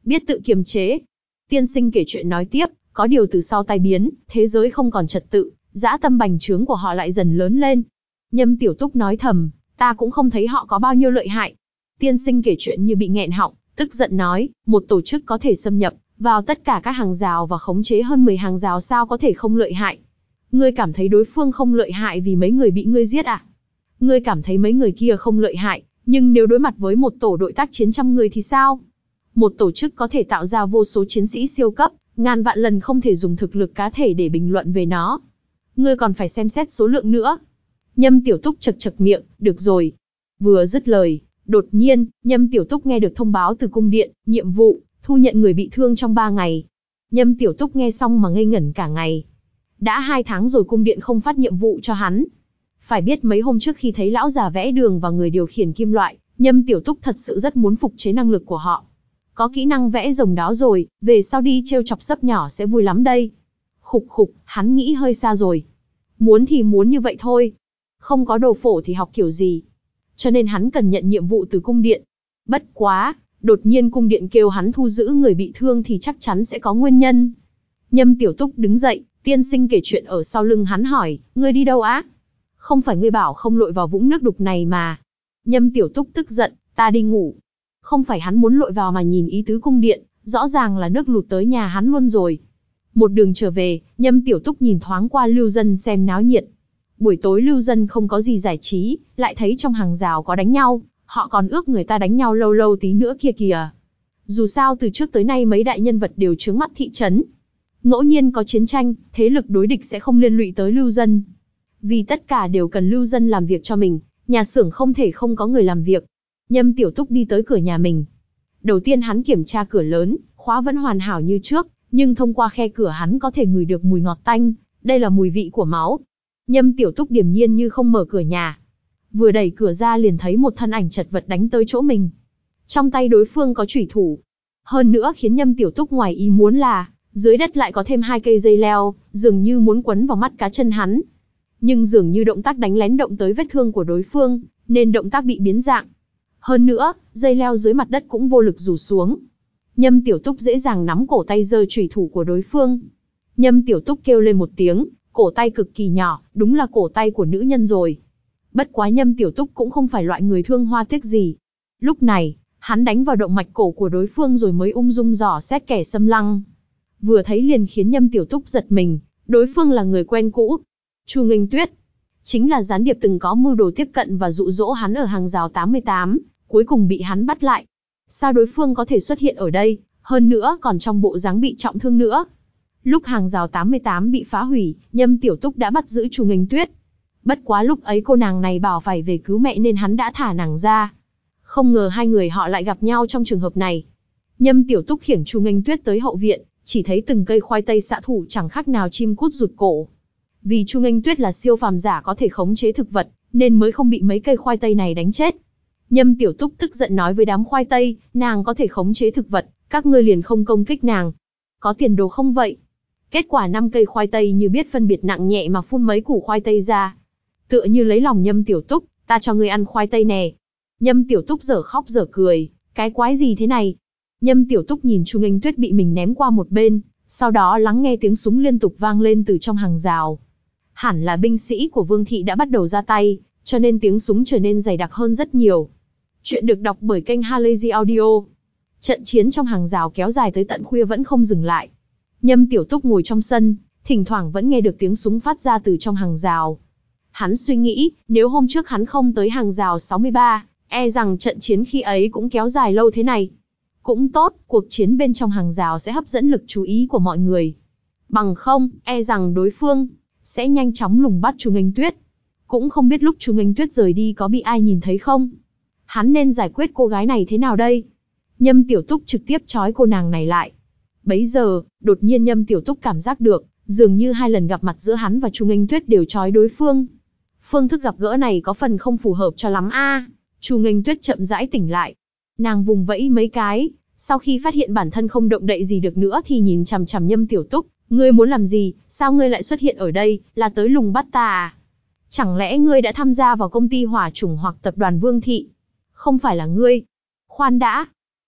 biết tự kiềm chế. Tiên sinh kể chuyện nói tiếp, có điều từ sau tai biến, thế giới không còn trật tự, dã tâm bành trướng của họ lại dần lớn lên. Nhâm Tiểu Túc nói thầm, ta cũng không thấy họ có bao nhiêu lợi hại. Tiên sinh kể chuyện như bị nghẹn họng, tức giận nói, một tổ chức có thể xâm nhập vào tất cả các hàng rào và khống chế hơn mười hàng rào sao có thể không lợi hại. Ngươi cảm thấy đối phương không lợi hại vì mấy người bị ngươi giết à? Ngươi cảm thấy mấy người kia không lợi hại, nhưng nếu đối mặt với một tổ đội tác chiến trăm người thì sao? Một tổ chức có thể tạo ra vô số chiến sĩ siêu cấp, ngàn vạn lần không thể dùng thực lực cá thể để bình luận về nó. Ngươi còn phải xem xét số lượng nữa. Nhâm Tiểu Túc chật chật miệng, được rồi. Vừa dứt lời, đột nhiên, Nhâm Tiểu Túc nghe được thông báo từ cung điện, nhiệm vụ, thu nhận người bị thương trong ba ngày. Nhâm Tiểu Túc nghe xong mà ngây ngẩn cả ngày. Đã hai tháng rồi cung điện không phát nhiệm vụ cho hắn. Phải biết mấy hôm trước khi thấy lão già vẽ đường và người điều khiển kim loại, Nhâm Tiểu Túc thật sự rất muốn phục chế năng lực của họ. Có kỹ năng vẽ rồng đó rồi, về sau đi trêu chọc sấp nhỏ sẽ vui lắm đây. Khục khục, hắn nghĩ hơi xa rồi. Muốn thì muốn như vậy thôi. Không có đồ phổ thì học kiểu gì. Cho nên hắn cần nhận nhiệm vụ từ cung điện. Bất quá, đột nhiên cung điện kêu hắn thu giữ người bị thương thì chắc chắn sẽ có nguyên nhân. Nhâm Tiểu Túc đứng dậy, tiên sinh kể chuyện ở sau lưng hắn hỏi, ngươi đi đâu á? Không phải ngươi bảo không lội vào vũng nước đục này mà. Nhâm Tiểu Túc tức giận, ta đi ngủ. Không phải hắn muốn lội vào mà nhìn ý tứ cung điện, rõ ràng là nước lụt tới nhà hắn luôn rồi. Một đường trở về, Nhâm Tiểu Túc nhìn thoáng qua lưu dân xem náo nhiệt. Buổi tối lưu dân không có gì giải trí, lại thấy trong hàng rào có đánh nhau, họ còn ước người ta đánh nhau lâu lâu tí nữa kia kìa. Dù sao từ trước tới nay mấy đại nhân vật đều chướng mắt thị trấn. Ngẫu nhiên có chiến tranh, thế lực đối địch sẽ không liên lụy tới lưu dân. Vì tất cả đều cần lưu dân làm việc cho mình, nhà xưởng không thể không có người làm việc. Nhâm Tiểu Túc đi tới cửa nhà mình. Đầu tiên hắn kiểm tra cửa lớn, khóa vẫn hoàn hảo như trước, nhưng thông qua khe cửa hắn có thể ngửi được mùi ngọt tanh, đây là mùi vị của máu. Nhâm Tiểu Túc điềm nhiên như không mở cửa nhà. Vừa đẩy cửa ra liền thấy một thân ảnh chật vật đánh tới chỗ mình. Trong tay đối phương có chủy thủ. Hơn nữa khiến Nhâm Tiểu Túc ngoài ý muốn là, dưới đất lại có thêm hai cây dây leo, dường như muốn quấn vào mắt cá chân hắn. Nhưng dường như động tác đánh lén động tới vết thương của đối phương, nên động tác bị biến dạng. Hơn nữa, dây leo dưới mặt đất cũng vô lực rủ xuống. Nhâm Tiểu Túc dễ dàng nắm cổ tay giơ chủy thủ của đối phương. Nhâm Tiểu Túc kêu lên một tiếng, cổ tay cực kỳ nhỏ, đúng là cổ tay của nữ nhân rồi. Bất quá Nhâm Tiểu Túc cũng không phải loại người thương hoa tiếc gì. Lúc này, hắn đánh vào động mạch cổ của đối phương rồi mới ung dung dò xét kẻ xâm lăng. Vừa thấy liền khiến Nhâm Tiểu Túc giật mình, đối phương là người quen cũ. Chu Nghênh Tuyết, chính là gián điệp từng có mưu đồ tiếp cận và dụ dỗ hắn ở hàng rào tám mươi tám, cuối cùng bị hắn bắt lại. Sao đối phương có thể xuất hiện ở đây, hơn nữa còn trong bộ dáng bị trọng thương nữa? Lúc hàng rào tám mươi tám bị phá hủy, Nhâm Tiểu Túc đã bắt giữ Chu Nghênh Tuyết. Bất quá lúc ấy cô nàng này bảo phải về cứu mẹ nên hắn đã thả nàng ra. Không ngờ hai người họ lại gặp nhau trong trường hợp này. Nhâm Tiểu Túc khiển Chu Nghênh Tuyết tới hậu viện, chỉ thấy từng cây khoai tây xạ thủ chẳng khác nào chim cút rụt cổ. Vì Chu Nghênh Tuyết là siêu phàm giả có thể khống chế thực vật, nên mới không bị mấy cây khoai tây này đánh chết. Nhâm Tiểu Túc tức giận nói với đám khoai tây, nàng có thể khống chế thực vật, các ngươi liền không công kích nàng. Có tiền đồ không vậy? Kết quả năm cây khoai tây như biết phân biệt nặng nhẹ mà phun mấy củ khoai tây ra. Tựa như lấy lòng Nhâm Tiểu Túc, ta cho ngươi ăn khoai tây nè. Nhâm Tiểu Túc dở khóc dở cười, cái quái gì thế này? Nhâm Tiểu Túc nhìn Chu Nghênh Tuyết bị mình ném qua một bên, sau đó lắng nghe tiếng súng liên tục vang lên từ trong hàng rào. Hẳn là binh sĩ của Vương Thị đã bắt đầu ra tay, cho nên tiếng súng trở nên dày đặc hơn rất nhiều. Chuyện được đọc bởi kênh Halazy Audio. Trận chiến trong hàng rào kéo dài tới tận khuya vẫn không dừng lại. Nhâm Tiểu Túc ngồi trong sân, thỉnh thoảng vẫn nghe được tiếng súng phát ra từ trong hàng rào. Hắn suy nghĩ, nếu hôm trước hắn không tới hàng rào sáu mươi ba, e rằng trận chiến khi ấy cũng kéo dài lâu thế này. Cũng tốt, cuộc chiến bên trong hàng rào sẽ hấp dẫn lực chú ý của mọi người. Bằng không, e rằng đối phương sẽ nhanh chóng lùng bắt Chu Nghênh Tuyết. Cũng không biết lúc Chu Nghênh Tuyết rời đi có bị ai nhìn thấy không? Hắn nên giải quyết cô gái này thế nào đây? Nhâm Tiểu Túc trực tiếp trói cô nàng này lại. Bấy giờ, đột nhiên Nhâm Tiểu Túc cảm giác được, dường như hai lần gặp mặt giữa hắn và Chu Nghênh Tuyết đều trói đối phương. Phương thức gặp gỡ này có phần không phù hợp cho lắm a. À. Chu Nghênh Tuyết chậm rãi tỉnh lại. Nàng vùng vẫy mấy cái, sau khi phát hiện bản thân không động đậy gì được nữa thì nhìn chằm chằm Nhâm Tiểu Túc, ngươi muốn làm gì, sao ngươi lại xuất hiện ở đây, là tới lùng bắt ta à? Chẳng lẽ ngươi đã tham gia vào công ty hỏa chủng hoặc tập đoàn Vương Thị? Không phải là ngươi. Khoan đã.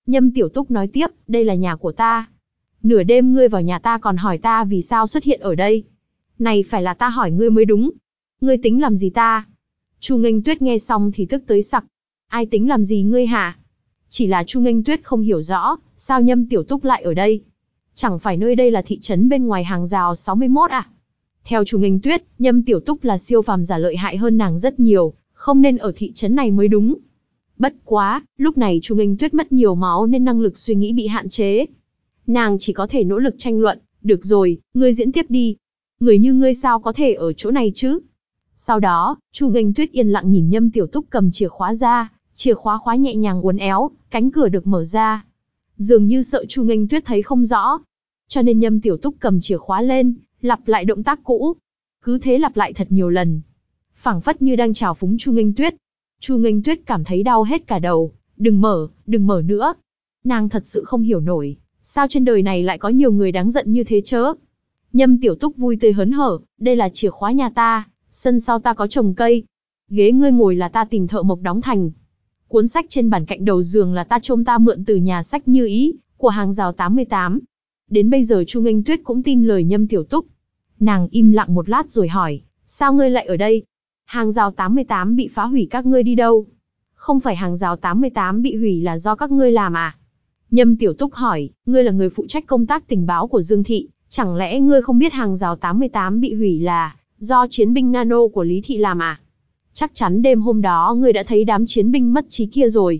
Nhâm Tiểu Túc nói tiếp, đây là nhà của ta. Nửa đêm ngươi vào nhà ta còn hỏi ta vì sao xuất hiện ở đây. Này phải là ta hỏi ngươi mới đúng. Ngươi tính làm gì ta? Chu Nghênh Tuyết nghe xong thì tức tới sặc. Ai tính làm gì ngươi hả? Chỉ là Chu Nghênh Tuyết không hiểu rõ, sao Nhâm Tiểu Túc lại ở đây? Chẳng phải nơi đây là thị trấn bên ngoài hàng rào sáu mươi mốt à? Theo Chu Nghênh Tuyết, Nhâm Tiểu Túc là siêu phàm giả lợi hại hơn nàng rất nhiều, không nên ở thị trấn này mới đúng. Bất quá, lúc này Chu Nghênh Tuyết mất nhiều máu nên năng lực suy nghĩ bị hạn chế. Nàng chỉ có thể nỗ lực tranh luận, được rồi, ngươi diễn tiếp đi. Người như ngươi sao có thể ở chỗ này chứ? Sau đó, Chu Nghênh Tuyết yên lặng nhìn Nhâm Tiểu Túc cầm chìa khóa ra, chìa khóa khóa nhẹ nhàng uốn éo, cánh cửa được mở ra. Dường như sợ Chu Nghênh Tuyết thấy không rõ, cho nên Nhâm Tiểu Túc cầm chìa khóa lên, lặp lại động tác cũ. Cứ thế lặp lại thật nhiều lần, phảng phất như đang chào phúng Chu Nghênh Tuyết. Chu Nghênh Tuyết cảm thấy đau hết cả đầu, đừng mở, đừng mở nữa. Nàng thật sự không hiểu nổi, sao trên đời này lại có nhiều người đáng giận như thế chớ. Nhâm Tiểu Túc vui tươi hớn hở, đây là chìa khóa nhà ta, sân sau ta có trồng cây. Ghế ngươi ngồi là ta tìm thợ mộc đóng thành. Cuốn sách trên bàn cạnh đầu giường là ta trông ta mượn từ nhà sách Như Ý, của hàng rào tám mươi tám. Đến bây giờ Chu Nghênh Tuyết cũng tin lời Nhâm Tiểu Túc. Nàng im lặng một lát rồi hỏi, sao ngươi lại ở đây? Hàng rào tám mươi tám bị phá hủy các ngươi đi đâu? Không phải hàng rào tám mươi tám bị hủy là do các ngươi làm à? Nhâm Tiểu Túc hỏi, ngươi là người phụ trách công tác tình báo của Dương Thị, chẳng lẽ ngươi không biết hàng rào tám mươi tám bị hủy là do chiến binh nano của Lý Thị làm à? Chắc chắn đêm hôm đó ngươi đã thấy đám chiến binh mất trí kia rồi.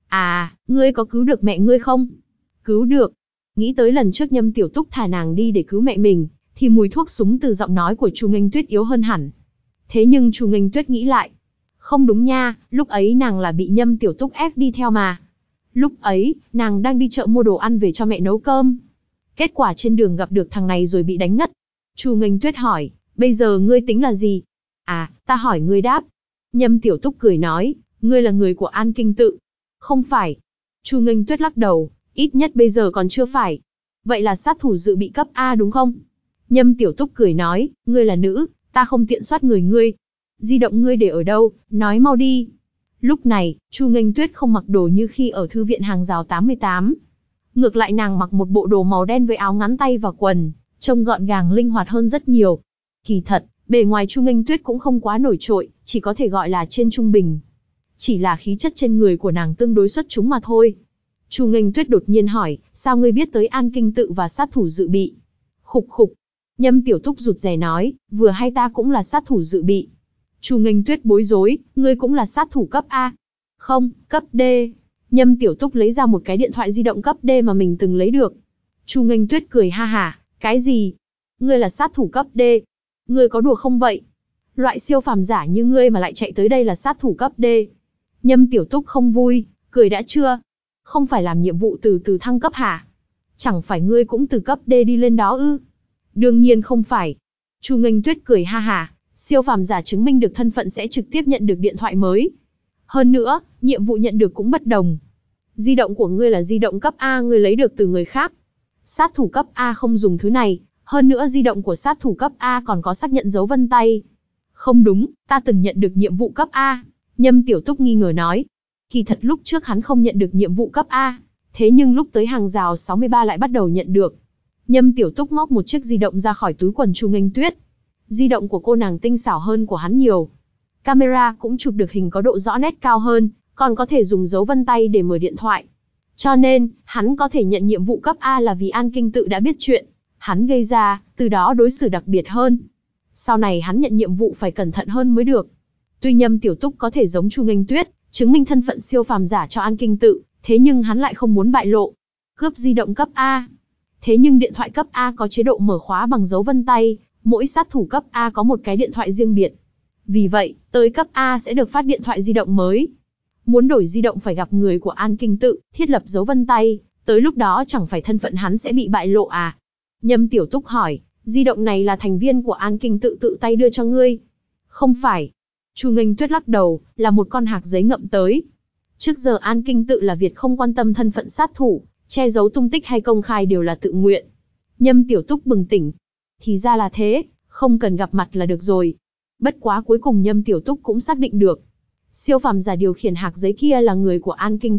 À, ngươi có cứu được mẹ ngươi không? Cứu được. Nghĩ tới lần trước Nhâm Tiểu Túc thả nàng đi để cứu mẹ mình, thì mùi thuốc súng từ giọng nói của Chu Nghênh Tuyết yếu hơn hẳn. Thế nhưng Chu Nghênh Tuyết nghĩ lại, không đúng nha, lúc ấy nàng là bị Nhâm Tiểu Túc ép đi theo mà. Lúc ấy, nàng đang đi chợ mua đồ ăn về cho mẹ nấu cơm. Kết quả trên đường gặp được thằng này rồi bị đánh ngất. Chu Nghênh Tuyết hỏi, bây giờ ngươi tính là gì? À, ta hỏi ngươi đáp. Nhâm Tiểu Túc cười nói, ngươi là người của An Kinh Tự. Không phải. Chu Nghênh Tuyết lắc đầu, ít nhất bây giờ còn chưa phải. Vậy là sát thủ dự bị cấp A đúng không? Nhâm Tiểu Túc cười nói, ngươi là nữ, ta không tiện soát người ngươi. Di động ngươi để ở đâu, nói mau đi. Lúc này, Chu Nghênh Tuyết không mặc đồ như khi ở thư viện hàng rào tám mươi tám. Ngược lại nàng mặc một bộ đồ màu đen với áo ngắn tay và quần, trông gọn gàng linh hoạt hơn rất nhiều. Kỳ thật, bề ngoài Chu Nghênh Tuyết cũng không quá nổi trội, chỉ có thể gọi là trên trung bình. Chỉ là khí chất trên người của nàng tương đối xuất chúng mà thôi. Chu Nghênh Tuyết đột nhiên hỏi, sao ngươi biết tới An Kinh Tự và sát thủ dự bị? Khục khục. Nhâm Tiểu Túc rụt rè nói, vừa hay ta cũng là sát thủ dự bị. Chu Nghênh Tuyết bối rối, ngươi cũng là sát thủ cấp A. Không, cấp D. Nhâm Tiểu Túc lấy ra một cái điện thoại di động cấp D mà mình từng lấy được. Chu Nghênh Tuyết cười ha hả, cái gì? Ngươi là sát thủ cấp D. Ngươi có đùa không vậy? Loại siêu phàm giả như ngươi mà lại chạy tới đây là sát thủ cấp D. Nhâm Tiểu Túc không vui, cười đã chưa? Không phải làm nhiệm vụ từ từ thăng cấp hả? Chẳng phải ngươi cũng từ cấp D đi lên đó ư? Đương nhiên không phải. Chu Nghênh Tuyết cười ha hả, siêu phàm giả chứng minh được thân phận sẽ trực tiếp nhận được điện thoại mới. Hơn nữa, nhiệm vụ nhận được cũng bất đồng. Di động của ngươi là di động cấp A ngươi lấy được từ người khác. Sát thủ cấp A không dùng thứ này, hơn nữa di động của sát thủ cấp A còn có xác nhận dấu vân tay. Không đúng, ta từng nhận được nhiệm vụ cấp A. Nhâm Tiểu Túc nghi ngờ nói. Kỳ thật lúc trước hắn không nhận được nhiệm vụ cấp A, thế nhưng lúc tới hàng rào sáu mươi ba lại bắt đầu nhận được. Nhâm Tiểu Túc móc một chiếc di động ra khỏi túi quần Chu Nghênh Tuyết. Di động của cô nàng tinh xảo hơn của hắn nhiều. Camera cũng chụp được hình có độ rõ nét cao hơn, còn có thể dùng dấu vân tay để mở điện thoại. Cho nên, hắn có thể nhận nhiệm vụ cấp A là vì An Kinh Tự đã biết chuyện hắn gây ra, từ đó đối xử đặc biệt hơn. Sau này hắn nhận nhiệm vụ phải cẩn thận hơn mới được. Tuy Nhâm Tiểu Túc có thể giống Chu Nghênh Tuyết, chứng minh thân phận siêu phàm giả cho An Kinh Tự, thế nhưng hắn lại không muốn bại lộ. Cướp di động cấp A. Thế nhưng điện thoại cấp A có chế độ mở khóa bằng dấu vân tay, mỗi sát thủ cấp A có một cái điện thoại riêng biệt. Vì vậy, tới cấp A sẽ được phát điện thoại di động mới. Muốn đổi di động phải gặp người của An Kinh Tự, thiết lập dấu vân tay, tới lúc đó chẳng phải thân phận hắn sẽ bị bại lộ à? Nhâm Tiểu Túc hỏi, di động này là thành viên của An Kinh Tự tự tay đưa cho ngươi? Không phải. Chu Nghênh Tuyết lắc đầu, là một con hạc giấy ngậm tới. Trước giờ An Kinh Tự là việc không quan tâm thân phận sát thủ, che giấu tung tích hay công khai đều là tự nguyện. Nhâm Tiểu Túc bừng tỉnh. Thì ra là thế, không cần gặp mặt là được rồi. Bất quá cuối cùng Nhâm Tiểu Túc cũng xác định được. Siêu phàm giả điều khiển hạc giấy kia là người của An Kinh Tự,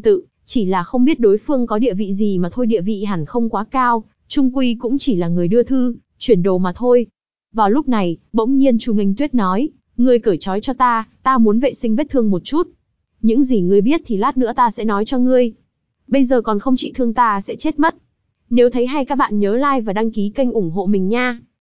Chỉ là không biết đối phương có địa vị gì mà thôi, địa vị hẳn không quá cao, chung quy cũng chỉ là người đưa thư, chuyển đồ mà thôi. Vào lúc này, bỗng nhiên Chu Nghênh Tuyết nói, ngươi cởi trói cho ta, ta muốn vệ sinh vết thương một chút. Những gì ngươi biết thì lát nữa ta sẽ nói cho ngươi. Bây giờ còn không trị thương ta sẽ chết mất. Nếu thấy hay các bạn nhớ like và đăng ký kênh ủng hộ mình nha.